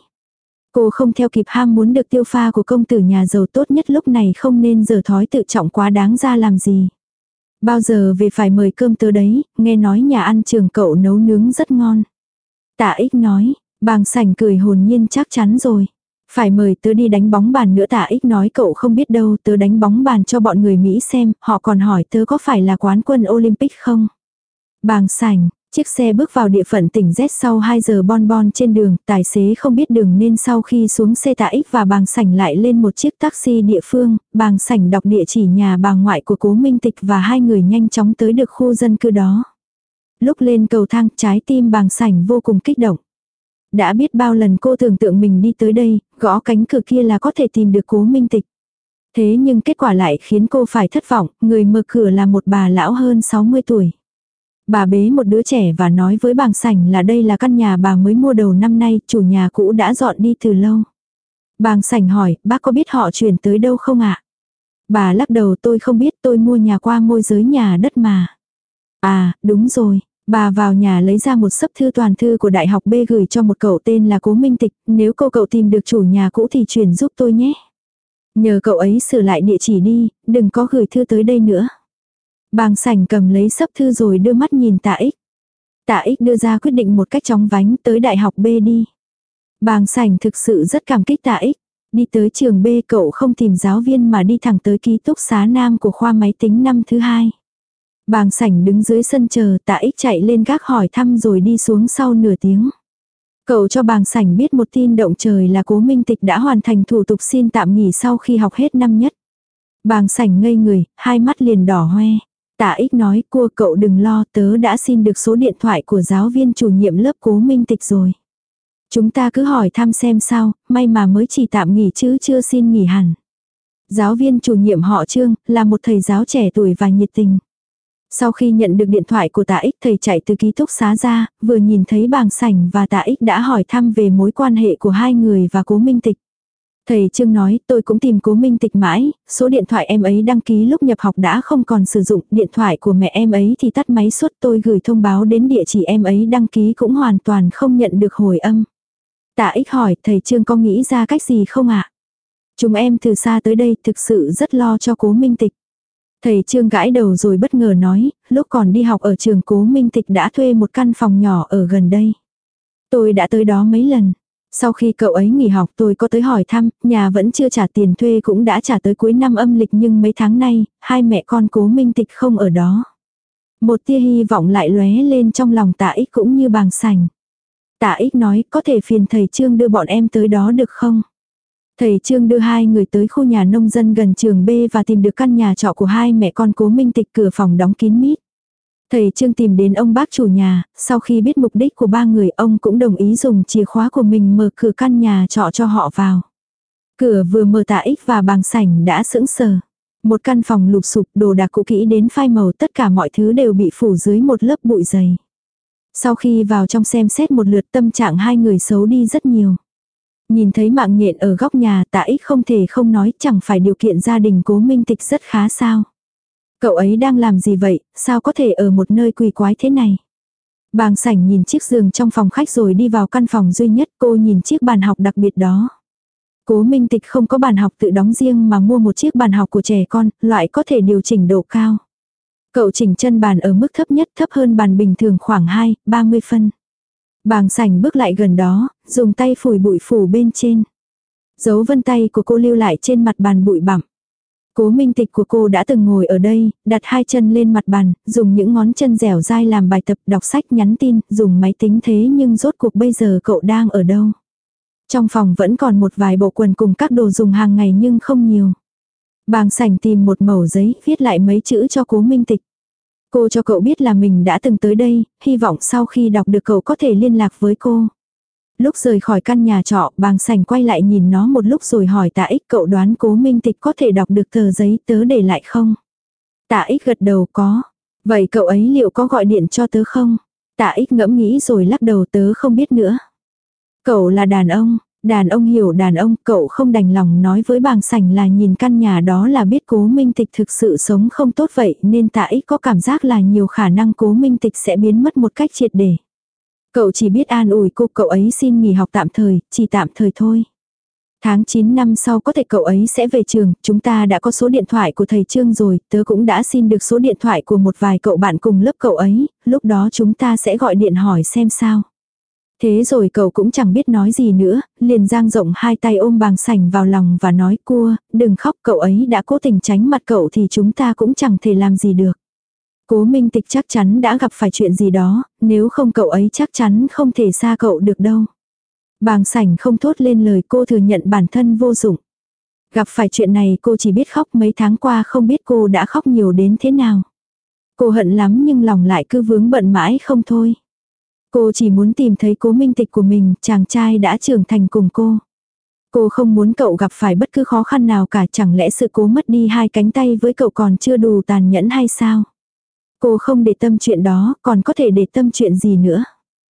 Speaker 1: Cô không theo kịp ham muốn được tiêu pha của công tử nhà giàu, tốt nhất lúc này không nên giở thói tự trọng quá đáng ra làm gì. Bao giờ về phải mời cơm tớ đấy, nghe nói nhà ăn trường cậu nấu nướng rất ngon. Tạ Ích nói, Bàng Sảnh cười hồn nhiên, chắc chắn rồi. Phải mời tớ đi đánh bóng bàn nữa, Tạ Ích nói, cậu không biết đâu, tớ đánh bóng bàn cho bọn người Mỹ xem, họ còn hỏi tớ có phải là quán quân Olympic không. Bàng Sảnh, chiếc xe bước vào địa phận tỉnh Z sau hai giờ bon bon trên đường, tài xế không biết đường nên sau khi xuống xe Tạ Ích và Bàng Sảnh lại lên một chiếc taxi địa phương, Bàng Sảnh đọc địa chỉ nhà bà ngoại của Cố Minh Tịch và hai người nhanh chóng tới được khu dân cư đó. Lúc lên cầu thang, trái tim Bàng Sảnh vô cùng kích động. Đã biết bao lần cô tưởng tượng mình đi tới đây, gõ cánh cửa kia là có thể tìm được Cố Minh Tịch. Thế nhưng kết quả lại khiến cô phải thất vọng, người mở cửa là một bà lão hơn sáu mươi tuổi. Bà bế một đứa trẻ và nói với Bàng Sảnh là đây là căn nhà bà mới mua đầu năm nay, chủ nhà cũ đã dọn đi từ lâu. Bàng Sảnh hỏi, bác có biết họ chuyển tới đâu không ạ? Bà lắc đầu, tôi không biết, tôi mua nhà qua môi giới nhà đất mà. À, đúng rồi. Bà vào nhà lấy ra một xấp thư toàn thư của Đại học B gửi cho một cậu tên là Cố Minh Tịch, nếu cô cậu tìm được chủ nhà cũ thì chuyển giúp tôi nhé. Nhờ cậu ấy sửa lại địa chỉ đi, đừng có gửi thư tới đây nữa. Bàng Sảnh cầm lấy xấp thư rồi đưa mắt nhìn Tạ Ích. Tạ Ích đưa ra quyết định một cách chóng vánh, tới Đại học B đi. Bàng Sảnh thực sự rất cảm kích Tạ Ích. Đi tới trường B cậu không tìm giáo viên mà đi thẳng tới ký túc xá nam của khoa máy tính năm thứ hai. Bàng Sảnh đứng dưới sân chờ, Tạ Ích chạy lên gác hỏi thăm rồi đi xuống sau nửa tiếng. Cậu cho Bàng Sảnh biết một tin động trời là Cố Minh Tịch đã hoàn thành thủ tục xin tạm nghỉ sau khi học hết năm nhất. Bàng Sảnh ngây người, hai mắt liền đỏ hoe. Tạ Ích nói, cua cậu đừng lo, tớ đã xin được số điện thoại của giáo viên chủ nhiệm lớp Cố Minh Tịch rồi. Chúng ta cứ hỏi thăm xem sao, may mà mới chỉ tạm nghỉ chứ chưa xin nghỉ hẳn. Giáo viên chủ nhiệm họ Trương, là một thầy giáo trẻ tuổi và nhiệt tình. Sau khi nhận được điện thoại của Tạ Ích, thầy chạy từ ký túc xá ra, vừa nhìn thấy Bàng Sảnh và Tạ Ích đã hỏi thăm về mối quan hệ của hai người và Cố Minh Tịch. Thầy Trương nói, tôi cũng tìm Cố Minh Tịch mãi, số điện thoại em ấy đăng ký lúc nhập học đã không còn sử dụng, điện thoại của mẹ em ấy thì tắt máy suốt, tôi gửi thông báo đến địa chỉ em ấy đăng ký cũng hoàn toàn không nhận được hồi âm. Tạ Ích hỏi, thầy Trương có nghĩ ra cách gì không ạ? Chúng em từ xa tới đây thực sự rất lo cho Cố Minh Tịch. Thầy Trương gãi đầu rồi bất ngờ nói, lúc còn đi học ở trường Cố Minh Tịch đã thuê một căn phòng nhỏ ở gần đây. Tôi đã tới đó mấy lần. Sau khi cậu ấy nghỉ học tôi có tới hỏi thăm, nhà vẫn chưa trả tiền thuê cũng đã trả tới cuối năm âm lịch nhưng mấy tháng nay, hai mẹ con Cố Minh Tịch không ở đó. Một tia hy vọng lại lóe lên trong lòng Tạ Ích cũng như Bàng Sảnh. Tạ Ích nói, có thể phiền thầy Trương đưa bọn em tới đó được không? Thầy Trương đưa hai người tới khu nhà nông dân gần trường B và tìm được căn nhà trọ của hai mẹ con Cố Minh Tịch, cửa phòng đóng kín mít. Thầy Trương tìm đến ông bác chủ nhà, sau khi biết mục đích của ba người ông cũng đồng ý dùng chìa khóa của mình mở cửa căn nhà trọ cho họ vào. Cửa vừa mở Tạ Ích và Bàng Sảnh đã sững sờ. Một căn phòng lụp xụp, đồ đạc cũ kỹ đến phai màu, tất cả mọi thứ đều bị phủ dưới một lớp bụi dày. Sau khi vào trong xem xét một lượt, tâm trạng hai người xấu đi rất nhiều. Nhìn thấy mạng nhện ở góc nhà, Tạ Ích không thể không nói, chẳng phải điều kiện gia đình Cố Minh Tịch rất khá sao. Cậu ấy đang làm gì vậy, sao có thể ở một nơi quỷ quái thế này. Bàng Sảnh nhìn chiếc giường trong phòng khách rồi đi vào căn phòng duy nhất, cô nhìn chiếc bàn học đặc biệt đó. Cố Minh Tịch không có bàn học tự đóng riêng mà mua một chiếc bàn học của trẻ con, loại có thể điều chỉnh độ cao. Cậu chỉnh chân bàn ở mức thấp nhất, thấp hơn bàn bình thường khoảng hai ba mươi phân. Bàng Sảnh bước lại gần đó, dùng tay phủi bụi phủ bên trên. Dấu vân tay của cô lưu lại trên mặt bàn bụi bặm. Cố Minh Tịch của cô đã từng ngồi ở đây, đặt hai chân lên mặt bàn, dùng những ngón chân dẻo dai làm bài tập, đọc sách, nhắn tin, dùng máy tính, thế nhưng rốt cuộc bây giờ cậu đang ở đâu? Trong phòng vẫn còn một vài bộ quần cùng các đồ dùng hàng ngày nhưng không nhiều. Bàng Sảnh tìm một mẩu giấy, viết lại mấy chữ cho Cố Minh Tịch. Cô cho cậu biết là mình đã từng tới đây, hy vọng sau khi đọc được cậu có thể liên lạc với cô. Lúc rời khỏi căn nhà trọ, Bàng Sảnh quay lại nhìn nó một lúc rồi hỏi Tạ Ích, cậu đoán Cố Minh Tịch có thể đọc được tờ giấy tớ để lại không? Tạ Ích gật đầu, có. Vậy cậu ấy liệu có gọi điện cho tớ không? Tạ Ích ngẫm nghĩ rồi lắc đầu, tớ không biết nữa. Cậu là đàn ông, đàn ông hiểu đàn ông, cậu không đành lòng nói với Bàng Sảnh là nhìn căn nhà đó là biết Cố Minh Tịch thực sự sống không tốt vậy, nên Tạ Ích có cảm giác là nhiều khả năng Cố Minh Tịch sẽ biến mất một cách triệt để. Cậu chỉ biết an ủi cô, cậu ấy xin nghỉ học tạm thời, chỉ tạm thời thôi. Tháng chín năm sau có thể cậu ấy sẽ về trường, chúng ta đã có số điện thoại của thầy Trương rồi, tớ cũng đã xin được số điện thoại của một vài cậu bạn cùng lớp cậu ấy, lúc đó chúng ta sẽ gọi điện hỏi xem sao. Thế rồi cậu cũng chẳng biết nói gì nữa, liền dang rộng hai tay ôm Bàng Sảnh vào lòng và nói, cua, đừng khóc, cậu ấy đã cố tình tránh mặt cậu thì chúng ta cũng chẳng thể làm gì được. Cố Minh Tịch chắc chắn đã gặp phải chuyện gì đó, nếu không cậu ấy chắc chắn không thể xa cậu được đâu. Bàng Sảnh không thốt lên lời, cô thừa nhận bản thân vô dụng. Gặp phải chuyện này cô chỉ biết khóc, mấy tháng qua không biết cô đã khóc nhiều đến thế nào. Cô hận lắm nhưng lòng lại cứ vướng bận mãi không thôi. Cô chỉ muốn tìm thấy Cố Minh Tịch của mình, chàng trai đã trưởng thành cùng cô. Cô không muốn cậu gặp phải bất cứ khó khăn nào cả, chẳng lẽ sự cố mất đi hai cánh tay với cậu còn chưa đủ tàn nhẫn hay sao? Cô không để tâm chuyện đó, còn có thể để tâm chuyện gì nữa?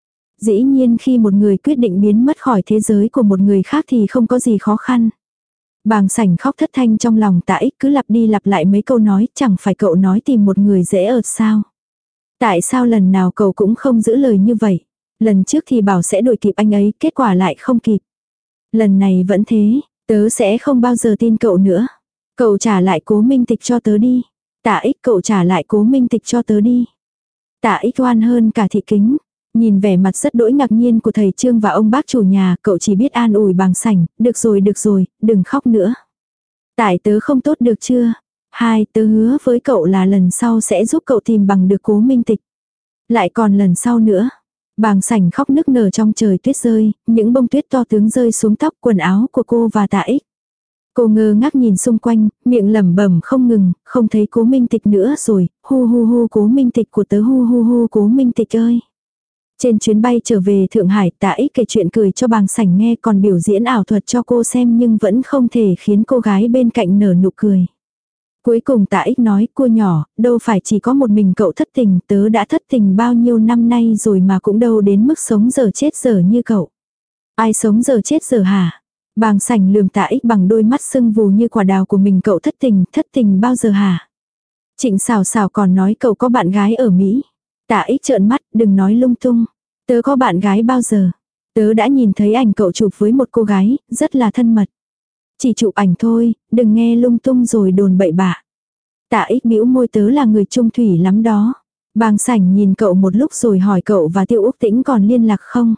Speaker 1: Dĩ nhiên khi một người quyết định biến mất khỏi thế giới của một người khác thì không có gì khó khăn. Bàng Sảnh khóc thất thanh trong lòng Tạ Ích, cứ lặp đi lặp lại mấy câu nói, chẳng phải cậu nói tìm một người dễ ợt sao? Tại sao lần nào cậu cũng không giữ lời như vậy? Lần trước thì bảo sẽ đuổi kịp anh ấy, kết quả lại không kịp. Lần này vẫn thế, tớ sẽ không bao giờ tin cậu nữa. Cậu trả lại Cố Minh Tịch cho tớ đi. Tạ Ích, cậu trả lại Cố Minh Tịch cho tớ đi. Tạ Ích oan hơn cả thị kính. Nhìn vẻ mặt rất đỗi ngạc nhiên của thầy Trương và ông bác chủ nhà, cậu chỉ biết an ủi Bàng Sảnh, được rồi được rồi, đừng khóc nữa. Tại tớ không tốt được chưa? Hai, tớ hứa với cậu là lần sau sẽ giúp cậu tìm bằng được Cố Minh Tịch. Lại còn lần sau nữa. Bàng Sảnh khóc nức nở trong trời tuyết rơi, những bông tuyết to tướng rơi xuống tóc quần áo của cô và Tạ Ích. Cô ngơ ngác nhìn xung quanh, miệng lẩm bẩm không ngừng, không thấy Cố Minh Tịch nữa rồi, hu hu hu Cố Minh Tịch của tớ, hu hu hu Cố Minh Tịch ơi. Trên chuyến bay trở về Thượng Hải, Tạ Ích kể chuyện cười cho Bàng Sảnh nghe, còn biểu diễn ảo thuật cho cô xem, nhưng vẫn không thể khiến cô gái bên cạnh nở nụ cười. Cuối cùng Tạ Ích nói, cô nhỏ, đâu phải chỉ có một mình cậu thất tình, tớ đã thất tình bao nhiêu năm nay rồi mà cũng đâu đến mức sống giờ chết giờ như cậu. Ai sống giờ chết giờ hả? Bàng Sảnh lườm Tạ Ích bằng đôi mắt sưng vù như quả đào của mình. Cậu thất tình, thất tình bao giờ hả? Trịnh Sảo Sảo còn nói cậu có bạn gái ở Mỹ. Tạ Ích trợn mắt, đừng nói lung tung. Tớ có bạn gái bao giờ? Tớ đã nhìn thấy ảnh cậu chụp với một cô gái, rất là thân mật. Chỉ chụp ảnh thôi, đừng nghe lung tung rồi đồn bậy bạ. Tạ Ích bĩu môi, tớ là người trung thủy lắm đó. Bàng Sảnh nhìn cậu một lúc rồi hỏi cậu và Tiêu Úc Tĩnh còn liên lạc không?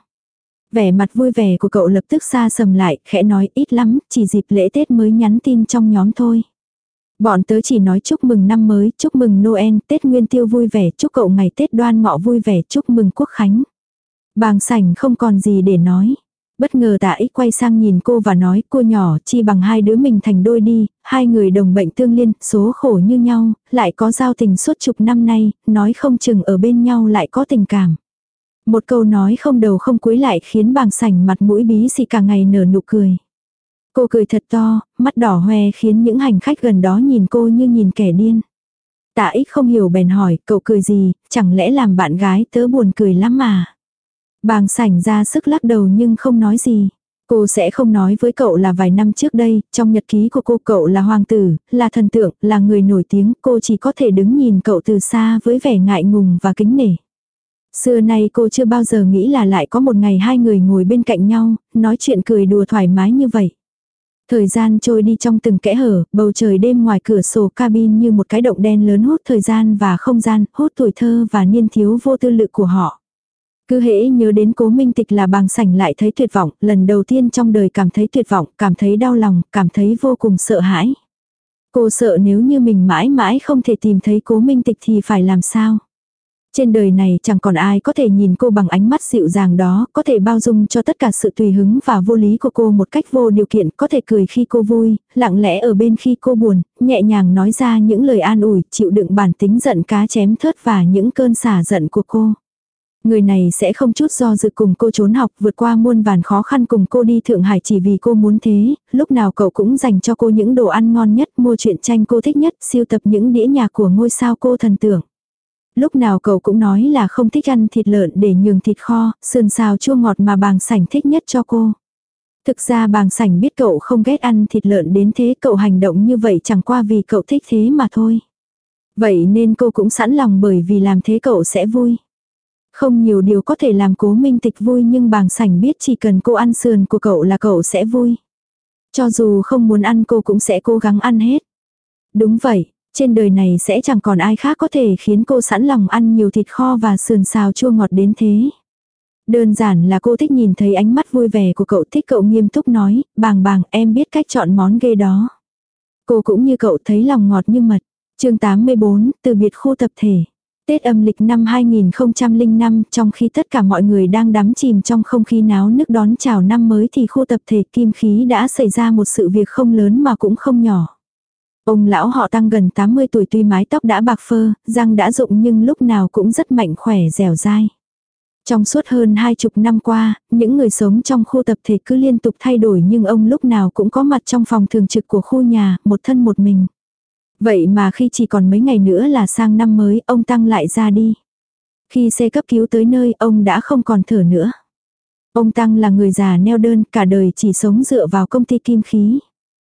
Speaker 1: Vẻ mặt vui vẻ của cậu lập tức xa sầm lại, khẽ nói ít lắm, chỉ dịp lễ Tết mới nhắn tin trong nhóm thôi. Bọn tớ chỉ nói chúc mừng năm mới, chúc mừng Noel, Tết Nguyên Tiêu vui vẻ, chúc cậu ngày Tết Đoan Ngọ vui vẻ, chúc mừng Quốc Khánh. Bàng Sảnh không còn gì để nói. Bất ngờ Tạ Ích quay sang nhìn cô và nói, cô nhỏ, chi bằng hai đứa mình thành đôi đi, hai người đồng bệnh tương liên, số khổ như nhau, lại có giao tình suốt chục năm nay, nói không chừng ở bên nhau lại có tình cảm. Một câu nói không đầu không cuối lại khiến Bàng Sảnh mặt mũi bí xị cả ngày nở nụ cười. Cô cười thật to, mắt đỏ hoe khiến những hành khách gần đó nhìn cô như nhìn kẻ điên. Tạ Ích không hiểu bèn hỏi, cậu cười gì, chẳng lẽ làm bạn gái tớ buồn cười lắm mà. Bàng Sảnh ra sức lắc đầu nhưng không nói gì. Cô sẽ không nói với cậu là vài năm trước đây, trong nhật ký của cô cậu là hoàng tử, là thần tượng, là người nổi tiếng, cô chỉ có thể đứng nhìn cậu từ xa với vẻ ngại ngùng và kính nể. Xưa nay cô chưa bao giờ nghĩ là lại có một ngày hai người ngồi bên cạnh nhau, nói chuyện cười đùa thoải mái như vậy. Thời gian trôi đi trong từng kẽ hở, bầu trời đêm ngoài cửa sổ cabin như một cái động đen lớn hút thời gian và không gian, hút tuổi thơ và niên thiếu vô tư lự của họ. Cứ hễ nhớ đến Cố Minh Tịch là Bàng Sảnh lại thấy tuyệt vọng, lần đầu tiên trong đời cảm thấy tuyệt vọng, cảm thấy đau lòng, cảm thấy vô cùng sợ hãi. Cô sợ nếu như mình mãi mãi không thể tìm thấy Cố Minh Tịch thì phải làm sao? Trên đời này chẳng còn ai có thể nhìn cô bằng ánh mắt dịu dàng đó, có thể bao dung cho tất cả sự tùy hứng và vô lý của cô một cách vô điều kiện, có thể cười khi cô vui, lặng lẽ ở bên khi cô buồn, nhẹ nhàng nói ra những lời an ủi, chịu đựng bản tính giận cá chém thớt và những cơn xả giận của cô. Người này sẽ không chút do dự cùng cô trốn học, vượt qua muôn vàn khó khăn cùng cô đi Thượng Hải chỉ vì cô muốn thế, lúc nào cậu cũng dành cho cô những đồ ăn ngon nhất, mua truyện tranh cô thích nhất, sưu tập những đĩa nhạc của ngôi sao cô thần tượng. Lúc nào cậu cũng nói là không thích ăn thịt lợn để nhường thịt kho, sườn xào chua ngọt mà Bàng Sảnh thích nhất cho cô. Thực ra Bàng Sảnh biết cậu không ghét ăn thịt lợn đến thế, cậu hành động như vậy chẳng qua vì cậu thích thế mà thôi. Vậy nên cô cũng sẵn lòng bởi vì làm thế cậu sẽ vui. Không nhiều điều có thể làm Cố Minh Tịch vui nhưng Bàng Sảnh biết chỉ cần cô ăn sườn của cậu là cậu sẽ vui. Cho dù không muốn ăn cô cũng sẽ cố gắng ăn hết. Đúng vậy, trên đời này sẽ chẳng còn ai khác có thể khiến cô sẵn lòng ăn nhiều thịt kho và sườn xào chua ngọt đến thế. Đơn giản là cô thích nhìn thấy ánh mắt vui vẻ của cậu, thích cậu nghiêm túc nói, Bàng Bàng em biết cách chọn món ghê đó. Cô cũng như cậu thấy lòng ngọt như mật. Chương tám mươi bốn, từ biệt khu tập thể. Tết âm lịch năm hai nghìn không trăm lẻ năm, trong khi tất cả mọi người đang đắm chìm trong không khí náo nức đón chào năm mới thì khu tập thể Kim Khí đã xảy ra một sự việc không lớn mà cũng không nhỏ. Ông lão họ Tăng gần tám mươi tuổi, tuy mái tóc đã bạc phơ, răng đã rụng nhưng lúc nào cũng rất mạnh khỏe dẻo dai. Trong suốt hơn hai chục năm qua, những người sống trong khu tập thể cứ liên tục thay đổi nhưng ông lúc nào cũng có mặt trong phòng thường trực của khu nhà, một thân một mình. Vậy mà khi chỉ còn mấy ngày nữa là sang năm mới, ông Tăng lại ra đi. Khi xe cấp cứu tới nơi, ông đã không còn thở nữa. Ông Tăng là người già neo đơn, cả đời chỉ sống dựa vào công ty Kim Khí.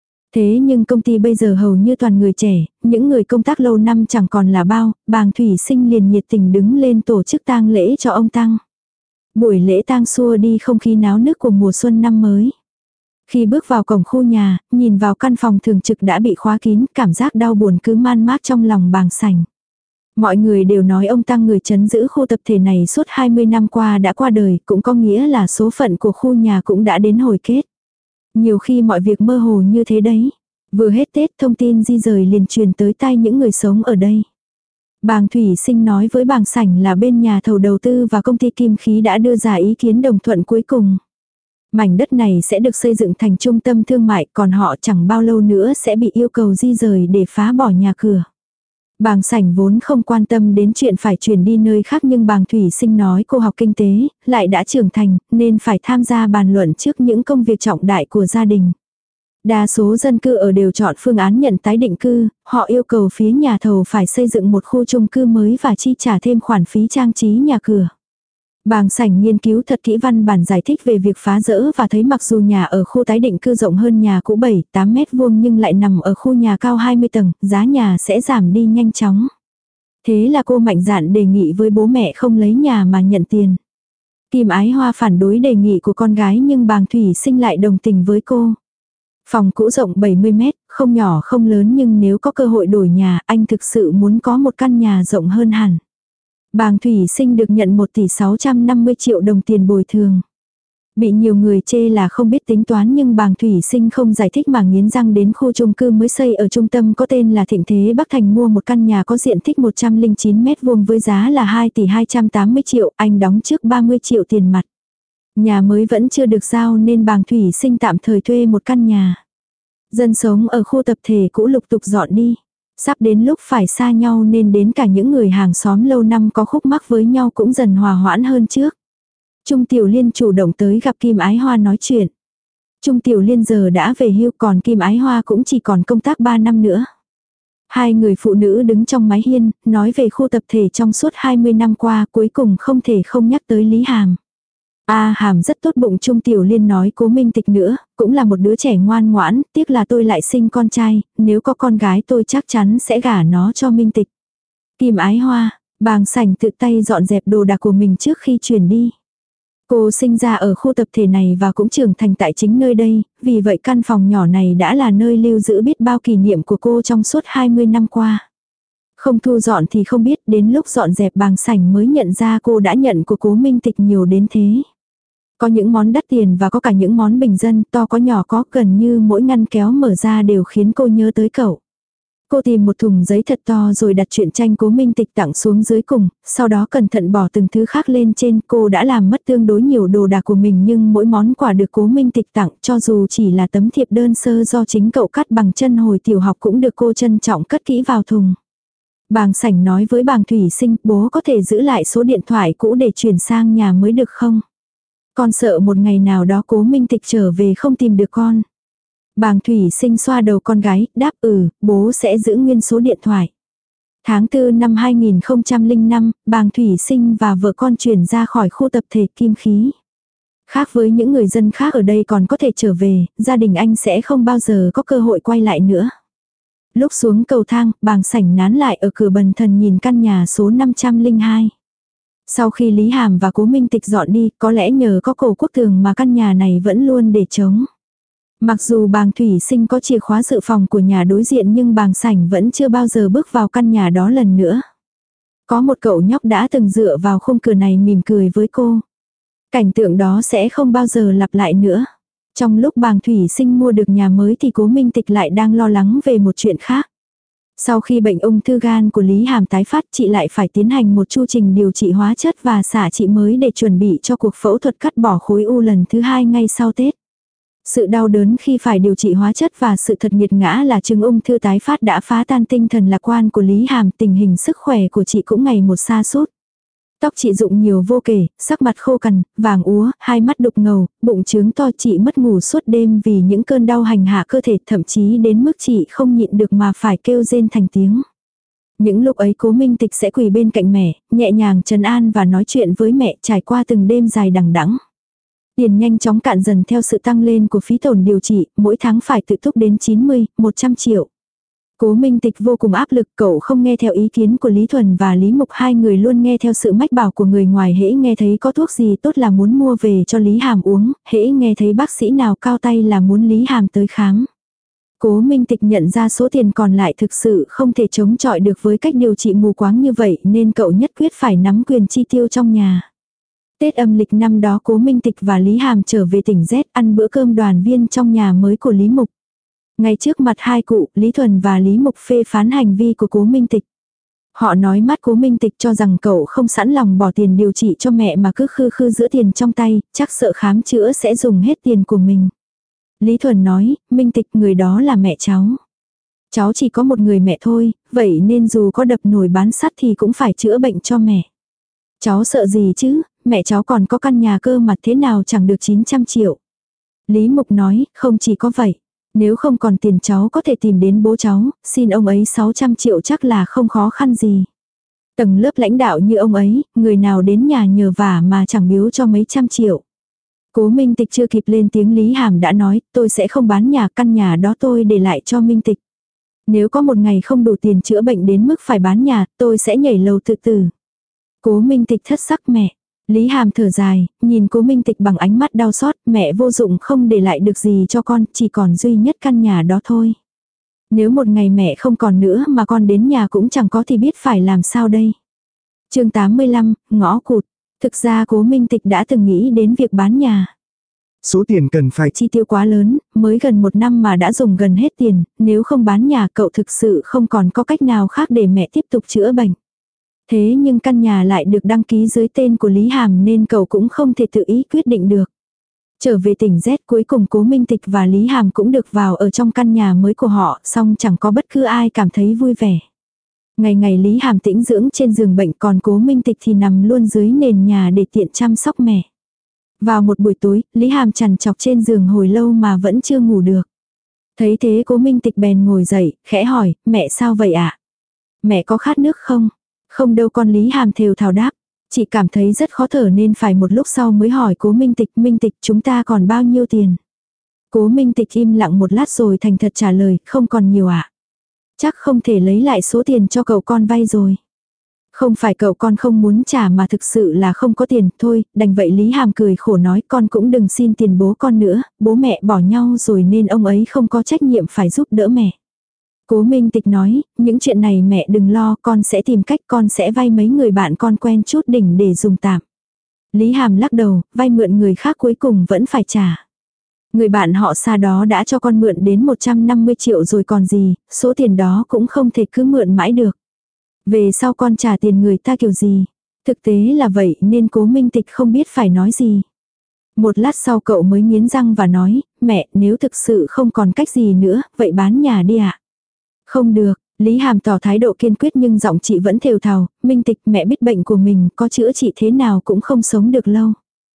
Speaker 1: Thế nhưng công ty bây giờ hầu như toàn người trẻ, những người công tác lâu năm chẳng còn là bao, Bàng Thủy Sinh liền nhiệt tình đứng lên tổ chức tang lễ cho ông Tăng. Buổi lễ tang xua đi không khí náo nức của mùa xuân năm mới. Khi bước vào cổng khu nhà, nhìn vào căn phòng thường trực đã bị khóa kín, cảm giác đau buồn cứ man mác trong lòng Bàng Sảnh. Mọi người đều nói ông Tăng, người trấn giữ khu tập thể này suốt hai mươi năm qua đã qua đời, cũng có nghĩa là số phận của khu nhà cũng đã đến hồi kết. Nhiều khi mọi việc mơ hồ như thế đấy. Vừa hết Tết, thông tin di rời liền truyền tới tai những người sống ở đây. Bàng Thủy Sinh nói với Bàng Sảnh là bên nhà thầu đầu tư và công ty Kim Khí đã đưa ra ý kiến đồng thuận cuối cùng. Mảnh đất này sẽ được xây dựng thành trung tâm thương mại, còn họ chẳng bao lâu nữa sẽ bị yêu cầu di rời để phá bỏ nhà cửa. Bàng Sảnh vốn không quan tâm đến chuyện phải chuyển đi nơi khác nhưng bàng Thủy Sinh nói cô học kinh tế, lại đã trưởng thành, nên phải tham gia bàn luận trước những công việc trọng đại của gia đình. Đa số dân cư ở đều chọn phương án nhận tái định cư, họ yêu cầu phía nhà thầu phải xây dựng một khu chung cư mới và chi trả thêm khoản phí trang trí nhà cửa. Bàng Sảnh nghiên cứu thật kỹ văn bản giải thích về việc phá rỡ và thấy mặc dù nhà ở khu tái định cư rộng hơn nhà cũ bảy tám mét vuông nhưng lại nằm ở khu nhà cao hai mươi tầng, giá nhà sẽ giảm đi nhanh chóng. Thế là cô mạnh dạn đề nghị với bố mẹ không lấy nhà mà nhận tiền. Kim Ái Hoa phản đối đề nghị của con gái nhưng bàng Thủy Sinh lại đồng tình với cô. Phòng cũ rộng bảy mươi mét, không nhỏ không lớn nhưng nếu có cơ hội đổi nhà, anh thực sự muốn có một căn nhà rộng hơn hẳn. Bàng Thủy Sinh được nhận một tỷ sáu trăm năm mươi triệu đồng tiền bồi thường. Bị nhiều người chê là không biết tính toán nhưng bàng Thủy Sinh không giải thích mà nghiến răng đến khu chung cư mới xây ở trung tâm có tên là Thịnh Thế Bắc Thành mua một căn nhà có diện tích một trăm lẻ chín mét vuông với giá là hai tỷ hai trăm tám mươi triệu, anh đóng trước ba mươi triệu tiền mặt. Nhà mới vẫn chưa được giao nên bàng Thủy Sinh tạm thời thuê một căn nhà. Dân sống ở khu tập thể cũ lục tục dọn đi. Sắp đến lúc phải xa nhau nên đến cả những người hàng xóm lâu năm có khúc mắc với nhau cũng dần hòa hoãn hơn trước. Trung Tiểu Liên chủ động tới gặp Kim Ái Hoa nói chuyện. Trung Tiểu Liên giờ đã về hưu còn Kim Ái Hoa cũng chỉ còn công tác ba năm nữa. Hai người phụ nữ đứng trong mái hiên, nói về khu tập thể trong suốt hai mươi năm qua cuối cùng không thể không nhắc tới Lý Hàm. A Hàm rất tốt bụng. Trung Tiểu Liên nói Cố Minh Tịch nữa, cũng là một đứa trẻ ngoan ngoãn, tiếc là tôi lại sinh con trai, nếu có con gái tôi chắc chắn sẽ gả nó cho Minh Tịch. Kim Ái Hoa, bàng Sảnh tự tay dọn dẹp đồ đạc của mình trước khi chuyển đi. Cô sinh ra ở khu tập thể này và cũng trưởng thành tại chính nơi đây, vì vậy căn phòng nhỏ này đã là nơi lưu giữ biết bao kỷ niệm của cô trong suốt hai mươi năm qua. Không thu dọn thì không biết, đến lúc dọn dẹp bàng Sảnh mới nhận ra cô đã nhận của Cố Minh Tịch nhiều đến thế. Có những món đắt tiền và có cả những món bình dân, to có nhỏ có, gần như mỗi ngăn kéo mở ra đều khiến cô nhớ tới cậu. Cô tìm một thùng giấy thật to rồi đặt truyện tranh Cố Minh Tịch tặng xuống dưới cùng, sau đó cẩn thận bỏ từng thứ khác lên trên. Cô đã làm mất tương đối nhiều đồ đạc của mình nhưng mỗi món quà được Cố Minh Tịch tặng, cho dù chỉ là tấm thiệp đơn sơ do chính cậu cắt bằng chân hồi tiểu học cũng được cô trân trọng cất kỹ vào thùng. Bàng Sảnh nói với bàng Thủy Sinh, bố có thể giữ lại số điện thoại cũ để chuyển sang nhà mới được không? Con sợ một ngày nào đó Cố Minh Tịch trở về không tìm được con. Bàng Thủy Sinh xoa đầu con gái, đáp ừ, bố sẽ giữ nguyên số điện thoại. Tháng tư năm hai nghìn không trăm lẻ năm, bàng Thủy Sinh và vợ con chuyển ra khỏi khu tập thể Kim Khí. Khác với những người dân khác ở đây còn có thể trở về, gia đình anh sẽ không bao giờ có cơ hội quay lại nữa. Lúc xuống cầu thang, bàng Sảnh nán lại ở cửa bần thần nhìn căn nhà số năm trăm lẻ hai. Sau khi Lý Hàm và Cố Minh Tịch dọn đi, có lẽ nhờ có Cổ Quốc Tường mà căn nhà này vẫn luôn để trống. Mặc dù bàng Thủy Sinh có chìa khóa dự phòng của nhà đối diện nhưng bàng Sảnh vẫn chưa bao giờ bước vào căn nhà đó lần nữa. Có một cậu nhóc đã từng dựa vào khung cửa này mỉm cười với cô. Cảnh tượng đó sẽ không bao giờ lặp lại nữa. Trong lúc bàng Thủy Sinh mua được nhà mới thì Cố Minh Tịch lại đang lo lắng về một chuyện khác. Sau khi bệnh ung thư gan của Lý Hàm tái phát, chị lại phải tiến hành một chu trình điều trị hóa chất và xạ trị mới để chuẩn bị cho cuộc phẫu thuật cắt bỏ khối u lần thứ hai ngay sau Tết. Sự đau đớn khi phải điều trị hóa chất và sự thật nghiệt ngã là chứng ung thư tái phát đã phá tan tinh thần lạc quan của Lý Hàm, tình hình sức khỏe của chị cũng ngày một sa sút. Tóc chị rụng nhiều vô kể, sắc mặt khô cằn, vàng úa, hai mắt đục ngầu, bụng trướng to, chị mất ngủ suốt đêm vì những cơn đau hành hạ cơ thể, thậm chí đến mức chị không nhịn được mà phải kêu rên thành tiếng. Những lúc ấy Cố Minh Tịch sẽ quỳ bên cạnh mẹ, nhẹ nhàng trấn an và nói chuyện với mẹ trải qua từng đêm dài đằng đẵng. Tiền nhanh chóng cạn dần theo sự tăng lên của phí tổn điều trị, mỗi tháng phải tự túc đến chín mươi, một trăm triệu. Cố Minh Tịch vô cùng áp lực, cậu không nghe theo ý kiến của Lý Thuần và Lý Mục, hai người luôn nghe theo sự mách bảo của người ngoài, hễ nghe thấy có thuốc gì tốt là muốn mua về cho Lý Hàm uống, hễ nghe thấy bác sĩ nào cao tay là muốn Lý Hàm tới khám. Cố Minh Tịch nhận ra số tiền còn lại thực sự không thể chống chọi được với cách điều trị mù quáng như vậy nên cậu nhất quyết phải nắm quyền chi tiêu trong nhà. Tết âm lịch năm đó Cố Minh Tịch và Lý Hàm trở về tỉnh Z ăn bữa cơm đoàn viên trong nhà mới của Lý Mục. Ngay trước mặt hai cụ, Lý Thuần và Lý Mục phê phán hành vi của Cố Minh Tịch. Họ nói mắt Cố Minh Tịch cho rằng cậu không sẵn lòng bỏ tiền điều trị cho mẹ mà cứ khư khư giữ tiền trong tay, chắc sợ khám chữa sẽ dùng hết tiền của mình. Lý Thuần nói, Minh Tịch người đó là mẹ cháu. Cháu chỉ có một người mẹ thôi, vậy nên dù có đập nồi bán sắt thì cũng phải chữa bệnh cho mẹ. Cháu sợ gì chứ, mẹ cháu còn có căn nhà cơ mà thế nào chẳng được chín trăm triệu. Lý Mục nói, không chỉ có vậy. Nếu không còn tiền cháu có thể tìm đến bố cháu, xin ông ấy sáu trăm triệu chắc là không khó khăn gì. Tầng lớp lãnh đạo như ông ấy, người nào đến nhà nhờ vả mà chẳng biếu cho mấy trăm triệu. Cố Minh Tịch chưa kịp lên tiếng Lý Hàm đã nói, tôi sẽ không bán nhà, căn nhà đó tôi để lại cho Minh Tịch. Nếu có một ngày không đủ tiền chữa bệnh đến mức phải bán nhà, tôi sẽ nhảy lầu tự tử. Cố Minh Tịch thất sắc mẹ. Lý Hàm thở dài, nhìn Cố Minh Tịch bằng ánh mắt đau xót, mẹ vô dụng không để lại được gì cho con, chỉ còn duy nhất căn nhà đó thôi. Nếu một ngày mẹ không còn nữa mà con đến nhà cũng chẳng có thì biết phải làm sao đây. Chương tám mươi lăm, ngõ cụt. Thực ra Cố Minh Tịch đã từng nghĩ đến việc bán nhà.
Speaker 2: Số tiền cần phải
Speaker 1: chi tiêu quá lớn, mới gần một năm mà đã dùng gần hết tiền, nếu không bán nhà cậu thực sự không còn có cách nào khác để mẹ tiếp tục chữa bệnh. Thế nhưng căn nhà lại được đăng ký dưới tên của Lý Hàm nên cậu cũng không thể tự ý quyết định được. Trở về tỉnh Z cuối cùng Cố Minh Tịch và Lý Hàm cũng được vào ở trong căn nhà mới của họ, song chẳng có bất cứ ai cảm thấy vui vẻ. Ngày ngày Lý Hàm tĩnh dưỡng trên giường bệnh còn Cố Minh Tịch thì nằm luôn dưới nền nhà để tiện chăm sóc mẹ. Vào một buổi tối, Lý Hàm trằn trọc trên giường hồi lâu mà vẫn chưa ngủ được. Thấy thế Cố Minh Tịch bèn ngồi dậy, khẽ hỏi, mẹ sao vậy ạ? Mẹ có khát nước không? Không đâu con. Lý Hàm thều thào đáp. Chị cảm thấy rất khó thở nên phải một lúc sau mới hỏi Cố Minh Tịch, Minh Tịch chúng ta còn bao nhiêu tiền? Cố Minh Tịch im lặng một lát rồi thành thật trả lời, không còn nhiều ạ. Chắc không thể lấy lại số tiền cho cậu con vay rồi. Không phải cậu con không muốn trả mà thực sự là không có tiền, thôi, đành vậy. Lý Hàm cười khổ nói, con cũng đừng xin tiền bố con nữa, bố mẹ bỏ nhau rồi nên ông ấy không có trách nhiệm phải giúp đỡ mẹ. Cố Minh Tịch nói, những chuyện này mẹ đừng lo, con sẽ tìm cách, con sẽ vay mấy người bạn con quen chút đỉnh để dùng tạm. Lý Hàm lắc đầu, vay mượn người khác cuối cùng vẫn phải trả. Người bạn họ xa đó đã cho con mượn đến một trăm năm mươi triệu rồi còn gì, số tiền đó cũng không thể cứ mượn mãi được. Về sau con trả tiền người ta kiểu gì? Thực tế là vậy nên Cố Minh Tịch không biết phải nói gì. Một lát sau cậu mới nghiến răng và nói, mẹ nếu thực sự không còn cách gì nữa, vậy bán nhà đi ạ. Không được, Lý Hàm tỏ thái độ kiên quyết nhưng giọng chị vẫn thều thào, Minh Tịch mẹ biết bệnh của mình có chữa trị thế nào cũng không sống được lâu.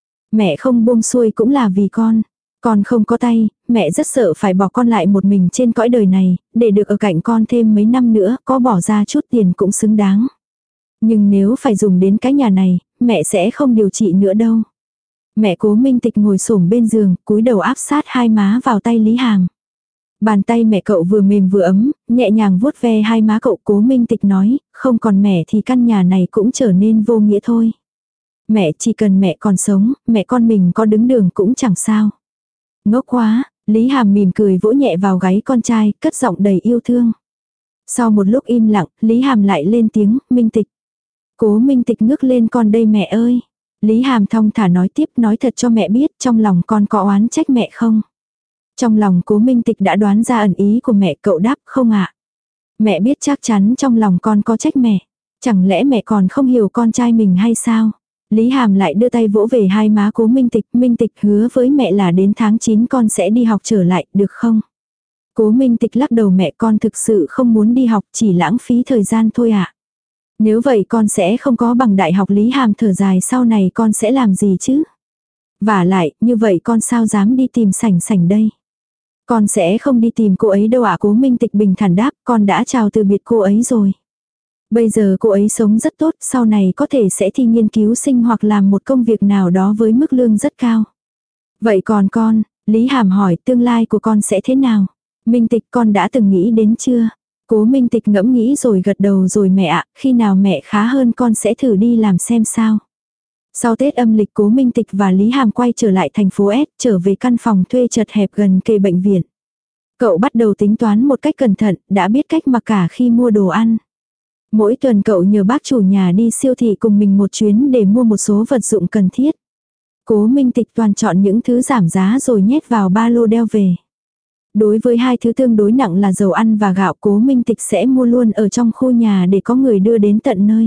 Speaker 1: Mẹ không buông xuôi cũng là vì con. Con không có tay, mẹ rất sợ phải bỏ con lại một mình trên cõi đời này, để được ở cạnh con thêm mấy năm nữa, có bỏ ra chút tiền cũng xứng đáng. Nhưng nếu phải dùng đến cái nhà này, mẹ sẽ không điều trị nữa đâu. Mẹ Cố Minh Tịch ngồi xổm bên giường, cúi đầu áp sát hai má vào tay Lý Hàm. Bàn tay mẹ cậu vừa mềm vừa ấm, nhẹ nhàng vuốt ve hai má cậu. Cố Minh Tịch nói, không còn mẹ thì căn nhà này cũng trở nên vô nghĩa thôi. Mẹ chỉ cần mẹ còn sống, mẹ con mình có đứng đường cũng chẳng sao. Ngốc quá, Lý Hàm mỉm cười vỗ nhẹ vào gáy con trai, cất giọng đầy yêu thương. Sau một lúc im lặng, Lý Hàm lại lên tiếng, Minh Tịch. Cố Minh Tịch ngước lên, con đây mẹ ơi. Lý Hàm thong thả nói tiếp, nói thật cho mẹ biết, trong lòng con có oán trách mẹ không? Trong lòng Cố Minh Tịch đã đoán ra ẩn ý của mẹ, cậu đáp, không ạ. Mẹ biết chắc chắn trong lòng con có trách mẹ. Chẳng lẽ mẹ còn không hiểu con trai mình hay sao? Lý Hàm lại đưa tay vỗ về hai má Cố Minh Tịch, Minh Tịch hứa với mẹ là đến tháng chín con sẽ đi học trở lại, được không? Cố Minh Tịch lắc đầu, mẹ con thực sự không muốn đi học, chỉ lãng phí thời gian thôi ạ. À? Nếu vậy con sẽ không có bằng đại học. Lý Hàm thở dài, sau này con sẽ làm gì chứ? Vả lại, như vậy con sao dám đi tìm Sảnh Sảnh đây? Con sẽ không đi tìm cô ấy đâu ạ. À? Cố Minh Tịch bình thản đáp, con đã chào từ biệt cô ấy rồi. Bây giờ cô ấy sống rất tốt, sau này có thể sẽ thi nghiên cứu sinh hoặc làm một công việc nào đó với mức lương rất cao. Vậy còn con, Lý Hàm hỏi, tương lai của con sẽ thế nào? Minh Tịch, con đã từng nghĩ đến chưa? Cố Minh Tịch ngẫm nghĩ rồi gật đầu, rồi mẹ ạ, khi nào mẹ khá hơn con sẽ thử đi làm xem sao. Sau Tết âm lịch, Cố Minh Tịch và Lý Hàm quay trở lại thành phố S, trở về căn phòng thuê chật hẹp gần kề bệnh viện. Cậu bắt đầu tính toán một cách cẩn thận, đã biết cách mặc cả khi mua đồ ăn. Mỗi tuần cậu nhờ bác chủ nhà đi siêu thị cùng mình một chuyến để mua một số vật dụng cần thiết. Cố Minh Tịch toàn chọn những thứ giảm giá rồi nhét vào ba lô đeo về. Đối với hai thứ tương đối nặng là dầu ăn và gạo, Cố Minh Tịch sẽ mua luôn ở trong khu nhà để có người đưa đến tận nơi.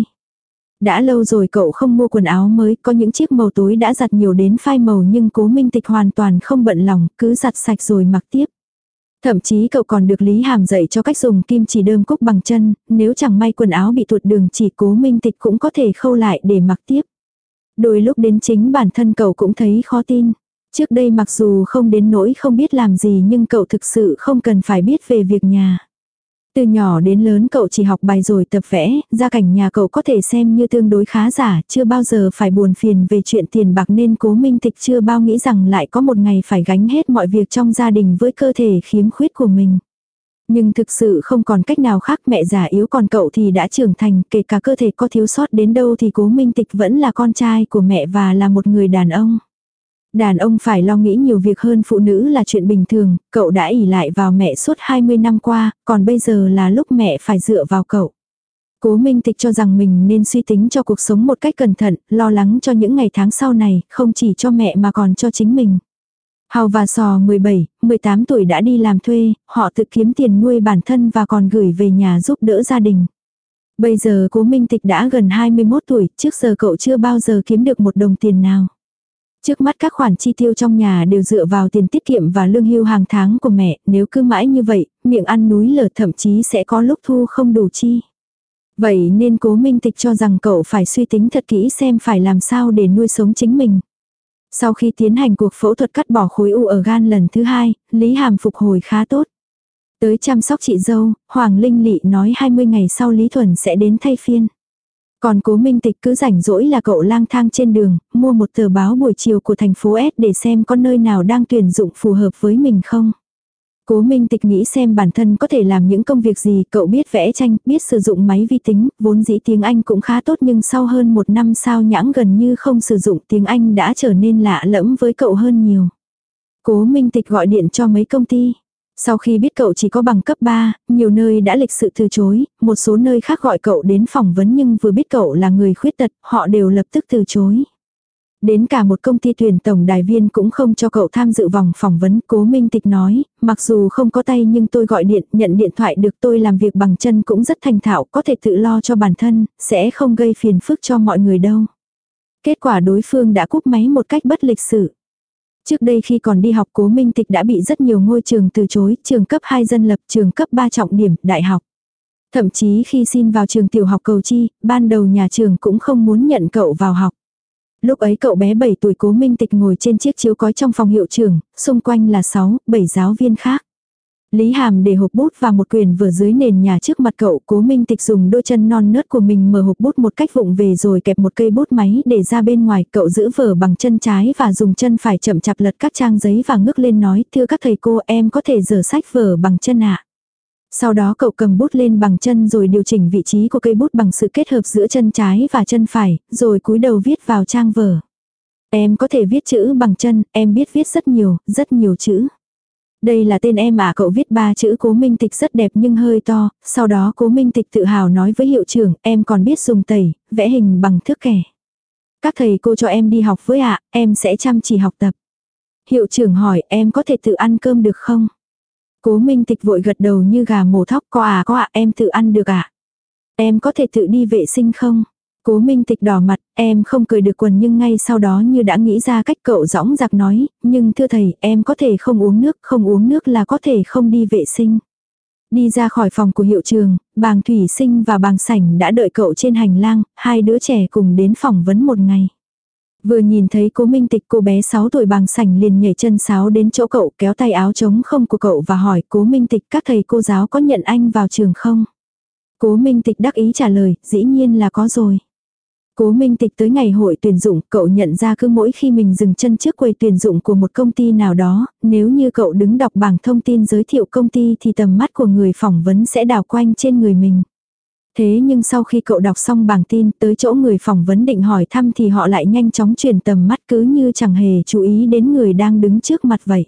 Speaker 1: Đã lâu rồi cậu không mua quần áo mới, có những chiếc màu tối đã giặt nhiều đến phai màu nhưng Cố Minh Tịch hoàn toàn không bận lòng, cứ giặt sạch rồi mặc tiếp. Thậm chí cậu còn được Lý Hàm dạy cho cách dùng kim chỉ đơm cúc bằng chân, nếu chẳng may quần áo bị tuột đường chỉ Cố Minh Tịch cũng có thể khâu lại để mặc tiếp. Đôi lúc đến chính bản thân cậu cũng thấy khó tin. Trước đây mặc dù không đến nỗi không biết làm gì nhưng cậu thực sự không cần phải biết về việc nhà. Từ nhỏ đến lớn cậu chỉ học bài rồi tập vẽ, gia cảnh nhà cậu có thể xem như tương đối khá giả, chưa bao giờ phải buồn phiền về chuyện tiền bạc nên Cố Minh Tịch chưa bao nghĩ rằng lại có một ngày phải gánh hết mọi việc trong gia đình với cơ thể khiếm khuyết của mình. Nhưng thực sự không còn cách nào khác, mẹ già yếu còn cậu thì đã trưởng thành, kể cả cơ thể có thiếu sót đến đâu thì Cố Minh Tịch vẫn là con trai của mẹ và là một người đàn ông. Đàn ông phải lo nghĩ nhiều việc hơn phụ nữ là chuyện bình thường, cậu đã ỷ lại vào mẹ suốt hai mươi năm qua, còn bây giờ là lúc mẹ phải dựa vào cậu. Cố Minh Tịch cho rằng mình nên suy tính cho cuộc sống một cách cẩn thận, lo lắng cho những ngày tháng sau này, không chỉ cho mẹ mà còn cho chính mình. Hào và Sò mười bảy, mười tám tuổi đã đi làm thuê, họ tự kiếm tiền nuôi bản thân và còn gửi về nhà giúp đỡ gia đình. Bây giờ Cố Minh Tịch đã gần hai mươi mốt tuổi, trước giờ cậu chưa bao giờ kiếm được một đồng tiền nào. Trước mắt các khoản chi tiêu trong nhà đều dựa vào tiền tiết kiệm và lương hưu hàng tháng của mẹ, nếu cứ mãi như vậy, miệng ăn núi lở thậm chí sẽ có lúc thu không đủ chi. Vậy nên Cố Minh Tịch cho rằng cậu phải suy tính thật kỹ xem phải làm sao để nuôi sống chính mình. Sau khi tiến hành cuộc phẫu thuật cắt bỏ khối u ở gan lần thứ hai, Lý Hàm phục hồi khá tốt. Tới chăm sóc chị dâu, Hoàng Linh Lị nói hai mươi ngày sau Lý Thuần sẽ đến thay phiên. Còn Cố Minh Tịch cứ rảnh rỗi là cậu lang thang trên đường, mua một tờ báo buổi chiều của thành phố S để xem có nơi nào đang tuyển dụng phù hợp với mình không. Cố Minh Tịch nghĩ xem bản thân có thể làm những công việc gì, cậu biết vẽ tranh, biết sử dụng máy vi tính, vốn dĩ tiếng Anh cũng khá tốt nhưng sau hơn một năm sao nhãng gần như không sử dụng tiếng Anh đã trở nên lạ lẫm với cậu hơn nhiều. Cố Minh Tịch gọi điện cho mấy công ty. Sau khi biết cậu chỉ có bằng cấp ba, nhiều nơi đã lịch sự từ chối, một số nơi khác gọi cậu đến phỏng vấn nhưng vừa biết cậu là người khuyết tật, họ đều lập tức từ chối. Đến cả một công ty tuyển tổng đài viên cũng không cho cậu tham dự vòng phỏng vấn. Cố Minh Tịch nói, mặc dù không có tay nhưng tôi gọi điện, nhận điện thoại được, tôi làm việc bằng chân cũng rất thành thạo, có thể tự lo cho bản thân, sẽ không gây phiền phức cho mọi người đâu. Kết quả đối phương đã cúp máy một cách bất lịch sự. Trước đây khi còn đi học Cố Minh Tịch đã bị rất nhiều ngôi trường từ chối, trường cấp hai dân lập, trường cấp ba trọng điểm, đại học. Thậm chí khi xin vào trường tiểu học Cầu Chi, ban đầu nhà trường cũng không muốn nhận cậu vào học. Lúc ấy cậu bé bảy tuổi Cố Minh Tịch ngồi trên chiếc chiếu cói trong phòng hiệu trưởng, xung quanh là sáu, bảy giáo viên khác. Lý Hàm để hộp bút và một quyển vở dưới nền nhà trước mặt cậu. Cố Minh Tịch dùng đôi chân non nớt của mình mở hộp bút một cách vụng về rồi kẹp một cây bút máy để ra bên ngoài. Cậu giữ vở bằng chân trái và dùng chân phải chậm chạp lật các trang giấy và ngước lên nói, thưa các thầy cô, em có thể giở sách vở bằng chân ạ. Sau đó cậu cầm bút lên bằng chân rồi điều chỉnh vị trí của cây bút bằng sự kết hợp giữa chân trái và chân phải, rồi cúi đầu viết vào trang vở. Em có thể viết chữ bằng chân, em biết viết rất nhiều, rất nhiều chữ. Đây là tên em à, cậu viết ba chữ Cố Minh Tịch rất đẹp nhưng hơi to. Sau đó Cố Minh Tịch tự hào nói với hiệu trưởng, em còn biết dùng tẩy, vẽ hình bằng thước kẻ. Các thầy cô cho em đi học với ạ, em sẽ chăm chỉ học tập. Hiệu trưởng hỏi, em có thể tự ăn cơm được không? Cố Minh Tịch vội gật đầu như gà mổ thóc, có à có ạ, em tự ăn được ạ. Em có thể tự đi vệ sinh không? Cố Minh Tịch đỏ mặt, em không cười được quần nhưng ngay sau đó như đã nghĩ ra cách cậu dõng dạc nói, nhưng thưa thầy, em có thể không uống nước, không uống nước là có thể không đi vệ sinh. Đi ra khỏi phòng của hiệu trường, Bàng Thủy Sinh và Bàng Sảnh đã đợi cậu trên hành lang, hai đứa trẻ cùng đến phỏng vấn một ngày. Vừa nhìn thấy Cố Minh Tịch, cô bé sáu tuổi Bàng Sảnh liền nhảy chân sáo đến chỗ cậu, kéo tay áo trống không của cậu và hỏi, Cố Minh Tịch, các thầy cô giáo có nhận anh vào trường không? Cố Minh Tịch đắc ý trả lời, dĩ nhiên là có rồi. Cố Minh Tịch tới ngày hội tuyển dụng, cậu nhận ra cứ mỗi khi mình dừng chân trước quầy tuyển dụng của một công ty nào đó, nếu như cậu đứng đọc bảng thông tin giới thiệu công ty thì tầm mắt của người phỏng vấn sẽ đảo quanh trên người mình. Thế nhưng sau khi cậu đọc xong bảng tin tới chỗ người phỏng vấn định hỏi thăm thì họ lại nhanh chóng chuyển tầm mắt cứ như chẳng hề chú ý đến người đang đứng trước mặt vậy.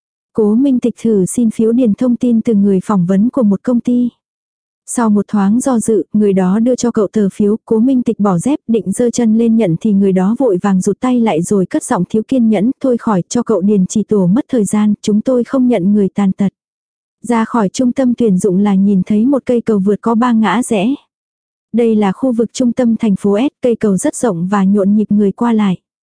Speaker 1: Cố Minh Tịch thử xin phiếu điền thông tin từ người phỏng vấn của một công ty. Sau một thoáng do dự, người đó đưa cho cậu tờ phiếu, Cố Minh Tịch bỏ dép định giơ chân lên nhận thì người đó vội vàng rụt tay lại rồi cất giọng thiếu kiên nhẫn, thôi khỏi cho cậu điền chỉ tổ mất thời gian, chúng tôi không nhận người tàn tật. Ra khỏi trung tâm tuyển dụng là nhìn thấy một cây cầu vượt có ba ngã rẽ. Đây là khu vực trung tâm thành phố S, cây cầu rất rộng và nhộn nhịp người qua lại.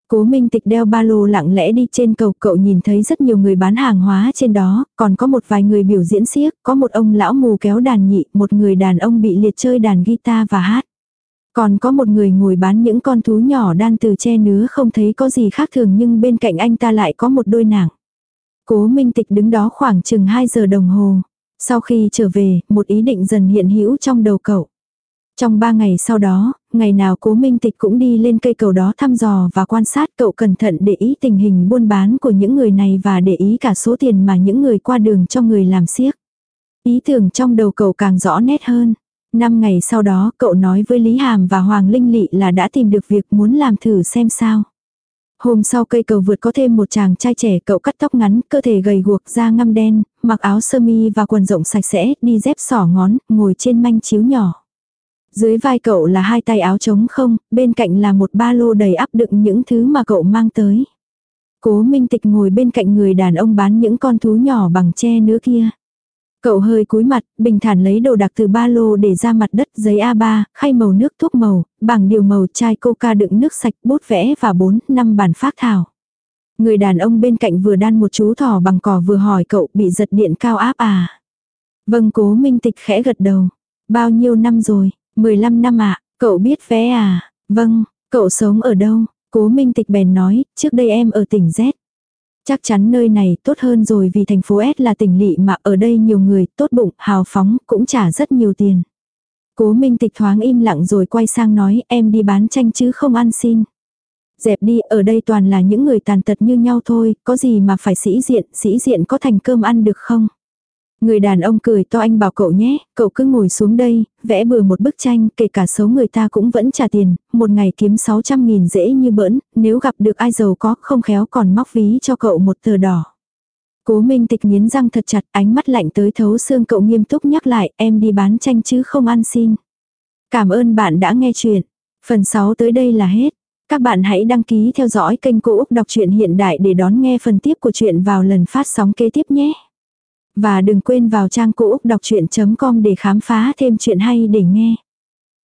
Speaker 1: Cố Minh Tịch đeo ba lô lặng lẽ đi trên cầu, cậu nhìn thấy rất nhiều người bán hàng hóa trên đó, còn có một vài người biểu diễn xiếc, có một ông lão mù kéo đàn nhị, một người đàn ông bị liệt chơi đàn guitar và hát. Còn có một người ngồi bán những con thú nhỏ đan từ tre nứa, không thấy có gì khác thường nhưng bên cạnh anh ta lại có một đôi nàng. Cố Minh Tịch đứng đó khoảng chừng hai giờ đồng hồ. Sau khi trở về, một ý định dần hiện hữu trong đầu cậu. Trong ba ngày sau đó, ngày nào Cố Minh Tịch cũng đi lên cây cầu đó thăm dò và quan sát, cậu cẩn thận để ý tình hình buôn bán của những người này và để ý cả số tiền mà những người qua đường cho người làm xiếc. Ý tưởng trong đầu cậu càng rõ nét hơn. Năm ngày sau đó, cậu nói với Lý Hàm và Hoàng Linh Lị là đã tìm được việc, muốn làm thử xem sao. Hôm sau cây cầu vượt có thêm một chàng trai trẻ, cậu cắt tóc ngắn, cơ thể gầy guộc, da ngăm đen, mặc áo sơ mi và quần rộng sạch sẽ, đi dép xỏ ngón, ngồi trên manh chiếu nhỏ. Dưới vai cậu là hai tay áo trống không, bên cạnh là một ba lô đầy ắp đựng những thứ mà cậu mang tới. Cố Minh Tịch ngồi bên cạnh người đàn ông bán những con thú nhỏ bằng tre nứa kia. Cậu hơi cúi mặt, bình thản lấy đồ đạc từ ba lô để ra mặt đất, giấy a ba, khay màu nước, thuốc màu, bảng điều màu, chai coca đựng nước sạch, bút vẽ và bốn, năm bản phác thảo. Người đàn ông bên cạnh vừa đan một chú thỏ bằng cỏ vừa hỏi cậu bị giật điện cao áp à. Vâng, Cố Minh Tịch khẽ gật đầu. Bao nhiêu năm rồi? mười lăm năm ạ. Cậu biết vẽ à? Vâng. Cậu sống ở đâu? Cố Minh Tịch bèn nói, trước đây em ở tỉnh Z. Chắc chắn nơi này tốt hơn rồi vì thành phố S là tỉnh lỵ mà ở đây nhiều người, tốt bụng, hào phóng, cũng trả rất nhiều tiền. Cố Minh Tịch thoáng im lặng rồi quay sang nói, em đi bán tranh chứ không ăn xin. Dẹp đi, ở đây toàn là những người tàn tật như nhau thôi, có gì mà phải sĩ diện, sĩ diện có thành cơm ăn được không? Người đàn ông cười to, anh bảo cậu nhé, cậu cứ ngồi xuống đây, vẽ bừa một bức tranh, kể cả xấu người ta cũng vẫn trả tiền, một ngày kiếm sáu trăm nghìn dễ như bỡn, nếu gặp được ai giàu có không khéo còn móc ví cho cậu một tờ đỏ. Cố Minh Tịch nghiến răng thật chặt, ánh mắt lạnh tới thấu xương, cậu nghiêm túc nhắc lại, em đi bán tranh chứ không ăn xin. Cảm ơn bạn đã nghe chuyện. Phần sáu tới đây là hết. Các bạn hãy đăng ký theo dõi kênh Cô Úc Đọc truyện Hiện Đại để đón nghe phần tiếp của chuyện vào lần phát sóng kế tiếp nhé. Và đừng quên vào trang cô úc đọc chuyện chấm com để khám phá thêm chuyện hay để nghe.